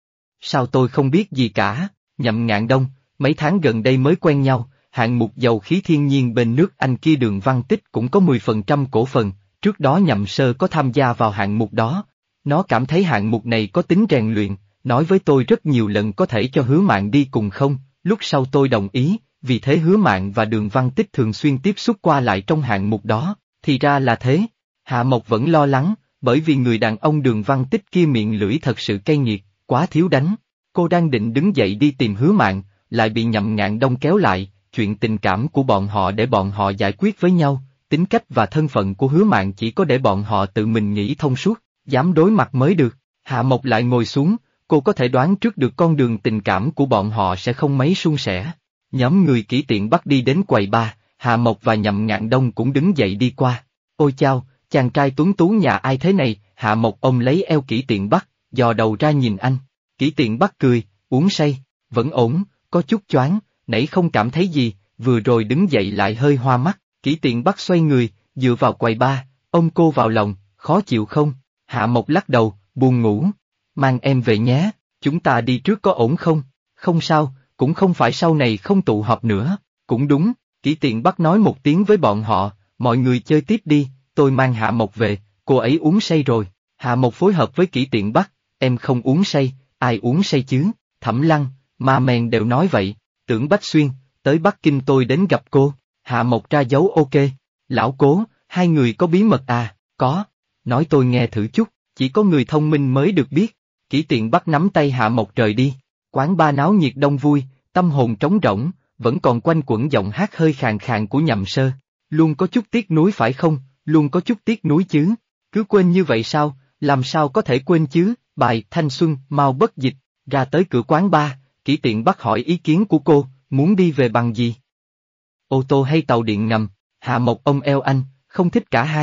Sao tôi không biết gì cả? Nhậm Ngạn Đông, mấy tháng gần đây mới quen nhau, hạng mục dầu khí thiên nhiên bên nước Anh kia Đường Văn Tích cũng có 10% cổ phần, trước đó Nhậm Sơ có tham gia vào hạng mục đó. Nó cảm thấy hạng mục này có tính rèn luyện, nói với tôi rất nhiều lần có thể cho Hứa Mạn đi cùng không, lúc sau tôi đồng ý, vì thế Hứa Mạn và Đường Văn Tích thường xuyên tiếp xúc qua lại trong hạng mục đó, thì ra là thế. Hạ Mộc vẫn lo lắng, bởi vì người đàn ông Đường Văn Tích kia miệng lưỡi thật sự cay nghiệt, quá thiếu đánh. Cô đang định đứng dậy đi tìm Hứa Mạn, lại bị Nhậm Ngạn Đông kéo lại, chuyện tình cảm của bọn họ để bọn họ giải quyết với nhau, tính cách và thân phận của Hứa Mạn chỉ có để bọn họ tự mình nghĩ thông suốt, dám đối mặt mới được. Hạ Mộc lại ngồi xuống, cô có thể đoán trước được con đường tình cảm của bọn họ sẽ không mấy suôn sẻ. Nhóm người Kỷ Tiện Bắc đi đến quầy bar, Hạ Mộc và Nhậm Ngạn Đông cũng đứng dậy đi qua. Ôi chao, chàng trai tuấn tú nhà ai thế này? Hạ Mộc ôm lấy eo Kỷ Tiện Bắc, dò đầu ra nhìn anh. Kỷ Tiện Bắc cười, uống say, vẫn ổn, có chút choáng, nãy không cảm thấy gì, vừa rồi đứng dậy lại hơi hoa mắt. Kỷ Tiện Bắc xoay người, dựa vào quầy bar, ôm cô vào lòng, khó chịu không? Hạ Mộc lắc đầu, buồn ngủ. Mang em về nhé, chúng ta đi trước có ổn không? Không sao, cũng không phải sau này không tụ họp nữa. Cũng đúng, Kỷ Tiện Bắc nói một tiếng với bọn họ, mọi người chơi tiếp đi, tôi mang Hạ Mộc về, cô ấy uống say rồi. Hạ Mộc phối hợp với Kỷ Tiện Bắc, em không uống say, ai uống say chứ? Thẩm Lăng, Ma Men đều nói vậy. Tưởng Bách Xuyên, tới Bắc Kinh tôi đến gặp cô. Hạ Mộc ra dấu ok. Lão Cố, hai người có bí mật à? Có. Nói tôi nghe thử chút, chỉ có người thông minh mới được biết. Kỷ Tiện Bắc nắm tay Hạ Mộc rời đi. Quán bar náo nhiệt đông vui, tâm hồn trống rỗng, vẫn còn quanh quẩn giọng hát hơi khàn khàn của Nhậm Sơ. Luôn có chút tiếc nuối phải không? Luôn có chút tiếc nuối chứ? Cứ quên như vậy sao? Làm sao có thể quên chứ? Bài Thanh Xuân, mau bất dịch. Ra tới cửa quán bar, Kỷ Tiện Bắc hỏi ý kiến của cô, muốn đi về bằng gì? Ô tô hay tàu điện ngầm? Hạ Mộc ôm eo anh, không thích cả hai.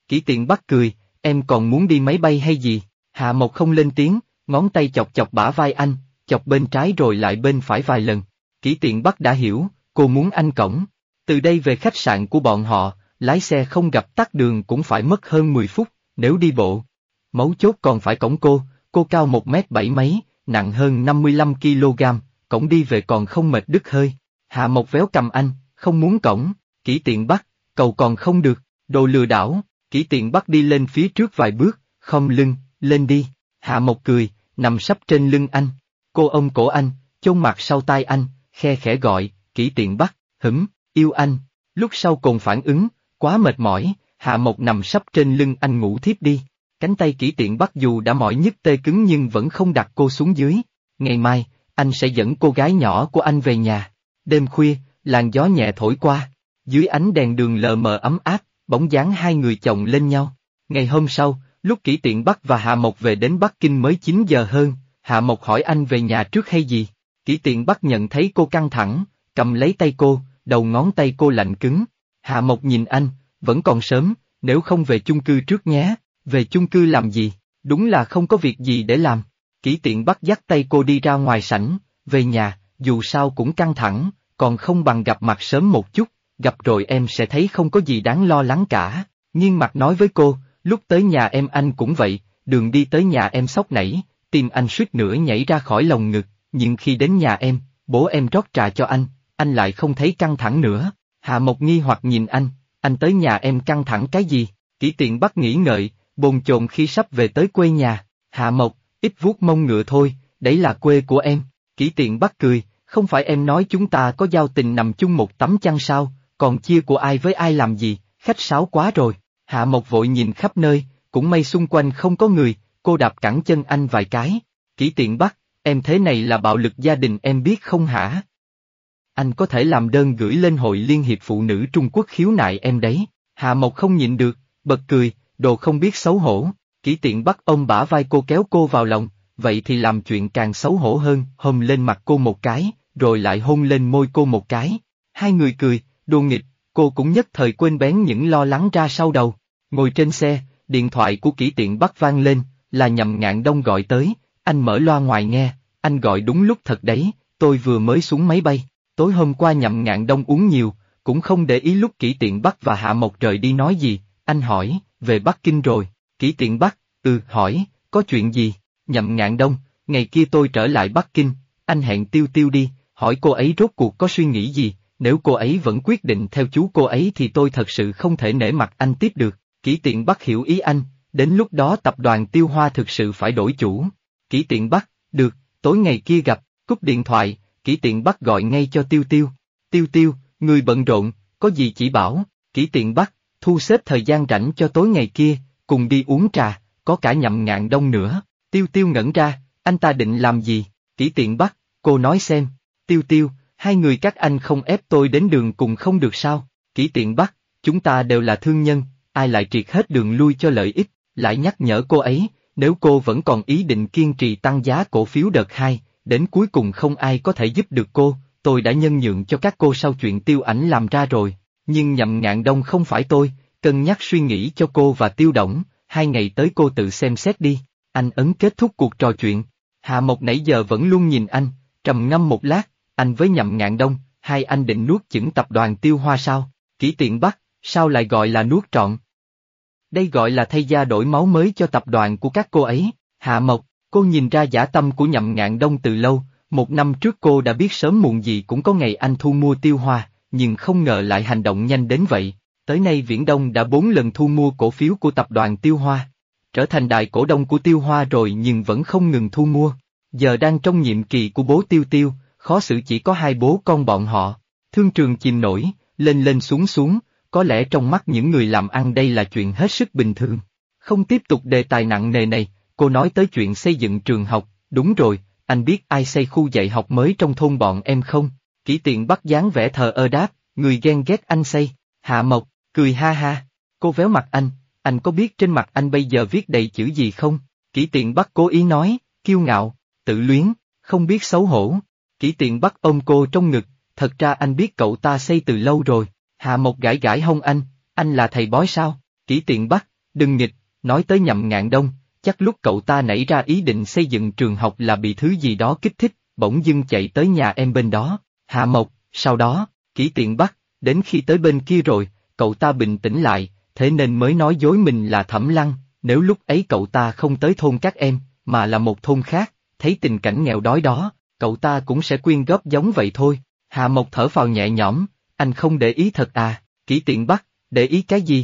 Kỷ Tiện Bắc cười, em còn muốn đi máy bay hay gì? Hạ Mộc không lên tiếng, ngón tay chọc chọc bả vai anh, chọc bên trái rồi lại bên phải vài lần. Kỷ Tiện Bắc đã hiểu, cô muốn anh cõng. Từ đây về khách sạn của bọn họ, lái xe không gặp tắc đường cũng phải mất hơn 10 phút, nếu đi bộ. Mấu chốt còn phải cõng cô cao 1m7 mấy, nặng hơn 55 kg, cõng đi về còn không mệt đứt hơi. Hạ Mộc véo cầm anh, không muốn cõng. Kỷ Tiện Bắc, cầu còn không được, đồ lừa đảo. Kỷ Tiện Bắc đi lên phía trước vài bước, khom lưng, lên đi. Hạ Mộc cười, nằm sấp trên lưng anh. Cô ôm cổ anh, chôn mặt sau tai anh, khe khẽ gọi, Kỷ Tiện Bắc, yêu anh. Lúc sau cùng phản ứng, quá mệt mỏi, Hạ Mộc nằm sấp trên lưng anh ngủ thiếp đi. Cánh tay Kỷ Tiện Bắc dù đã mỏi nhức tê cứng nhưng vẫn không đặt cô xuống dưới. Ngày mai, anh sẽ dẫn cô gái nhỏ của anh về nhà. Đêm khuya, làn gió nhẹ thổi qua. Dưới ánh đèn đường lờ mờ ấm áp, bóng dáng hai người chồng lên nhau. Ngày hôm sau, lúc Kỷ Tiện Bắc và Hạ Mộc về đến Bắc Kinh mới 9 giờ hơn, Hạ Mộc hỏi anh về nhà trước hay gì. Kỷ Tiện Bắc nhận thấy cô căng thẳng, cầm lấy tay cô, đầu ngón tay cô lạnh cứng. Hạ Mộc nhìn anh, vẫn còn sớm, nếu không về chung cư trước nhé. Về chung cư làm gì, đúng là không có việc gì để làm. Kỷ Tiện Bắc dắt tay cô đi ra ngoài sảnh, về nhà, dù sao cũng căng thẳng, còn không bằng gặp mặt sớm một chút, gặp rồi em sẽ thấy không có gì đáng lo lắng cả. Nghiêng mặt nói với cô, lúc tới nhà em anh cũng vậy, đường đi tới nhà em sốc nảy, tim anh suýt nữa nhảy ra khỏi lồng ngực, nhưng khi đến nhà em, bố em rót trà cho anh lại không thấy căng thẳng nữa. Hạ Mộc nghi hoặc nhìn anh tới nhà em căng thẳng cái gì? Kỷ Tiện Bắc nghĩ ngợi, bồn chồn khi sắp về tới quê nhà. Hạ Mộc, ít vuốt mông ngựa thôi, đấy là quê của em. Kỷ Tiện Bắc cười, không phải em nói chúng ta có giao tình nằm chung một tấm chăn sao, còn chia của ai với ai làm gì, khách sáo quá rồi. Hạ Mộc vội nhìn khắp nơi, cũng may xung quanh không có người, cô đạp cẳng chân anh vài cái. Kỷ Tiện Bắc, em thế này là bạo lực gia đình em biết không hả? Anh có thể làm đơn gửi lên Hội Liên hiệp Phụ nữ Trung Quốc khiếu nại em đấy. Hạ Mộc không nhịn được, bật cười, đồ không biết xấu hổ. Kỷ Tiện Bắc ôm bả vai cô kéo cô vào lòng, vậy thì làm chuyện càng xấu hổ hơn, hôn lên mặt cô một cái, rồi lại hôn lên môi cô một cái. Hai người cười, đùa nghịch, cô cũng nhất thời quên bén những lo lắng ra sau đầu. Ngồi trên xe, điện thoại của Kỷ Tiện Bắc vang lên, là Nhậm Ngạn Đông gọi tới, anh mở loa ngoài nghe, anh gọi đúng lúc thật đấy, tôi vừa mới xuống máy bay. Tối hôm qua Nhậm Ngạn Đông uống nhiều, cũng không để ý lúc Kỷ Tiện Bắc và Hạ Mộc rời đi nói gì, anh hỏi, về Bắc Kinh rồi, Kỷ Tiện Bắc, hỏi, có chuyện gì, Nhậm Ngạn Đông, ngày kia tôi trở lại Bắc Kinh, anh hẹn Tiêu Tiêu đi, hỏi cô ấy rốt cuộc có suy nghĩ gì, nếu cô ấy vẫn quyết định theo chú cô ấy thì tôi thật sự không thể nể mặt anh tiếp được. Kỷ Tiện Bắc hiểu ý anh, đến lúc đó tập đoàn Tiêu Hoa thực sự phải đổi chủ. Kỷ Tiện Bắc, được, tối ngày kia gặp, cúp điện thoại, Kỷ Tiện Bắc gọi ngay cho Tiêu Tiêu. Tiêu Tiêu, người bận rộn, có gì chỉ bảo. Kỷ Tiện Bắc, thu xếp thời gian rảnh cho tối ngày kia, cùng đi uống trà, có cả Nhậm Ngạn Đông nữa. Tiêu Tiêu ngẩn ra, anh ta định làm gì? Kỷ Tiện Bắc, cô nói xem. Tiêu Tiêu, hai người các anh không ép tôi đến đường cùng không được sao? Kỷ Tiện Bắc, chúng ta đều là thương nhân, ai lại triệt hết đường lui cho lợi ích, lại nhắc nhở cô ấy, nếu cô vẫn còn ý định kiên trì tăng giá cổ phiếu đợt 2, đến cuối cùng không ai có thể giúp được cô, tôi đã nhân nhượng cho các cô sau chuyện Tiêu Ảnh làm ra rồi, nhưng Nhậm Ngạn Đông không phải tôi, cân nhắc suy nghĩ cho cô và Tiêu Đổng, 2 ngày tới cô tự xem xét đi. Anh ấn kết thúc cuộc trò chuyện. Hạ Mộc nãy giờ vẫn luôn nhìn anh, trầm ngâm một lát, anh với Nhậm Ngạn Đông, hai anh định nuốt chửng tập đoàn Tiêu Hoa sao? Kỷ Tiện Bắc, sao lại gọi là nuốt trọn? Đây gọi là thay da đổi máu mới cho tập đoàn của các cô ấy. Hạ Mộc, cô nhìn ra dã tâm của Nhậm Ngạn Đông từ lâu, 1 năm trước cô đã biết sớm muộn gì cũng có ngày anh thu mua Tiêu Hoa, nhưng không ngờ lại hành động nhanh đến vậy. Tới nay Viễn Đông đã 4 lần thu mua cổ phiếu của tập đoàn Tiêu Hoa, trở thành đại cổ đông của Tiêu Hoa rồi nhưng vẫn không ngừng thu mua. Giờ đang trong nhiệm kỳ của bố Tiêu Tiêu, khó xử chỉ có hai bố con bọn họ. Thương trường chìm nổi, lên lên xuống xuống, có lẽ trong mắt những người làm ăn đây là chuyện hết sức bình thường. Không tiếp tục đề tài nặng nề này, cô nói tới chuyện xây dựng trường học, đúng rồi, anh biết ai xây khu dạy học mới trong thôn bọn em không? Kỷ Tiện Bắc dáng vẻ thờ ơ đáp, người ghen ghét anh xây. Hạ Mộc, cười ha ha, cô véo mặt anh có biết trên mặt anh bây giờ viết đầy chữ gì không? Kỷ Tiện Bắc cố ý nói, kiêu ngạo, tự luyến, không biết xấu hổ. Kỷ Tiện Bắc ôm cô trong ngực, thật ra anh biết cậu ta xây từ lâu rồi. Hạ Mộc gãi gãi hông anh là thầy bói sao? Kỷ Tiện Bắc, đừng nghịch, nói tới Nhậm Ngạn Đông, chắc lúc cậu ta nảy ra ý định xây dựng trường học là bị thứ gì đó kích thích, bỗng dưng chạy tới nhà em bên đó, Hạ Mộc, sau đó, Kỷ Tiện Bắc, đến khi tới bên kia rồi, cậu ta bình tĩnh lại, thế nên mới nói dối mình là Thẩm Lăng, nếu lúc ấy cậu ta không tới thôn các em, mà là một thôn khác, thấy tình cảnh nghèo đói đó, cậu ta cũng sẽ quyên góp giống vậy thôi. Hạ Mộc thở phào nhẹ nhõm, anh không để ý thật à, Kỷ Tiện Bắc, để ý cái gì?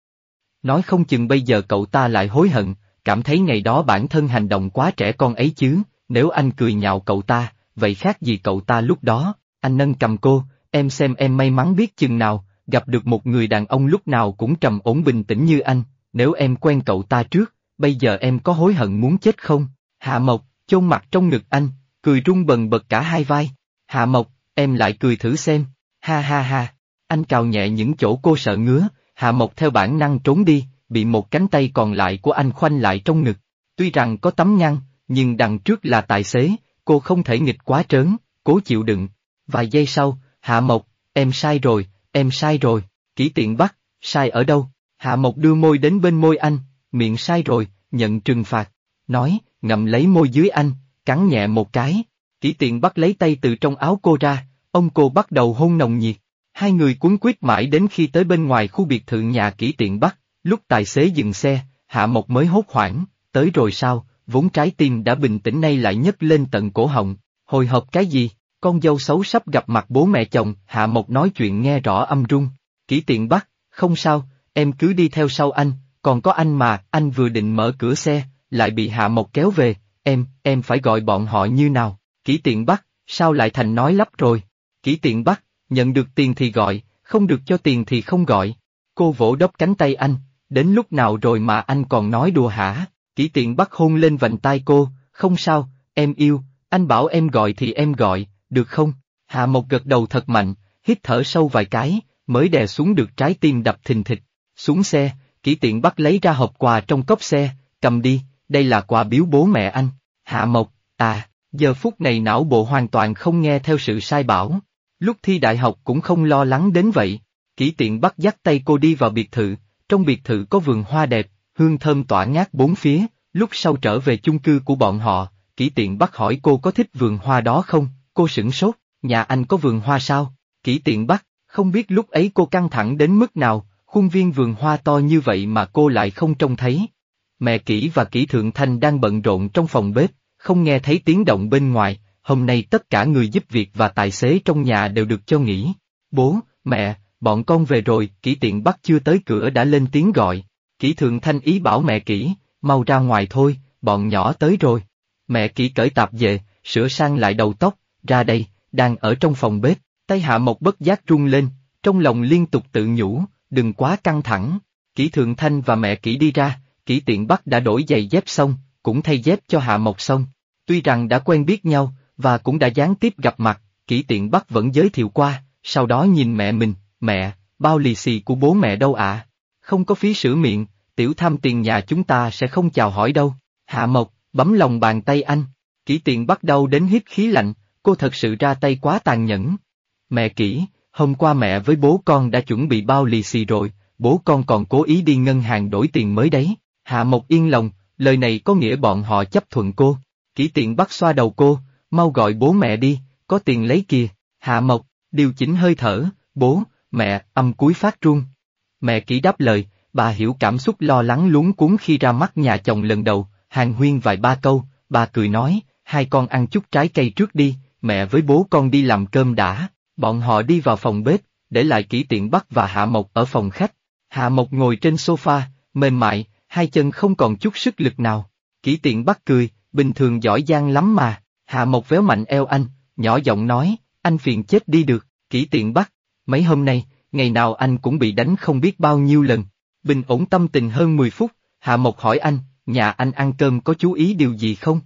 Nói không chừng bây giờ cậu ta lại hối hận, cảm thấy ngày đó bản thân hành động quá trẻ con ấy chứ, nếu anh cười nhạo cậu ta, vậy khác gì cậu ta lúc đó, anh nâng cầm cô, em xem em may mắn biết chừng nào, gặp được một người đàn ông lúc nào cũng trầm ổn bình tĩnh như anh, nếu em quen cậu ta trước, bây giờ em có hối hận muốn chết không? Hạ Mộc, chôn mặt trong ngực anh, cười rung bần bật cả hai vai. Hạ Mộc, em lại cười thử xem, ha ha ha, anh cào nhẹ những chỗ cô sợ ngứa, Hạ Mộc theo bản năng trốn đi, bị một cánh tay còn lại của anh khoanh lại trong ngực. Tuy rằng có tấm ngăn, nhưng đằng trước là tài xế, cô không thể nghịch quá trớn, cố chịu đựng. Vài giây sau, Hạ Mộc, em sai rồi, em sai rồi, Kỷ Tiện Bắc, sai ở đâu? Hạ Mộc đưa môi đến bên môi anh, miệng sai rồi, nhận trừng phạt, nói, ngậm lấy môi dưới anh, cắn nhẹ một cái. Kỷ Tiện Bắc lấy tay từ trong áo cô ra, ông cô bắt đầu hôn nồng nhiệt. Hai người cuốn quýt mãi đến khi tới bên ngoài khu biệt thự nhà Kỷ Tiện Bắc, lúc tài xế dừng xe, Hạ Mộc mới hốt hoảng, tới rồi sao, vốn trái tim đã bình tĩnh nay lại nhấc lên tận cổ họng, hồi hộp cái gì, con dâu xấu sắp gặp mặt bố mẹ chồng, Hạ Mộc nói chuyện nghe rõ âm rung. Kỷ Tiện Bắc, không sao, em cứ đi theo sau anh, còn có anh mà, anh vừa định mở cửa xe, lại bị Hạ Mộc kéo về, em phải gọi bọn họ như nào? Kỷ Tiện Bắc, sao lại thành nói lắp rồi? Kỷ Tiện Bắc, nhận được tiền thì gọi, không được cho tiền thì không gọi. Cô vỗ đốc cánh tay anh, đến lúc nào rồi mà anh còn nói đùa hả? Kỷ Tiện Bắc hôn lên vành tai cô, không sao, em yêu, anh bảo em gọi thì em gọi, được không? Hạ Mộc gật đầu thật mạnh, hít thở sâu vài cái, mới đè xuống được trái tim đập thình thịch. Xuống xe, Kỷ Tiện Bắc lấy ra hộp quà trong cốp xe, cầm đi, đây là quà biếu bố mẹ anh. Hạ Mộc, giờ phút này não bộ hoàn toàn không nghe theo sự sai bảo. Lúc thi đại học cũng không lo lắng đến vậy. Kỷ Tiện Bắc dắt tay cô đi vào biệt thự, trong biệt thự có vườn hoa đẹp, hương thơm tỏa ngát bốn phía, lúc sau trở về chung cư của bọn họ, Kỷ Tiện Bắc hỏi cô có thích vườn hoa đó không, cô sửng sốt, nhà anh có vườn hoa sao? Kỷ Tiện Bắc, không biết lúc ấy cô căng thẳng đến mức nào, khuôn viên vườn hoa to như vậy mà cô lại không trông thấy. Mẹ Kỷ và Kỷ Thượng Thanh đang bận rộn trong phòng bếp, không nghe thấy tiếng động bên ngoài, hôm nay tất cả người giúp việc và tài xế trong nhà đều được cho nghỉ. Bố, mẹ, bọn con về rồi, Kỷ Tiện Bắc chưa tới cửa đã lên tiếng gọi. Kỷ Thượng Thanh ý bảo mẹ Kỷ, mau ra ngoài thôi, bọn nhỏ tới rồi. Mẹ Kỷ cởi tạp về, sửa sang lại đầu tóc, ra đây, đang ở trong phòng bếp, tay Hạ Mộc bất giác run lên, trong lòng liên tục tự nhủ, đừng quá căng thẳng. Kỷ Thượng Thanh và mẹ Kỷ đi ra, Kỷ Tiện Bắc đã đổi giày dép xong, cũng thay dép cho Hạ Mộc xong. Tuy rằng đã quen biết nhau, và cũng đã gián tiếp gặp mặt, Kỷ Tiện Bắc vẫn giới thiệu qua, sau đó nhìn mẹ mình, mẹ, bao lì xì của bố mẹ đâu ạ? Không có phí sữa miệng, tiểu tham tiền nhà chúng ta sẽ không chào hỏi đâu. Hạ Mộc, bấm lòng bàn tay anh. Kỷ Tiện Bắc đau đến hít khí lạnh, cô thật sự ra tay quá tàn nhẫn. Mẹ Kỷ, hôm qua mẹ với bố con đã chuẩn bị bao lì xì rồi, bố con còn cố ý đi ngân hàng đổi tiền mới đấy. Hạ Mộc yên lòng, lời này có nghĩa bọn họ chấp thuận cô. Kỷ Tiện Bắc xoa đầu cô, mau gọi bố mẹ đi, có tiền lấy kìa. Hạ Mộc, điều chỉnh hơi thở, bố, mẹ, âm cuối phát run. Mẹ Kỷ đáp lời, bà hiểu cảm xúc lo lắng luống cuống khi ra mắt nhà chồng lần đầu, hàn huyên vài ba câu, bà cười nói, hai con ăn chút trái cây trước đi, mẹ với bố con đi làm cơm đã. Bọn họ đi vào phòng bếp, để lại Kỷ Tiện Bắc và Hạ Mộc ở phòng khách. Hạ Mộc ngồi trên sofa, mềm mại, hai chân không còn chút sức lực nào. Kỷ Tiện Bắc cười, bình thường giỏi giang lắm mà. Hạ Mộc véo mạnh eo anh, nhỏ giọng nói, anh phiền chết đi được. Kỷ Tiện Bắc, mấy hôm nay, ngày nào anh cũng bị đánh không biết bao nhiêu lần. Bình ổn tâm tình hơn 10 phút, Hạ Mộc hỏi anh, nhà anh ăn cơm có chú ý điều gì không?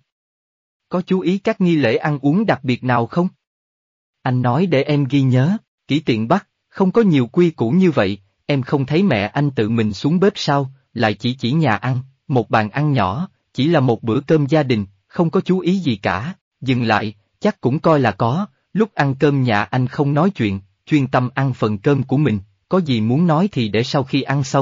Có chú ý các nghi lễ ăn uống đặc biệt nào không? Anh nói để em ghi nhớ. Kỷ Tiện Bắc, không có nhiều quy củ như vậy, em không thấy mẹ anh tự mình xuống bếp sao, lại chỉ nhà ăn, một bàn ăn nhỏ, chỉ là một bữa cơm gia đình, không có chú ý gì cả. Dừng lại, chắc cũng coi là có, lúc ăn cơm nhà anh không nói chuyện, chuyên tâm ăn phần cơm của mình, có gì muốn nói thì để sau khi ăn xong,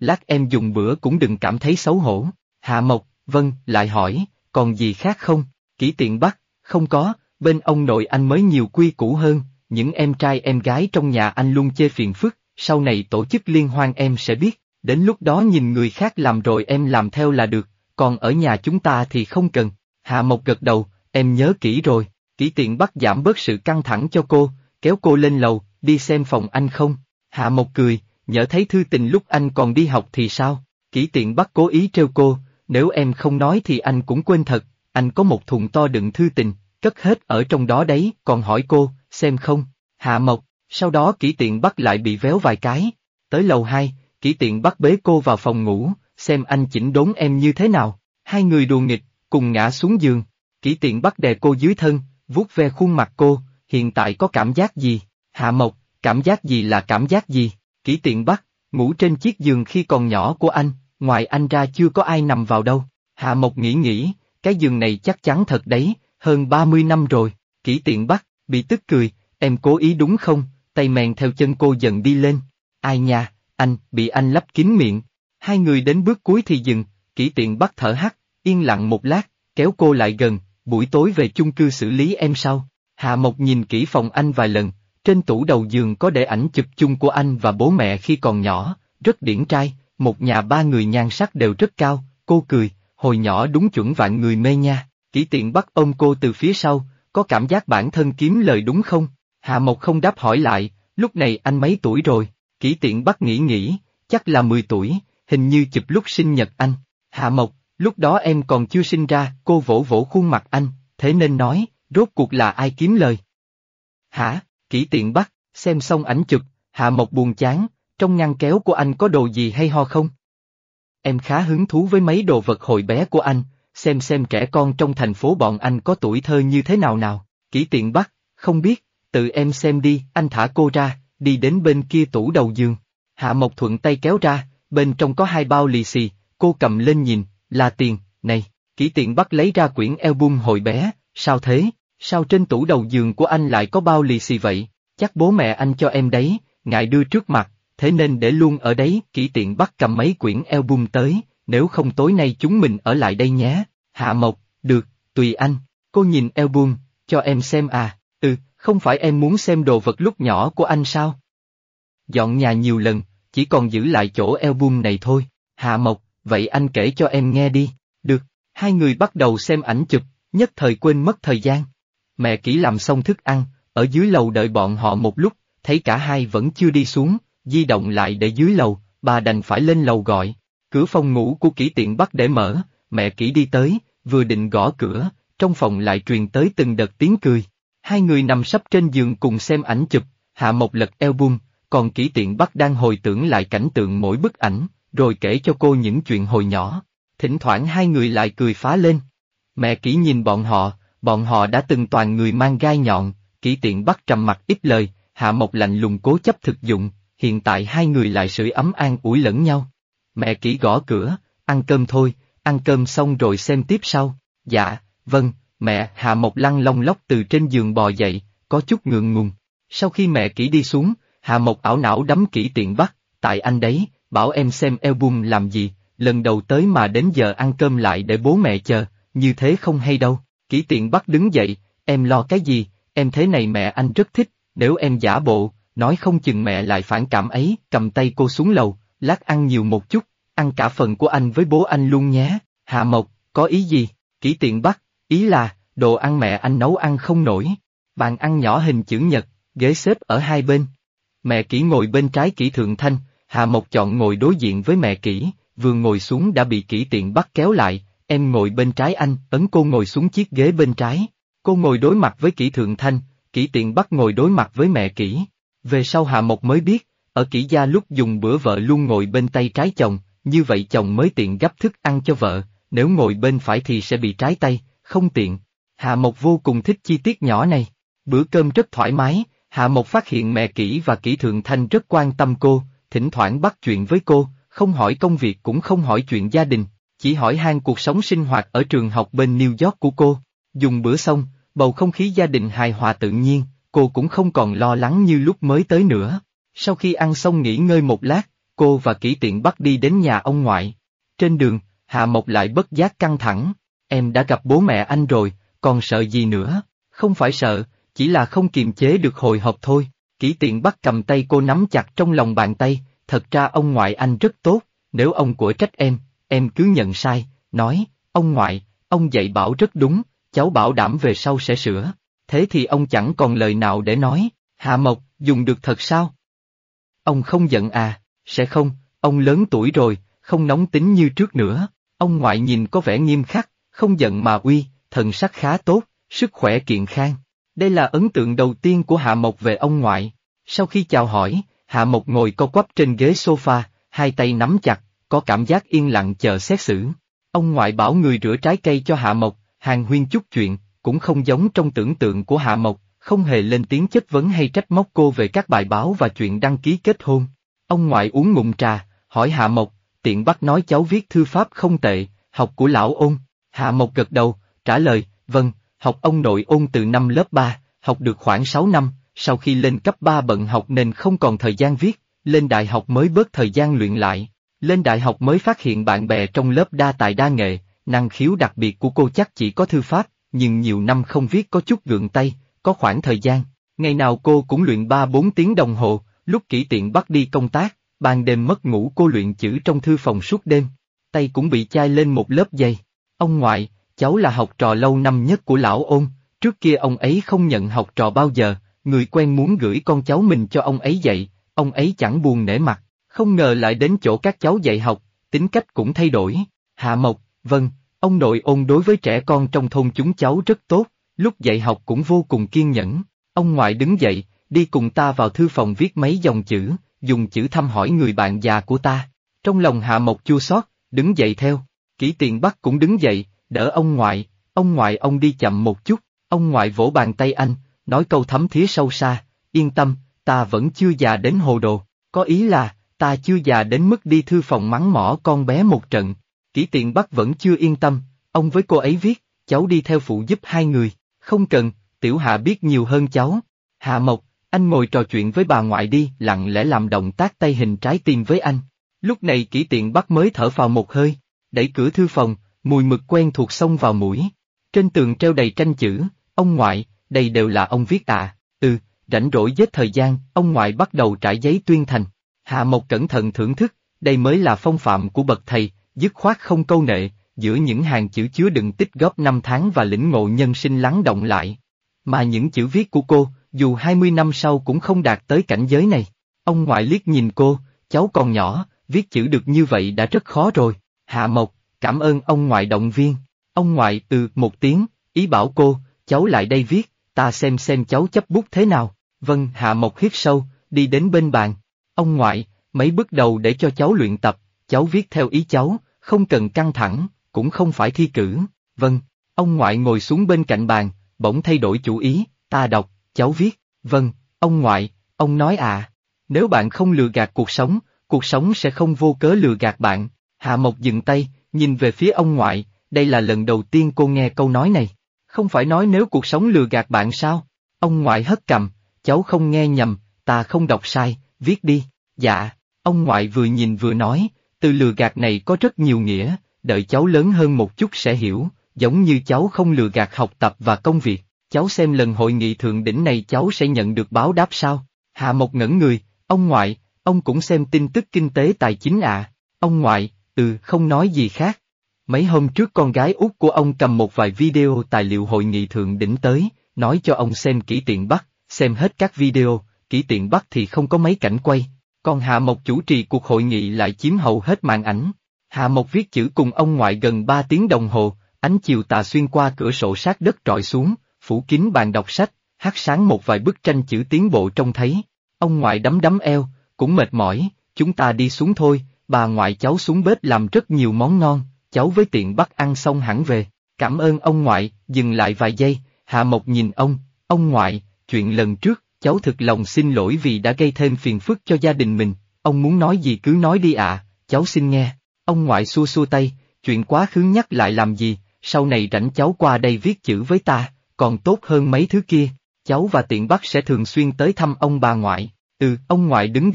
lát em dùng bữa cũng đừng cảm thấy xấu hổ. Hạ Mộc, vâng, lại hỏi, còn gì khác không? Kỷ Tiện Bắc, không có, bên ông nội anh mới nhiều quy củ hơn, những em trai em gái trong nhà anh luôn chê phiền phức, sau này tổ chức liên hoan em sẽ biết, đến lúc đó nhìn người khác làm rồi em làm theo là được, còn ở nhà chúng ta thì không cần. Hạ Mộc gật đầu, em nhớ kỹ rồi. Kỷ Tiện Bắc giảm bớt sự căng thẳng cho cô, kéo cô lên lầu, đi xem phòng anh không? Hạ Mộc cười, nhỡ thấy thư tình lúc anh còn đi học thì sao? Kỷ Tiện Bắc cố ý trêu cô, nếu em không nói thì anh cũng quên thật, anh có một thùng to đựng thư tình, cất hết ở trong đó đấy, còn hỏi cô, xem không? Hạ Mộc, sau đó Kỷ Tiện Bắc lại bị véo vài cái. Tới lầu 2, Kỷ Tiện Bắc bế cô vào phòng ngủ, xem anh chỉnh đốn em như thế nào. Hai người đùa nghịch, cùng ngã xuống giường. Kỷ Tiện Bắc đè cô dưới thân, vuốt ve khuôn mặt cô, hiện tại có cảm giác gì? Hạ Mộc, cảm giác gì là cảm giác gì? Kỷ Tiện Bắc, ngủ trên chiếc giường khi còn nhỏ của anh, ngoài anh ra chưa có ai nằm vào đâu. Hạ Mộc nghĩ, cái giường này chắc chắn thật đấy, hơn 30 năm rồi. Kỷ Tiện Bắc, bị tức cười, em cố ý đúng không? Tay mèn theo chân cô dần đi lên. Ai nha, anh, bị anh lấp kín miệng. Hai người đến bước cuối thì dừng, Kỷ Tiện Bắc thở hắt, yên lặng một lát, kéo cô lại gần, buổi tối về chung cư xử lý em sau. Hạ Mộc nhìn kỹ phòng anh vài lần, trên tủ đầu giường có để ảnh chụp chung của anh và bố mẹ khi còn nhỏ, rất điển trai, một nhà ba người nhan sắc đều rất cao, cô cười, hồi nhỏ đúng chuẩn vạn người mê nha. Kỷ Tiện Bắc ôm cô từ phía sau, có cảm giác bản thân kiếm lời đúng không? Hạ Mộc không đáp hỏi lại, lúc này anh mấy tuổi rồi? Kỷ Tiện Bắc nghĩ, chắc là 10 tuổi, hình như chụp lúc sinh nhật anh. Hạ Mộc, lúc đó em còn chưa sinh ra, cô vỗ vỗ khuôn mặt anh, thế nên nói, rốt cuộc là ai kiếm lời? Hả? Kỷ Tiện Bắc, xem xong ảnh chụp, Hạ Mộc buồn chán, trong ngăn kéo của anh có đồ gì hay ho không? Em khá hứng thú với mấy đồ vật hồi bé của anh, xem trẻ con trong thành phố bọn anh có tuổi thơ như thế nào nào. Kỷ Tiện Bắc, không biết, tự em xem đi, anh thả cô ra, đi đến bên kia tủ đầu giường. Hạ Mộc thuận tay kéo ra, bên trong có 2 bao lì xì, cô cầm lên nhìn, là tiền, này. Kỷ Tiện Bắc lấy ra quyển album hồi bé, sao thế? Sao trên tủ đầu giường của anh lại có bao lì xì vậy? Chắc bố mẹ anh cho em đấy, ngại đưa trước mặt, thế nên để luôn ở đấy. Kỷ Tiện Bắc cầm mấy quyển album tới, nếu không tối nay chúng mình ở lại đây nhé. Hạ Mộc, được, tùy anh. Cô nhìn album, cho em xem à? Không phải em muốn xem đồ vật lúc nhỏ của anh sao? Dọn nhà nhiều lần, chỉ còn giữ lại chỗ album này thôi. Hạ Mộc, vậy anh kể cho em nghe đi. Được, hai người bắt đầu xem ảnh chụp, nhất thời quên mất thời gian. Mẹ Kỷ làm xong thức ăn, ở dưới lầu đợi bọn họ một lúc, thấy cả hai vẫn chưa đi xuống, di động lại để dưới lầu, bà đành phải lên lầu gọi. Cửa phòng ngủ của Kỷ Tiện Bắc để mở, mẹ Kỷ đi tới, vừa định gõ cửa, trong phòng lại truyền tới từng đợt tiếng cười. Hai người nằm sấp trên giường cùng xem ảnh chụp, Hạ Mộc lật album, còn Kỷ Tiện Bắc đang hồi tưởng lại cảnh tượng mỗi bức ảnh, rồi kể cho cô những chuyện hồi nhỏ. Thỉnh thoảng hai người lại cười phá lên. Mẹ Kỷ nhìn bọn họ đã từng toàn người mang gai nhọn. Kỷ Tiện Bắc trầm mặc ít lời, Hạ Mộc lạnh lùng cố chấp thực dụng, hiện tại hai người lại sưởi ấm an ủi lẫn nhau. Mẹ Kỷ gõ cửa, ăn cơm thôi, ăn cơm xong rồi xem tiếp sau. Dạ, vâng, mẹ. Hạ Mộc lăn lông lóc từ trên giường bò dậy, có chút ngượng ngùng. Sau khi mẹ Kỷ đi xuống, Hạ Mộc ảo não đấm Kỷ Tiện Bắc, tại anh đấy, bảo em xem album làm gì, lần đầu tới mà đến giờ ăn cơm lại để bố mẹ chờ, như thế không hay đâu. Kỷ Tiện Bắc đứng dậy, em lo cái gì, em thế này mẹ anh rất thích, nếu em giả bộ, nói không chừng mẹ lại phản cảm ấy. Cầm tay cô xuống lầu, lát ăn nhiều một chút, ăn cả phần của anh với bố anh luôn nhé. Hạ Mộc, có ý gì? Kỷ Tiện Bắc, ý là, đồ ăn mẹ anh nấu ăn không nổi. Bàn ăn nhỏ hình chữ nhật, ghế xếp ở hai bên. Mẹ Kỷ ngồi bên trái Kỷ Thượng Thanh, Hạ Mộc chọn ngồi đối diện với mẹ Kỷ, vừa ngồi xuống đã bị Kỷ Tiện Bắc kéo lại, em ngồi bên trái anh, ấn cô ngồi xuống chiếc ghế bên trái. Cô ngồi đối mặt với Kỷ Thượng Thanh, Kỷ Tiện Bắc ngồi đối mặt với mẹ Kỷ. Về sau Hạ Mộc mới biết, ở Kỷ gia lúc dùng bữa vợ luôn ngồi bên tay trái chồng, như vậy chồng mới tiện gắp thức ăn cho vợ, nếu ngồi bên phải thì sẽ bị trái tay, không tiện. Hạ Mộc vô cùng thích chi tiết nhỏ này. Bữa cơm rất thoải mái, Hạ Mộc phát hiện mẹ Kỷ và Kỷ Thượng Thanh rất quan tâm cô, thỉnh thoảng bắt chuyện với cô, không hỏi công việc cũng không hỏi chuyện gia đình, chỉ hỏi han cuộc sống sinh hoạt ở trường học bên New York của cô. Dùng bữa xong, bầu không khí gia đình hài hòa tự nhiên, cô cũng không còn lo lắng như lúc mới tới nữa. Sau khi ăn xong nghỉ ngơi một lát, cô và Kỷ Tiện Bắc đi đến nhà ông ngoại. Trên đường, Hạ Mộc lại bất giác căng thẳng. Em đã gặp bố mẹ anh rồi, còn sợ gì nữa? Không phải sợ, chỉ là không kiềm chế được hồi hộp thôi. Kỷ Tiện Bắc cầm tay cô nắm chặt trong lòng bàn tay, thật ra ông ngoại anh rất tốt, nếu ông của trách em cứ nhận sai, nói, ông ngoại, ông dạy bảo rất đúng, cháu bảo đảm về sau sẽ sửa. Thế thì ông chẳng còn lời nào để nói. Hạ Mộc, dùng được thật sao? Ông không giận à? Sẽ không, ông lớn tuổi rồi, không nóng tính như trước nữa. Ông ngoại nhìn có vẻ nghiêm khắc, không giận mà uy, thần sắc khá tốt, sức khỏe kiện khang. Đây là ấn tượng đầu tiên của Hạ Mộc về ông ngoại. Sau khi chào hỏi, Hạ Mộc ngồi co quắp trên ghế sofa, hai tay nắm chặt, có cảm giác yên lặng chờ xét xử. Ông ngoại bảo người rửa trái cây cho Hạ Mộc, hàn huyên chút chuyện, cũng không giống trong tưởng tượng của Hạ Mộc, không hề lên tiếng chất vấn hay trách móc cô về các bài báo và chuyện đăng ký kết hôn. Ông ngoại uống ngụm trà, hỏi Hạ Mộc, Tiện Bắc nói cháu viết thư pháp không tệ, học của lão Ôn. Hạ Mộc gật đầu, trả lời, vâng, học ông nội Ôn từ năm lớp 3, học được khoảng 6 năm, sau khi lên cấp 3 bận học nên không còn thời gian viết, lên đại học mới bớt thời gian luyện lại. Lên đại học mới phát hiện bạn bè trong lớp đa tài đa nghệ, năng khiếu đặc biệt của cô chắc chỉ có thư pháp, nhưng nhiều năm không viết có chút gượng tay, có khoảng thời gian. Ngày nào cô cũng luyện 3-4 tiếng đồng hồ, lúc Kỷ Tiện Bắc đi công tác, ban đêm mất ngủ cô luyện chữ trong thư phòng suốt đêm. Tay cũng bị chai lên một lớp dày. Ông ngoại, cháu là học trò lâu năm nhất của lão Ôn, trước kia ông ấy không nhận học trò bao giờ, người quen muốn gửi con cháu mình cho ông ấy dạy, ông ấy chẳng buồn nể mặt, không ngờ lại đến chỗ các cháu dạy học, tính cách cũng thay đổi. Hạ Mộc, vâng, ông nội Ôn đối với trẻ con trong thôn chúng cháu rất tốt, lúc dạy học cũng vô cùng kiên nhẫn. Ông ngoại đứng dậy, đi cùng ta vào thư phòng viết mấy dòng chữ, dùng chữ thăm hỏi người bạn già của ta. Trong lòng Hạ Mộc chua xót, đứng dậy theo. Kỷ Tiện Bắc cũng đứng dậy, đỡ ông ngoại ông đi chậm một chút, ông ngoại vỗ bàn tay anh, nói câu thấm thía sâu xa, yên tâm, ta vẫn chưa già đến hồ đồ, có ý là, ta chưa già đến mức đi thư phòng mắng mỏ con bé một trận. Kỷ Tiện Bắc vẫn chưa yên tâm, ông với cô ấy viết, cháu đi theo phụ giúp hai người, không cần, Tiểu Hạ biết nhiều hơn cháu. Hạ Mộc, anh ngồi trò chuyện với bà ngoại đi, lặng lẽ làm động tác tay hình trái tim với anh. Lúc này Kỷ Tiện Bắc mới thở phào một hơi, đẩy cửa thư phòng, mùi mực quen thuộc xông vào mũi. Trên tường treo đầy tranh chữ, ông ngoại, đây đều là ông viết à? Rảnh rỗi giết thời gian, ông ngoại bắt đầu trải giấy tuyên thành. Hạ Mộc cẩn thận thưởng thức, đây mới là phong phạm của bậc thầy, dứt khoát không câu nệ, giữa những hàng chữ chứa đựng tích góp năm tháng và lĩnh ngộ nhân sinh lắng động lại. Mà những chữ viết của cô, dù 20 năm sau cũng không đạt tới cảnh giới này. Ông ngoại liếc nhìn cô, cháu còn nhỏ, viết chữ được như vậy đã rất khó rồi. Hạ Mộc, cảm ơn ông ngoại động viên. Ông ngoại một tiếng, ý bảo cô, cháu lại đây viết, ta xem cháu chấp bút thế nào. Vâng, Hạ Mộc hít sâu, đi đến bên bàn. Ông ngoại, mấy bước đầu để cho cháu luyện tập, cháu viết theo ý cháu, không cần căng thẳng, cũng không phải thi cử. Vâng, ông ngoại ngồi xuống bên cạnh bàn, bỗng thay đổi chủ ý, ta đọc, cháu viết. Vâng, ông ngoại, ông nói à, nếu bạn không lừa gạt cuộc sống sẽ không vô cớ lừa gạt bạn. Hạ Mộc dừng tay, nhìn về phía ông ngoại, đây là lần đầu tiên cô nghe câu nói này. Không phải nói nếu cuộc sống lừa gạt bạn sao? Ông ngoại hất cằm, cháu không nghe nhầm, ta không đọc sai, viết đi. Dạ, ông ngoại vừa nhìn vừa nói, từ lừa gạt này có rất nhiều nghĩa, đợi cháu lớn hơn một chút sẽ hiểu, giống như cháu không lừa gạt học tập và công việc, cháu xem lần hội nghị thượng đỉnh này cháu sẽ nhận được báo đáp sao? Hạ Mộc ngẩn người, ông ngoại, ông cũng xem tin tức kinh tế tài chính à? Ông ngoại, không nói gì khác. Mấy hôm trước con gái út của ông cầm một vài video tài liệu hội nghị thượng đỉnh tới, nói cho ông xem Kỷ Tiện Bắc, xem hết các video, Kỷ Tiện Bắc thì không có mấy cảnh quay, còn Hạ Mộc chủ trì cuộc hội nghị lại chiếm hầu hết màn ảnh. Hạ Mộc viết chữ cùng ông ngoại gần 3 tiếng đồng hồ, ánh chiều tà xuyên qua cửa sổ sát đất rọi xuống, phủ kín bàn đọc sách, hắt sáng một vài bức tranh chữ tiến bộ trông thấy. Ông ngoại đấm eo, cũng mệt mỏi, chúng ta đi xuống thôi, bà ngoại cháu xuống bếp làm rất nhiều món ngon, cháu với Tiện Bắc ăn xong hẳn về. Cảm ơn ông ngoại, dừng lại vài giây, Hạ Mộc nhìn ông ngoại, chuyện lần trước, cháu thực lòng xin lỗi vì đã gây thêm phiền phức cho gia đình mình, ông muốn nói gì cứ nói đi ạ, cháu xin nghe. Ông ngoại xua xua tay, chuyện quá khứ nhắc lại làm gì, sau này rảnh cháu qua đây viết chữ với ta, còn tốt hơn mấy thứ kia, cháu và Tiện Bắc sẽ thường xuyên tới thăm ông bà ngoại. Ông ngoại đứng dậy,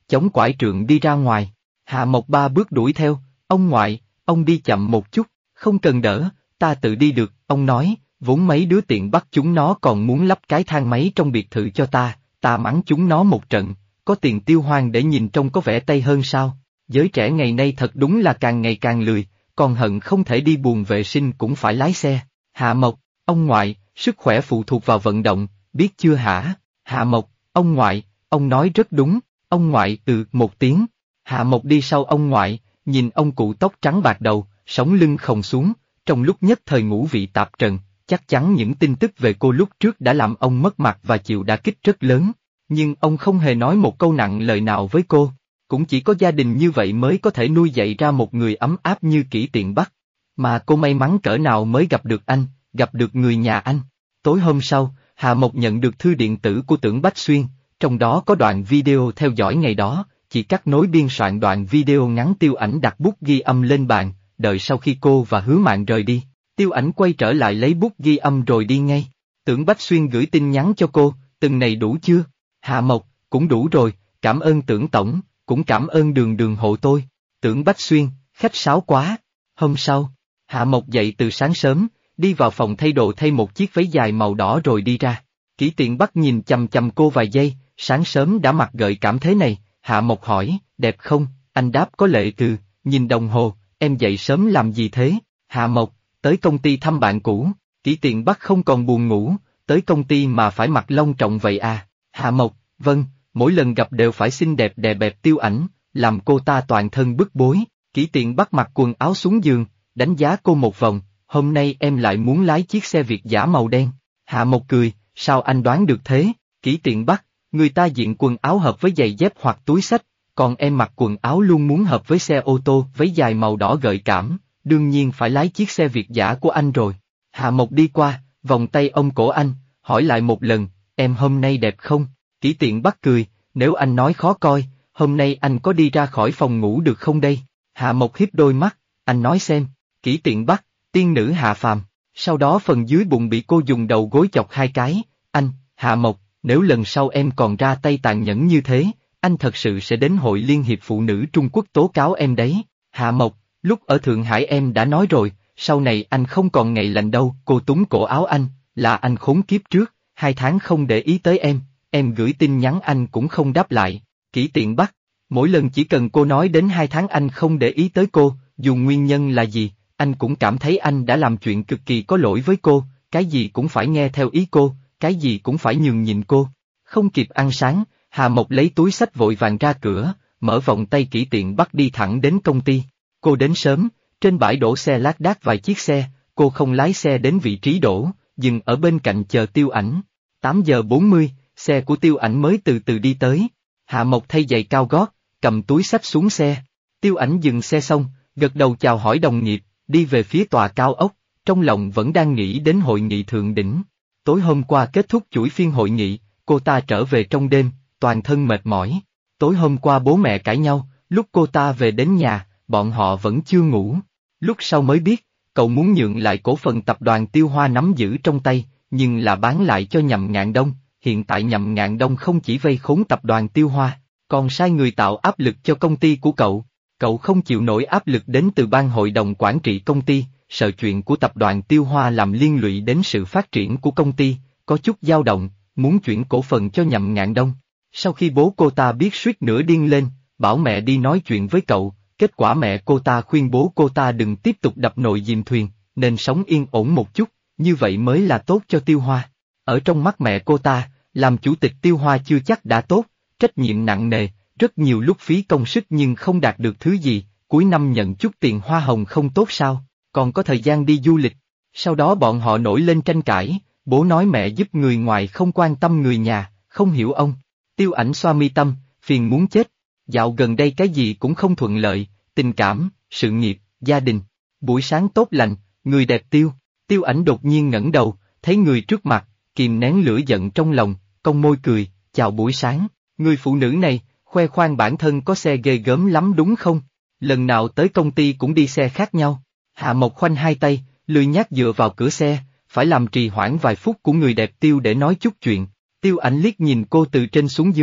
chống quải trượng đi ra ngoài. Hạ Mộc ba bước đuổi theo, ông ngoại, ông đi chậm một chút, không cần đỡ, ta tự đi được, ông nói, vốn mấy đứa tiện bắt chúng nó còn muốn lắp cái thang máy trong biệt thự cho ta mắng chúng nó một trận, có tiền tiêu hoang để nhìn trông có vẻ Tây hơn sao, giới trẻ ngày nay thật đúng là càng ngày càng lười, còn hận không thể đi buồng vệ sinh cũng phải lái xe. Hạ Mộc, ông ngoại, sức khỏe phụ thuộc vào vận động, biết chưa hả? Hạ Mộc, ông ngoại, ông nói rất đúng, ông ngoại một tiếng. Hạ Mộc đi sau ông ngoại, nhìn ông cụ tóc trắng bạc đầu, sống lưng khom xuống, trong lúc nhất thời ngũ vị tạp trần, chắc chắn những tin tức về cô lúc trước đã làm ông mất mặt và chịu đả kích rất lớn, nhưng ông không hề nói một câu nặng lời nào với cô, cũng chỉ có gia đình như vậy mới có thể nuôi dạy ra một người ấm áp như Kỷ Tiện Bắc. Mà cô may mắn cỡ nào mới gặp được anh, gặp được người nhà anh. Tối hôm sau, Hạ Mộc nhận được thư điện tử của Tưởng Bách Xuyên, trong đó có đoạn video theo dõi ngày đó, chỉ cắt nối biên soạn đoạn video ngắn. Tiêu Ảnh đặt bút ghi âm lên bàn, đợi sau khi cô và Hứa Mạn rời đi, Tiêu Ảnh quay trở lại lấy bút ghi âm rồi đi ngay. Tưởng Bách Xuyên gửi tin nhắn cho cô, từng này đủ chưa? Hạ Mộc, cũng đủ rồi, cảm ơn Tưởng Tổng, cũng cảm ơn Đường Đường hộ tôi. Tưởng Bách Xuyên, khách sáo quá. Hôm sau, Hạ Mộc dậy từ sáng sớm, đi vào phòng thay đồ thay một chiếc váy dài màu đỏ rồi đi ra. Kỷ Tiện Bắc nhìn chằm chằm cô vài giây, sáng sớm đã mặc gợi cảm thế này, Hạ Mộc hỏi, đẹp không? Anh đáp có lệ. Nhìn đồng hồ, em dậy sớm làm gì thế? Hạ Mộc, tới công ty thăm bạn cũ. Kỷ Tiện Bắc không còn buồn ngủ, tới công ty mà phải mặc long trọng vậy à? Hạ Mộc, vâng, mỗi lần gặp đều phải xinh đẹp đè bẹp Tiêu Ảnh, làm cô ta toàn thân bức bối. Kỷ Tiện Bắc mặc quần áo xuống giường, đánh giá cô một vòng, hôm nay em lại muốn lái chiếc xe Việt dã màu đen. Hạ Mộc cười, sao anh đoán được thế? Kỷ Tiện Bắc, người ta diện quần áo hợp với giày dép hoặc túi xách, còn em mặc quần áo luôn muốn hợp với xe ô tô, váy dài màu đỏ gợi cảm, đương nhiên phải lái chiếc xe Việt dã của anh rồi. Hạ Mộc đi qua, vòng tay ôm cổ anh, hỏi lại một lần, em hôm nay đẹp không? Kỷ Tiện Bắc cười, nếu anh nói khó coi, hôm nay anh có đi ra khỏi phòng ngủ được không đây? Hạ Mộc hiếp đôi mắt, anh nói xem. Kỷ Tiện Bắc, tiên nữ hạ phàm. Sau đó phần dưới bụng bị cô dùng đầu gối chọc hai cái, anh, Hạ Mộc, nếu lần sau em còn ra tay tàn nhẫn như thế, anh thật sự sẽ đến Hội Liên hiệp Phụ nữ Trung Quốc tố cáo em đấy. Hạ Mộc, lúc ở Thượng Hải em đã nói rồi, sau này anh không còn ngày lành đâu. Cô túm cổ áo anh, là anh khốn kiếp trước, 2 tháng không để ý tới em gửi tin nhắn anh cũng không đáp lại. Kỷ Tiện Bắc, mỗi lần chỉ cần cô nói đến 2 tháng anh không để ý tới cô, dù nguyên nhân là gì, anh cũng cảm thấy anh đã làm chuyện cực kỳ có lỗi với cô, cái gì cũng phải nghe theo ý cô, cái gì cũng phải nhường nhịn cô. Không kịp ăn sáng, Hà Mộc lấy túi xách vội vàng ra cửa, mở vòng tay Kỷ Tiện Bắc đi thẳng đến công ty. Cô đến sớm, trên bãi đổ xe lác đác vài chiếc xe, cô không lái xe đến vị trí đổ, dừng ở bên cạnh chờ Tiêu Ảnh. 8 giờ 40, xe của Tiêu Ảnh mới từ từ đi tới. Hạ Mộc thay giày cao gót, cầm túi xách xuống xe. Tiêu Ảnh dừng xe xong, gật đầu chào hỏi đồng nghiệp, đi về phía tòa cao ốc, trong lòng vẫn đang nghĩ đến hội nghị thượng đỉnh. Tối hôm qua kết thúc chuỗi phiên hội nghị, cô ta trở về trong đêm, toàn thân mệt mỏi. Tối hôm qua bố mẹ cãi nhau, lúc cô ta về đến nhà, bọn họ vẫn chưa ngủ. Lúc sau mới biết, cậu muốn nhượng lại cổ phần tập đoàn Tiêu Hoa nắm giữ trong tay, nhưng là bán lại cho Nhậm Ngạn Đông. Hiện tại Nhậm Ngạn Đông không chỉ vây khốn tập đoàn Tiêu Hoa, còn sai người tạo áp lực cho công ty của cậu. Cậu không chịu nổi áp lực đến từ ban hội đồng quản trị công ty, sợ chuyện của tập đoàn Tiêu Hoa làm liên lụy đến sự phát triển của công ty, có chút dao động, muốn chuyển cổ phần cho Nhậm Ngạn Đông. Sau khi bố cô ta biết suýt nữa điên lên, bảo mẹ đi nói chuyện với cậu, kết quả mẹ cô ta khuyên bố cô ta đừng tiếp tục đập nồi dìm thuyền, nên sống yên ổn một chút, như vậy mới là tốt cho Tiêu Hoa. Ở trong mắt mẹ cô ta, làm chủ tịch Tiêu Hoa chưa chắc đã tốt, trách nhiệm nặng nề, rất nhiều lúc phí công sức nhưng không đạt được thứ gì, cuối năm nhận chút tiền hoa hồng không tốt sao, còn có thời gian đi du lịch. Sau đó bọn họ nổi lên tranh cãi, bố nói mẹ giúp người ngoài không quan tâm người nhà, không hiểu ông. Tiêu Ảnh xoa mi tâm, phiền muốn chết. Dạo gần đây cái gì cũng không thuận lợi, tình cảm, sự nghiệp, gia đình. Buổi sáng tốt lành, người đẹp Tiêu Ảnh đột nhiên ngẩng đầu, thấy người trước mặt, kìm nén lửa giận trong lòng, cong môi cười, chào buổi sáng, người phụ nữ này, khoe khoang bản thân có xe ghê gớm lắm đúng không? Lần nào tới công ty cũng đi xe khác nhau. Hạ Mộc khoanh hai tay, lười nhác dựa vào cửa xe, phải làm trì hoãn vài phút của người đẹp Tiêu để nói chút chuyện. Tiêu Ảnh liếc nhìn cô từ trên xuống dưới,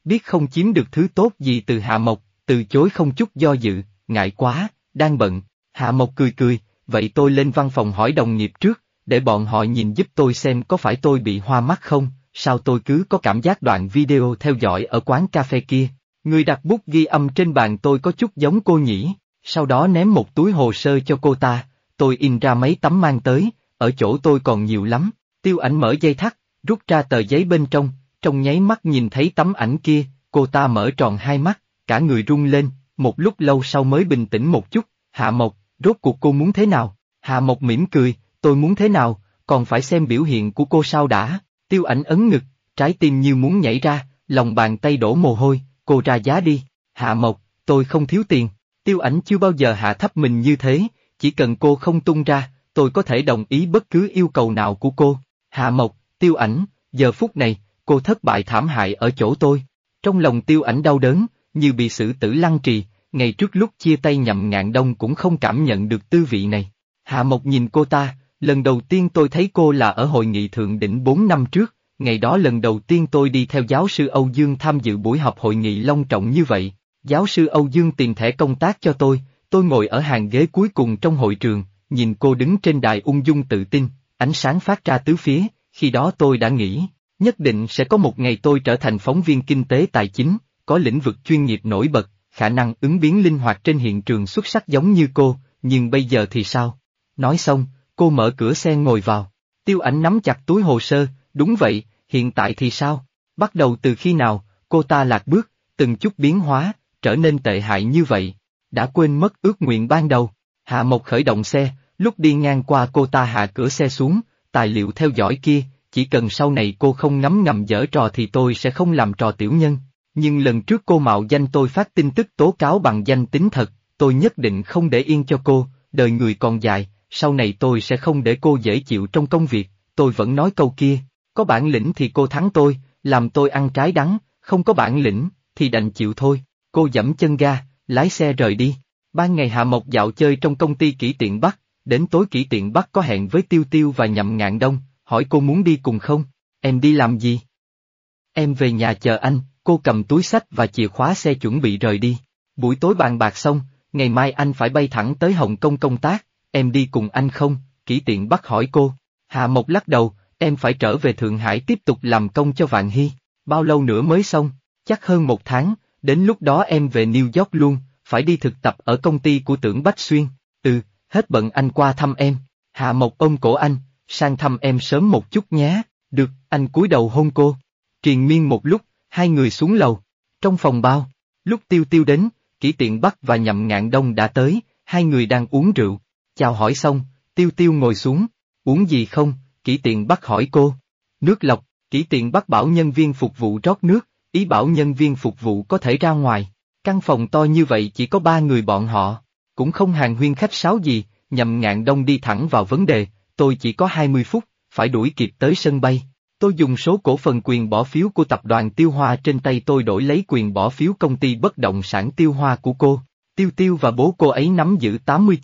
biết không chiếm được thứ tốt gì từ Hạ Mộc, từ chối không chút do dự, ngại quá, đang bận. Hạ Mộc cười cười, vậy tôi lên văn phòng hỏi đồng nghiệp trước, để bọn họ nhìn giúp tôi xem có phải tôi bị hoa mắt không, sao tôi cứ có cảm giác đoạn video theo dõi ở quán cà phê kia. Người đặt bút ghi âm trên bàn tôi có chút giống cô nhỉ, sau đó ném một túi hồ sơ cho cô ta, tôi in ra mấy tấm mang tới, ở chỗ tôi còn nhiều lắm. Tiêu Ảnh mở dây thắt, rút ra tờ giấy bên trong nháy mắt nhìn thấy tấm ảnh kia, cô ta mở tròn hai mắt, cả người run lên, một lúc lâu sau mới bình tĩnh một chút. Hạ Mộc, rốt cuộc cô muốn thế nào? Hạ Mộc mỉm cười, tôi muốn thế nào, còn phải xem biểu hiện của cô sao đã. Tiêu Ảnh ấn ngực, trái tim như muốn nhảy ra, lòng bàn tay đổ mồ hôi, cô ra giá đi. Hạ Mộc, tôi không thiếu tiền. Tiêu Ảnh chưa bao giờ hạ thấp mình như thế, chỉ cần cô không tung ra, tôi có thể đồng ý bất cứ yêu cầu nào của cô. Hạ Mộc, Tiêu Ảnh, giờ phút này, cô thất bại thảm hại ở chỗ tôi. Trong lòng Tiêu Ảnh đau đớn, như bị xử tử lăng trì, ngày trước lúc chia tay Nhậm Ngạn Đông cũng không cảm nhận được tư vị này. Hạ Mộc nhìn cô ta, lần đầu tiên tôi thấy cô là ở hội nghị thượng đỉnh 4 năm trước, ngày đó lần đầu tiên tôi đi theo giáo sư Âu Dương tham dự buổi họp hội nghị long trọng như vậy. Giáo sư Âu Dương tìm thẻ công tác cho tôi ngồi ở hàng ghế cuối cùng trong hội trường, nhìn cô đứng trên đài ung dung tự tin, ánh sáng phát ra tứ phía, khi đó tôi đã nghĩ, nhất định sẽ có một ngày tôi trở thành phóng viên kinh tế tài chính, có lĩnh vực chuyên nghiệp nổi bật, khả năng ứng biến linh hoạt trên hiện trường xuất sắc giống như cô, nhưng bây giờ thì sao? Nói xong, cô mở cửa xe ngồi vào. Tiêu Ảnh nắm chặt túi hồ sơ, đúng vậy, hiện tại thì sao? Bắt đầu từ khi nào, cô ta lạc bước, từng chút biến hóa, trở nên tệ hại như vậy. Đã quên mất ước nguyện ban đầu. Hạ Mộc khởi động xe, lúc đi ngang qua cô ta hạ cửa xe xuống, tài liệu theo dõi kia, chỉ cần sau này cô không ngấm ngầm giở trò thì tôi sẽ không làm trò tiểu nhân. Nhưng lần trước cô mạo danh tôi phát tin tức tố cáo bằng danh tính thật, tôi nhất định không để yên cho cô, đời người còn dài, sau này tôi sẽ không để cô dễ chịu trong công việc, tôi vẫn nói câu kia, có bản lĩnh thì cô thắng tôi, làm tôi ăn trái đắng, không có bản lĩnh, thì đành chịu thôi. Cô giẫm chân ga, lái xe rời đi. Ban ngày Hạ Mộc dạo chơi trong công ty Kỷ Tiện Bắc, đến tối Kỷ Tiện Bắc có hẹn với Tiêu Tiêu và Nhậm Ngạn Đông, hỏi cô muốn đi cùng không? Em đi làm gì? Em về nhà chờ anh, cô cầm túi xách và chìa khóa xe chuẩn bị rời đi. Buổi tối bàn bạc xong, ngày mai anh phải bay thẳng tới Hồng Kông công tác, em đi cùng anh không? Kỷ Tiện Bắc hỏi cô. Hạ Mộc lắc đầu, em phải trở về Thượng Hải tiếp tục làm công cho Vạn Hy. Bao lâu nữa mới xong? Chắc hơn 1 tháng, đến lúc đó em về New York luôn, phải đi thực tập ở công ty của Tưởng Bách Xuyên. Hết bận anh qua thăm em. Hạ Mộc ôm cổ anh, sang thăm em sớm một chút nhé. Được, anh cúi đầu hôn cô. Triền miên một lúc, hai người xuống lầu. Trong phòng bao, lúc Tiêu Tiêu đến, Kỷ Tiện Bắc và Nhậm Ngạn Đông đã tới, hai người đang uống rượu. Chào hỏi xong, Tiêu Tiêu ngồi xuống. Uống gì không? Kỷ Tiện Bắc hỏi cô. Nước lọc. Kỷ Tiện Bắc bảo nhân viên phục vụ rót nước, ý bảo nhân viên phục vụ có thể ra ngoài. Căn phòng to như vậy chỉ có 3 người bọn họ, cũng không hàn huyên khách sáo gì. Nhậm Ngạn Đông đi thẳng vào vấn đề, tôi chỉ có 20 phút, phải đuổi kịp tới sân bay. Tôi dùng số cổ phần quyền bỏ phiếu của tập đoàn Tiêu Hoa trên tay tôi đổi lấy quyền bỏ phiếu công ty bất động sản Tiêu Hoa của cô. Tiêu Tiêu và bố cô ấy nắm giữ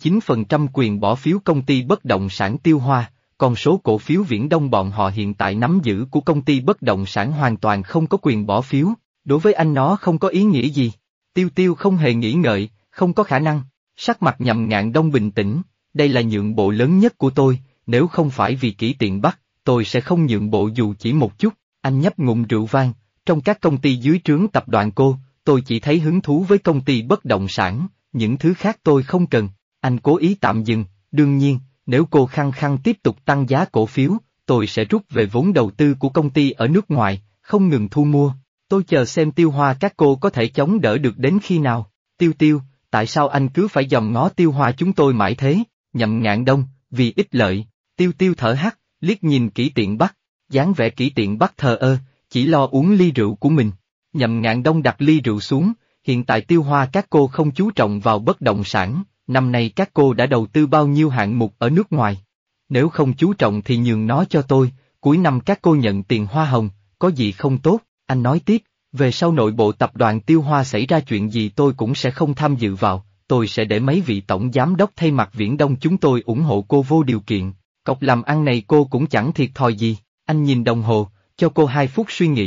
89% quyền bỏ phiếu công ty bất động sản Tiêu Hoa, còn số cổ phiếu Viễn Đông bọn họ hiện tại nắm giữ của công ty bất động sản hoàn toàn không có quyền bỏ phiếu, đối với anh nó không có ý nghĩa gì. Tiêu Tiêu không hề nghĩ ngợi, không có khả năng. Sắc mặt Nhậm Ngạn Đông bình tĩnh, đây là nhượng bộ lớn nhất của tôi, nếu không phải vì Kỷ Tiện Bắc, tôi sẽ không nhượng bộ dù chỉ một chút. Anh nhấp ngụm rượu vang, trong các công ty dưới trướng tập đoàn cô, tôi chỉ thấy hứng thú với công ty bất động sản, những thứ khác tôi không cần. Anh cố ý tạm dừng, đương nhiên, nếu cô khăng khăng tiếp tục tăng giá cổ phiếu, tôi sẽ rút về vốn đầu tư của công ty ở nước ngoài, không ngừng thu mua. Tôi chờ xem Tiêu Hoa các cô có thể chống đỡ được đến khi nào. Tiêu Tiêu, tại sao anh cứ phải dòm ngó Tiêu Hoa chúng tôi mãi thế? Nhậm Ngạn Đông, vì ích lợi. Tiêu Tiêu thở hắt, liếc nhìn Kỷ Tiện Bắc, dáng vẻ Kỷ Tiện Bắc thờ ơ, chỉ lo uống ly rượu của mình. Nhậm Ngạn Đông đặt ly rượu xuống, hiện tại Tiêu Hoa các cô không chú trọng vào bất động sản, năm nay các cô đã đầu tư bao nhiêu hạng mục ở nước ngoài. Nếu không chú trọng thì nhường nó cho tôi, cuối năm các cô nhận tiền hoa hồng, có gì không tốt. Anh nói tiếp, về sau nội bộ tập đoàn Tiêu Hoa xảy ra chuyện gì tôi cũng sẽ không tham dự vào, tôi sẽ để mấy vị tổng giám đốc thay mặt Viễn Đông chúng tôi ủng hộ cô vô điều kiện. Cọc làm ăn này cô cũng chẳng thiệt thòi gì. Anh nhìn đồng hồ, cho cô 2 phút suy nghĩ,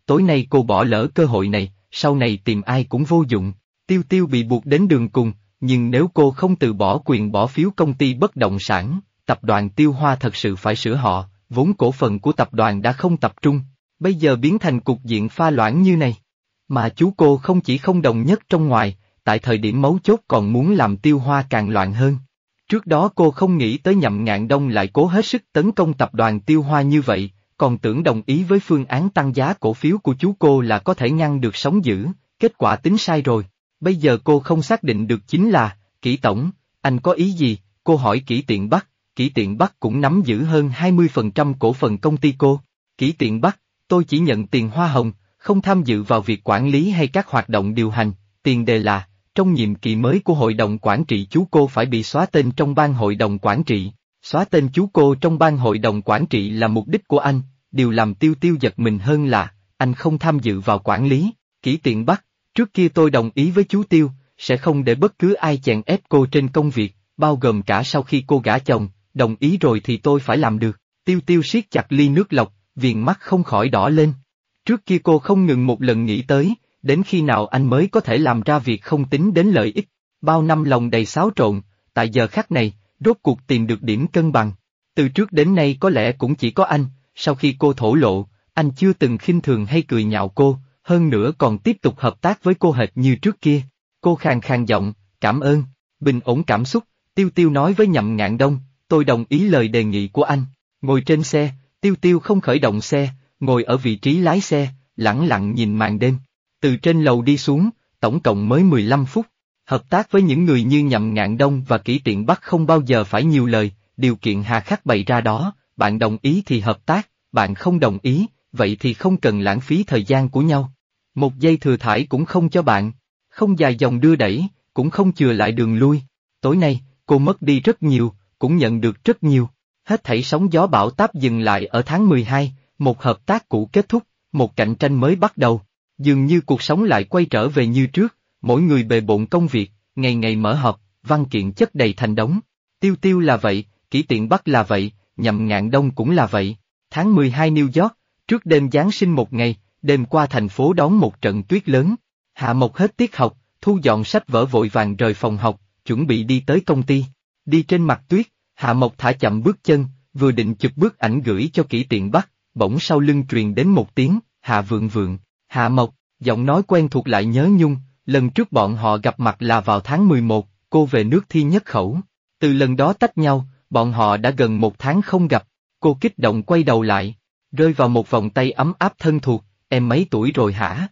tối nay cô bỏ lỡ cơ hội này, sau này tìm ai cũng vô dụng. Tiêu Tiêu bị buộc đến đường cùng, nhưng nếu cô không từ bỏ quyền bỏ phiếu công ty bất động sản, tập đoàn Tiêu Hoa thật sự phải sửa họ, vốn cổ phần của tập đoàn đã không tập trung, bây giờ biến thành cục diện pha loãng như này. Mà chú cô không chỉ không đồng nhất trong ngoài, tại thời điểm mấu chốt còn muốn làm Tiêu Hoa càng loạn hơn. Trước đó cô không nghĩ tới Nhậm Ngạn Đông lại cố hết sức tấn công tập đoàn Tiêu Hoa như vậy, còn tưởng đồng ý với phương án tăng giá cổ phiếu của chú cô là có thể ngăn được sóng dữ, kết quả tính sai rồi. Bây giờ cô không xác định được chính là, Kỷ tổng, anh có ý gì? Cô hỏi Kỷ Tiện Bắc, Kỷ Tiện Bắc cũng nắm giữ hơn 20% cổ phần công ty cô. Kỷ Tiện Bắc, tôi chỉ nhận tiền hoa hồng, không tham dự vào việc quản lý hay các hoạt động điều hành, tiền đề là, trong nhiệm kỳ mới của hội đồng quản trị chú cô phải bị xóa tên trong ban hội đồng quản trị. Xóa tên chú cô trong ban hội đồng quản trị là mục đích của anh, điều làm Tiêu Tiêu giật mình hơn là, anh không tham dự vào quản lý. Kỷ Tiện Bắc, trước kia tôi đồng ý với chú Tiêu, sẽ không để bất cứ ai chèn ép cô trên công việc, bao gồm cả sau khi cô gả chồng, đồng ý rồi thì tôi phải làm được. Tiêu Tiêu siết chặt ly nước lọc, viền mắt không khỏi đỏ lên. Trước kia cô không ngừng một lần nghĩ tới, đến khi nào anh mới có thể làm ra việc không tính đến lợi ích. Bao năm lòng đầy xáo trộn, tại giờ khắc này, rốt cuộc tìm được điểm cân bằng. Từ trước đến nay có lẽ cũng chỉ có anh, sau khi cô thổ lộ, anh chưa từng khinh thường hay cười nhạo cô, hơn nữa còn tiếp tục hợp tác với cô hệt như trước kia. Cô khàn khàn giọng, cảm ơn, bình ổn cảm xúc, Tiêu Tiêu nói với Nhậm Ngạn Đông, tôi đồng ý lời đề nghị của anh. Ngồi trên xe, Tiêu Tiêu không khởi động xe, ngồi ở vị trí lái xe, lẳng lặng nhìn màn đêm. Từ trên lầu đi xuống, tổng cộng mới 15 phút. Hợp tác với những người như Nhậm Ngạn Đông và Kỷ Tiện Bắc không bao giờ phải nhiều lời, điều kiện hà khắc bày ra đó, bạn đồng ý thì hợp tác, bạn không đồng ý, vậy thì không cần lãng phí thời gian của nhau. Một giây thừa thãi cũng không cho bạn, không dài dòng đưa đẩy, cũng không chừa lại đường lui. Tối nay, cô mất đi rất nhiều, cũng nhận được rất nhiều. Hết thảy sóng gió bão táp dừng lại ở tháng 12, một hợp tác cũ kết thúc, một cạnh tranh mới bắt đầu. Dường như cuộc sống lại quay trở về như trước, mỗi người bề bộn công việc, ngày ngày mở họp, văn kiện chất đầy thành đống. Tiêu Tiêu là vậy, Kỷ Tiện Bắc là vậy, Nhậm Ngạn Đông cũng là vậy. Tháng 12 New York, trước đêm Giáng sinh một ngày, đêm qua thành phố đón một trận tuyết lớn. Hạ Mộc hết tiết học, thu dọn sách vở vội vàng rời phòng học, chuẩn bị đi tới công ty. Đi trên mặt tuyết, Hạ Mộc thả chậm bước chân, vừa định chụp bức ảnh gửi cho Kỷ Tiện Bắc, bỗng sau lưng truyền đến một tiếng, Hạ Vượng Vượng. Hạ Mộc, giọng nói quen thuộc lại nhớ nhung, lần trước bọn họ gặp mặt là vào tháng 11, cô về nước thi nhất khẩu. Từ lần đó tách nhau, bọn họ đã gần một tháng không gặp, cô kích động quay đầu lại, rơi vào một vòng tay ấm áp thân thuộc, em mấy tuổi rồi hả?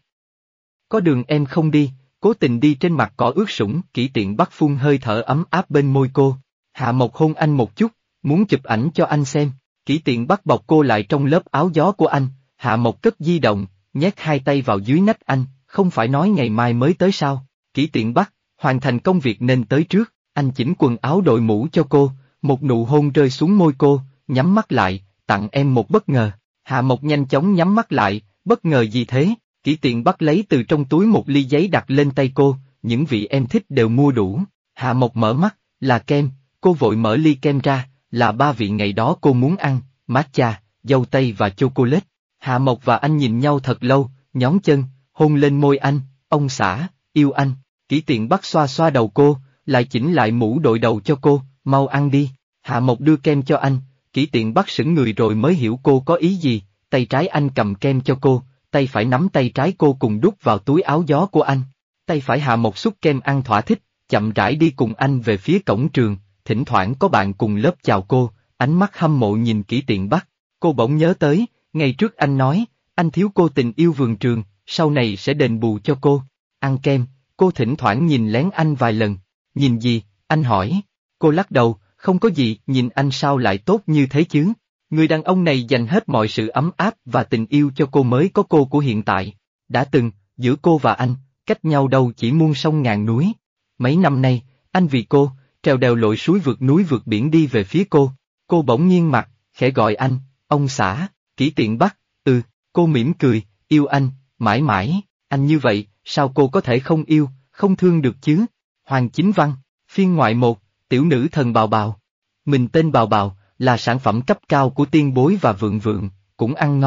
Có đường em không đi, cố tình đi trên mặt cỏ ướt sũng, Kỷ Tiện Bắc phun hơi thở ấm áp bên môi cô. Hạ Mộc hôn anh một chút, muốn chụp ảnh cho anh xem. Kỷ Tiện Bắc bọc cô lại trong lớp áo gió của anh, Hạ Mộc cất di động, nhét hai tay vào dưới nách anh, không phải nói ngày mai mới tới sao? Kỷ Tiện Bắc, hoàn thành công việc nên tới trước, anh chỉnh quần áo đội mũ cho cô, một nụ hôn rơi xuống môi cô, nhắm mắt lại, tặng em một bất ngờ. Hạ Mộc nhanh chóng nhắm mắt lại, bất ngờ gì thế? Kỷ Tiện Bắc lấy từ trong túi một ly giấy đặt lên tay cô, những vị em thích đều mua đủ. Hạ Mộc mở mắt, là kem, cô vội mở ly kem ra, là 3 vị ngày đó cô muốn ăn, matcha, dâu tây và chocolate. Hạ Mộc và anh nhìn nhau thật lâu, nhón chân, hôn lên môi anh, ông xã, yêu anh. Kỷ Tiện Bắc xoa xoa đầu cô, lại chỉnh lại mũ đội đầu cho cô, mau ăn đi. Hạ Mộc đưa kem cho anh, Kỷ Tiện Bắc sững người rồi mới hiểu cô có ý gì, tay trái anh cầm kem cho cô, tay phải nắm tay trái cô cùng đút vào túi áo gió của anh. Tay phải Hạ Mộc xúc kem ăn thỏa thích, chậm rãi đi cùng anh về phía cổng trường, thỉnh thoảng có bạn cùng lớp chào cô, ánh mắt hâm mộ nhìn Kỷ Tiện Bắc. Cô bỗng nhớ tới, ngày trước anh nói, anh thiếu cô tình yêu vườn trường, sau này sẽ đền bù cho cô. Ăn kem, cô thỉnh thoảng nhìn lén anh vài lần. Nhìn gì? Anh hỏi. Cô lắc đầu, không có gì, nhìn anh sao lại tốt như thế chứ? Người đàn ông này dành hết mọi sự ấm áp và tình yêu cho cô mới có cô của hiện tại. Đã từng, giữa cô và anh, cách nhau đâu chỉ muôn sông ngàn núi. Mấy năm nay, anh vì cô, trèo đèo lội suối vượt núi vượt biển đi về phía cô. Cô bỗng nghiêng mặt, khẽ gọi anh, ông xã. Kỷ Tiện Bắc, cô mỉm cười, yêu anh, mãi mãi, anh như vậy, sao cô có thể không yêu, không thương được chứ? Hoàng Chính Văn, phiên ngoại 1, tiểu nữ thần Bào Bào. Mình tên Bào Bào, là sản phẩm cấp cao của Tiên Bối và Vượng Vượng, cũng ăn ngon,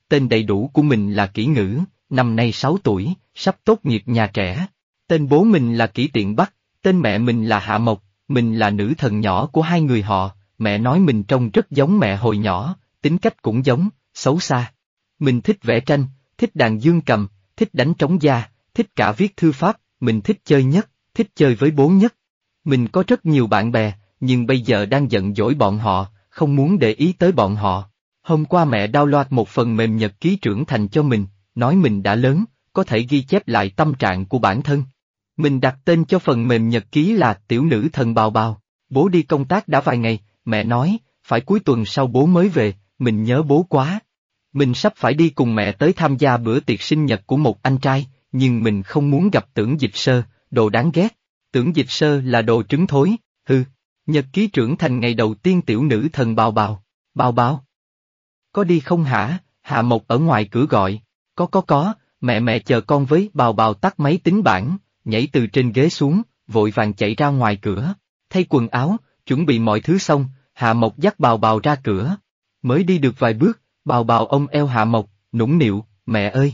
tên đầy đủ của mình là Kỷ Ngữ, năm nay 6 tuổi, sắp tốt nghiệp nhà trẻ. Tên bố mình là Kỷ Tiện Bắc, tên mẹ mình là Hạ Mộc, mình là nữ thần nhỏ của hai người họ, mẹ nói mình trông rất giống mẹ hồi nhỏ, tính cách cũng giống, xấu xa. Mình thích vẽ tranh, thích đàn dương cầm, thích đánh trống da, thích cả viết thư pháp, mình thích chơi nhất, thích chơi với bố nhất. Mình có rất nhiều bạn bè, nhưng bây giờ đang giận dỗi bọn họ, không muốn để ý tới bọn họ. Hôm qua mẹ download một phần mềm nhật ký trưởng thành cho mình, nói mình đã lớn, có thể ghi chép lại tâm trạng của bản thân. Mình đặt tên cho phần mềm nhật ký là Tiểu Nữ Thần Bào Bào. Bố đi công tác đã vài ngày, mẹ nói, phải cuối tuần sau bố mới về, mình nhớ bố quá. Mình sắp phải đi cùng mẹ tới tham gia bữa tiệc sinh nhật của một anh trai, nhưng mình không muốn gặp Tưởng Dịch Sơ, đồ đáng ghét. Tưởng Dịch Sơ là đồ trứng thối, hư. Nhật ký trưởng thành ngày đầu tiên Tiểu Nữ Thần Bào Bào. Bào Bào? Có đi không hả? Hạ Mộc ở ngoài cửa gọi. Có, mẹ chờ con với. Bào Bào tắt máy tính bảng, nhảy từ trên ghế xuống, vội vàng chạy ra ngoài cửa. Thay quần áo, chuẩn bị mọi thứ xong, Hạ Mộc dắt Bào Bào ra cửa. Mới đi được vài bước, Bào Bào ôm eo Hạ Mộc, nũng nịu, mẹ ơi,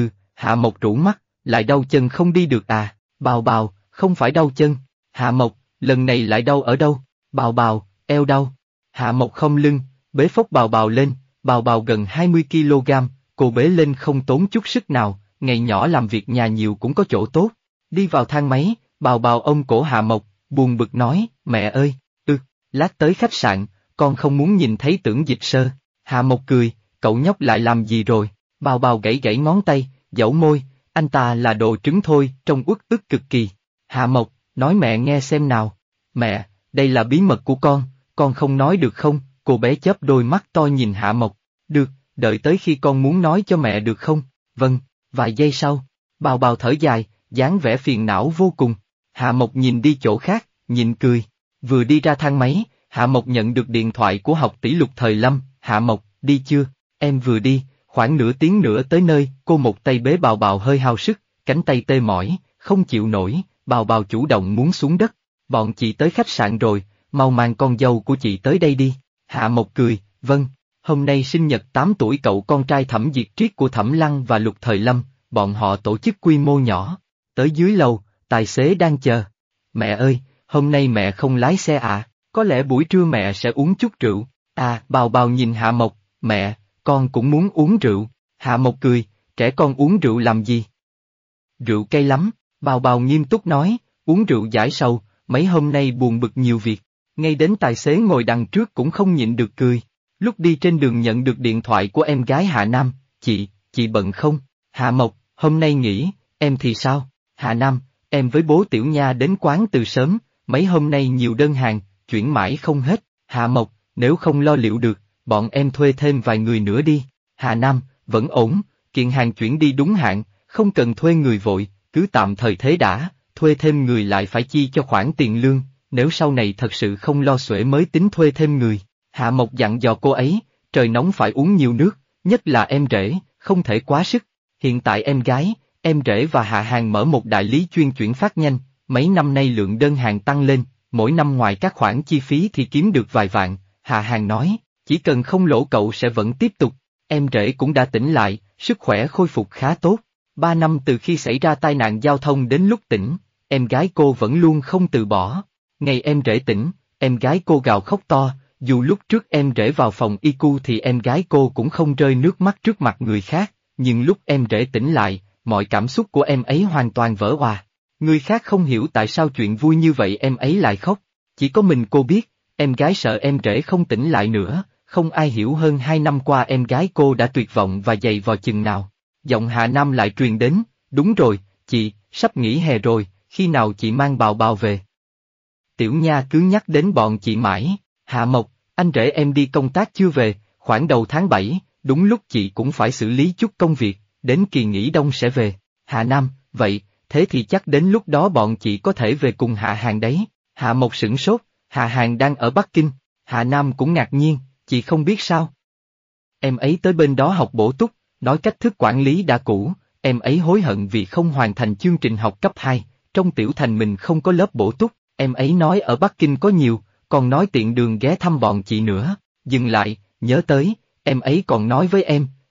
Hạ Mộc rũ mắt, lại đau chân không đi được à? Bào Bào, không phải đau chân. Hạ Mộc, lần này lại đau ở đâu? Bào Bào, eo đau. Hạ Mộc không lưng, bế phốc Bào Bào lên, Bào Bào gần 20 kg, cô bế lên không tốn chút sức nào, ngày nhỏ làm việc nhà nhiều cũng có chỗ tốt. Đi vào thang máy, Bào Bào ôm cổ Hạ Mộc, buồn bực nói, mẹ ơi, lát tới khách sạn, con không muốn nhìn thấy Tưởng Dịch Sơ. Hạ Mộc cười, cậu nhóc lại làm gì rồi? Bào Bào gãy gãy ngón tay, dẫu môi, anh ta là đồ trứng thôi, trông uất ức cực kỳ. Hạ Mộc, nói mẹ nghe xem nào. Mẹ, đây là bí mật của con không nói được không? Cô bé chớp đôi mắt to nhìn Hạ Mộc. Được, đợi tới khi con muốn nói cho mẹ được không? Vâng, vài giây sau. Bào Bào thở dài, dáng vẻ phiền não vô cùng. Hạ Mộc nhìn đi chỗ khác, nhịn cười. Vừa đi ra thang máy, Hạ Mộc nhận được điện thoại của học tỷ Lục Thời Lâm. Hạ Mộc, đi chưa? Em vừa đi, khoảng nửa tiếng nữa tới nơi. Cô một tay bế Bào Bào hơi hao sức, cánh tay tê mỏi, không chịu nổi. Bào Bào chủ động muốn xuống đất. Bọn chị tới khách sạn rồi, mau mang con dâu của chị tới đây đi. Hạ Mộc cười, vâng. Hôm nay sinh nhật 8 tuổi cậu con trai Thẩm Diệt Triết của Thẩm Lăng và Lục Thời Lâm, bọn họ tổ chức quy mô nhỏ. Tới dưới lầu, tài xế đang chờ. Mẹ ơi, hôm nay mẹ không lái xe à? Có lẽ buổi trưa mẹ sẽ uống chút rượu. À, Bào Bào nhìn Hạ Mộc, mẹ, con cũng muốn uống rượu. Hạ Mộc cười, trẻ con uống rượu làm gì? Rượu cay lắm, Bào Bào nghiêm túc nói, uống rượu giải sầu, mấy hôm nay buồn bực nhiều việc. Ngay đến tài xế ngồi đằng trước cũng không nhịn được cười. Lúc đi trên đường nhận được điện thoại của em gái Hạ Nam, chị bận không? Hạ Mộc, hôm nay nghỉ, em thì sao? Hạ Nam, em với bố Tiểu Nha đến quán từ sớm, mấy hôm nay nhiều đơn hàng, chuyển mãi không hết. Hạ Mộc, nếu không lo liệu được, bọn em thuê thêm vài người nữa đi. Hạ Nam, vẫn ổn, kiện hàng chuyển đi đúng hạn, không cần thuê người vội, cứ tạm thời thế đã, thuê thêm người lại phải chi cho khoản tiền lương, nếu sau này thật sự không lo xuể mới tính thuê thêm người. Hạ Mộc dặn dò cô ấy, trời nóng phải uống nhiều nước, nhất là em rể, không thể quá sức. Hiện tại em gái, em rể và Hạ Hàng mở một đại lý chuyên chuyển phát nhanh, mấy năm nay lượng đơn hàng tăng lên, mỗi năm ngoài các khoản chi phí thì kiếm được vài vạn. Hạ Hàng nói, chỉ cần không lỗ cậu sẽ vẫn tiếp tục. Em rể cũng đã tỉnh lại, sức khỏe khôi phục khá tốt. 3 năm từ khi xảy ra tai nạn giao thông đến lúc tỉnh, em gái cô vẫn luôn không từ bỏ. Ngày em rể tỉnh, em gái cô gào khóc to, dù lúc trước em rể vào phòng ICU thì em gái cô cũng không rơi nước mắt trước mặt người khác, nhưng lúc em rể tỉnh lại, mọi cảm xúc của em ấy hoàn toàn vỡ òa. Người khác không hiểu tại sao chuyện vui như vậy em ấy lại khóc. Chỉ có mình cô biết, em gái sợ em rể không tỉnh lại nữa, không ai hiểu hơn 2 năm qua em gái cô đã tuyệt vọng và dày vò chừng nào. Giọng Hạ Nam lại truyền đến, đúng rồi, chị, sắp nghỉ hè rồi, khi nào chị mang Bào Bào về? Tiểu Nha cứ nhắc đến bọn chị mãi. Hạ Mộc, anh rể em đi công tác chưa về, khoảng đầu tháng 7, đúng lúc chị cũng phải xử lý chút công việc, đến kỳ nghỉ đông sẽ về. Hạ Nam, vậy, thế thì chắc đến lúc đó bọn chị có thể về cùng Hạ Hàng đấy. Hạ Mộc sửng sốt, Hạ Hàng đang ở Bắc Kinh. Hạ Nam cũng ngạc nhiên, chị không biết sao? Em ấy tới bên đó học bổ túc, nói cách thức quản lý đã cũ, em ấy hối hận vì không hoàn thành chương trình học cấp 2, trong tiểu thành mình không có lớp bổ túc, em ấy nói ở Bắc Kinh có nhiều, còn nói tiện đường ghé thăm bọn chị nữa. Dừng lại, nhớ tới, em ấy còn nói với em,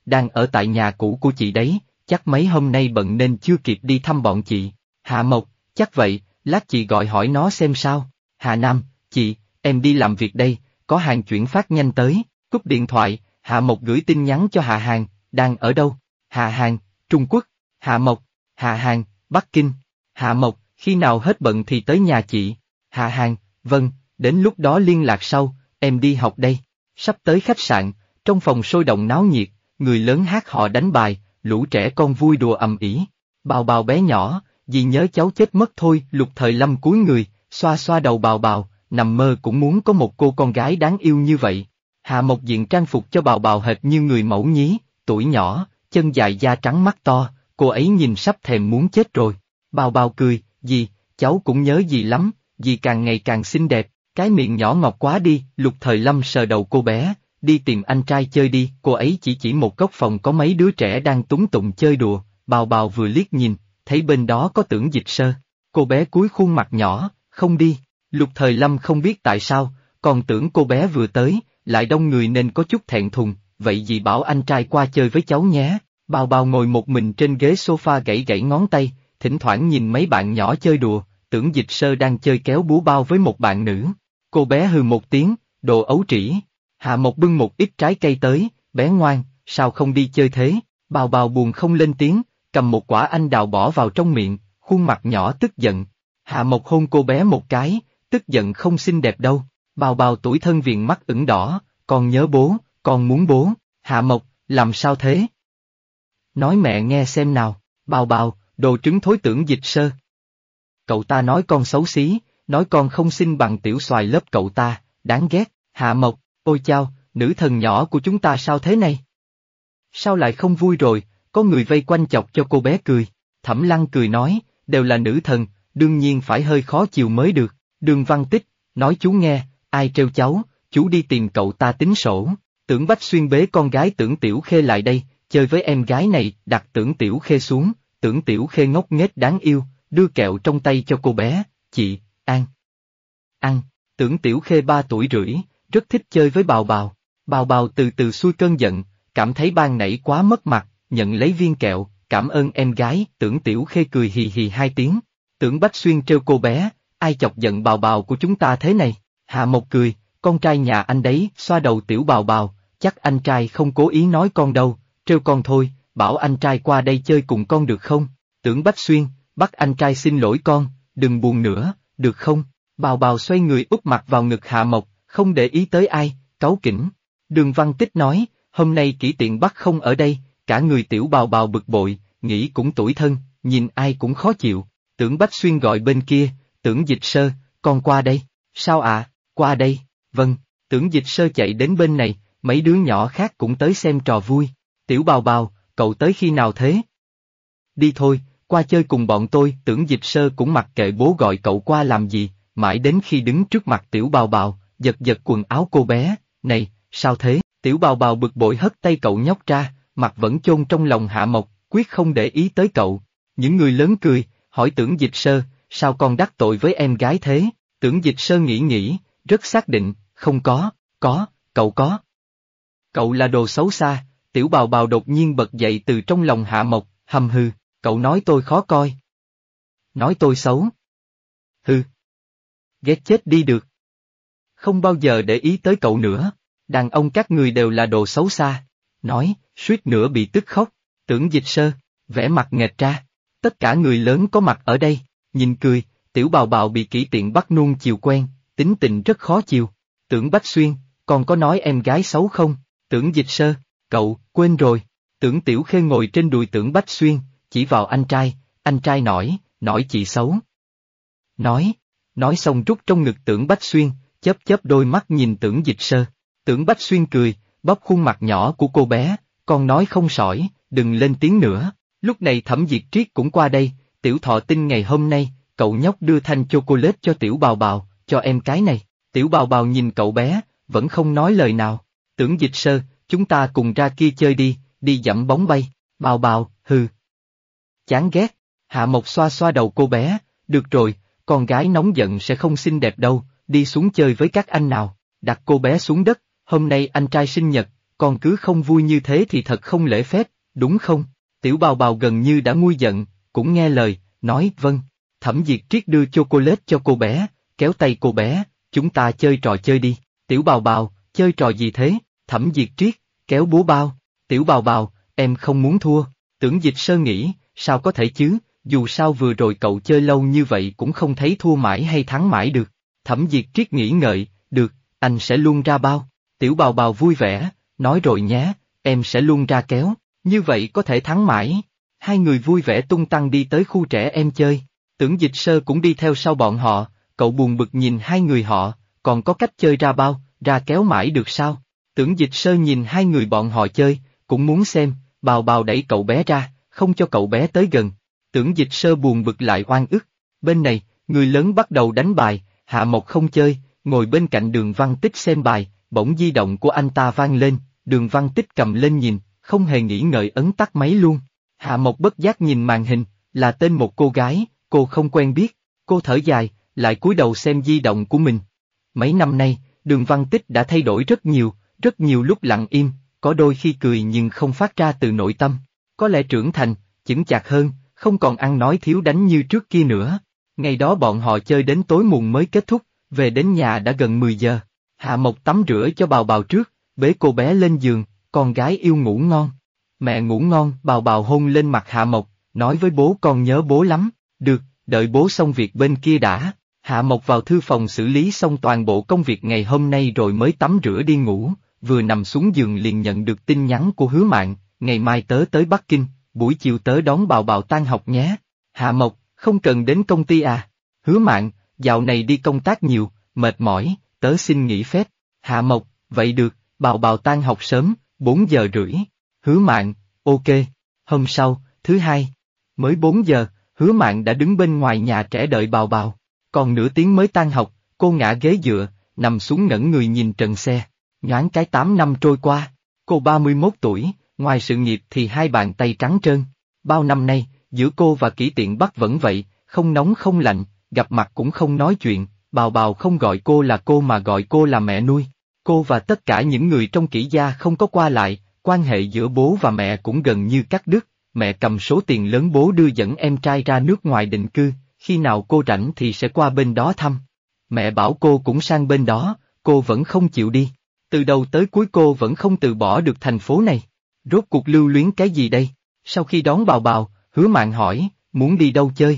đang ở tại nhà cũ của chị đấy, chắc mấy hôm nay bận nên chưa kịp đi thăm bọn chị. Hạ Mộc, chắc vậy, lát chị gọi hỏi nó xem sao. Hà Nam, chị, em đi làm việc đây, có hàng chuyển phát nhanh tới. Cúp điện thoại, Hạ Mộc gửi tin nhắn cho Hạ Hàn, đang ở đâu? Hạ Hàn, Trung Quốc. Hạ Mộc, Hạ Hàn, Bắc Kinh. Hạ Mộc, khi nào hết bận thì tới nhà chị. Hạ Hàn, vâng, đến lúc đó liên lạc sau, em đi học đây. Sắp tới khách sạn, trong phòng sôi động náo nhiệt, người lớn hát hò đánh bài, lũ trẻ con vui đùa ầm ĩ. Bào Bào bé nhỏ, dì nhớ cháu chết mất thôi. Lục Thời Lâm cúi người, xoa xoa đầu Bào Bào, nằm mơ cũng muốn có một cô con gái đáng yêu như vậy. Hạ Mộc diện trang phục cho Bào Bào hệt như người mẫu nhí, tuổi nhỏ, chân dài da trắng mắt to, cô ấy nhìn sắp thèm muốn chết rồi. Bào Bào cười, dì, cháu cũng nhớ dì lắm, dì càng ngày càng xinh đẹp, cái miệng nhỏ ngọt quá đi. Lục Thời Lâm sờ đầu cô bé, đi tìm anh trai chơi đi. Cô ấy chỉ một góc phòng có mấy đứa trẻ đang túng tụng chơi đùa. Bào Bào vừa liếc nhìn, thấy bên đó có Tưởng Dịch Sơ. Cô bé cúi khuôn mặt nhỏ, không đi. Lục Thời Lâm không biết tại sao, còn tưởng cô bé vừa tới, lại đông người nên có chút thẹn thùng, vậy dì bảo anh trai qua chơi với cháu nhé. Bào Bào ngồi một mình trên ghế sofa gãy gãy ngón tay, thỉnh thoảng nhìn mấy bạn nhỏ chơi đùa. Tưởng Dịch Sơ đang chơi kéo búa bao với một bạn nữ. Cô bé hừ một tiếng, đồ ấu trĩ. Hạ Mộc bưng một ít trái cây tới, bé ngoan, sao không đi chơi thế? Bào Bào buồn không lên tiếng, cầm một quả anh đào bỏ vào trong miệng, khuôn mặt nhỏ tức giận. Hạ Mộc hôn cô bé một cái, tức giận không xinh đẹp đâu. Bào Bào tủi thân viền mắt ửng đỏ, con nhớ bố, con muốn bố. Hạ Mộc, làm sao thế? Nói mẹ nghe xem nào. Bào Bào, đồ trứng thối. Tưởng Dịch Sơ. Cậu ta nói con xấu xí, nói con không xinh bằng tiểu xoài lớp cậu ta, đáng ghét. Hạ Mộc, ôi chao, nữ thần nhỏ của chúng ta sao thế này? Sao lại không vui rồi? Có người vây quanh chọc cho cô bé cười. Thẩm Lăng cười nói, đều là nữ thần, đương nhiên phải hơi khó chiều mới được. Đường Văn Tích, nói chú nghe, ai trêu cháu, chú đi tìm cậu ta tính sổ. Tưởng Bách Xuyên bế con gái Tưởng Tiểu Khê lại đây, chơi với em gái này. Đặt Tưởng Tiểu Khê xuống, Tưởng Tiểu Khê ngốc nghếch đáng yêu, đưa kẹo trong tay cho cô bé. Chị, ăn. Ăn. Tưởng Tiểu Khê 3 tuổi rưỡi, rất thích chơi với Bào Bào. Bào Bào từ từ xuôi cơn giận, cảm thấy ban nãy quá mất mặt, nhận lấy viên kẹo, cảm ơn em gái. Tưởng Tiểu Khê cười hì hì 2 tiếng. Tưởng Bách Xuyên trêu cô bé, ai chọc giận Bào Bào của chúng ta thế này? Hạ Mộc cười, con trai nhà anh đấy. Xoa đầu Tiểu Bào Bào, chắc anh trai không cố ý nói con đâu, trêu con thôi, bảo anh trai qua đây chơi cùng con được không? Tưởng Bách Xuyên, bắt anh trai xin lỗi con, đừng buồn nữa, được không? Bào Bào xoay người úp mặt vào ngực Hạ Mộc, không để ý tới ai, cáu kỉnh. Đường Văn Tích nói, hôm nay Kỷ Tiện Bắc không ở đây, cả người Tiểu Bào Bào bực bội, nghĩ cũng tủi thân, nhìn ai cũng khó chịu. Tưởng Bách Xuyên gọi bên kia, Tưởng Dịch Sơ, con qua đây. Sao ạ? Qua đây. Vâng. Tưởng Dịch Sơ chạy đến bên này, mấy đứa nhỏ khác cũng tới xem trò vui. Tiểu Bào Bào, cậu tới khi nào thế? Đi thôi, qua chơi cùng bọn tôi. Tưởng Dịch Sơ cũng mặc kệ bố gọi cậu qua làm gì, mãi đến khi đứng trước mặt Tiểu Bào Bào, giật giật quần áo cô bé. Này, sao thế? Tiểu Bào Bào bực bội hất tay cậu nhóc ra, mặt vẫn chôn trong lòng Hạ Mộc, quyết không để ý tới cậu. Những người lớn cười, hỏi Tưởng Dịch Sơ, sao con đắc tội với em gái thế? Tưởng Dịch Sơ nghĩ, rất xác định, không có, cậu có. Cậu là đồ xấu xa. Tiểu Bào Bào đột nhiên bật dậy từ trong lòng Hạ Mộc, hầm hừ, cậu nói tôi khó coi. Nói tôi xấu. Hừ. Ghét chết đi được. Không bao giờ để ý tới cậu nữa. Đàn ông các người đều là đồ xấu xa. Nói, suýt nữa bị tức khóc. Tưởng Dịch Sơ, vẻ mặt nghệt ra. Tất cả người lớn có mặt ở đây, nhìn cười. Tiểu Bào Bào bị Kỷ Tiện Bắc nuông chiều quen, tính tình rất khó chiều. Tưởng Bách Xuyên, còn có nói em gái xấu không? Tưởng Dịch Sơ, cậu, quên rồi. Tưởng Tiểu Khê ngồi trên đùi Tưởng Bách Xuyên, chỉ vào anh trai nói chị xấu. Nói xong rút trong ngực Tưởng Bách Xuyên, chớp đôi mắt nhìn Tưởng Dịch Sơ. Tưởng Bách Xuyên cười, bóp khuôn mặt nhỏ của cô bé, con nói không sỏi, đừng lên tiếng nữa. Lúc này Thẩm Diệt Triết cũng qua đây, Tiểu thọ tinh ngày hôm nay, cậu nhóc đưa thanh chocolate cho Tiểu Bào Bào, cho em cái này. Tiểu Bào Bào nhìn cậu bé, vẫn không nói lời nào. Tưởng Dịch Sơ, chúng ta cùng ra kia chơi đi dẫm bóng bay. Bào Bào, hừ. Chán ghét. Hạ Mộc xoa xoa đầu cô bé, được rồi, con gái nóng giận sẽ không xinh đẹp đâu, đi xuống chơi với các anh nào. Đặt cô bé xuống đất, hôm nay anh trai sinh nhật, con cứ không vui như thế thì thật không lễ phép, đúng không? Tiểu bào bào gần như đã nguôi giận, cũng nghe lời, nói vâng. Thẩm Diệt Triết đưa chocolate cho cô bé, kéo tay cô bé, chúng ta chơi trò chơi đi. Tiểu bào bào, chơi trò gì thế? Thẩm Diệt Triết, kéo búa bao. Tiểu bào bào, em không muốn thua. Tưởng Dịch Sơ nghĩ, sao có thể chứ, dù sao vừa rồi cậu chơi lâu như vậy cũng không thấy thua mãi hay thắng mãi được. Thẩm Diệt Triết nghĩ ngợi, được, anh sẽ luôn ra bao. Tiểu bào bào vui vẻ, nói rồi nhé, em sẽ luôn ra kéo, như vậy có thể thắng mãi. Hai người vui vẻ tung tăng đi tới khu trẻ em chơi. Tưởng Dịch Sơ cũng đi theo sau bọn họ, cậu buồn bực nhìn hai người họ, còn có cách chơi ra bao, ra kéo mãi được sao? Tưởng Dịch Sơ nhìn hai người bọn họ chơi, cũng muốn xem, bào bào đẩy cậu bé ra, không cho cậu bé tới gần. Tưởng Dịch Sơ buồn bực lại oan ức. Bên này, người lớn bắt đầu đánh bài, Hạ Mộc không chơi, ngồi bên cạnh Đường Văn Tích xem bài, bỗng di động của anh ta vang lên, Đường Văn Tích cầm lên nhìn, không hề nghĩ ngợi ấn tắt máy luôn. Hạ Mộc bất giác nhìn màn hình, là tên một cô gái, cô không quen biết, cô thở dài, lại cúi đầu xem di động của mình. Mấy năm nay, Đường Văn Tích đã thay đổi rất nhiều lúc lặng im, có đôi khi cười nhưng không phát ra từ nội tâm. Có lẽ trưởng thành, chững chạc hơn, không còn ăn nói thiếu đánh như trước kia nữa. Ngày đó bọn họ chơi đến tối muộn mới kết thúc, về đến nhà đã gần 10 giờ. Hạ Mộc tắm rửa cho bào bào trước, bế cô bé lên giường, con gái yêu ngủ ngon. Mẹ ngủ ngon, bào bào hôn lên mặt Hạ Mộc, nói với bố con nhớ bố lắm, được, đợi bố xong việc bên kia đã. Hạ Mộc vào thư phòng xử lý xong toàn bộ công việc ngày hôm nay rồi mới tắm rửa đi ngủ, vừa nằm xuống giường liền nhận được tin nhắn của Hứa Mạn, ngày mai tớ tới Bắc Kinh, buổi chiều tớ đón bào bào tan học nhé. Hạ Mộc, không cần đến công ty à? Hứa Mạn, dạo này đi công tác nhiều, mệt mỏi, tớ xin nghỉ phép. Hạ Mộc, vậy được, bào bào tan học sớm, 4 giờ rưỡi. Hứa Mạn, ok. Hôm sau, thứ hai, mới 4 giờ, Hứa Mạn đã đứng bên ngoài nhà trẻ đợi bào bào. Còn nửa tiếng mới tan học, cô ngã ghế dựa, nằm xuống ngẩn người nhìn trần xe. Nhoáng cái 8 năm trôi qua, cô 31 tuổi, ngoài sự nghiệp thì hai bàn tay trắng trơn. Bao năm nay, giữa cô và Kỷ Tiện Bắc vẫn vậy, không nóng không lạnh, gặp mặt cũng không nói chuyện, bào bào không gọi cô là cô mà gọi cô là mẹ nuôi. Cô và tất cả những người trong Kỷ gia không có qua lại, quan hệ giữa bố và mẹ cũng gần như cắt đứt, mẹ cầm số tiền lớn bố đưa dẫn em trai ra nước ngoài định cư, khi nào cô rảnh thì sẽ qua bên đó thăm. Mẹ bảo cô cũng sang bên đó, cô vẫn không chịu đi. Từ đầu tới cuối cô vẫn không từ bỏ được thành phố này. Rốt cuộc lưu luyến cái gì đây? Sau khi đón bào bào, Hứa Mạn hỏi, muốn đi đâu chơi?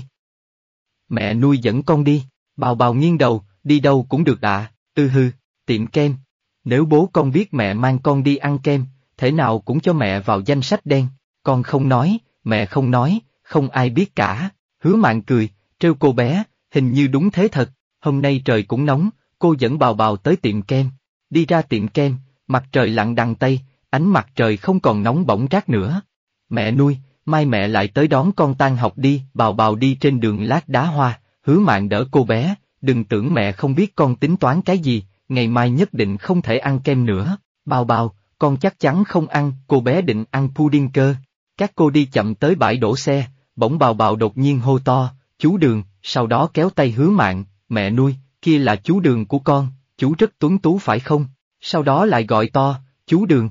Mẹ nuôi dẫn con đi. Bào bào nghiêng đầu, đi đâu cũng được ạ. Hư, tiệm kem. Nếu bố con biết mẹ mang con đi ăn kem, thể nào cũng cho mẹ vào danh sách đen. Con không nói, mẹ không nói, không ai biết cả. Hứa Mạn cười, trêu cô bé, hình như đúng thế thật. Hôm nay trời cũng nóng, cô dẫn bào bào tới tiệm kem. Đi ra tiệm kem, mặt trời lặn đằng Tây, ánh mặt trời không còn nóng bỏng rát nữa. Mẹ nuôi, mai mẹ lại tới đón con tan học đi. Bào bào đi trên đường lát đá hoa, Hứa Mạn đỡ cô bé, đừng tưởng mẹ không biết con tính toán cái gì, ngày mai nhất định không thể ăn kem nữa. Bào bào, con chắc chắn không ăn, cô bé định ăn pudding cơ. Các cô đi chậm tới bãi đổ xe, bỗng bào bào đột nhiên hô to, chú Đường, sau đó kéo tay Hứa Mạn, mẹ nuôi, kia là chú Đường của con, chú rất tuấn tú phải không? Sau đó lại gọi to, chú Đường.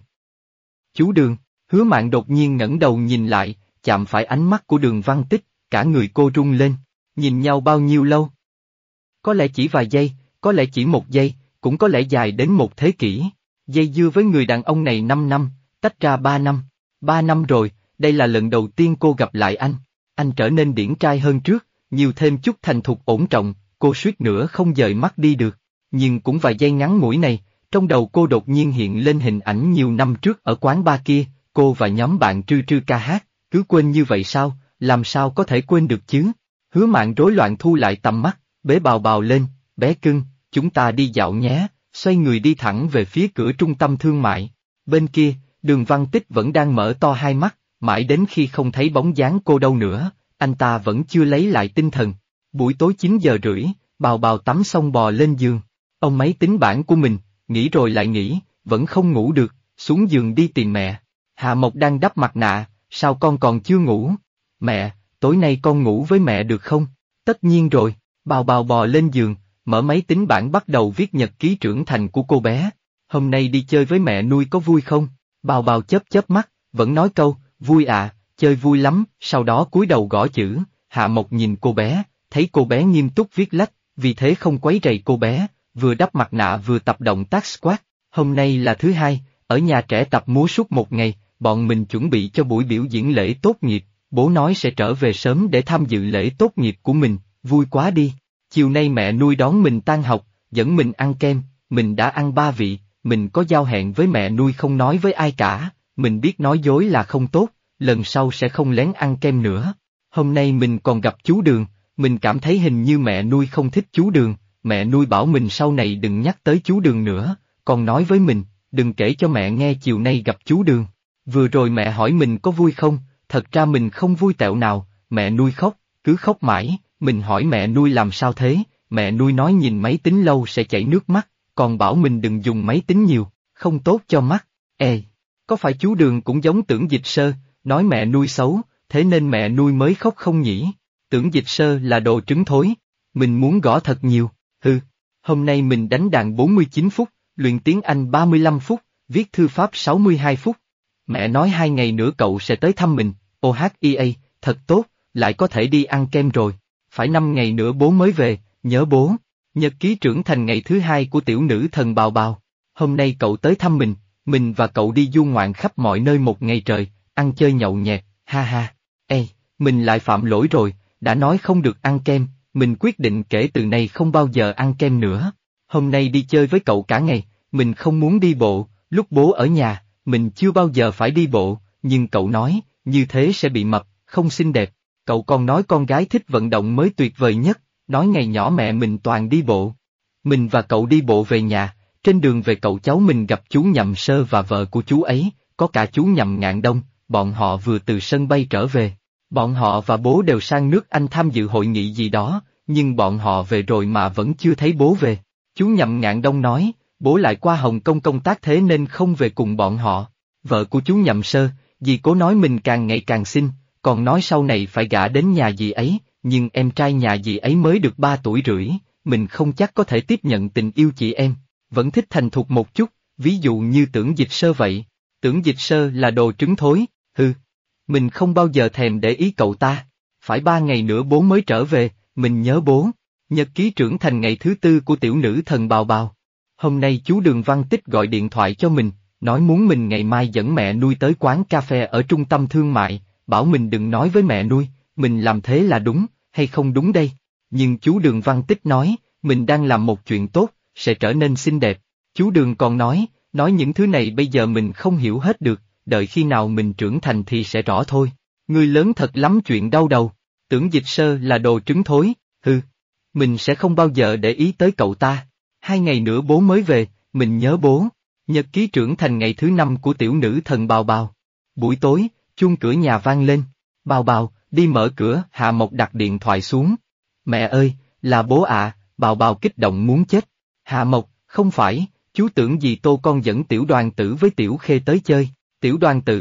Chú Đường, Hứa Mạn đột nhiên ngẩng đầu nhìn lại, chạm phải ánh mắt của Đường Văn Tích, cả người cô rung lên, nhìn nhau bao nhiêu lâu? Có lẽ chỉ vài giây, có lẽ chỉ một giây, cũng có lẽ dài đến một thế kỷ. Dây dưa với người đàn ông này 5 năm, tách ra 3 năm. 3 năm rồi, đây là lần đầu tiên cô gặp lại anh. Anh trở nên điển trai hơn trước, nhiều thêm chút thành thục ổn trọng, cô suýt nữa không dời mắt đi được. Nhưng cũng vài giây ngắn ngủi này, trong đầu cô đột nhiên hiện lên hình ảnh nhiều năm trước ở quán bar kia, cô và nhóm bạn trư trư ca hát, cứ quên như vậy sao, làm sao có thể quên được chứ? Hứa Mạn rối loạn thu lại tầm mắt, bế bào bào lên, bé cưng, chúng ta đi dạo nhé, xoay người đi thẳng về phía cửa trung tâm thương mại. Bên kia, Đường Văn Tích vẫn đang mở to hai mắt, mãi đến khi không thấy bóng dáng cô đâu nữa, anh ta vẫn chưa lấy lại tinh thần. Buổi tối 9 giờ rưỡi, bào bào tắm xong bò lên giường. Ông máy tính bảng của mình, nghĩ rồi lại nghĩ, vẫn không ngủ được, xuống giường đi tìm mẹ. Hạ Mộc đang đắp mặt nạ, sao con còn chưa ngủ? Mẹ, tối nay con ngủ với mẹ được không? Tất nhiên rồi, bào bào bò lên giường, mở máy tính bảng bắt đầu viết nhật ký trưởng thành của cô bé. Hôm nay đi chơi với mẹ nuôi có vui không? Bào bào chớp chớp mắt, vẫn nói câu, vui à, chơi vui lắm, sau đó cúi đầu gõ chữ. Hạ Mộc nhìn cô bé, thấy cô bé nghiêm túc viết lách, vì thế không quấy rầy cô bé, vừa đắp mặt nạ vừa tập động tác squat. Hôm nay là thứ hai, ở nhà trẻ tập múa suốt một ngày, bọn mình chuẩn bị cho buổi biểu diễn lễ tốt nghiệp, bố nói sẽ trở về sớm để tham dự lễ tốt nghiệp của mình, vui quá đi. Chiều nay mẹ nuôi đón mình tan học, dẫn mình ăn kem, mình đã ăn 3 vị, mình có giao hẹn với mẹ nuôi không nói với ai cả, mình biết nói dối là không tốt, lần sau sẽ không lén ăn kem nữa. Hôm nay mình còn gặp chú Đường, mình cảm thấy hình như mẹ nuôi không thích chú Đường, mẹ nuôi bảo mình sau này đừng nhắc tới chú Đường nữa, còn nói với mình, đừng kể cho mẹ nghe chiều nay gặp chú Đường. Vừa rồi mẹ hỏi mình có vui không, thật ra mình không vui tẹo nào, mẹ nuôi khóc, cứ khóc mãi, mình hỏi mẹ nuôi làm sao thế, mẹ nuôi nói nhìn máy tính lâu sẽ chảy nước mắt, còn bảo mình đừng dùng máy tính nhiều, không tốt cho mắt. Ê, có phải chú Đường cũng giống Tưởng Dịch Sơ, nói mẹ nuôi xấu, thế nên mẹ nuôi mới khóc không nhỉ? Tưởng Dịch Sơ là đồ trứng thối, mình muốn gõ thật nhiều, hôm nay mình đánh đàn 49 phút, luyện tiếng Anh 35 phút, viết thư pháp 62 phút. Mẹ nói 2 ngày nữa cậu sẽ tới thăm mình, OHIA, thật tốt, lại có thể đi ăn kem rồi. Phải 5 ngày nữa bố mới về, nhớ bố. Nhật ký trưởng thành ngày thứ 2 của tiểu nữ thần Bào Bào. Hôm nay cậu tới thăm mình và cậu đi du ngoạn khắp mọi nơi một ngày trời, ăn chơi nhậu nhẹt, ha ha. Ê, mình lại phạm lỗi rồi, đã nói không được ăn kem, mình quyết định kể từ nay không bao giờ ăn kem nữa. Hôm nay đi chơi với cậu cả ngày, mình không muốn đi bộ, lúc bố ở nhà, mình chưa bao giờ phải đi bộ, nhưng cậu nói, như thế sẽ bị mập, không xinh đẹp. Cậu còn nói con gái thích vận động mới tuyệt vời nhất, nói ngày nhỏ mẹ mình toàn đi bộ. Mình và cậu đi bộ về nhà, trên đường về cậu cháu mình gặp chú Nhậm Sơ và vợ của chú ấy, có cả chú Nhậm Ngạn Đông, bọn họ vừa từ sân bay trở về. Bọn họ và bố đều sang nước Anh tham dự hội nghị gì đó, nhưng bọn họ về rồi mà vẫn chưa thấy bố về. Chú Nhậm Ngạn Đông nói, bố lại qua Hồng Kông công tác thế nên không về cùng bọn họ. Vợ của chú Nhậm Sơ, dì cố nói mình càng ngày càng xinh, còn nói sau này phải gả đến nhà dì ấy, nhưng em trai nhà dì ấy mới được 3 tuổi rưỡi, mình không chắc có thể tiếp nhận tình yêu chị em, vẫn thích thành thục một chút, ví dụ như Tưởng Dịch Sơ vậy. Tưởng Dịch Sơ là đồ trứng thối, mình không bao giờ thèm để ý cậu ta. Phải 3 ngày nữa bố mới trở về, mình nhớ bố. Nhật ký trưởng thành ngày thứ 4 của tiểu nữ thần Bào Bào. Hôm nay chú Đường Văn Tích gọi điện thoại cho mình, nói muốn mình ngày mai dẫn mẹ nuôi tới quán cà phê ở trung tâm thương mại, bảo mình đừng nói với mẹ nuôi, mình làm thế là đúng, hay không đúng đây? Nhưng chú Đường Văn Tích nói, mình đang làm một chuyện tốt, sẽ trở nên xinh đẹp. Chú Đường còn nói những thứ này bây giờ mình không hiểu hết được, đợi khi nào mình trưởng thành thì sẽ rõ thôi. Ngươi lớn thật lắm chuyện đau đầu. Tưởng Dịch Sơ là đồ trứng thối, mình sẽ không bao giờ để ý tới cậu ta. 2 ngày nữa bố mới về, mình nhớ bố. Nhật ký trưởng thành ngày thứ 5 của tiểu nữ thần Bào Bào. Buổi tối, chuông cửa nhà vang lên. Bào Bào, đi mở cửa. Hạ Mộc đặt điện thoại xuống. Mẹ ơi, là bố ạ. Bào Bào kích động muốn chết. Hạ Mộc, không phải, chú tưởng gì Tô con dẫn Tiểu Đoàn Tử với Tiểu Khê tới chơi. Tiểu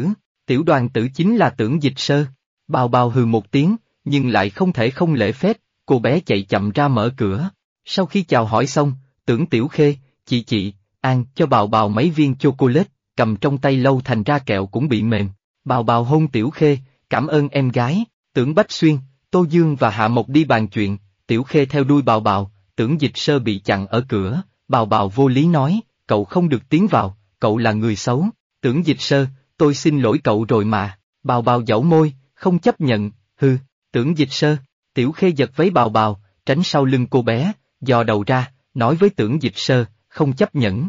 Đoàn Tử chính là Tưởng Dịch Sơ. Bào Bào hừ một tiếng, nhưng lại không thể không lễ phép, cô bé chạy chậm ra mở cửa. Sau khi chào hỏi xong, Tưởng Tiểu Khê, chị, An cho Bào Bào mấy viên chocolate, cầm trong tay lâu thành ra kẹo cũng bị mềm. Bào Bào hôn Tiểu Khê, cảm ơn em gái. Tưởng Bách Xuyên, Tô Dương và Hạ Mộc đi bàn chuyện, Tiểu Khê theo đuôi Bào Bào. Tưởng Dịch Sơ bị chặn ở cửa, Bào Bào vô lý nói, cậu không được tiến vào, cậu là người xấu. Tưởng Dịch Sơ, tôi xin lỗi cậu rồi mà. Bào Bào dẫu môi, không chấp nhận, Tưởng Dịch Sơ. Tiểu Khê giật váy Bào Bào, tránh sau lưng cô bé, dò đầu ra, nói với Tưởng Dịch Sơ, không chấp nhận.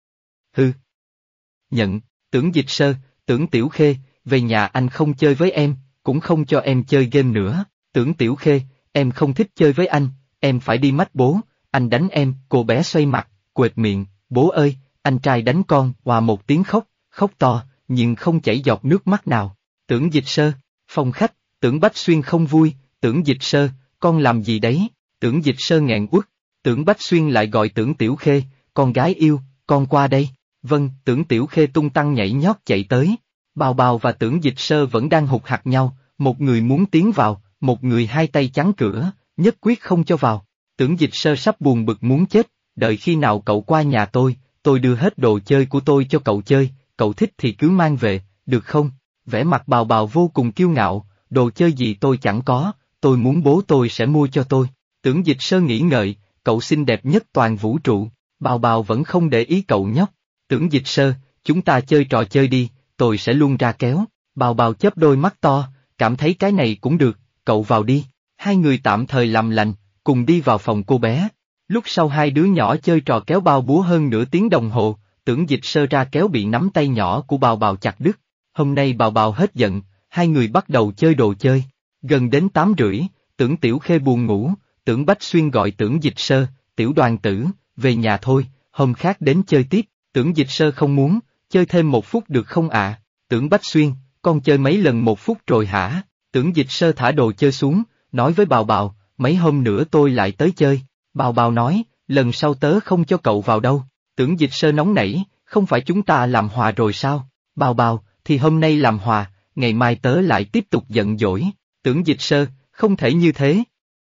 Nhận, Tưởng Dịch Sơ, Tưởng Tiểu Khê, về nhà anh không chơi với em, cũng không cho em chơi game nữa. Tưởng Tiểu Khê, em không thích chơi với anh, em phải đi mách bố, anh đánh em. Cô bé xoay mặt, quệt miệng, bố ơi, anh trai đánh con. Hòa một tiếng khóc to, nhưng không chảy giọt nước mắt nào. Tưởng Dịch Sơ, phòng khách, Tưởng Bách Xuyên không vui, Tưởng Dịch Sơ, con làm gì đấy? Tưởng Dịch Sơ nghẹn uất. Tưởng Bách Xuyên lại gọi Tưởng Tiểu Khê, con gái yêu, con qua đây. Vâng, Tưởng Tiểu Khê tung tăng nhảy nhót chạy tới. Bào Bào và Tưởng Dịch Sơ vẫn đang hụt hặc nhau, một người muốn tiến vào, một người hai tay chắn cửa, nhất quyết không cho vào. Tưởng Dịch Sơ sắp buồn bực muốn chết, đợi khi nào cậu qua nhà tôi đưa hết đồ chơi của tôi cho cậu chơi, cậu thích thì cứ mang về, được không? Vẻ mặt Bào Bào vô cùng kiêu ngạo, đồ chơi gì tôi chẳng có, tôi muốn bố tôi sẽ mua cho tôi. Tưởng Dịch Sơ nghĩ ngợi, cậu xinh đẹp nhất toàn vũ trụ, Bào Bào vẫn không để ý cậu nhóc. Tưởng Dịch Sơ, chúng ta chơi trò chơi đi, tôi sẽ luôn ra kéo. Bào Bào chớp đôi mắt to, cảm thấy cái này cũng được, cậu vào đi. Hai người tạm thời làm lành, cùng đi vào phòng cô bé. Lúc sau hai đứa nhỏ chơi trò kéo bao búa hơn nửa tiếng đồng hồ, Tưởng Dịch Sơ ra kéo bị nắm tay nhỏ của Bào Bào chặt đứt. Hôm nay Bào Bào hết giận, hai người bắt đầu chơi đồ chơi. Gần đến 8:30, Tưởng Tiểu Khê buồn ngủ, Tưởng Bách Xuyên gọi Tưởng Dịch Sơ, Tiểu Đoàn Tử, về nhà thôi, hôm khác đến chơi tiếp. Tưởng Dịch Sơ không muốn, chơi thêm 1 phút được không ạ? Tưởng Bách Xuyên, con chơi mấy lần 1 phút rồi hả? Tưởng Dịch Sơ thả đồ chơi xuống, nói với Bào Bào, mấy hôm nữa tôi lại tới chơi. Bào Bào nói, lần sau tớ không cho cậu vào đâu. Tưởng Dịch Sơ nóng nảy, không phải chúng ta làm hòa rồi sao? Bào Bào, thì hôm nay làm hòa, ngày mai tớ lại tiếp tục giận dỗi. Tưởng Dịch Sơ, không thể như thế.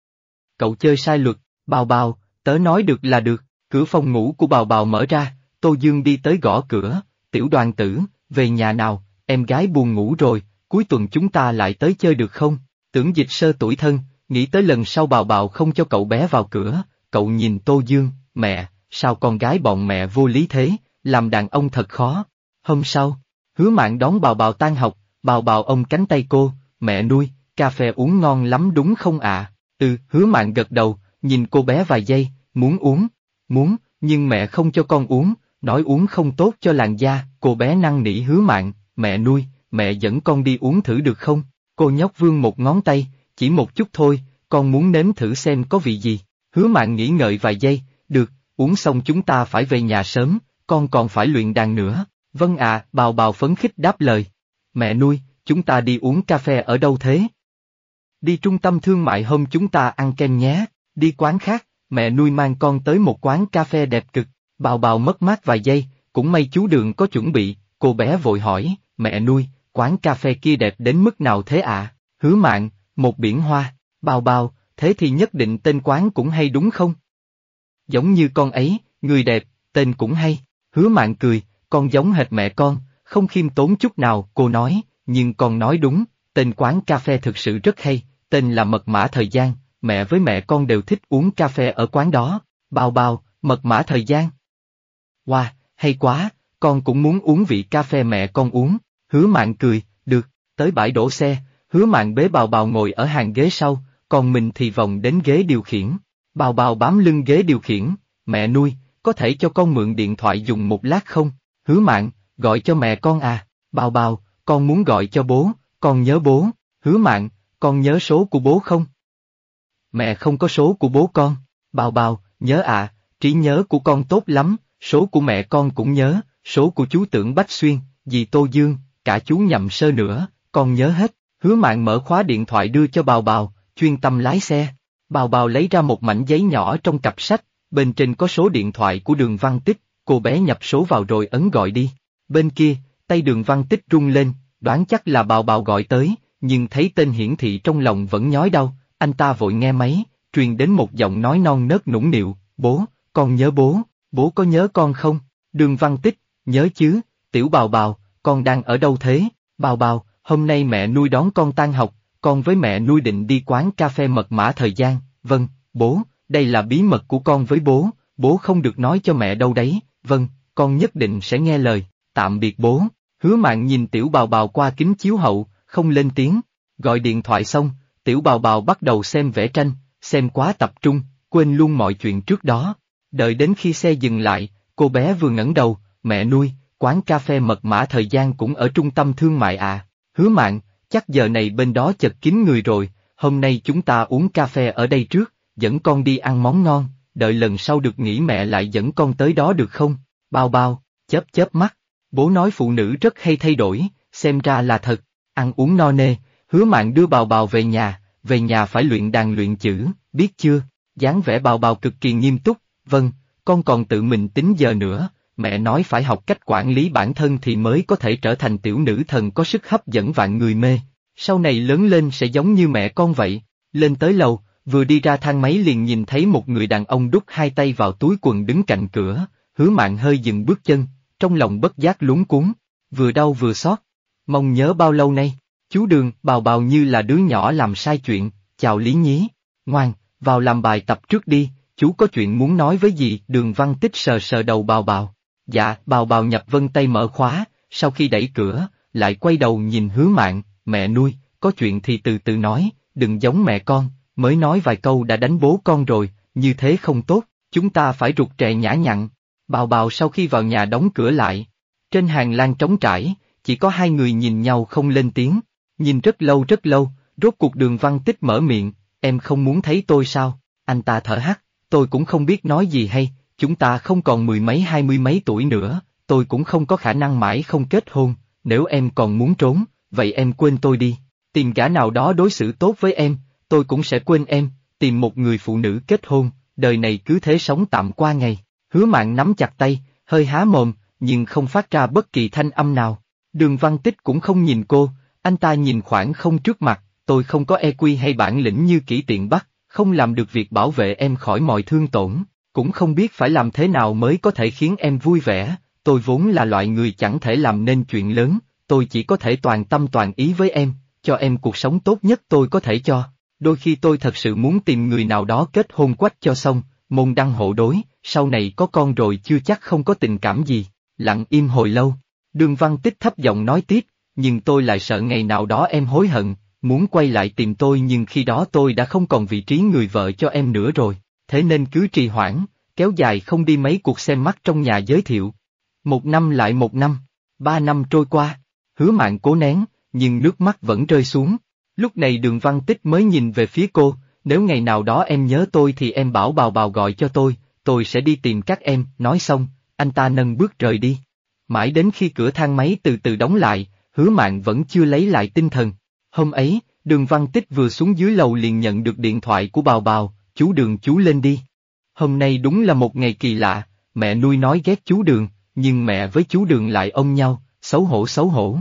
Cậu chơi sai luật. Bào Bào, tớ nói được là được. Cửa phòng ngủ của Bào Bào mở ra, Tô Dương đi tới gõ cửa, Tiểu Đoàn Tử, về nhà nào, em gái buồn ngủ rồi, cuối tuần chúng ta lại tới chơi được không? Tưởng Dịch Sơ tủi thân, nghĩ tới lần sau Bào Bào không cho cậu bé vào cửa, cậu nhìn Tô Dương, mẹ, sao con gái bọn mẹ vô lý thế, làm đàn ông thật khó. Hôm sau, Hứa Mạn đón Bào Bào tan học, Bào Bào ôm cánh tay cô, mẹ nuôi, cà phê uống ngon lắm đúng không ạ? Hứa Mạn gật đầu, nhìn cô bé vài giây, muốn uống, muốn, nhưng mẹ không cho con uống, nói uống không tốt cho làn da, cô bé năn nỉ Hứa Mạn, mẹ nuôi, mẹ dẫn con đi uống thử được không? Cô nhóc vươn một ngón tay, chỉ một chút thôi, con muốn nếm thử xem có vị gì. Hứa Mạn nghĩ ngợi vài giây, được, uống xong chúng ta phải về nhà sớm, con còn phải luyện đàn nữa. Vâng ạ, Bào Bào phấn khích đáp lời. Mẹ nuôi, chúng ta đi uống cà phê ở đâu thế? Đi trung tâm thương mại hôm chúng ta ăn kem nhé, đi quán khác, mẹ nuôi mang con tới một quán cà phê đẹp cực. Bào Bào mất mát vài giây, cũng may chú Đường có chuẩn bị, cô bé vội hỏi, mẹ nuôi, quán cà phê kia đẹp đến mức nào thế ạ? Hứa Mạn, một biển hoa. Bào Bào, thế thì nhất định tên quán cũng hay đúng không? Giống như con ấy, người đẹp, tên cũng hay. Hứa Mạn cười, con giống hệt mẹ con, không khiêm tốn chút nào, cô nói, nhưng con nói đúng, tên quán cà phê thực sự rất hay, tên là Mật Mã Thời Gian, mẹ với mẹ con đều thích uống cà phê ở quán đó. Bào Bào, Mật Mã Thời Gian. Wow, hay quá, con cũng muốn uống vị cà phê mẹ con uống. Hứa Mạn cười, được, tới bãi đổ xe, Hứa Mạn bế Bào Bào ngồi ở hàng ghế sau, còn mình thì vòng đến ghế điều khiển. Bào Bào bám lưng ghế điều khiển, mẹ nuôi, có thể cho con mượn điện thoại dùng một lát không? Hứa Mạn, gọi cho mẹ con à? Bào Bào, con muốn gọi cho bố, con nhớ bố. Hứa Mạn, con nhớ số của bố không? Mẹ không có số của bố con. Bào Bào, nhớ à, trí nhớ của con tốt lắm, số của mẹ con cũng nhớ, số của chú Tưởng Bách Xuyên, dì Tô Dương, cả chú Nhậm Sơ nữa, con nhớ hết. Hứa Mạn mở khóa điện thoại đưa cho Bào Bào, chuyên tâm lái xe. Bào Bào lấy ra một mảnh giấy nhỏ trong cặp sách, bên trên có số điện thoại của Đường Văn Tích, cô bé nhập số vào rồi ấn gọi đi. Bên kia, tay Đường Văn Tích rung lên, đoán chắc là Bào Bào gọi tới, nhưng thấy tên hiển thị trong lòng vẫn nhói đau, anh ta vội nghe máy, truyền đến một giọng nói non nớt nũng nịu, bố, con nhớ bố, bố có nhớ con không? Đường Văn Tích, nhớ chứ, tiểu Bào Bào, con đang ở đâu thế? Bào Bào, hôm nay mẹ nuôi đón con tan học, con với mẹ nuôi định đi quán cà phê Mật Mã Thời Gian. Vâng, bố, đây là bí mật của con với bố không được nói cho mẹ đâu đấy. Vâng, con nhất định sẽ nghe lời, tạm biệt bố. Hứa Mạn nhìn tiểu Bào Bào qua kính chiếu hậu, không lên tiếng. Gọi điện thoại xong, tiểu Bào Bào bắt đầu xem vẽ tranh, xem quá tập trung, quên luôn mọi chuyện trước đó. Đợi đến khi xe dừng lại, cô bé vừa ngẩng đầu, mẹ nuôi, quán cà phê Mật Mã Thời Gian cũng ở trung tâm thương mại à? Hứa Mạn, chắc giờ này bên đó chật kín người rồi, hôm nay chúng ta uống cà phê ở đây trước, dẫn con đi ăn món ngon, đợi lần sau được nghỉ mẹ lại dẫn con tới đó được không? Bào Bào, chớp chớp mắt, bố nói phụ nữ rất hay thay đổi, xem ra là thật. Ăn uống no nê, Hứa Mạn đưa Bào Bào về nhà phải luyện đàn luyện chữ, biết chưa? Dáng vẻ Bào Bào cực kỳ nghiêm túc, vâng, con còn tự mình tính giờ nữa, mẹ nói phải học cách quản lý bản thân thì mới có thể trở thành tiểu nữ thần có sức hấp dẫn vạn người mê, sau này lớn lên sẽ giống như mẹ con vậy. Lên tới lầu, vừa đi ra thang máy liền nhìn thấy một người đàn ông đút hai tay vào túi quần đứng cạnh cửa, Hứa Mạn hơi dừng bước chân, trong lòng bất giác luống cuống. vừa đau vừa xót. Mong nhớ bao lâu nay, chú Đường, Bào Bào như là đứa nhỏ làm sai chuyện, chào Lý Nhí, ngoan, vào làm bài tập trước đi, chú có chuyện muốn nói với dì. Đường Văn Tích sờ sờ đầu Bào Bào. Dạ, Bào Bào nhập vân tay mở khóa, sau khi đẩy cửa, lại quay đầu nhìn Hứa Mạn, mẹ nuôi, có chuyện thì từ từ nói, đừng giống mẹ con, mới nói vài câu đã đánh bố con rồi, như thế không tốt, chúng ta phải rụt rè nhã nhặn. Bào Bào sau khi vào nhà đóng cửa lại. Trên hành lang trống trải, chỉ có hai người nhìn nhau không lên tiếng, nhìn rất lâu, rốt cuộc Đường Văn Tích mở miệng, em không muốn thấy tôi sao? Anh ta thở hắt, tôi cũng không biết nói gì hay, chúng ta không còn mười mấy hai mươi mấy tuổi nữa, tôi cũng không có khả năng mãi không kết hôn, nếu em còn muốn trốn, vậy em quên tôi đi, tìm gã nào đó đối xử tốt với em, tôi cũng sẽ quên em, tìm một người phụ nữ kết hôn, đời này cứ thế sống tạm qua ngày. Hứa Mạn nắm chặt tay, hơi há mồm, nhưng không phát ra bất kỳ thanh âm nào. Đường Văn Tích cũng không nhìn cô, anh ta nhìn khoảng không trước mặt, tôi không có EQ hay bản lĩnh như Kỷ Tiện Bắc, không làm được việc bảo vệ em khỏi mọi thương tổn, cũng không biết phải làm thế nào mới có thể khiến em vui vẻ, tôi vốn là loại người chẳng thể làm nên chuyện lớn, tôi chỉ có thể toàn tâm toàn ý với em, cho em cuộc sống tốt nhất tôi có thể cho. Đôi khi tôi thật sự muốn tìm người nào đó kết hôn quách cho xong, môn đăng hộ đối, sau này có con rồi chưa chắc không có tình cảm gì. Lặng im hồi lâu, Đường Văn Tích thấp giọng nói tiếp, nhưng tôi lại sợ ngày nào đó em hối hận, muốn quay lại tìm tôi nhưng khi đó tôi đã không còn vị trí người vợ cho em nữa rồi, thế nên cứ trì hoãn, kéo dài không đi mấy cuộc xem mắt trong nhà giới thiệu. Một năm lại một năm, 3 năm trôi qua, Hứa Mạn cố nén, nhưng nước mắt vẫn rơi xuống. Lúc này Đường Văn Tích mới nhìn về phía cô, nếu ngày nào đó em nhớ tôi thì em bảo Bào Bào gọi cho tôi sẽ đi tìm các em, nói xong, anh ta nâng bước rời đi. Mãi đến khi cửa thang máy từ từ đóng lại, Hứa Mạn vẫn chưa lấy lại tinh thần. Hôm ấy, Đường Văn Tích vừa xuống dưới lầu liền nhận được điện thoại của Bào Bào, chú Đường chú lên đi. Hôm nay đúng là một ngày kỳ lạ, mẹ nuôi nói ghét chú Đường, nhưng mẹ với chú Đường lại ôm nhau, xấu hổ.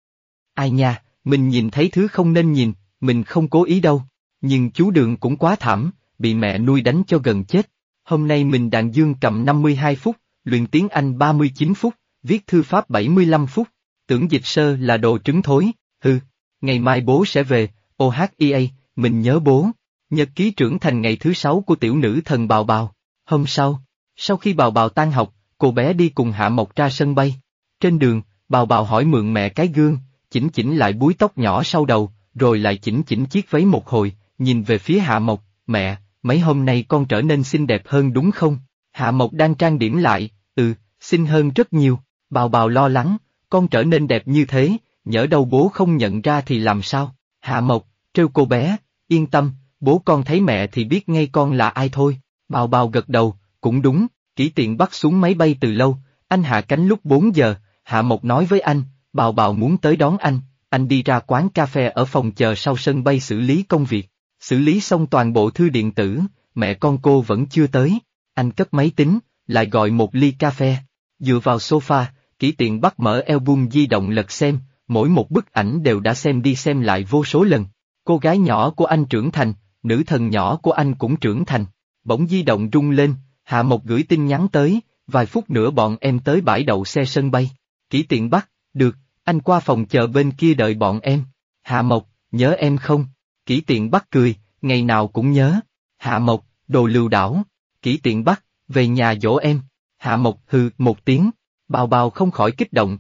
Ai nha, mình nhìn thấy thứ không nên nhìn, mình không cố ý đâu, nhưng chú Đường cũng quá thảm, bị mẹ nuôi đánh cho gần chết. Hôm nay mình đàn dương cầm 52 phút, luyện tiếng Anh 39 phút, viết thư pháp 75 phút, tưởng dịch sơ là đồ trứng thối, ngày mai bố sẽ về, OHIA, mình nhớ bố. Nhật ký trưởng thành ngày thứ 6 của tiểu nữ thần Bào Bào. Hôm sau khi Bào Bào tan học, cô bé đi cùng Hạ Mộc ra sân bay. Trên đường, Bào Bào hỏi mượn mẹ cái gương, chỉnh lại búi tóc nhỏ sau đầu, rồi lại chỉnh chiếc váy một hồi, nhìn về phía Hạ Mộc, mẹ, mấy hôm nay con trở nên xinh đẹp hơn đúng không? Hạ Mộc đang trang điểm lại, xinh hơn rất nhiều. Bào Bào lo lắng, con trở nên đẹp như thế, nhỡ đâu bố không nhận ra thì làm sao? Hạ Mộc, trêu cô bé, yên tâm, bố con thấy mẹ thì biết ngay con là ai thôi. Bào Bào gật đầu, cũng đúng, Kỷ Tiện bắt xuống máy bay từ lâu, anh hạ cánh lúc 4 giờ, Hạ Mộc nói với anh, Bào Bào muốn tới đón anh đi ra quán cà phê ở phòng chờ sau sân bay xử lý công việc. Xử lý xong toàn bộ thư điện tử, mẹ con cô vẫn chưa tới, anh cất máy tính, lại gọi một ly cà phê, dựa vào sofa, Kỷ Tiện bắt mở album di động lật xem, mỗi một bức ảnh đều đã xem đi xem lại vô số lần. Cô gái nhỏ của anh trưởng thành, nữ thần nhỏ của anh cũng trưởng thành. Bỗng di động rung lên, Hạ Mộc gửi tin nhắn tới, vài phút nữa bọn em tới bãi đậu xe sân bay. Kỷ Tiện bắt, được, anh qua phòng chờ bên kia đợi bọn em. Hạ Mộc, nhớ em không? Kỷ Tiện bắt cười, ngày nào cũng nhớ. Hạ Mộc, đồ lừa đảo. Kỷ Tiện bắt, về nhà dỗ em. Hạ Mộc hừ một tiếng. Bào Bào không khỏi kích động,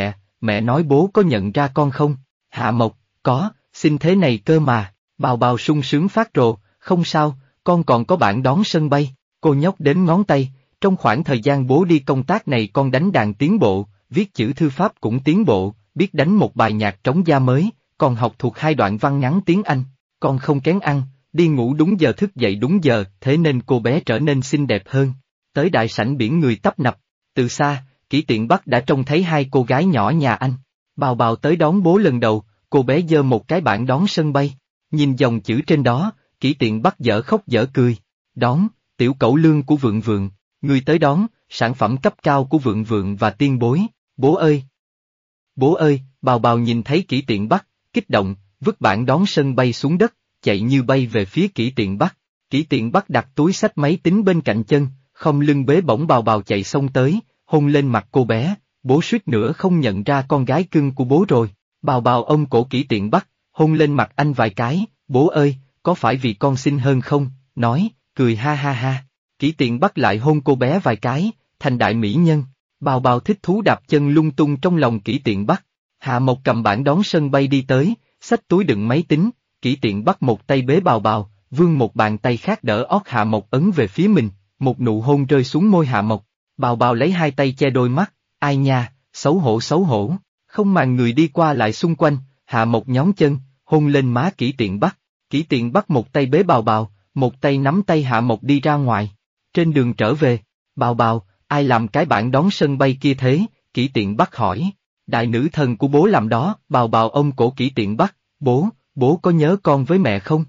mẹ nói bố có nhận ra con không? Hạ Mộc, có, xin thế này cơ mà. Bào Bào sung sướng phát rồ, không sao, con còn có bản đón sân bay. Cô nhóc đến ngón tay, trong khoảng thời gian bố đi công tác này con đánh đàn tiến bộ, viết chữ thư pháp cũng tiến bộ, biết đánh một bài nhạc trống da mới, còn học thuộc 2 đoạn văn ngắn tiếng Anh, con không kén ăn, đi ngủ đúng giờ thức dậy đúng giờ, thế nên cô bé trở nên xinh đẹp hơn. Tới đại sảnh biển người tấp nập, từ xa, Kỷ Tiện Bắc đã trông thấy 2 cô gái nhỏ nhà anh. Bào Bào tới đón bố lần đầu, cô bé giơ một cái bảng đón sân bay, nhìn dòng chữ trên đó, Kỷ Tiện Bắc dở khóc dở cười. Đón, tiểu cẩu lương của Vượng Vượng, người tới đón, sản phẩm cấp cao của Vượng Vượng và Tiên Bối, bố ơi! Bố ơi! Bào Bào nhìn thấy Kỷ Tiện Bắc, kích động, vứt bảng đón sân bay xuống đất, chạy như bay về phía Kỷ Tiện Bắc. Kỷ Tiện Bắc đặt túi xách máy tính bên cạnh chân, không lưng bế bổng Bào Bào chạy xông tới, hôn lên mặt cô bé, bố suýt nữa không nhận ra con gái cưng của bố rồi. Bào bào ôm cổ Kỷ Tiện Bắc, hôn lên mặt anh vài cái, bố ơi, có phải vì con xinh hơn không, nói, cười ha ha ha. Kỷ Tiện Bắc lại hôn cô bé vài cái, thành đại mỹ nhân. Bào bào thích thú đạp chân lung tung trong lòng Kỷ Tiện Bắc. Hạ Mộc cầm bảng đón sân bay đi tới, xách túi đựng máy tính, Kỷ Tiện Bắc một tay bế bào bào, vươn một bàn tay khác đỡ ót Hạ Mộc ấn về phía mình, một nụ hôn rơi xuống môi Hạ Mộc. Bào bào lấy hai tay che đôi mắt, ai nha, xấu hổ, không màng người đi qua lại xung quanh, Hạ Mộc nhón chân, hôn lên má Kỷ Tiện Bắc. Kỷ Tiện Bắc một tay bế bào bào, một tay nắm tay Hạ Mộc đi ra ngoài. Trên đường trở về, bào bào, ai làm cái bảng đón sân bay kia thế? Kỷ Tiện Bắc hỏi. Đại nữ thần của bố làm đó. Bào bào ôm cổ Kỷ Tiện Bắc, bố có nhớ con với mẹ không?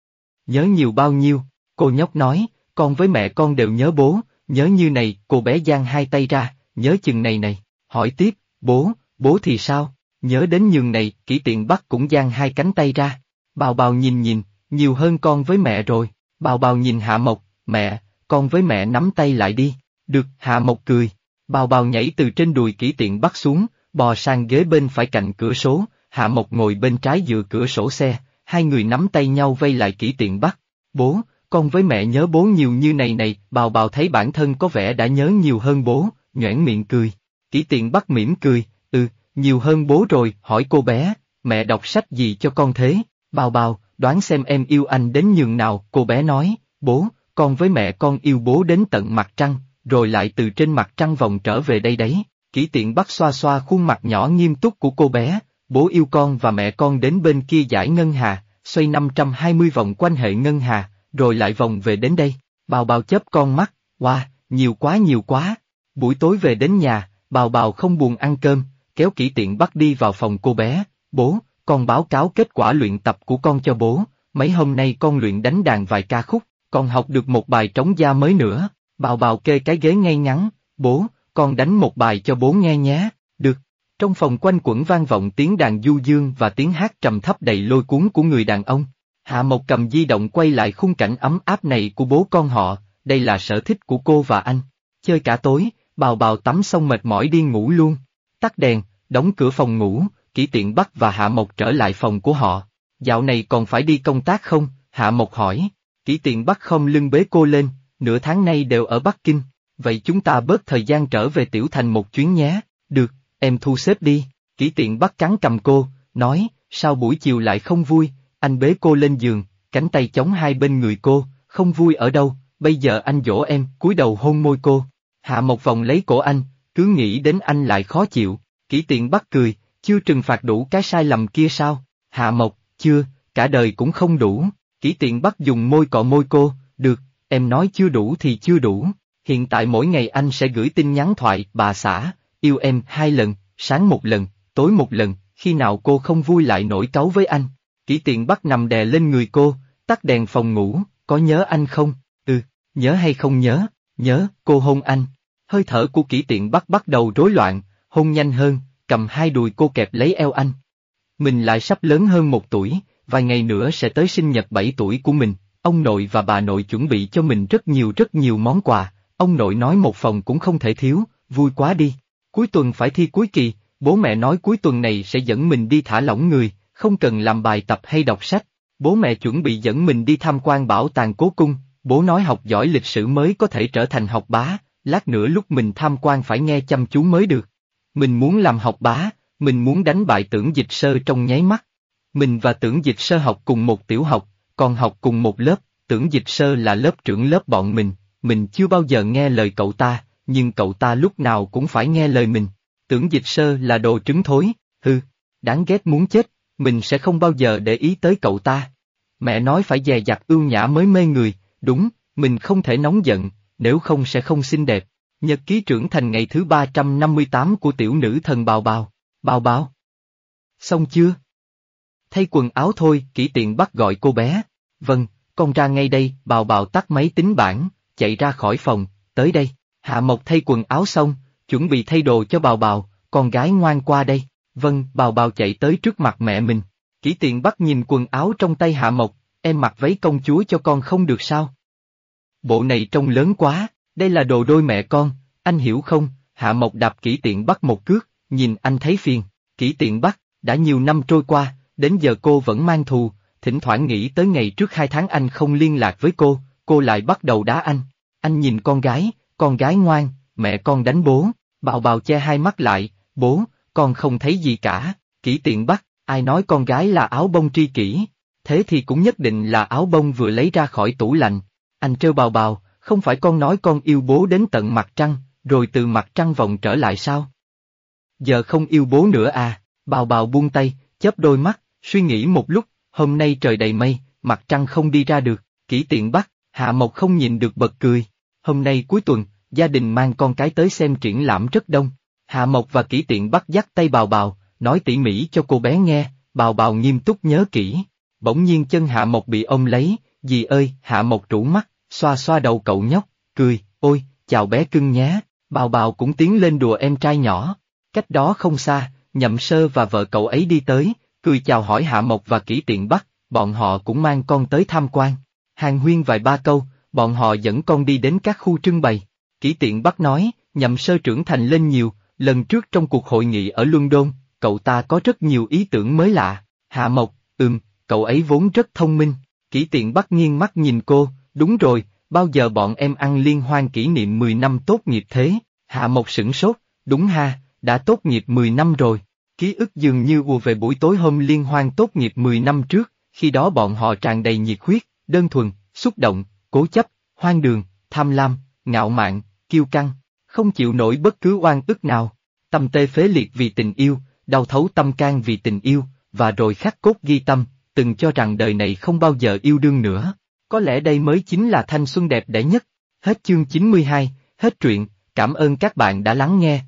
Nhớ nhiều bao nhiêu? Cô nhóc nói, con với mẹ con đều nhớ bố, nhớ như này. Cô bé giang hai tay ra, nhớ chừng này. Hỏi tiếp, bố thì sao? Nhớ đến nhường này. Kỷ Tiện Bắc cũng giang hai cánh tay ra. Bào bào nhìn, nhiều hơn con với mẹ rồi. Bào bào nhìn Hạ Mộc, mẹ, con với mẹ nắm tay lại đi. Được, Hạ Mộc cười. Bào bào nhảy từ trên đùi Kỷ Tiện Bắc xuống, bò sang ghế bên phải cạnh cửa sổ, Hạ Mộc ngồi bên trái dựa cửa sổ xe, hai người nắm tay nhau vây lại Kỷ Tiện Bắc. Bố, con với mẹ nhớ bố nhiều như này. Bào bào thấy bản thân có vẻ đã nhớ nhiều hơn bố, nhoẻn miệng cười. Kỷ Tiện Bắc mỉm cười, nhiều hơn bố rồi. Hỏi cô bé, mẹ đọc sách gì cho con thế? Bào bào, đoán xem em yêu anh đến nhường nào. Cô bé nói, bố, con với mẹ con yêu bố đến tận mặt trăng, rồi lại từ trên mặt trăng vòng trở về đây đấy. Kỷ Tiện Bắc xoa xoa khuôn mặt nhỏ nghiêm túc của cô bé, bố yêu con và mẹ con đến bên kia dải ngân hà, xoay 520 vòng quanh hệ ngân hà, rồi lại vòng về đến đây. Bào bào chớp con mắt, wow, nhiều quá. Buổi tối về đến nhà, bào bào không buồn ăn cơm, kéo Kỷ Tiện Bắc đi vào phòng cô bé, bố, con báo cáo kết quả luyện tập của con cho bố, mấy hôm nay con luyện đánh đàn vài ca khúc, con học được một bài trống da mới nữa. Bào bào kê cái ghế ngay ngắn, bố, con đánh một bài cho bố nghe nhé. Được. Trong phòng quanh quẩn vang vọng tiếng đàn du dương và tiếng hát trầm thấp đầy lôi cuốn của người đàn ông. Hạ Mộc cầm di động quay lại khung cảnh ấm áp này của bố con họ, đây là sở thích của cô và anh. Chơi cả tối, bào bào tắm xong mệt mỏi đi ngủ luôn. Tắt đèn, đóng cửa phòng ngủ, Kỷ Tiện Bắc và Hạ Mộc trở lại phòng của họ. Dạo này còn phải đi công tác không? Hạ Mộc hỏi. Kỷ Tiện Bắc không lưng bế cô lên, nửa tháng nay đều ở Bắc Kinh, vậy chúng ta bớt thời gian trở về Tiểu Thành một chuyến nhé. Được, em thu xếp đi. Kỷ Tiện Bắc cắn cầm cô, nói, sao buổi chiều lại không vui? Anh bế cô lên giường, cánh tay chống hai bên người cô, không vui ở đâu, bây giờ anh dỗ em, cúi đầu hôn môi cô. Hạ Mộc vòng lấy cổ anh, cứ nghĩ đến anh lại khó chịu. Kỷ Tiện Bắc cười, chưa trừng phạt đủ cái sai lầm kia sao? Hạ Mộc, chưa, cả đời cũng không đủ. Kỷ Tiện Bắc dùng môi cọ môi cô, được, em nói chưa đủ thì chưa đủ. Hiện tại mỗi ngày anh sẽ gửi tin nhắn thoại, bà xã, yêu em 2 lần, sáng 1 lần, tối 1 lần, khi nào cô không vui lại nổi cáu với anh. Kỷ Tiện Bắc nằm đè lên người cô, tắt đèn phòng ngủ, có nhớ anh không? Nhớ hay không nhớ? Nhớ, cô hôn anh. Hơi thở của Kỷ Tiện Bắc bắt đầu rối loạn, hôn nhanh hơn, cầm hai đùi cô kẹp lấy eo anh. Mình lại sắp lớn hơn 1 tuổi, vài ngày nữa sẽ tới sinh nhật 7 tuổi của mình, ông nội và bà nội chuẩn bị cho mình rất nhiều món quà, ông nội nói một phòng cũng không thể thiếu, vui quá đi. Cuối tuần phải thi cuối kỳ, bố mẹ nói cuối tuần này sẽ dẫn mình đi thả lỏng người, không cần làm bài tập hay đọc sách. Bố mẹ chuẩn bị dẫn mình đi tham quan bảo tàng cố cung, bố nói học giỏi lịch sử mới có thể trở thành học bá, lát nữa lúc mình tham quan phải nghe chăm chú mới được. Mình muốn làm học bá, mình muốn đánh bại Tưởng Dịch Sơ trong nháy mắt. Mình và Tưởng Dịch Sơ học cùng một tiểu học, còn học cùng một lớp, Tưởng Dịch Sơ là lớp trưởng lớp bọn mình chưa bao giờ nghe lời cậu ta, nhưng cậu ta lúc nào cũng phải nghe lời mình. Tưởng Dịch Sơ là đồ trứng thối, hư, đáng ghét muốn chết, mình sẽ không bao giờ để ý tới cậu ta. Mẹ nói phải dè dặt ưu nhã mới mê người, đúng, mình không thể nóng giận, nếu không sẽ không xinh đẹp. Nhật ký trưởng thành ngày thứ 358 của tiểu nữ thần Bào Bào. Bào Bào. Xong chưa? Thay quần áo thôi, Kỷ Tiện Bắc gọi cô bé. Vâng, con ra ngay đây. Bào Bào tắt máy tính bảng, chạy ra khỏi phòng, tới đây. Hạ Mộc thay quần áo xong, chuẩn bị thay đồ cho Bào Bào, con gái ngoan qua đây. Vâng, Bào Bào chạy tới trước mặt mẹ mình. Kỷ Tiện Bắc nhìn quần áo trong tay Hạ Mộc, em mặc váy công chúa cho con không được sao? Bộ này trông lớn quá, đây là đồ đôi mẹ con, anh hiểu không? Hạ Mộc đạp Kỷ Tiện Bắc một cước, nhìn anh thấy phiền. Kỷ Tiện Bắc, đã nhiều năm trôi qua, đến giờ cô vẫn mang thù, thỉnh thoảng nghĩ tới ngày trước 2 tháng anh không liên lạc với cô lại bắt đầu đá anh. Anh nhìn con gái ngoan, mẹ con đánh bố, Bào Bào che hai mắt lại, bố, con không thấy gì cả. Kỷ Tiện Bắc, ai nói con gái là áo bông tri kỷ, thế thì cũng nhất định là áo bông vừa lấy ra khỏi tủ lạnh. Anh trêu Bào Bào, không phải con nói con yêu bố đến tận mặt trăng, rồi từ mặt trăng vòng trở lại sao? Giờ không yêu bố nữa à? Bào Bào buông tay, chớp đôi mắt, suy nghĩ một lúc, hôm nay trời đầy mây, mặt trăng không đi ra được. Kỷ Tiện Bắc, Hạ Mộc không nhìn được bật cười. Hôm nay cuối tuần, gia đình mang con cái tới xem triển lãm rất đông. Hạ Mộc và Kỷ Tiện Bắc dắt tay Bào Bào, nói tỉ mỉ cho cô bé nghe. Bào Bào nghiêm túc nhớ kỹ. Bỗng nhiên chân Hạ Mộc bị ôm lấy, dì ơi. Hạ Mộc rũ mắt, xoa xoa đầu cậu nhóc, cười, ôi, chào bé cưng nhé. Bào Bào cũng tiến lên đùa em trai nhỏ. Cách đó không xa, Nhậm Sơ và vợ cậu ấy đi tới, cười chào hỏi Hạ Mộc và Kỷ Tiện Bắc, bọn họ cũng mang con tới tham quan. Hàn huyên vài ba câu, bọn họ dẫn con đi đến các khu trưng bày. Kỷ Tiện Bắc nói, Nhậm Sơ trưởng thành lên nhiều, lần trước trong cuộc hội nghị ở London, cậu ta có rất nhiều ý tưởng mới lạ. Hạ Mộc, cậu ấy vốn rất thông minh. Kỷ Tiện Bắc nghiêng mắt nhìn cô, đúng rồi, bao giờ bọn em ăn liên hoan kỷ niệm 10 năm tốt nghiệp thế? Hạ Mộc sửng sốt, đúng ha, đã tốt nghiệp 10 năm rồi. Ký ức dường như ùa về buổi tối hôm liên hoan tốt nghiệp 10 năm trước, khi đó bọn họ tràn đầy nhiệt huyết, đơn thuần, xúc động, cố chấp, hoang đường, tham lam, ngạo mạn, kiêu căng, không chịu nổi bất cứ oan ức nào. Tâm tê phế liệt vì tình yêu, đau thấu tâm can vì tình yêu, và rồi khắc cốt ghi tâm, từng cho rằng đời này không bao giờ yêu đương nữa. Có lẽ đây mới chính là thanh xuân đẹp đẽ nhất. Hết chương 92, hết truyện, cảm ơn các bạn đã lắng nghe.